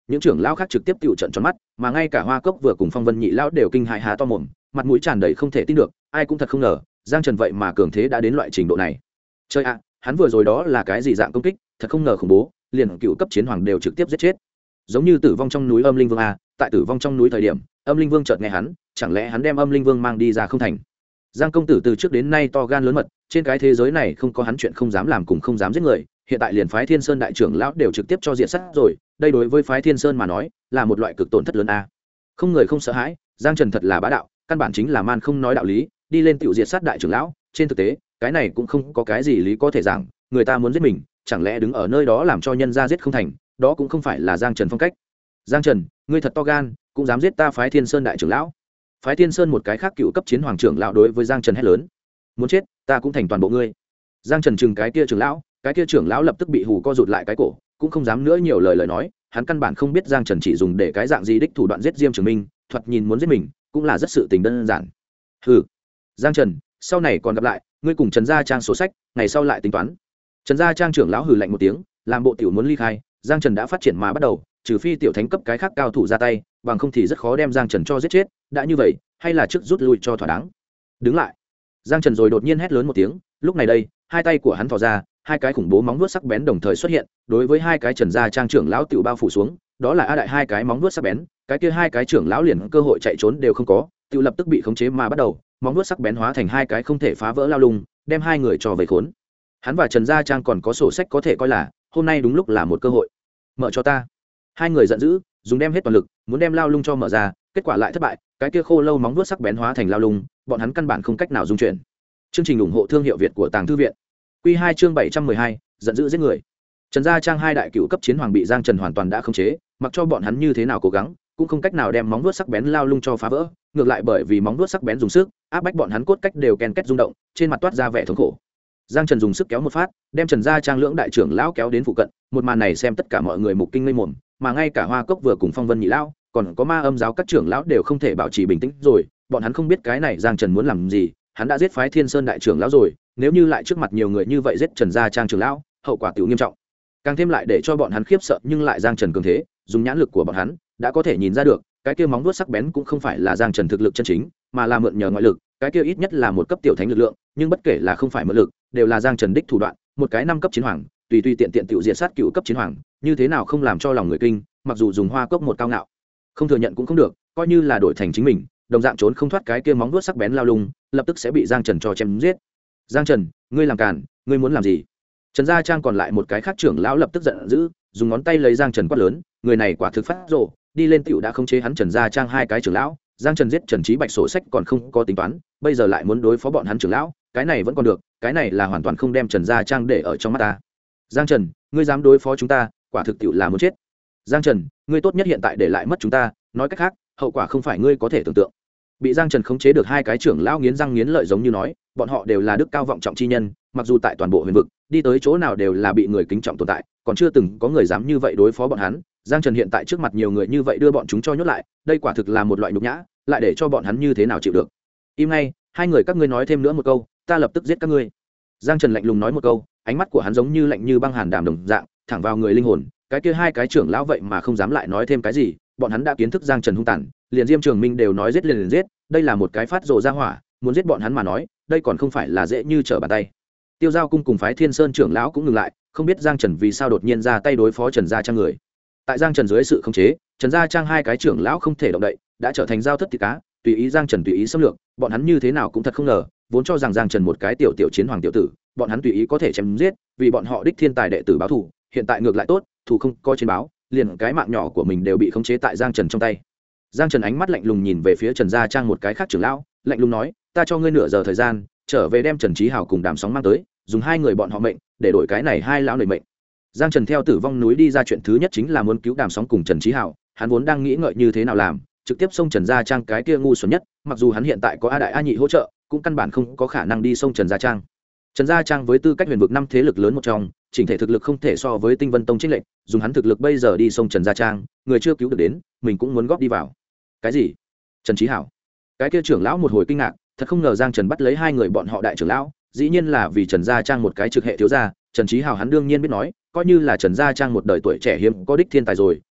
những trưởng lão khác trực tiếp tự trận tròn mắt, mà ngay cả Hoa Cốc vừa cùng Phong Vân nhị lão đều kinh hãi há to mồm, mặt mũi tràn đầy không thể tin được, ai cũng thật không ngờ Giang Trần vậy mà cường thế đã đến loại trình độ này. Chơi ạ, hắn vừa rồi đó là cái gì dạng công kích, thật không ngờ khủng bố, liền cựu cấp chiến hoàng đều trực tiếp giết chết. Giống như Tử Vong trong núi Âm Linh Vương a, tại Tử Vong trong núi thời điểm, Âm Linh Vương chợt nghe hắn, chẳng lẽ hắn đem Âm Linh Vương mang đi ra không thành? Giang công tử từ trước đến nay to gan lớn mật, trên cái thế giới này không có hắn chuyện không dám làm cùng không dám giết người, hiện tại liền phái Thiên Sơn đại trưởng lão đều trực tiếp cho diệt sát rồi, đây đối với phái Thiên Sơn mà nói, là một loại cực tổn thất lớn a. Không người không sợ hãi, Giang Trần thật là bá đạo, căn bản chính là man không nói đạo lý, đi lên tiểu diệt sát đại trưởng lão, trên thực tế, cái này cũng không có cái gì lý có thể giảng, người ta muốn giết mình, chẳng lẽ đứng ở nơi đó làm cho nhân gia giết không thành, đó cũng không phải là Giang Trần phong cách. Giang Trần, ngươi thật to gan, cũng dám giết ta phái Thiên Sơn đại trưởng lão. Phái Thiên Sơn một cái khác cựu cấp chiến hoàng trưởng lão đối với Giang Trần hét lớn, muốn chết, ta cũng thành toàn bộ ngươi. Giang Trần chừng cái kia trưởng lão lập tức bị hù co rụt lại cái cổ, cũng không dám nữa nhiều lời nói, hắn căn bản không biết Giang Trần chỉ dùng để cái dạng gì đích thủ đoạn giết Diêm Trường Minh, thoạt nhìn muốn giết mình, cũng là rất sự tình đơn giản. Hừ, Giang Trần, sau này còn gặp lại, ngươi cùng Trần Gia Trang sổ sách, ngày sau lại tính toán. Trần Gia Trang trưởng lão hừ lạnh một tiếng, làm bộ tiểu muốn ly khai, Giang Trần đã phát triển mà bắt đầu, trừ phi tiểu thánh cấp cái khác cao thủ ra tay, bằng không thì rất khó đem Giang Trần cho giết chết, đã như vậy, hay là trước rút lui cho thỏa đáng. Đứng lại. Giang Trần rồi đột nhiên hét lớn một tiếng, lúc này đây, hai tay của hắn thò ra, hai cái khủng bố móng vuốt sắc bén đồng thời xuất hiện, đối với hai cái Trần Gia Trang trưởng lão tiểu bao phủ xuống, đó là a đại hai cái móng vuốt sắc bén, cái kia hai cái trưởng lão liền cơ hội chạy trốn đều không có, tiểu lập tức bị khống chế mà bắt đầu, móng vuốt sắc bén hóa thành hai cái không thể phá vỡ lao lung, đem hai người cho vây khốn. Hắn và Trần Gia Trang còn có sổ sách có thể coi là, hôm nay đúng lúc là một cơ hội. Mở cho ta. Hai người giận dữ, dùng đem hết toàn lực, muốn đem lao lung cho mở ra, kết quả lại thất bại, cái kia khô lâu móng vuốt sắc bén hóa thành lao lung, bọn hắn căn bản không cách nào dung chuyển. Chương trình ủng hộ thương hiệu Việt của Tàng Thư viện. Quy 2 chương 712, giận dữ giết người. Trần Gia Trang hai đại cựu cấp chiến hoàng bị Giang Trần hoàn toàn đã khống chế, mặc cho bọn hắn như thế nào cố gắng, cũng không cách nào đem móng vuốt sắc bén lao lung cho phá vỡ, ngược lại bởi vì móng vuốt sắc bén dùng sức, áp bách bọn hắn cốt cách đều ken két rung động, trên mặt toát ra vẻ thống khổ. Giang Trần dùng sức kéo một phát, đem Trần Gia Trang lưỡng đại trưởng lão kéo đến phụ cận, một màn này xem tất cả mọi người mục kinh ngây mồm, mà ngay cả Hoa Cốc vừa cùng Phong Vân nhị lão, còn có Ma Âm giáo các trưởng lão đều không thể bảo trì bình tĩnh rồi, bọn hắn không biết cái này Giang Trần muốn làm gì, hắn đã giết phái Thiên Sơn đại trưởng lão rồi, nếu như lại trước mặt nhiều người như vậy giết Trần Gia Trang trưởng lão, hậu quả tiểu nghiêm trọng. Càng thêm lại để cho bọn hắn khiếp sợ, nhưng lại Giang Trần cường thế, dùng nhãn lực của bọn hắn đã có thể nhìn ra được, cái kia móng vuốt sắc bén cũng không phải là Giang Trần thực lực chân chính, mà là mượn nhờ ngoại lực, cái kia ít nhất là một cấp tiểu thánh lực lượng, nhưng bất kể là không phải mượn lực, đều là Giang Trần đích thủ đoạn, một cái 5 cấp chiến hoàng, tùy tùy tiện tiện tiểu diệt sát cựu cấp chiến hoàng, như thế nào không làm cho lòng người kinh, mặc dù dùng Hoa Cốc một cao ngạo, không thừa nhận cũng không được, coi như là đổi thành chính mình, đồng dạng trốn không thoát cái kia móng vuốt sắc bén lao lung, lập tức sẽ bị Giang Trần cho chém giết. Giang Trần, ngươi làm càn, ngươi muốn làm gì? Trần Gia Trang còn lại một cái khác trưởng lão lập tức giận dữ, dùng ngón tay lấy Giang Trần quát lớn, người này quả thực phát rồ, đi lên tiểu đã khống chế hắn Trần Gia Trang hai cái trưởng lão, Giang Trần giết Trần Trí Bạch sổ sách còn không có tính toán, bây giờ lại muốn đối phó bọn hắn trưởng lão, cái này vẫn còn được, cái này là hoàn toàn không đem Trần Gia Trang để ở trong mắt ta. Giang Trần, ngươi dám đối phó chúng ta, quả thực tiểu là muốn chết. Giang Trần, ngươi tốt nhất hiện tại để lại mất chúng ta, nói cách khác, hậu quả không phải ngươi có thể tưởng tượng. Bị Giang Trần khống chế được hai cái trưởng lão nghiến răng nghiến lợi giống như nói, bọn họ đều là đức cao vọng trọng chi nhân, mặc dù tại toàn bộ huyền vực, đi tới chỗ nào đều là bị người kính trọng tồn tại, còn chưa từng có người dám như vậy đối phó bọn hắn. Giang Trần hiện tại trước mặt nhiều người như vậy đưa bọn chúng cho nhốt lại, đây quả thực là một loại nhục nhã, lại để cho bọn hắn như thế nào chịu được. Im ngay, hai người các ngươi nói thêm nữa một câu, ta lập tức giết các ngươi. Giang Trần lạnh lùng nói một câu, ánh mắt của hắn giống như lạnh như băng hàn đàm đồng dạng, thẳng vào người linh hồn. Cái kia hai cái trưởng lão vậy mà không dám lại nói thêm cái gì, bọn hắn đã kiến thức Giang Trần hung tàn, liền Diêm Trường Minh đều nói giết liền giết, đây là một cái phát rồ ra hỏa, muốn giết bọn hắn mà nói, đây còn không phải là dễ như trở bàn tay. Tiêu Giao cung cùng phái Thiên Sơn trưởng lão cũng ngừng lại, không biết Giang Trần vì sao đột nhiên ra tay đối phó Trần Gia Trang người. Tại Giang Trần dưới sự khống chế, Trần Gia Trang hai cái trưởng lão không thể động đậy, đã trở thành giao thất thịt cá, tùy ý Giang Trần tùy ý xâm lược, bọn hắn như thế nào cũng thật không ngờ, vốn cho rằng Giang Trần một cái tiểu chiến hoàng tiểu tử, bọn hắn tùy ý có thể chém giết, vì bọn họ đích thiên tài đệ tử báo thù, hiện tại ngược lại tốt, thù không có trên báo, liền cái mạng nhỏ của mình đều bị khống chế tại Giang Trần trong tay. Giang Trần ánh mắt lạnh lùng nhìn về phía Trần Gia Trang một cái khác trưởng lão, lạnh lùng nói, ta cho ngươi nửa giờ thời gian, trở về đem Trần Chí Hào cùng Đàm Sóng mang tới, dùng hai người bọn họ mệnh để đổi cái này hai lão nảy mệnh. Giang Trần theo Tử Vong núi đi ra, chuyện thứ nhất chính là muốn cứu Đàm Sóng cùng Trần Chí Hào, hắn vốn đang nghĩ ngợi như thế nào làm, trực tiếp xông Trần Gia Trang cái kia ngu xuẩn nhất, mặc dù hắn hiện tại có A đại A nhị hỗ trợ, cũng căn bản không có khả năng đi xông Trần Gia Trang. Trần Gia Trang với tư cách huyền vực 5 thế lực lớn một trong, chỉnh thể thực lực không thể so với Tinh Vân Tông chênh lệch, dùng hắn thực lực bây giờ đi xông Trần Gia Trang, người chưa cứu được đến, mình cũng muốn góp đi vào. Cái gì? Trần Chí Hảo? Cái kia trưởng lão một hồi kinh ngạc, thật không ngờ Giang Trần bắt lấy hai người bọn họ đại trưởng lão, dĩ nhiên là vì Trần Gia Trang một cái trực hệ thiếu gia. Trần Chí Hảo hắn đương nhiên biết nói, coi như là Trần Gia Trang một đời tuổi trẻ hiếm có đích thiên tài rồi,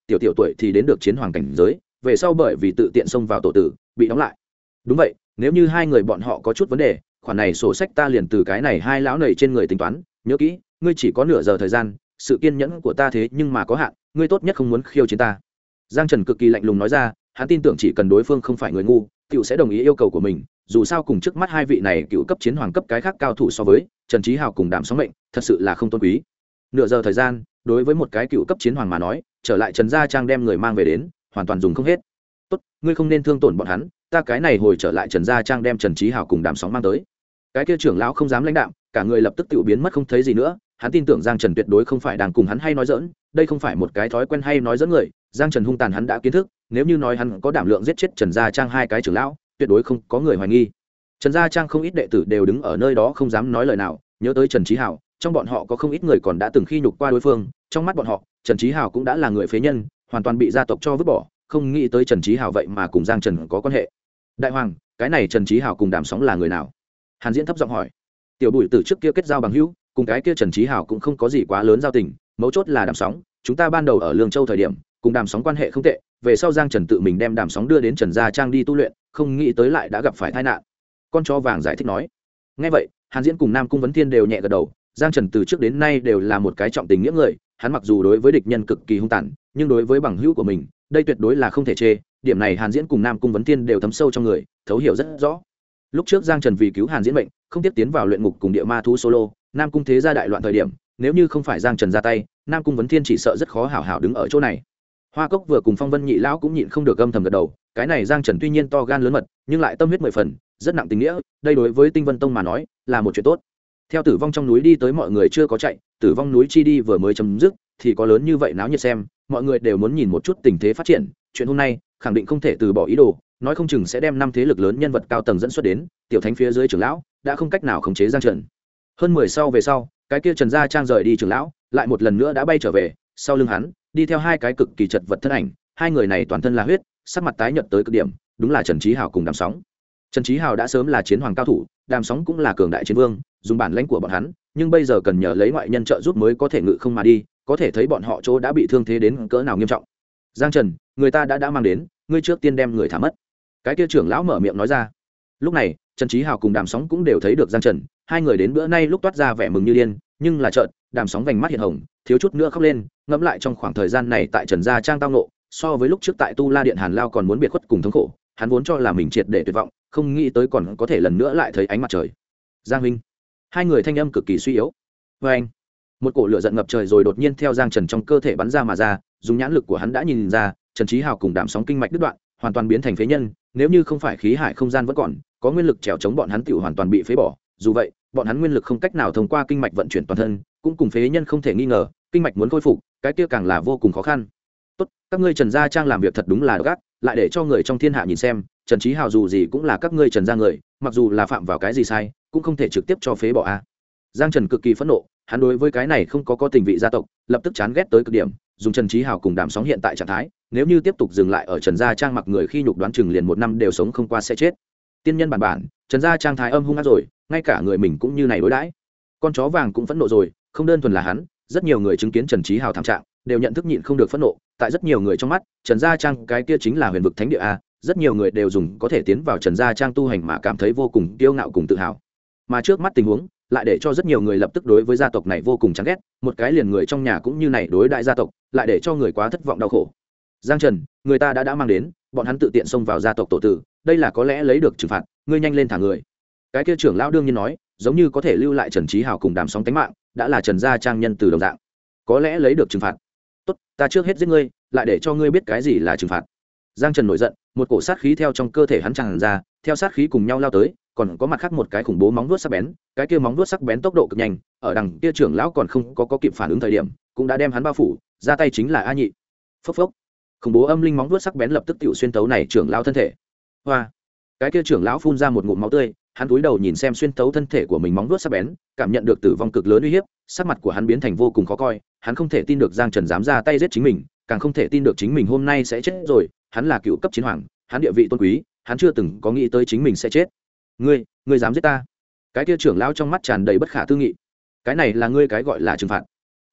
tiểu tiểu tuổi thì đến được chiến hoàng cảnh giới, về sau bởi vì tự tiện xông vào tổ tử bị đóng lại. Đúng vậy, nếu như hai người bọn họ có chút vấn đề, khoản này sổ sách ta liền từ cái này hai lão nầy trên người tính toán. Nhớ kỹ, ngươi chỉ có nửa giờ thời gian, sự kiên nhẫn của ta thế nhưng mà có hạn, ngươi tốt nhất không muốn khiêu chiến ta. Giang Trần cực kỳ lạnh lùng nói ra, hắn tin tưởng chỉ cần đối phương không phải người ngu, cựu sẽ đồng ý yêu cầu của mình. Dù sao cùng trước mắt hai vị này cựu cấp chiến hoàng cấp cái khác cao thủ so với Trần Chí Hào cùng Đàm Sóng Mệnh, thật sự là không tôn quý. Nửa giờ thời gian, đối với một cái cựu cấp chiến hoàng mà nói, trở lại Trần gia trang đem người mang về đến, hoàn toàn dùng không hết. Tốt, ngươi không nên thương tổn bọn hắn, ta cái này hồi trở lại Trần gia trang đem Trần Chí Hào cùng Đàm Sóng mang tới. Cái kia trưởng lão không dám lãnh đạm, cả người lập tức tự biến mất không thấy gì nữa. Hắn tin tưởng Giang Trần tuyệt đối không phải đang cùng hắn hay nói giỡn, đây không phải một cái thói quen hay nói giỡn người. Giang Trần hung tàn hắn đã kiến thức, nếu như nói hắn có đảm lượng giết chết Trần gia trang hai cái trưởng lão, tuyệt đối không có người hoài nghi. Trần gia trang không ít đệ tử đều đứng ở nơi đó không dám nói lời nào, nhớ tới Trần Chí Hào, trong bọn họ có không ít người còn đã từng khi nhục qua đối phương, trong mắt bọn họ, Trần Chí Hào cũng đã là người phế nhân, hoàn toàn bị gia tộc cho vứt bỏ, không nghĩ tới Trần Chí Hào vậy mà cùng Giang Trần có quan hệ. Đại hoàng, cái này Trần Chí Hào cùng Đàm Sóng là người nào? Hàn Diễn thấp giọng hỏi. Tiểu Bùi từ trước kia kết giao bằng hữu, cùng cái kia Trần Chí Hào cũng không có gì quá lớn giao tình, mấu chốt là Đàm Sóng, chúng ta ban đầu ở Lương Châu thời điểm, cùng Đàm Sóng quan hệ không tệ, về sau Giang Trần tự mình đem Đàm Sóng đưa đến Trần gia trang đi tu luyện, không nghĩ tới lại đã gặp phải tai nạn. Con chó vàng giải thích nói. Nghe vậy, Hàn Diễn cùng Nam Cung Vấn Thiên đều nhẹ gật đầu. Giang Trần từ trước đến nay đều là một cái trọng tình nghĩa người, hắn mặc dù đối với địch nhân cực kỳ hung tàn, nhưng đối với bằng hữu của mình, đây tuyệt đối là không thể chê. Điểm này Hàn Diễn cùng Nam Cung Vấn Thiên đều thấm sâu trong người, thấu hiểu rất rõ. Lúc trước Giang Trần vì cứu Hàn Diễn mệnh, không tiếp tiến vào luyện ngục cùng địa ma thú solo, Nam Cung thế gia đại loạn thời điểm, nếu như không phải Giang Trần ra tay, Nam Cung Vấn Thiên chỉ sợ rất khó hảo hảo đứng ở chỗ này. Hoa Cốc vừa cùng Phong Vân Nhị lão cũng nhịn không được âm thầm gật đầu, cái này Giang Trần tuy nhiên to gan lớn mật, nhưng lại tâm huyết mười phần, rất nặng tình nghĩa, đây đối với Tinh Vân Tông mà nói, là một chuyện tốt. Theo Tử Vong trong núi đi tới mọi người chưa có chạy, Tử Vong núi chi đi vừa mới chấm dứt, thì có lớn như vậy náo nhiệt xem, mọi người đều muốn nhìn một chút tình thế phát triển, chuyện hôm nay, khẳng định không thể từ bỏ ý đồ, nói không chừng sẽ đem năm thế lực lớn nhân vật cao tầng dẫn xuất đến, tiểu thánh phía dưới trưởng lão đã không cách nào khống chế Giang Trần. Hơn 10 sau về sau, cái kia Trần gia trang rời đi trưởng lão, lại một lần nữa đã bay trở về, sau lưng hắn, đi theo hai cái cực kỳ chật vật thân ảnh, hai người này toàn thân là huyết, sắc mặt tái nhợt tới cực điểm, đúng là Trần Chí Hào cùng Đàm Sóng. Trần Chí Hào đã sớm là chiến hoàng cao thủ, Đàm Sóng cũng là cường đại chiến vương, dùng bản lãnh của bọn hắn, nhưng bây giờ cần nhờ lấy ngoại nhân trợ giúp mới có thể ngự không mà đi, có thể thấy bọn họ chỗ đã bị thương thế đến cỡ nào nghiêm trọng. Giang Trần, người ta đã mang đến, ngươi trước tiên đem người thả mất. Cái kia trưởng lão mở miệng nói ra. Lúc này, Trần Chí Hào cùng Đàm Sóng cũng đều thấy được Giang Trần, hai người đến bữa nay lúc toát ra vẻ mừng như điên, nhưng là chợt, Đàm Sóng vành mắt hiện hồng, thiếu chút nữa khóc lên, ngẫm lại trong khoảng thời gian này tại Trần gia trang tao nộ, so với lúc trước tại Tu La điện Hàn Lao còn muốn biệt khuất cùng thống khổ, hắn vốn cho là mình triệt để tuyệt vọng, không nghĩ tới còn có thể lần nữa lại thấy ánh mặt trời. Giang huynh, hai người thanh âm cực kỳ suy yếu. Và anh, một cổ lửa giận ngập trời rồi đột nhiên theo Giang Trần trong cơ thể bắn ra mà ra, dùng nhãn lực của hắn đã nhìn ra, Trần Chí Hào cùng Đàm Sóng kinh mạch đứt đoạn, hoàn toàn biến thành phế nhân, nếu như không phải khí hải không gian vẫn còn, có nguyên lực trèo chống bọn hắn tiểu hoàn toàn bị phế bỏ, dù vậy, bọn hắn nguyên lực không cách nào thông qua kinh mạch vận chuyển toàn thân, cũng cùng phế nhân không thể nghi ngờ, kinh mạch muốn khôi phục, cái kia càng là vô cùng khó khăn. Tốt, các ngươi Trần gia trang làm việc thật đúng là độc ác, lại để cho người trong thiên hạ nhìn xem, Trần Chí Hào dù gì cũng là các ngươi Trần gia người, mặc dù là phạm vào cái gì sai, cũng không thể trực tiếp cho phế bỏ a. Giang Trần cực kỳ phẫn nộ, hắn đối với cái này không có tình vị gia tộc, lập tức chán ghét tới cực điểm, dùng Trần Chí Hào cùng Đàm Sóng hiện tại trạng thái, nếu như tiếp tục dừng lại ở Trần gia trang mặc người khi nhục đoán chừng liền một năm đều sống không qua sẽ chết. Tiên nhân bản, Trần gia trang thái âm hung ác rồi, ngay cả người mình cũng như này đối đãi. Con chó vàng cũng phẫn nộ rồi, không đơn thuần là hắn, rất nhiều người chứng kiến Trần Chí Hào thảm trạng, đều nhận thức nhịn không được phẫn nộ, tại rất nhiều người trong mắt, Trần gia trang cái kia chính là huyền vực thánh địa a, rất nhiều người đều dùng có thể tiến vào Trần gia trang tu hành mà cảm thấy vô cùng kiêu ngạo cùng tự hào. Mà trước mắt tình huống, lại để cho rất nhiều người lập tức đối với gia tộc này vô cùng chán ghét, một cái liền người trong nhà cũng như này đối đại gia tộc, lại để cho người quá thất vọng đau khổ. Giang Trần, người ta đã mang đến, bọn hắn tự tiện xông vào gia tộc tổ tử, đây là có lẽ lấy được trừng phạt, ngươi nhanh lên thả người. Cái kia trưởng lão đương nhiên nói, giống như có thể lưu lại Trần Chí Hào cùng Đàm Sóng tính mạng, đã là Trần gia trang nhân từ đồng dạng, có lẽ lấy được trừng phạt. Tốt, ta trước hết giết ngươi, lại để cho ngươi biết cái gì là trừng phạt. Giang Trần nổi giận, một cổ sát khí theo trong cơ thể hắn tràn ra, theo sát khí cùng nhau lao tới, còn có mặt khác một cái khủng bố móng vuốt sắc bén, cái kia móng vuốt sắc bén tốc độ cực nhanh, ở đằng kia trưởng lão còn không có kịp phản ứng thời điểm, cũng đã đem hắn bao phủ, ra tay chính là A Nhị. Phốc phốc. Khủng bố âm linh móng vuốt sắc bén lập tức tiểu xuyên tấu này trưởng lão thân thể. Hoa. Cái kia trưởng lão phun ra một ngụm máu tươi, hắn cúi đầu nhìn xem xuyên tấu thân thể của mình móng vuốt sắc bén, cảm nhận được tử vong cực lớn uy hiếp, sắc mặt của hắn biến thành vô cùng khó coi, hắn không thể tin được Giang Trần dám ra tay giết chính mình, càng không thể tin được chính mình hôm nay sẽ chết rồi, hắn là cựu cấp chiến hoàng, hắn địa vị tôn quý, hắn chưa từng có nghĩ tới chính mình sẽ chết. Ngươi dám giết ta? Cái kia trưởng lão trong mắt tràn đầy bất khả tư nghị. Cái này là ngươi cái gọi là trừng phạt?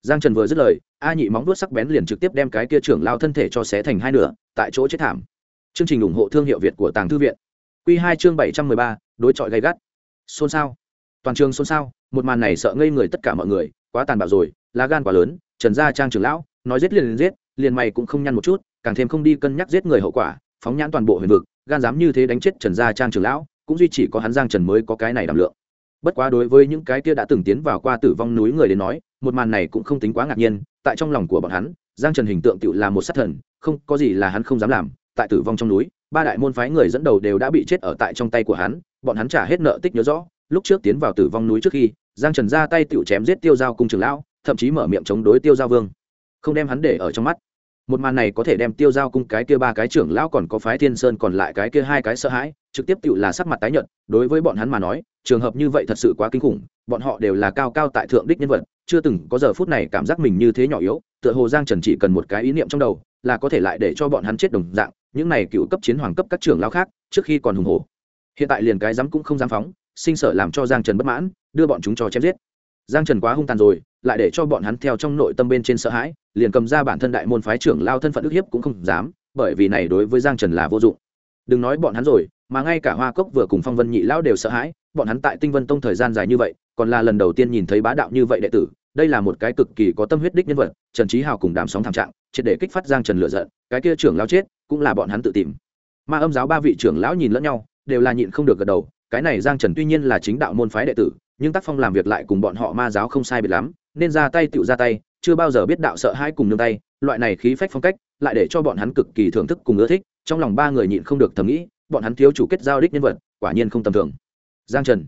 Giang Trần vừa dứt lời, A Nhị móng vuốt sắc bén liền trực tiếp đem cái kia trưởng lao thân thể cho xé thành hai nửa, tại chỗ chết thảm. Chương trình ủng hộ thương hiệu Việt của Tàng Thư viện. Quy 2 chương 713, đối chọi gay gắt. Xôn xao. Toàn trường xôn xao, một màn này sợ ngây người tất cả mọi người, quá tàn bạo rồi, lá gan quá lớn, Trần gia Trang trưởng lão, nói giết liền giết, liền mày cũng không nhăn một chút, càng thêm không đi cân nhắc giết người hậu quả, phóng nhãn toàn bộ huyền vực, gan dám như thế đánh chết Trần gia Trang trưởng lão, cũng duy chỉ có hắn Giang Trần mới có cái này đảm lượng. Bất quá đối với những cái kia đã từng tiến vào qua tử vong núi người đến nói, một màn này cũng không tính quá ngạc nhiên, tại trong lòng của bọn hắn, Giang Trần hình tượng tựu là một sát thần, không có gì là hắn không dám làm, tại tử vong trong núi, ba đại môn phái người dẫn đầu đều đã bị chết ở tại trong tay của hắn, bọn hắn trả hết nợ tích nhớ rõ, lúc trước tiến vào tử vong núi trước khi, Giang Trần ra tay tựu chém giết Tiêu Giao cung trưởng lão, thậm chí mở miệng chống đối Tiêu Giao vương, không đem hắn để ở trong mắt. Một màn này có thể đem Tiêu Giao cung cái kia ba cái trưởng lão còn có phái Thiên Sơn còn lại cái kia hai cái sợ hãi, trực tiếp tựu là sắc mặt tái nhợt, đối với bọn hắn mà nói, trường hợp như vậy thật sự quá kinh khủng, bọn họ đều là cao cao tại thượng đích nhân vật, chưa từng có giờ phút này cảm giác mình như thế nhỏ yếu, tựa hồ Giang Trần chỉ cần một cái ý niệm trong đầu, là có thể lại để cho bọn hắn chết đồng dạng, những này cựu cấp chiến hoàng cấp các trưởng lão khác, trước khi còn hùng hổ, hiện tại liền cái dám cũng không dám phóng, sinh sợ làm cho Giang Trần bất mãn, đưa bọn chúng cho chém giết. Giang Trần quá hung tàn rồi, lại để cho bọn hắn theo trong nội tâm bên trên sợ hãi, liền cầm ra bản thân đại môn phái trưởng lao thân phận ức hiếp cũng không dám, bởi vì này đối với Giang Trần là vô dụng. Đừng nói bọn hắn rồi, mà ngay cả Hoa Cốc vừa cùng Phong Vân nhị lão đều sợ hãi, bọn hắn tại Tinh Vân Tông thời gian dài như vậy, còn là lần đầu tiên nhìn thấy bá đạo như vậy đệ tử, đây là một cái cực kỳ có tâm huyết đích nhân vật. Trần Chí Hào cùng Đàm Sóng thảm trạng, triệt để kích phát Giang Trần lửa giận, cái kia trưởng lão chết, cũng là bọn hắn tự tìm. Ma Âm giáo ba vị trưởng lão nhìn lẫn nhau, đều là nhịn không được gật đầu, cái này Giang Trần tuy nhiên là chính đạo môn phái đệ tử, nhưng tác phong làm việc lại cùng bọn họ Ma giáo không sai biệt lắm, nên ra tay tựu ra tay, chưa bao giờ biết đạo sợ hãi cùng nương tay, loại này khí phách phong cách, lại để cho bọn hắn cực kỳ thưởng thức cùng ưa thích. Trong lòng ba người nhịn không được thầm nghĩ, bọn hắn thiếu chủ kết giao đích nhân vật, quả nhiên không tầm thường. Giang Trần,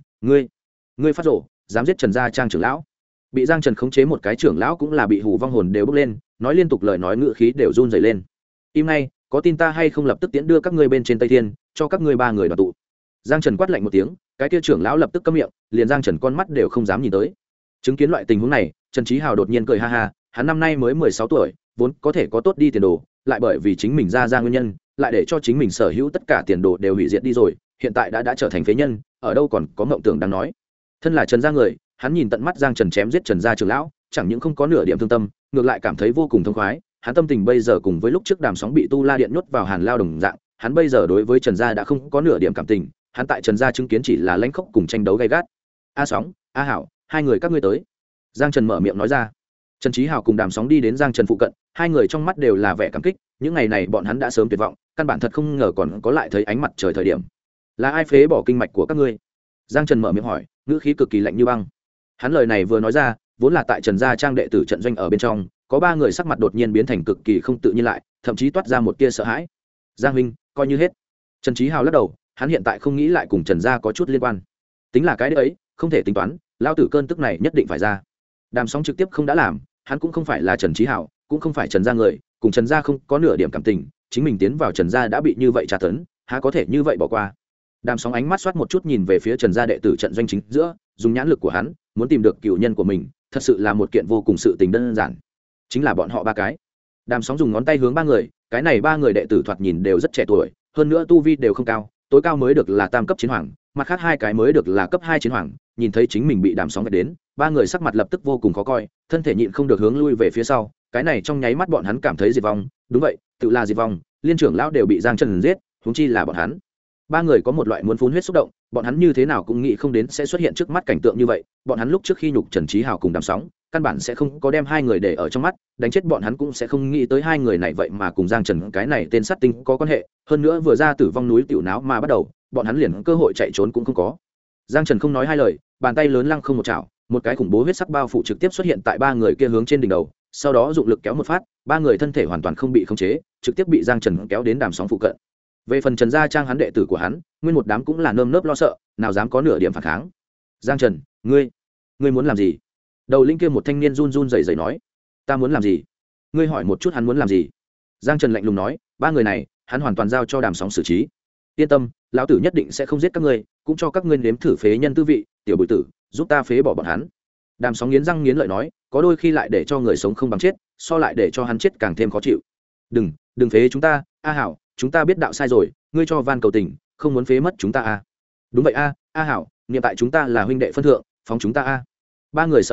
ngươi phát rồ, dám giết Trần gia Trang trưởng lão. Bị Giang Trần khống chế một cái trưởng lão cũng là bị hù vong hồn đều bốc lên, nói liên tục lời nói ngữ khí đều run rẩy lên. Im ngay, có tin ta hay không lập tức tiễn đưa các ngươi bên trên Tây Thiên, cho các ngươi ba người đoàn tụ. Giang Trần quát lạnh một tiếng, cái kia trưởng lão lập tức câm miệng, liền Giang Trần con mắt đều không dám nhìn tới. Chứng kiến loại tình huống này, Trần Chí Hào đột nhiên cười ha ha, hắn năm nay mới 16 tuổi, vốn có thể có tốt đi tiền đồ, lại bởi vì chính mình ra nguyên nhân, lại để cho chính mình sở hữu tất cả tiền đồ đều hủy diệt đi rồi, hiện tại đã trở thành phế nhân, ở đâu còn có mộng tưởng đang nói. Thân là Trần gia người, hắn nhìn tận mắt Giang Trần chém giết Trần gia trưởng lão, chẳng những không có nửa điểm thương tâm, ngược lại cảm thấy vô cùng thông khoái, hắn tâm tình bây giờ cùng với lúc trước Đàm Sóng bị Tu La Điện nhốt vào Hàn Lao đồng dạng, hắn bây giờ đối với Trần gia đã không có nửa điểm cảm tình, hắn tại Trần gia chứng kiến chỉ là lãnh khốc cùng tranh đấu gay gắt. A Sóng, A Hảo, hai người các ngươi tới. Giang Trần mở miệng nói ra. Trần Chí Hào cùng Đàm Sóng đi đến Giang Trần phụ cận, hai người trong mắt đều là vẻ cảm kích, những ngày này bọn hắn đã sớm tuyệt vọng, căn bản thật không ngờ còn có lại thấy ánh mặt trời thời điểm. Là ai phế bỏ kinh mạch của các ngươi? Giang Trần mở miệng hỏi, ngữ khí cực kỳ lạnh như băng. Hắn lời này vừa nói ra, vốn là tại Trần gia Trang đệ tử trận doanh ở bên trong, có ba người sắc mặt đột nhiên biến thành cực kỳ không tự nhiên lại, thậm chí toát ra một tia sợ hãi. Giang huynh, coi như hết. Trần Chí Hào lắc đầu, hắn hiện tại không nghĩ lại cùng Trần gia có chút liên quan. Tính là cái đấy, không thể tính toán, lao tử cơn tức này nhất định phải ra. Đàm Sóng trực tiếp không đã làm, hắn cũng không phải là Trần Chí Hảo, cũng không phải Trần gia người, cùng Trần gia không có nửa điểm cảm tình, chính mình tiến vào Trần gia đã bị như vậy tra tấn, há có thể như vậy bỏ qua. Đàm Sóng ánh mắt xoát một chút nhìn về phía Trần gia đệ tử trận doanh chính giữa, dùng nhãn lực của hắn, muốn tìm được cựu nhân của mình, thật sự là một kiện vô cùng sự tình đơn giản. Chính là bọn họ ba cái. Đàm Sóng dùng ngón tay hướng ba người, cái này ba người đệ tử thoạt nhìn đều rất trẻ tuổi, hơn nữa tu vi đều không cao, tối cao mới được là tam cấp chiến hoàng, mặt khác hai cái mới được là cấp 2 chiến hoàng, nhìn thấy chính mình bị Đàm Sóng vạch đến, ba người sắc mặt lập tức vô cùng khó coi, thân thể nhịn không được hướng lui về phía sau, cái này trong nháy mắt bọn hắn cảm thấy diệt vong, đúng vậy, tự là diệt vong, liên trưởng lão đều bị Giang Trần giết, huống chi là bọn hắn. Ba người có một loại muốn phun huyết xúc động, bọn hắn như thế nào cũng nghĩ không đến sẽ xuất hiện trước mắt cảnh tượng như vậy, bọn hắn lúc trước khi nhục Trần Chí Hào cùng Đàm Sóng, căn bản sẽ không có đem hai người để ở trong mắt, đánh chết bọn hắn cũng sẽ không nghĩ tới hai người này vậy mà cùng Giang Trần cái này tên sát tinh có quan hệ, hơn nữa vừa ra tử vong núi tiểu náo mà bắt đầu, bọn hắn liền cơ hội chạy trốn cũng không có. Giang Trần không nói hai lời, bàn tay lớn lăng không một chảo, một cái khủng bố huyết sắc bao phủ trực tiếp xuất hiện tại ba người kia hướng trên đỉnh đầu, sau đó dụng lực kéo một phát, ba người thân thể hoàn toàn không bị khống chế, trực tiếp bị Giang Trần kéo đến Đàm Sóng phụ cận. Về phần Trần gia Trang hắn đệ tử của hắn, nguyên một đám cũng là nơm nớp lo sợ, nào dám có nửa điểm phản kháng. Giang Trần, ngươi muốn làm gì? Đầu linh kia một thanh niên run run rẩy rẩy nói, ta muốn làm gì? Ngươi hỏi một chút hắn muốn làm gì? Giang Trần lạnh lùng nói, ba người này, hắn hoàn toàn giao cho Đàm Sóng xử trí. Yên tâm, lão tử nhất định sẽ không giết các ngươi, cũng cho các ngươi nếm thử phế nhân tư vị, tiểu bội tử, giúp ta phế bỏ bọn hắn. Đàm Sóng nghiến răng nghiến lợi nói, có đôi khi lại để cho người sống không bằng chết, so lại để cho hắn chết càng thêm khó chịu. Đừng phế chúng ta, A Hảo, chúng ta biết đạo sai rồi, ngươi cho van cầu tình, không muốn phế mất chúng ta a. Đúng vậy a, A Hảo, niệm tại chúng ta là huynh đệ phân thượng, phóng chúng ta a. Ba người sợ hãi,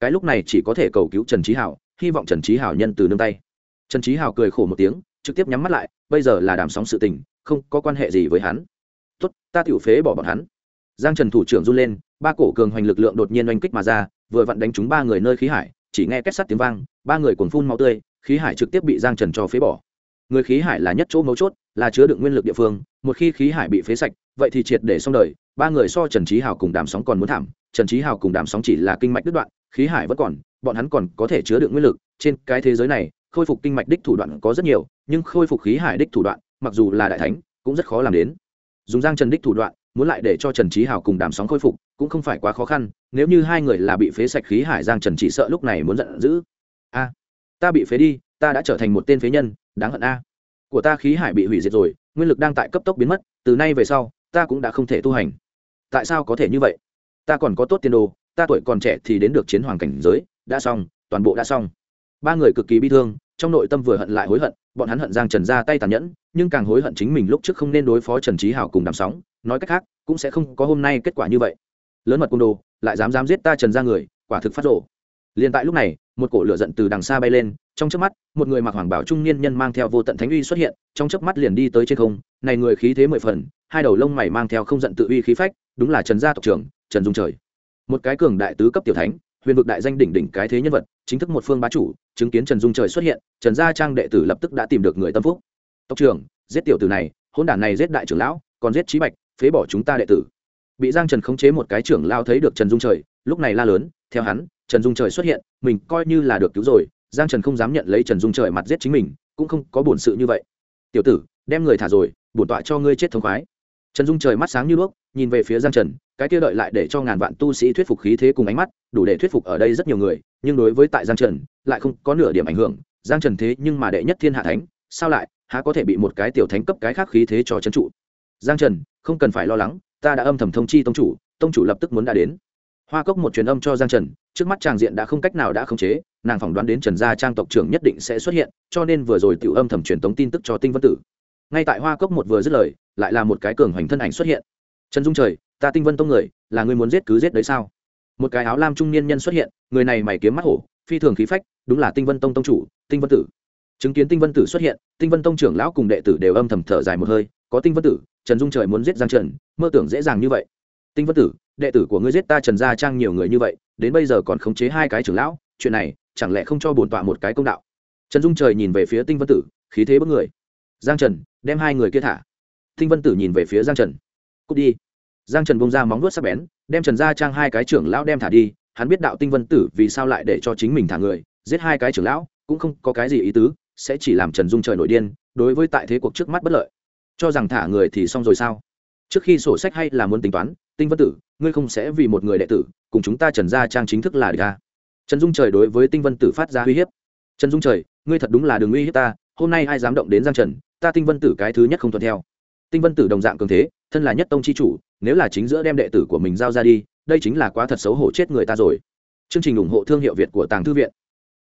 cái lúc này chỉ có thể cầu cứu Trần Chí Hảo, hy vọng Trần Chí Hảo nhân từ nương tay. Trần Chí Hảo cười khổ một tiếng, trực tiếp nhắm mắt lại, bây giờ là đàm sóng sự tình, không có quan hệ gì với hắn. Tốt, ta tiểu phế bỏ bọn hắn. Giang Trần thủ trưởng run lên, ba cổ cường hoành lực lượng đột nhiên oanh kích mà ra, vừa vặn đánh trúng ba người nơi khí hải, chỉ nghe két sắt tiếng vang, ba người cuồng phun máu tươi, khí hải trực tiếp bị Giang Trần cho phế bỏ. Người khí hải là nhất chỗ mấu chốt, là chứa đựng nguyên lực địa phương, một khi khí hải bị phế sạch, vậy thì triệt để xong đời. Ba người so Trần Chí Hảo cùng đàm sóng còn muốn thảm, Trần Chí Hảo cùng đàm sóng chỉ là kinh mạch đứt đoạn, khí hải vẫn còn, bọn hắn còn có thể chứa đựng nguyên lực. Trên cái thế giới này, khôi phục kinh mạch đích thủ đoạn có rất nhiều, nhưng khôi phục khí hải đích thủ đoạn, mặc dù là đại thánh, cũng rất khó làm đến. Dùng Giang Trần đích thủ đoạn, muốn lại để cho Trần Chí Hảo cùng đàm sóng khôi phục, cũng không phải quá khó khăn. Nếu như hai người là bị phế sạch khí hải, Giang Trần chỉ sợ lúc này muốn giận dữ. A, ta bị phế đi, ta đã trở thành một tên phế nhân, đáng hận a. Của ta khí hải bị hủy diệt rồi, nguyên lực đang tại cấp tốc biến mất, từ nay về sau, ta cũng đã không thể tu hành. Tại sao có thể như vậy? Ta còn có tốt tiền đồ, ta tuổi còn trẻ thì đến được chiến hoàng cảnh giới, đã xong, toàn bộ đã xong. Ba người cực kỳ bi thương, trong nội tâm vừa hận lại hối hận, bọn hắn hận Giang Trần ra tay tàn nhẫn, nhưng càng hối hận chính mình lúc trước không nên đối phó Trần Chí Hảo cùng đàm sóng, nói cách khác, cũng sẽ không có hôm nay kết quả như vậy. Lớn mật côn đồ, lại dám giết ta Trần gia người, quả thực phát rồ. Liên tại lúc này, một cổ lửa giận từ đằng xa bay lên, trong chớp mắt, một người mặc hoàng bào trung niên nhân mang theo vô tận thánh uy xuất hiện, trong chớp mắt liền đi tới trên không, này người khí thế mười phần, hai đầu lông mày mang theo không giận tự uy khí phách, đúng là Trần gia tộc trưởng, Trần Dung Trời. Một cái cường đại tứ cấp tiểu thánh, huyền vực đại danh đỉnh đỉnh cái thế nhân vật, chính thức một phương bá chủ, chứng kiến Trần Dung Trời xuất hiện, Trần gia trang đệ tử lập tức đã tìm được người tâm phúc. Tộc trưởng, giết tiểu tử này, hỗn đản này giết đại trưởng lão, còn giết Chí Bạch, phế bỏ chúng ta đệ tử. Bị Giang Trần khống chế một cái trưởng lão thấy được Trần Dung Trời, lúc này la lớn, theo hắn, Trần Dung Trời xuất hiện, mình coi như là được cứu rồi. Giang Trần không dám nhận lấy Trần Dung Trời mặt giết chính mình, cũng không có bổn sự như vậy. Tiểu tử, đem người thả rồi, bổn tọa cho ngươi chết thống khoái. Trần Dung Trời mắt sáng như đuốc, nhìn về phía Giang Trần, cái kia đợi lại để cho ngàn vạn tu sĩ thuyết phục khí thế cùng ánh mắt, đủ để thuyết phục ở đây rất nhiều người, nhưng đối với tại Giang Trần, lại không có nửa điểm ảnh hưởng. Giang Trần thế nhưng mà đệ nhất thiên hạ thánh, sao lại há có thể bị một cái tiểu thánh cấp cái khác khí thế cho trấn trụ. Giang Trần, không cần phải lo lắng, ta đã âm thầm thông chi tông chủ lập tức muốn đã đến. Hoa Cốc một truyền âm cho Giang Trần, trước mắt tràng diện đã không cách nào đã khống chế, nàng phỏng đoán đến Trần gia trang tộc trưởng nhất định sẽ xuất hiện, cho nên vừa rồi tiểu âm thầm truyền tống tin tức cho Tinh Vân Tử. Ngay tại Hoa Cốc một vừa dứt lời, lại là một cái cường hoành thân ảnh xuất hiện. Trần Dung Trời, ta Tinh Vân tông người, là ngươi muốn giết cứ giết đấy sao? Một cái áo lam trung niên nhân xuất hiện, người này mày kiếm mắt hổ, phi thường khí phách, đúng là Tinh Vân tông tông chủ, Tinh Vân Tử. Chứng kiến Tinh Vân Tử xuất hiện, Tinh Vân tông trưởng lão cùng đệ tử đều âm thầm thở dài một hơi, có Tinh Vân Tử, Trần Dung Trời muốn giết Giang Trần, mơ tưởng dễ dàng như vậy. Tinh Vân Tử, đệ tử của ngươi giết ta Trần gia trang nhiều người như vậy, đến bây giờ còn khống chế hai cái trưởng lão, chuyện này chẳng lẽ không cho bổn tọa một cái công đạo? Trần Dung Trời nhìn về phía Tinh Vân Tử, khí thế bức người. Giang Trần, đem hai người kia thả. Tinh Vân Tử nhìn về phía Giang Trần, cút đi. Giang Trần bông ra móng vuốt sắc bén, đem Trần gia trang hai cái trưởng lão đem thả đi. Hắn biết đạo Tinh Vân Tử vì sao lại để cho chính mình thả người, giết hai cái trưởng lão cũng không có cái gì ý tứ, sẽ chỉ làm Trần Dung Trời nổi điên, đối với tại thế cuộc trước mắt bất lợi. Cho rằng thả người thì xong rồi sao? Trước khi sổ sách hay là muốn tính toán, Tinh Vân Tử, ngươi không sẽ vì một người đệ tử cùng chúng ta Trần gia trang chính thức là địch à? Trần Dung Trời đối với Tinh Vân Tử phát ra uy hiếp. Trần Dung Trời, ngươi thật đúng là đừng uy hiếp ta, hôm nay ai dám động đến Giang Trần, ta Tinh Vân Tử cái thứ nhất không thuận theo. Tinh Vân Tử đồng dạng cường thế, thân là nhất tông chi chủ, nếu là chính giữa đem đệ tử của mình giao ra đi, đây chính là quá thật xấu hổ chết người ta rồi. Chương trình ủng hộ thương hiệu Việt của Tàng Thư viện.